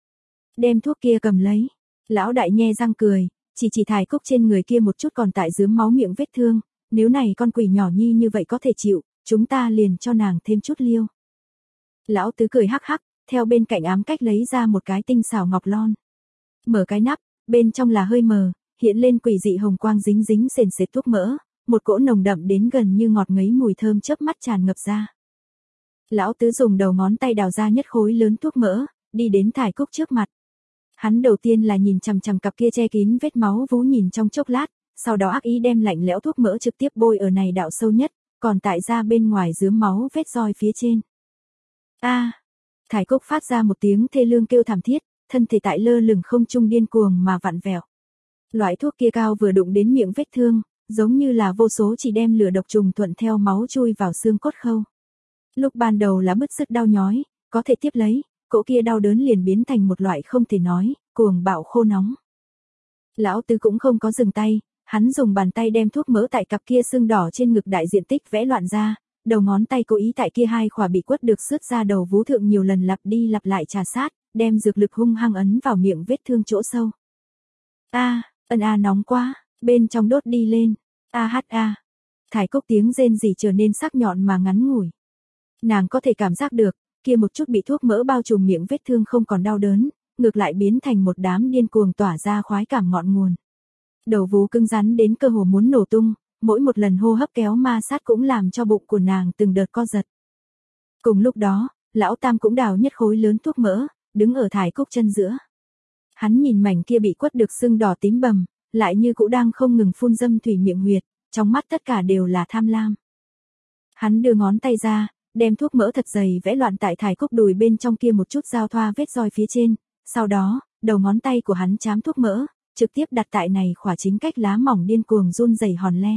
Đem thuốc kia cầm lấy, lão đại nhe răng cười, chỉ chỉ Thái Cúc trên người kia một chút còn tại rướm máu miệng vết thương, nếu này con quỷ nhỏ nhi như vậy có thể chịu, chúng ta liền cho nàng thêm chút liêu. Lão tứ cười hắc hắc, theo bên cạnh ám cách lấy ra một cái tinh xảo ngọc lon. Mở cái nắp, bên trong là hơi mờ, hiện lên quỷ dị hồng quang dính dính sền sệt thuốc mỡ, một cỗ nồng đậm đến gần như ngọt ngấy mùi thơm chớp mắt tràn ngập ra. Lão tứ dùng đầu ngón tay đào ra nhất khối lớn thuốc mỡ, đi đến Thái Cúc trước mặt. Hắn đầu tiên là nhìn chằm chằm cặp kia che kín vết máu vú nhìn trong chốc lát, sau đó ác ý đem lạnh lẽo thuốc mỡ trực tiếp bôi ở này đạo sâu nhất, còn tại ra bên ngoài rướm máu vết roi phía trên. A! À, Thái Cúc phát ra một tiếng thê lương kêu thảm thiết, thân thể tại lơ lửng không trung điên cuồng mà vặn vẹo. Loại thuốc kia cao vừa đụng đến miệng vết thương, giống như là vô số chỉ đem lửa độc trùng thuận theo máu chui vào xương cốt khâu. Lúc ban đầu là bứt rứt đau nhói, có thể tiếp lấy, cỗ kia đau đớn liền biến thành một loại không thể nói, cuồng bạo khô nóng. Lão tứ cũng không có dừng tay, hắn dùng bàn tay đem thuốc mỡ tại cặp kia xương đỏ trên ngực đại diện tích vẽ loạn ra, đầu ngón tay cố ý tại kia hai khỏa bị quất được sứt ra đầu vú thượng nhiều lần lặp đi lặp lại trà sát, đem dược lực hung hăng ấn vào miệng vết thương chỗ sâu. A, ân a nóng quá, bên trong đốt đi lên. A hát a. Thái Cúc tiếng rên rỉ trở nên sắc nhọn mà ngắn ngủi. Nàng có thể cảm giác được, kia một chút bị thuốc mỡ bao trùm miệng vết thương không còn đau đớn, ngược lại biến thành một đám điên cuồng tỏa ra khoái cảm ngọn nguồn. Đầu vú cứng rắn đến cơ hồ muốn nổ tung, mỗi một lần hô hấp kéo ma sát cũng làm cho bụng của nàng từng đợt co giật. Cùng lúc đó, lão Tam cũng đào nhất khối lớn thuốc mỡ, đứng ở Thái Cúc chân giữa. Hắn nhìn mảnh kia bị quất được sưng đỏ tím bầm, lại như cũ đang không ngừng phun dâm thủy miệng huyệt, trong mắt tất cả đều là tham lam. Hắn đưa ngón tay ra, đem thuốc mỡ thật dày vẽ loạn tại Thái Cúc đùi bên trong kia một chút giao thoa vết roi phía trên, sau đó, đầu ngón tay của hắn chám thuốc mỡ, trực tiếp đặt tại này khỏa chính cách lá mỏng điên cuồng run rẩy hòn le.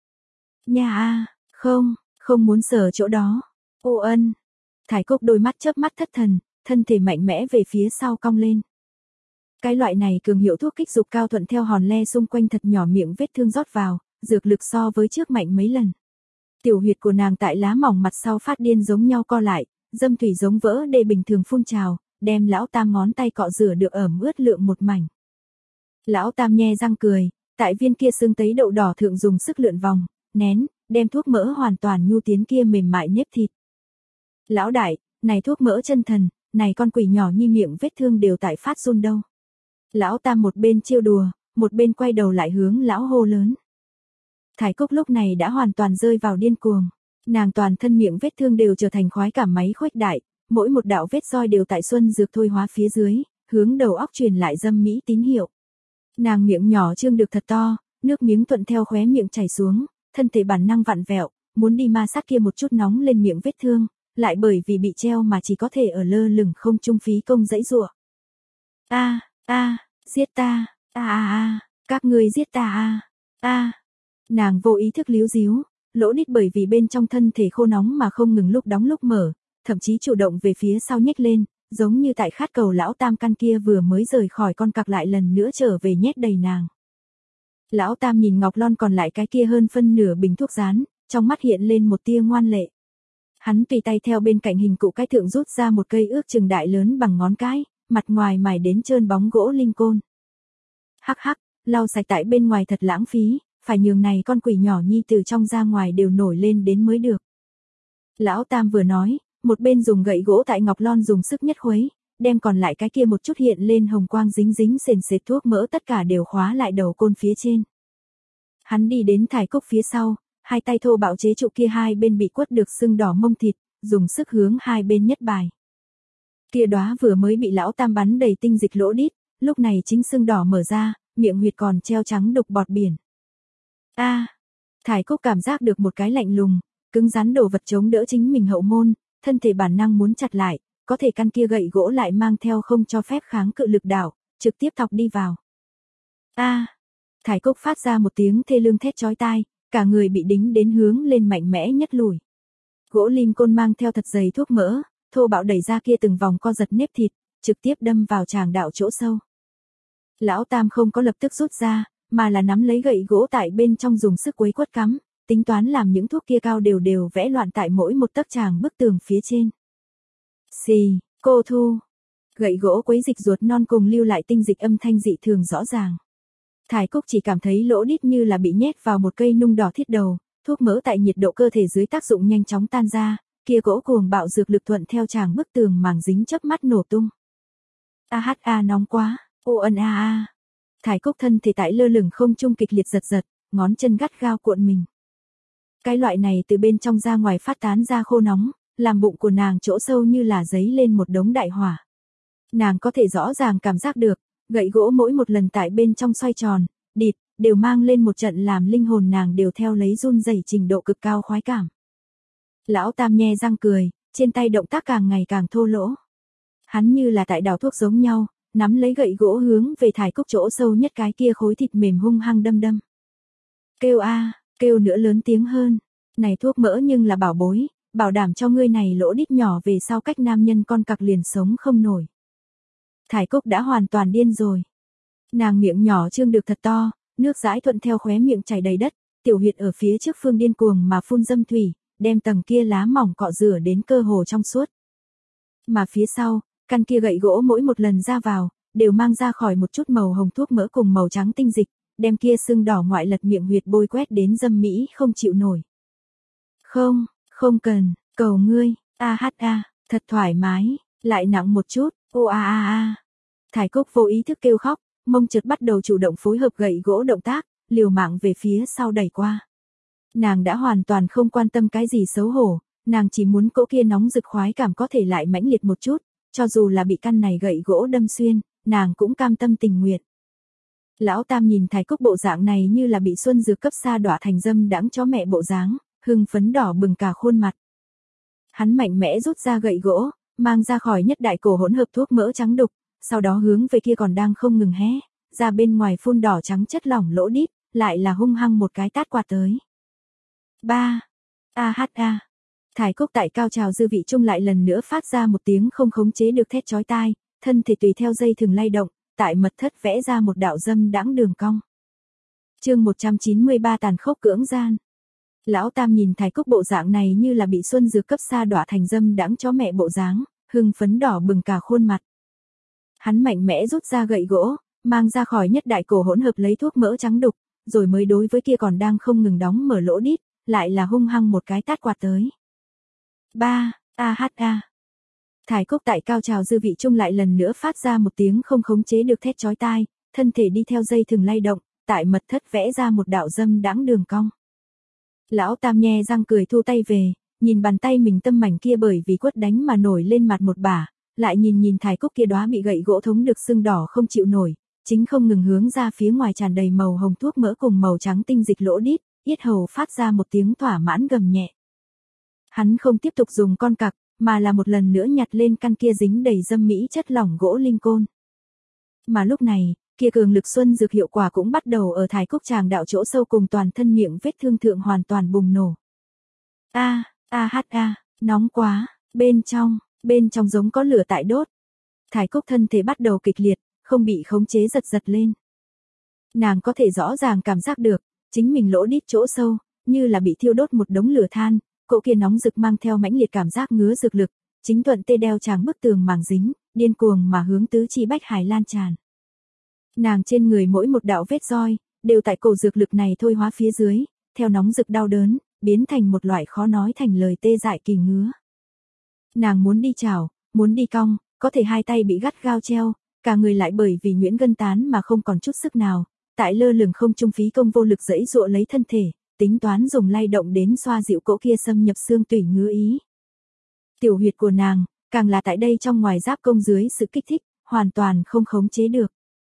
Nha a, không, không muốn sờ chỗ đó. Ô ân. Thái Cúc đôi mắt chớp mắt thất thần, thân thể mạnh mẽ về phía sau cong lên. Cái loại này cường hiệu thuốc kích dục cao thuận theo hòn le xung quanh thật nhỏ miệng vết thương rót vào, dược lực so với trước mạnh mấy lần. Tiểu huyệt của nàng tại lá mỏng mặt sau phát điên giống nhau co lại, dâm thủy giống vỡ đê bình thường phun trào, đem lão Tam ngón tay cọ rửa được ẩm ướt lượng một mảnh. Lão Tam nhe răng cười, tại viên kia xương tấy đậu đỏ thượng dùng sức lượn vòng, nén, đem thuốc mỡ hoàn toàn nhu tiến kia mềm mại nếp thịt. Lão đại, này thuốc mỡ chân thần, này con quỷ nhỏ nhi miệng vết thương đều tại phát run đâu. Lão Tam một bên trêu đùa, một bên quay đầu lại hướng lão hô lớn. Thái Cúc lúc này đã hoàn toàn rơi vào điên cuồng, nàng toàn thân miệng vết thương đều trở thành khoái cảm máy khuếch đại, mỗi một đạo vết roi đều tại xuân dược thôi hóa phía dưới, hướng đầu óc truyền lại dâm mỹ tín hiệu. Nàng miệng nhỏ trương được thật to, nước miếng thuận theo khóe miệng chảy xuống, thân thể bản năng vặn vẹo, muốn đi ma sát kia một chút nóng lên miệng vết thương, lại bởi vì bị treo mà chỉ có thể ở lơ lửng không trung phí công dãy giụa. A, a, giết ta, a a a, các ngươi giết ta a, a. Nàng vô ý thức líu díu, lỗ đít bởi vì bên trong thân thể khô nóng mà không ngừng lúc đóng lúc mở, thậm chí chủ động về phía sau nhếch lên, giống như tại khát cầu lão Tam căn kia vừa mới rời khỏi con cặc lại lần nữa trở về nhét đầy nàng. Lão Tam nhìn ngọc lon còn lại cái kia hơn phân nửa bình thuốc rán, trong mắt hiện lên một tia ngoan lệ. Hắn tùy tay theo bên cạnh hình cụ cái thượng rút ra một cây ước chừng đại lớn bằng ngón cái, mặt ngoài mài đến trơn bóng gỗ linh côn. Hắc hắc, lau sạch tại bên ngoài thật lãng phí, phải nhường này con quỷ nhỏ nhi từ trong ra ngoài đều nổi lên đến mới được. Lão Tam vừa nói, một bên dùng gậy gỗ tại ngọc lon dùng sức nhất khuấy, đem còn lại cái kia một chút hiện lên hồng quang dính dính sền sệt thuốc mỡ tất cả đều khóa lại đầu côn phía trên. Hắn đi đến Thái Cúc phía sau, hai tay thô bạo chế trụ kia hai bên bị quất được sưng đỏ mông thịt, dùng sức hướng hai bên nhất bài. Kia đóa vừa mới bị lão Tam bắn đầy tinh dịch lỗ đít, lúc này chính sưng đỏ mở ra, miệng huyệt còn treo trắng đục bọt biển. A, à, Thái Cúc cảm giác được một cái lạnh lùng, cứng rắn đồ vật chống đỡ chính mình hậu môn, thân thể bản năng muốn chặt lại, có thể căn kia gậy gỗ lại mang theo không cho phép kháng cự lực đạo, trực tiếp thọc đi vào. A! À, Thải Cúc phát ra một tiếng thê lương thét chói tai, cả người bị đính đến hướng lên mạnh mẽ nhất lùi. Gỗ lim côn mang theo thật dày thuốc mỡ, thô bạo đẩy ra kia từng vòng co giật nếp thịt, trực tiếp đâm vào tràng đạo chỗ sâu. Lão Tam không có lập tức rút ra, mà là nắm lấy gậy gỗ tại bên trong dùng sức quấy quất cắm, tính toán làm những thuốc kia cao đều đều vẽ loạn tại mỗi một tấc tràng bức tường phía trên. Xì, cô thu. Gậy gỗ quấy dịch ruột non cùng lưu lại tinh dịch âm thanh dị thường rõ ràng. Thải Cúc chỉ cảm thấy lỗ đít như là bị nhét vào một cây nung đỏ thiết đầu, thuốc mỡ tại nhiệt độ cơ thể dưới tác dụng nhanh chóng tan ra, kia gỗ cuồng bạo dược lực thuận theo tràng bức tường màng dính chớp mắt nổ tung. A hát a nóng quá, ô ân a a. Thải Cúc thân thể tại lơ lửng không trung kịch liệt giật giật, ngón chân gắt gao cuộn mình. Cái loại này từ bên trong ra ngoài phát tán ra khô nóng, làm bụng của nàng chỗ sâu như là giấy lên một đống đại hỏa. Nàng có thể rõ ràng cảm giác được, gậy gỗ mỗi một lần tại bên trong xoay tròn, địt, đều mang lên một trận làm linh hồn nàng đều theo lấy run rẩy trình độ cực cao khoái cảm. Lão Tam nhe răng cười, trên tay động tác càng ngày càng thô lỗ. Hắn như là tại đào thuốc giống nhau, nắm lấy gậy gỗ hướng về Thải Cúc chỗ sâu nhất cái kia khối thịt mềm hung hăng đâm đâm. Kêu a, kêu nữa lớn tiếng hơn, này thuốc mỡ nhưng là bảo bối, bảo đảm cho ngươi này lỗ đít nhỏ về sau cách nam nhân con cặc liền sống không nổi. Thải Cúc đã hoàn toàn điên rồi. Nàng miệng nhỏ trương được thật to, nước dãi thuận theo khóe miệng chảy đầy đất, tiểu huyệt ở phía trước phương điên cuồng mà phun dâm thủy, đem tầng kia lá mỏng cọ rửa đến cơ hồ trong suốt. Mà phía sau, căn kia gậy gỗ mỗi một lần ra vào, đều mang ra khỏi một chút màu hồng thuốc mỡ cùng màu trắng tinh dịch, đem kia sưng đỏ ngoại lật miệng huyệt bôi quét đến dâm mỹ không chịu nổi. Không, không cần, cầu ngươi, a hát a, thật thoải mái, lại nặng một chút, ô a a a. Thải Cúc vô ý thức kêu khóc, mông trượt bắt đầu chủ động phối hợp gậy gỗ động tác, liều mạng về phía sau đẩy qua. Nàng đã hoàn toàn không quan tâm cái gì xấu hổ, nàng chỉ muốn cỗ kia nóng rực khoái cảm có thể lại mãnh liệt một chút, cho dù là bị căn này gậy gỗ đâm xuyên, nàng cũng cam tâm tình nguyện. Lão Tam nhìn Thải Cúc bộ dạng này như là bị xuân dược cấp sa đọa thành dâm đãng chó mẹ bộ dáng, hưng phấn đỏ bừng cả khuôn mặt. Hắn mạnh mẽ rút ra gậy gỗ, mang ra khỏi nhất đại cổ hỗn hợp thuốc mỡ trắng đục, sau đó hướng về kia còn đang không ngừng hé, ra bên ngoài phun đỏ trắng chất lỏng lỗ đít, lại là hung hăng một cái tát quạt tới. Ba, a hát a. Thải Cúc tại cao trào dư vị chung lại lần nữa phát ra một tiếng không khống chế được thét chói tai, thân thể tùy theo dây thừng lay động, tại mật thất vẽ ra một đạo dâm đãng đường cong. Chương một trăm chín mươi ba tàn khốc cưỡng gian. Lão Tam nhìn Thải Cúc bộ dạng này như là bị xuân dược cấp sa đọa thành dâm đãng chó mẹ bộ dáng, hưng phấn đỏ bừng cả khuôn mặt. Hắn mạnh mẽ rút ra gậy gỗ, mang ra khỏi nhất đại cổ hỗn hợp lấy thuốc mỡ trắng đục, rồi mới đối với kia còn đang không ngừng đóng mở lỗ đít, lại là hung hăng một cái tát quạt tới. Ba, a hát a. Thải Cúc tại cao trào dư vị chung lại lần nữa phát ra một tiếng không khống chế được thét chói tai, thân thể đi theo dây thừng lay động, tại mật thất vẽ ra một đạo dâm đãng đường cong. Lão Tam nhe răng cười thu tay về, nhìn bàn tay mình tâm mảnh kia bởi vì quất đánh mà nổi lên mặt một bả, lại nhìn nhìn Thải Cúc kia đóa bị gậy gỗ thống được sưng đỏ không chịu nổi, chính không ngừng hướng ra phía ngoài tràn đầy màu hồng thuốc mỡ cùng màu trắng tinh dịch lỗ đít, yết hầu phát ra một tiếng thỏa mãn gầm nhẹ. Hắn không tiếp tục dùng con cặc, mà là một lần nữa nhặt lên căn kia dính đầy dâm mỹ chất lỏng gỗ linh côn. Mà lúc này, kia cường lực xuân dược hiệu quả cũng bắt đầu ở Thải Cúc tràng đạo chỗ sâu cùng toàn thân miệng vết thương thượng hoàn toàn bùng nổ. A, a hát a, nóng quá, bên trong, bên trong giống có lửa tại đốt. Thải Cúc thân thể bắt đầu kịch liệt, không bị khống chế giật giật lên. Nàng có thể rõ ràng cảm giác được, chính mình lỗ đít chỗ sâu, như là bị thiêu đốt một đống lửa than, cỗ kia nóng rực mang theo mãnh liệt cảm giác ngứa rực lực, chính thuận tê đeo tràng bức tường màng dính, điên cuồng mà hướng tứ chi bách hải lan tràn. Nàng trên người mỗi một đạo vết roi, đều tại cổ dược lực này thôi hóa phía dưới, theo nóng rực đau đớn, biến thành một loại khó nói thành lời tê dại kỳ ngứa. Nàng muốn đi chảo, muốn đi cong, có thể hai tay bị gắt gao treo, cả người lại bởi vì nhuyễn gân tán mà không còn chút sức nào, tại lơ lửng không trung phí công vô lực dẫy dụa lấy thân thể, tính toán dùng lay động đến xoa dịu cỗ kia xâm nhập xương tủy ngứa ý. Tiểu huyệt của nàng, càng là tại đây trong ngoài giáp công dưới sự kích thích, hoàn toàn không khống chế được.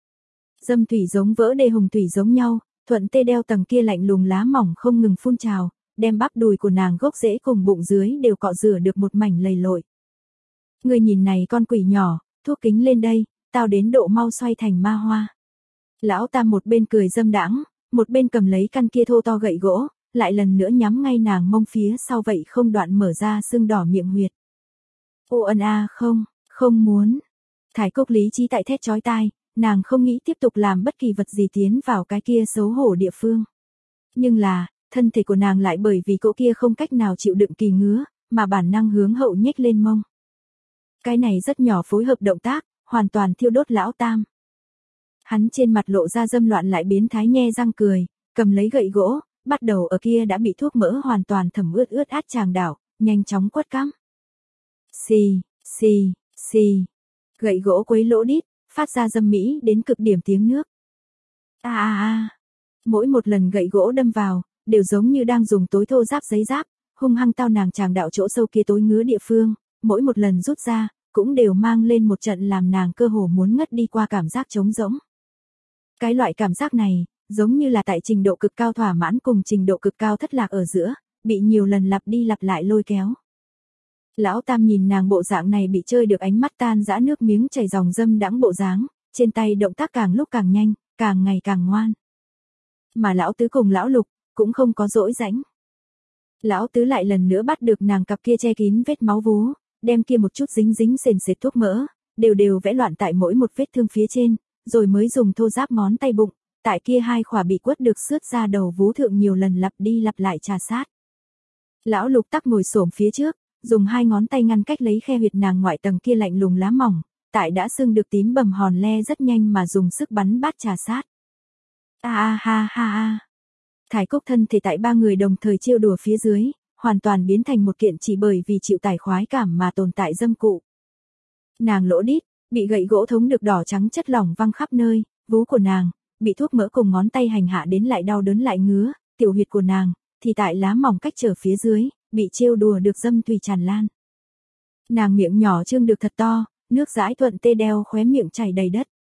Dâm thủy giống vỡ đê hồng thủy giống nhau, thuận tê đeo tầng kia lạnh lùng lá mỏng không ngừng phun trào, đem bắp đùi của nàng gốc rễ cùng bụng dưới đều cọ rửa được một mảnh lầy lội. Ngươi nhìn này con quỷ nhỏ, thuốc kính lên đây, tao đến độ mau xoay thành ma hoa. Lão Tam một bên cười dâm đãng, một bên cầm lấy căn kia thô to gậy gỗ, lại lần nữa nhắm ngay nàng mông phía sau vậy không đoạn mở ra sưng đỏ miệng huyệt. Ô ân a không, không muốn. Thải Cúc lý trí tại thét chói tai, nàng không nghĩ tiếp tục làm bất kỳ vật gì tiến vào cái kia xấu hổ địa phương. Nhưng là, thân thể của nàng lại bởi vì cỗ kia không cách nào chịu đựng kỳ ngứa, mà bản năng hướng hậu nhếch lên mông. Cái này rất nhỏ phối hợp động tác, hoàn toàn thiêu đốt Lão Tam. Hắn trên mặt lộ ra dâm loạn lại biến thái nhe răng cười, cầm lấy gậy gỗ, bắt đầu ở kia đã bị thuốc mỡ hoàn toàn thẩm ướt ướt át tràng đảo, nhanh chóng quất cắm. Xì, xì, xì. Gậy gỗ quấy lỗ đít, phát ra dâm mỹ đến cực điểm tiếng nước. A a a. Mỗi một lần gậy gỗ đâm vào, đều giống như đang dùng tối thô giáp giấy giáp, hung hăng tao nàng tràng đạo chỗ sâu kia tối ngứa địa phương, mỗi một lần rút ra, cũng đều mang lên một trận làm nàng cơ hồ muốn ngất đi qua cảm giác trống rỗng. Cái loại cảm giác này, giống như là tại trình độ cực cao thỏa mãn cùng trình độ cực cao thất lạc ở giữa, bị nhiều lần lặp đi lặp lại lôi kéo. Lão Tam nhìn nàng bộ dạng này bị chơi được ánh mắt tan dã nước miếng chảy dòng dâm đãng bộ dáng, trên tay động tác càng lúc càng nhanh, càng ngày càng ngoan. Mà lão tứ cùng lão Lục, cũng không có dỗi rãnh. Lão tứ lại lần nữa bắt được nàng cặp kia che kín vết máu vú, đem kia một chút dính dính sền sệt thuốc mỡ, đều đều vẽ loạn tại mỗi một vết thương phía trên, rồi mới dùng thô giáp ngón tay bụng, tại kia hai khỏa bị quất được xước ra đầu vú thượng nhiều lần lặp đi lặp lại trà sát. Lão Lục tắc ngồi xổm phía trước, dùng hai ngón tay ngăn cách lấy khe huyệt nàng ngoại tầng kia lạnh lùng lá mỏng, tại đã sưng được tím bầm hòn le rất nhanh mà dùng sức bắn bát trà sát. A a ha ha ha. Thải Cúc thân thể tại ba người đồng thời trêu đùa phía dưới, hoàn toàn biến thành một kiện chỉ bởi vì chịu tải khoái cảm mà tồn tại dâm cụ. Nàng lỗ đít, bị gậy gỗ thống được đỏ trắng chất lỏng văng khắp nơi, vú của nàng, bị thuốc mỡ cùng ngón tay hành hạ đến lại đau đớn lại ngứa, tiểu huyệt của nàng, thì tại lá mỏng cách trở phía dưới, bị trêu đùa được dâm tùy tràn lan. Nàng miệng nhỏ trương được thật to, nước dãi thuận tê đeo khóe miệng chảy đầy đất.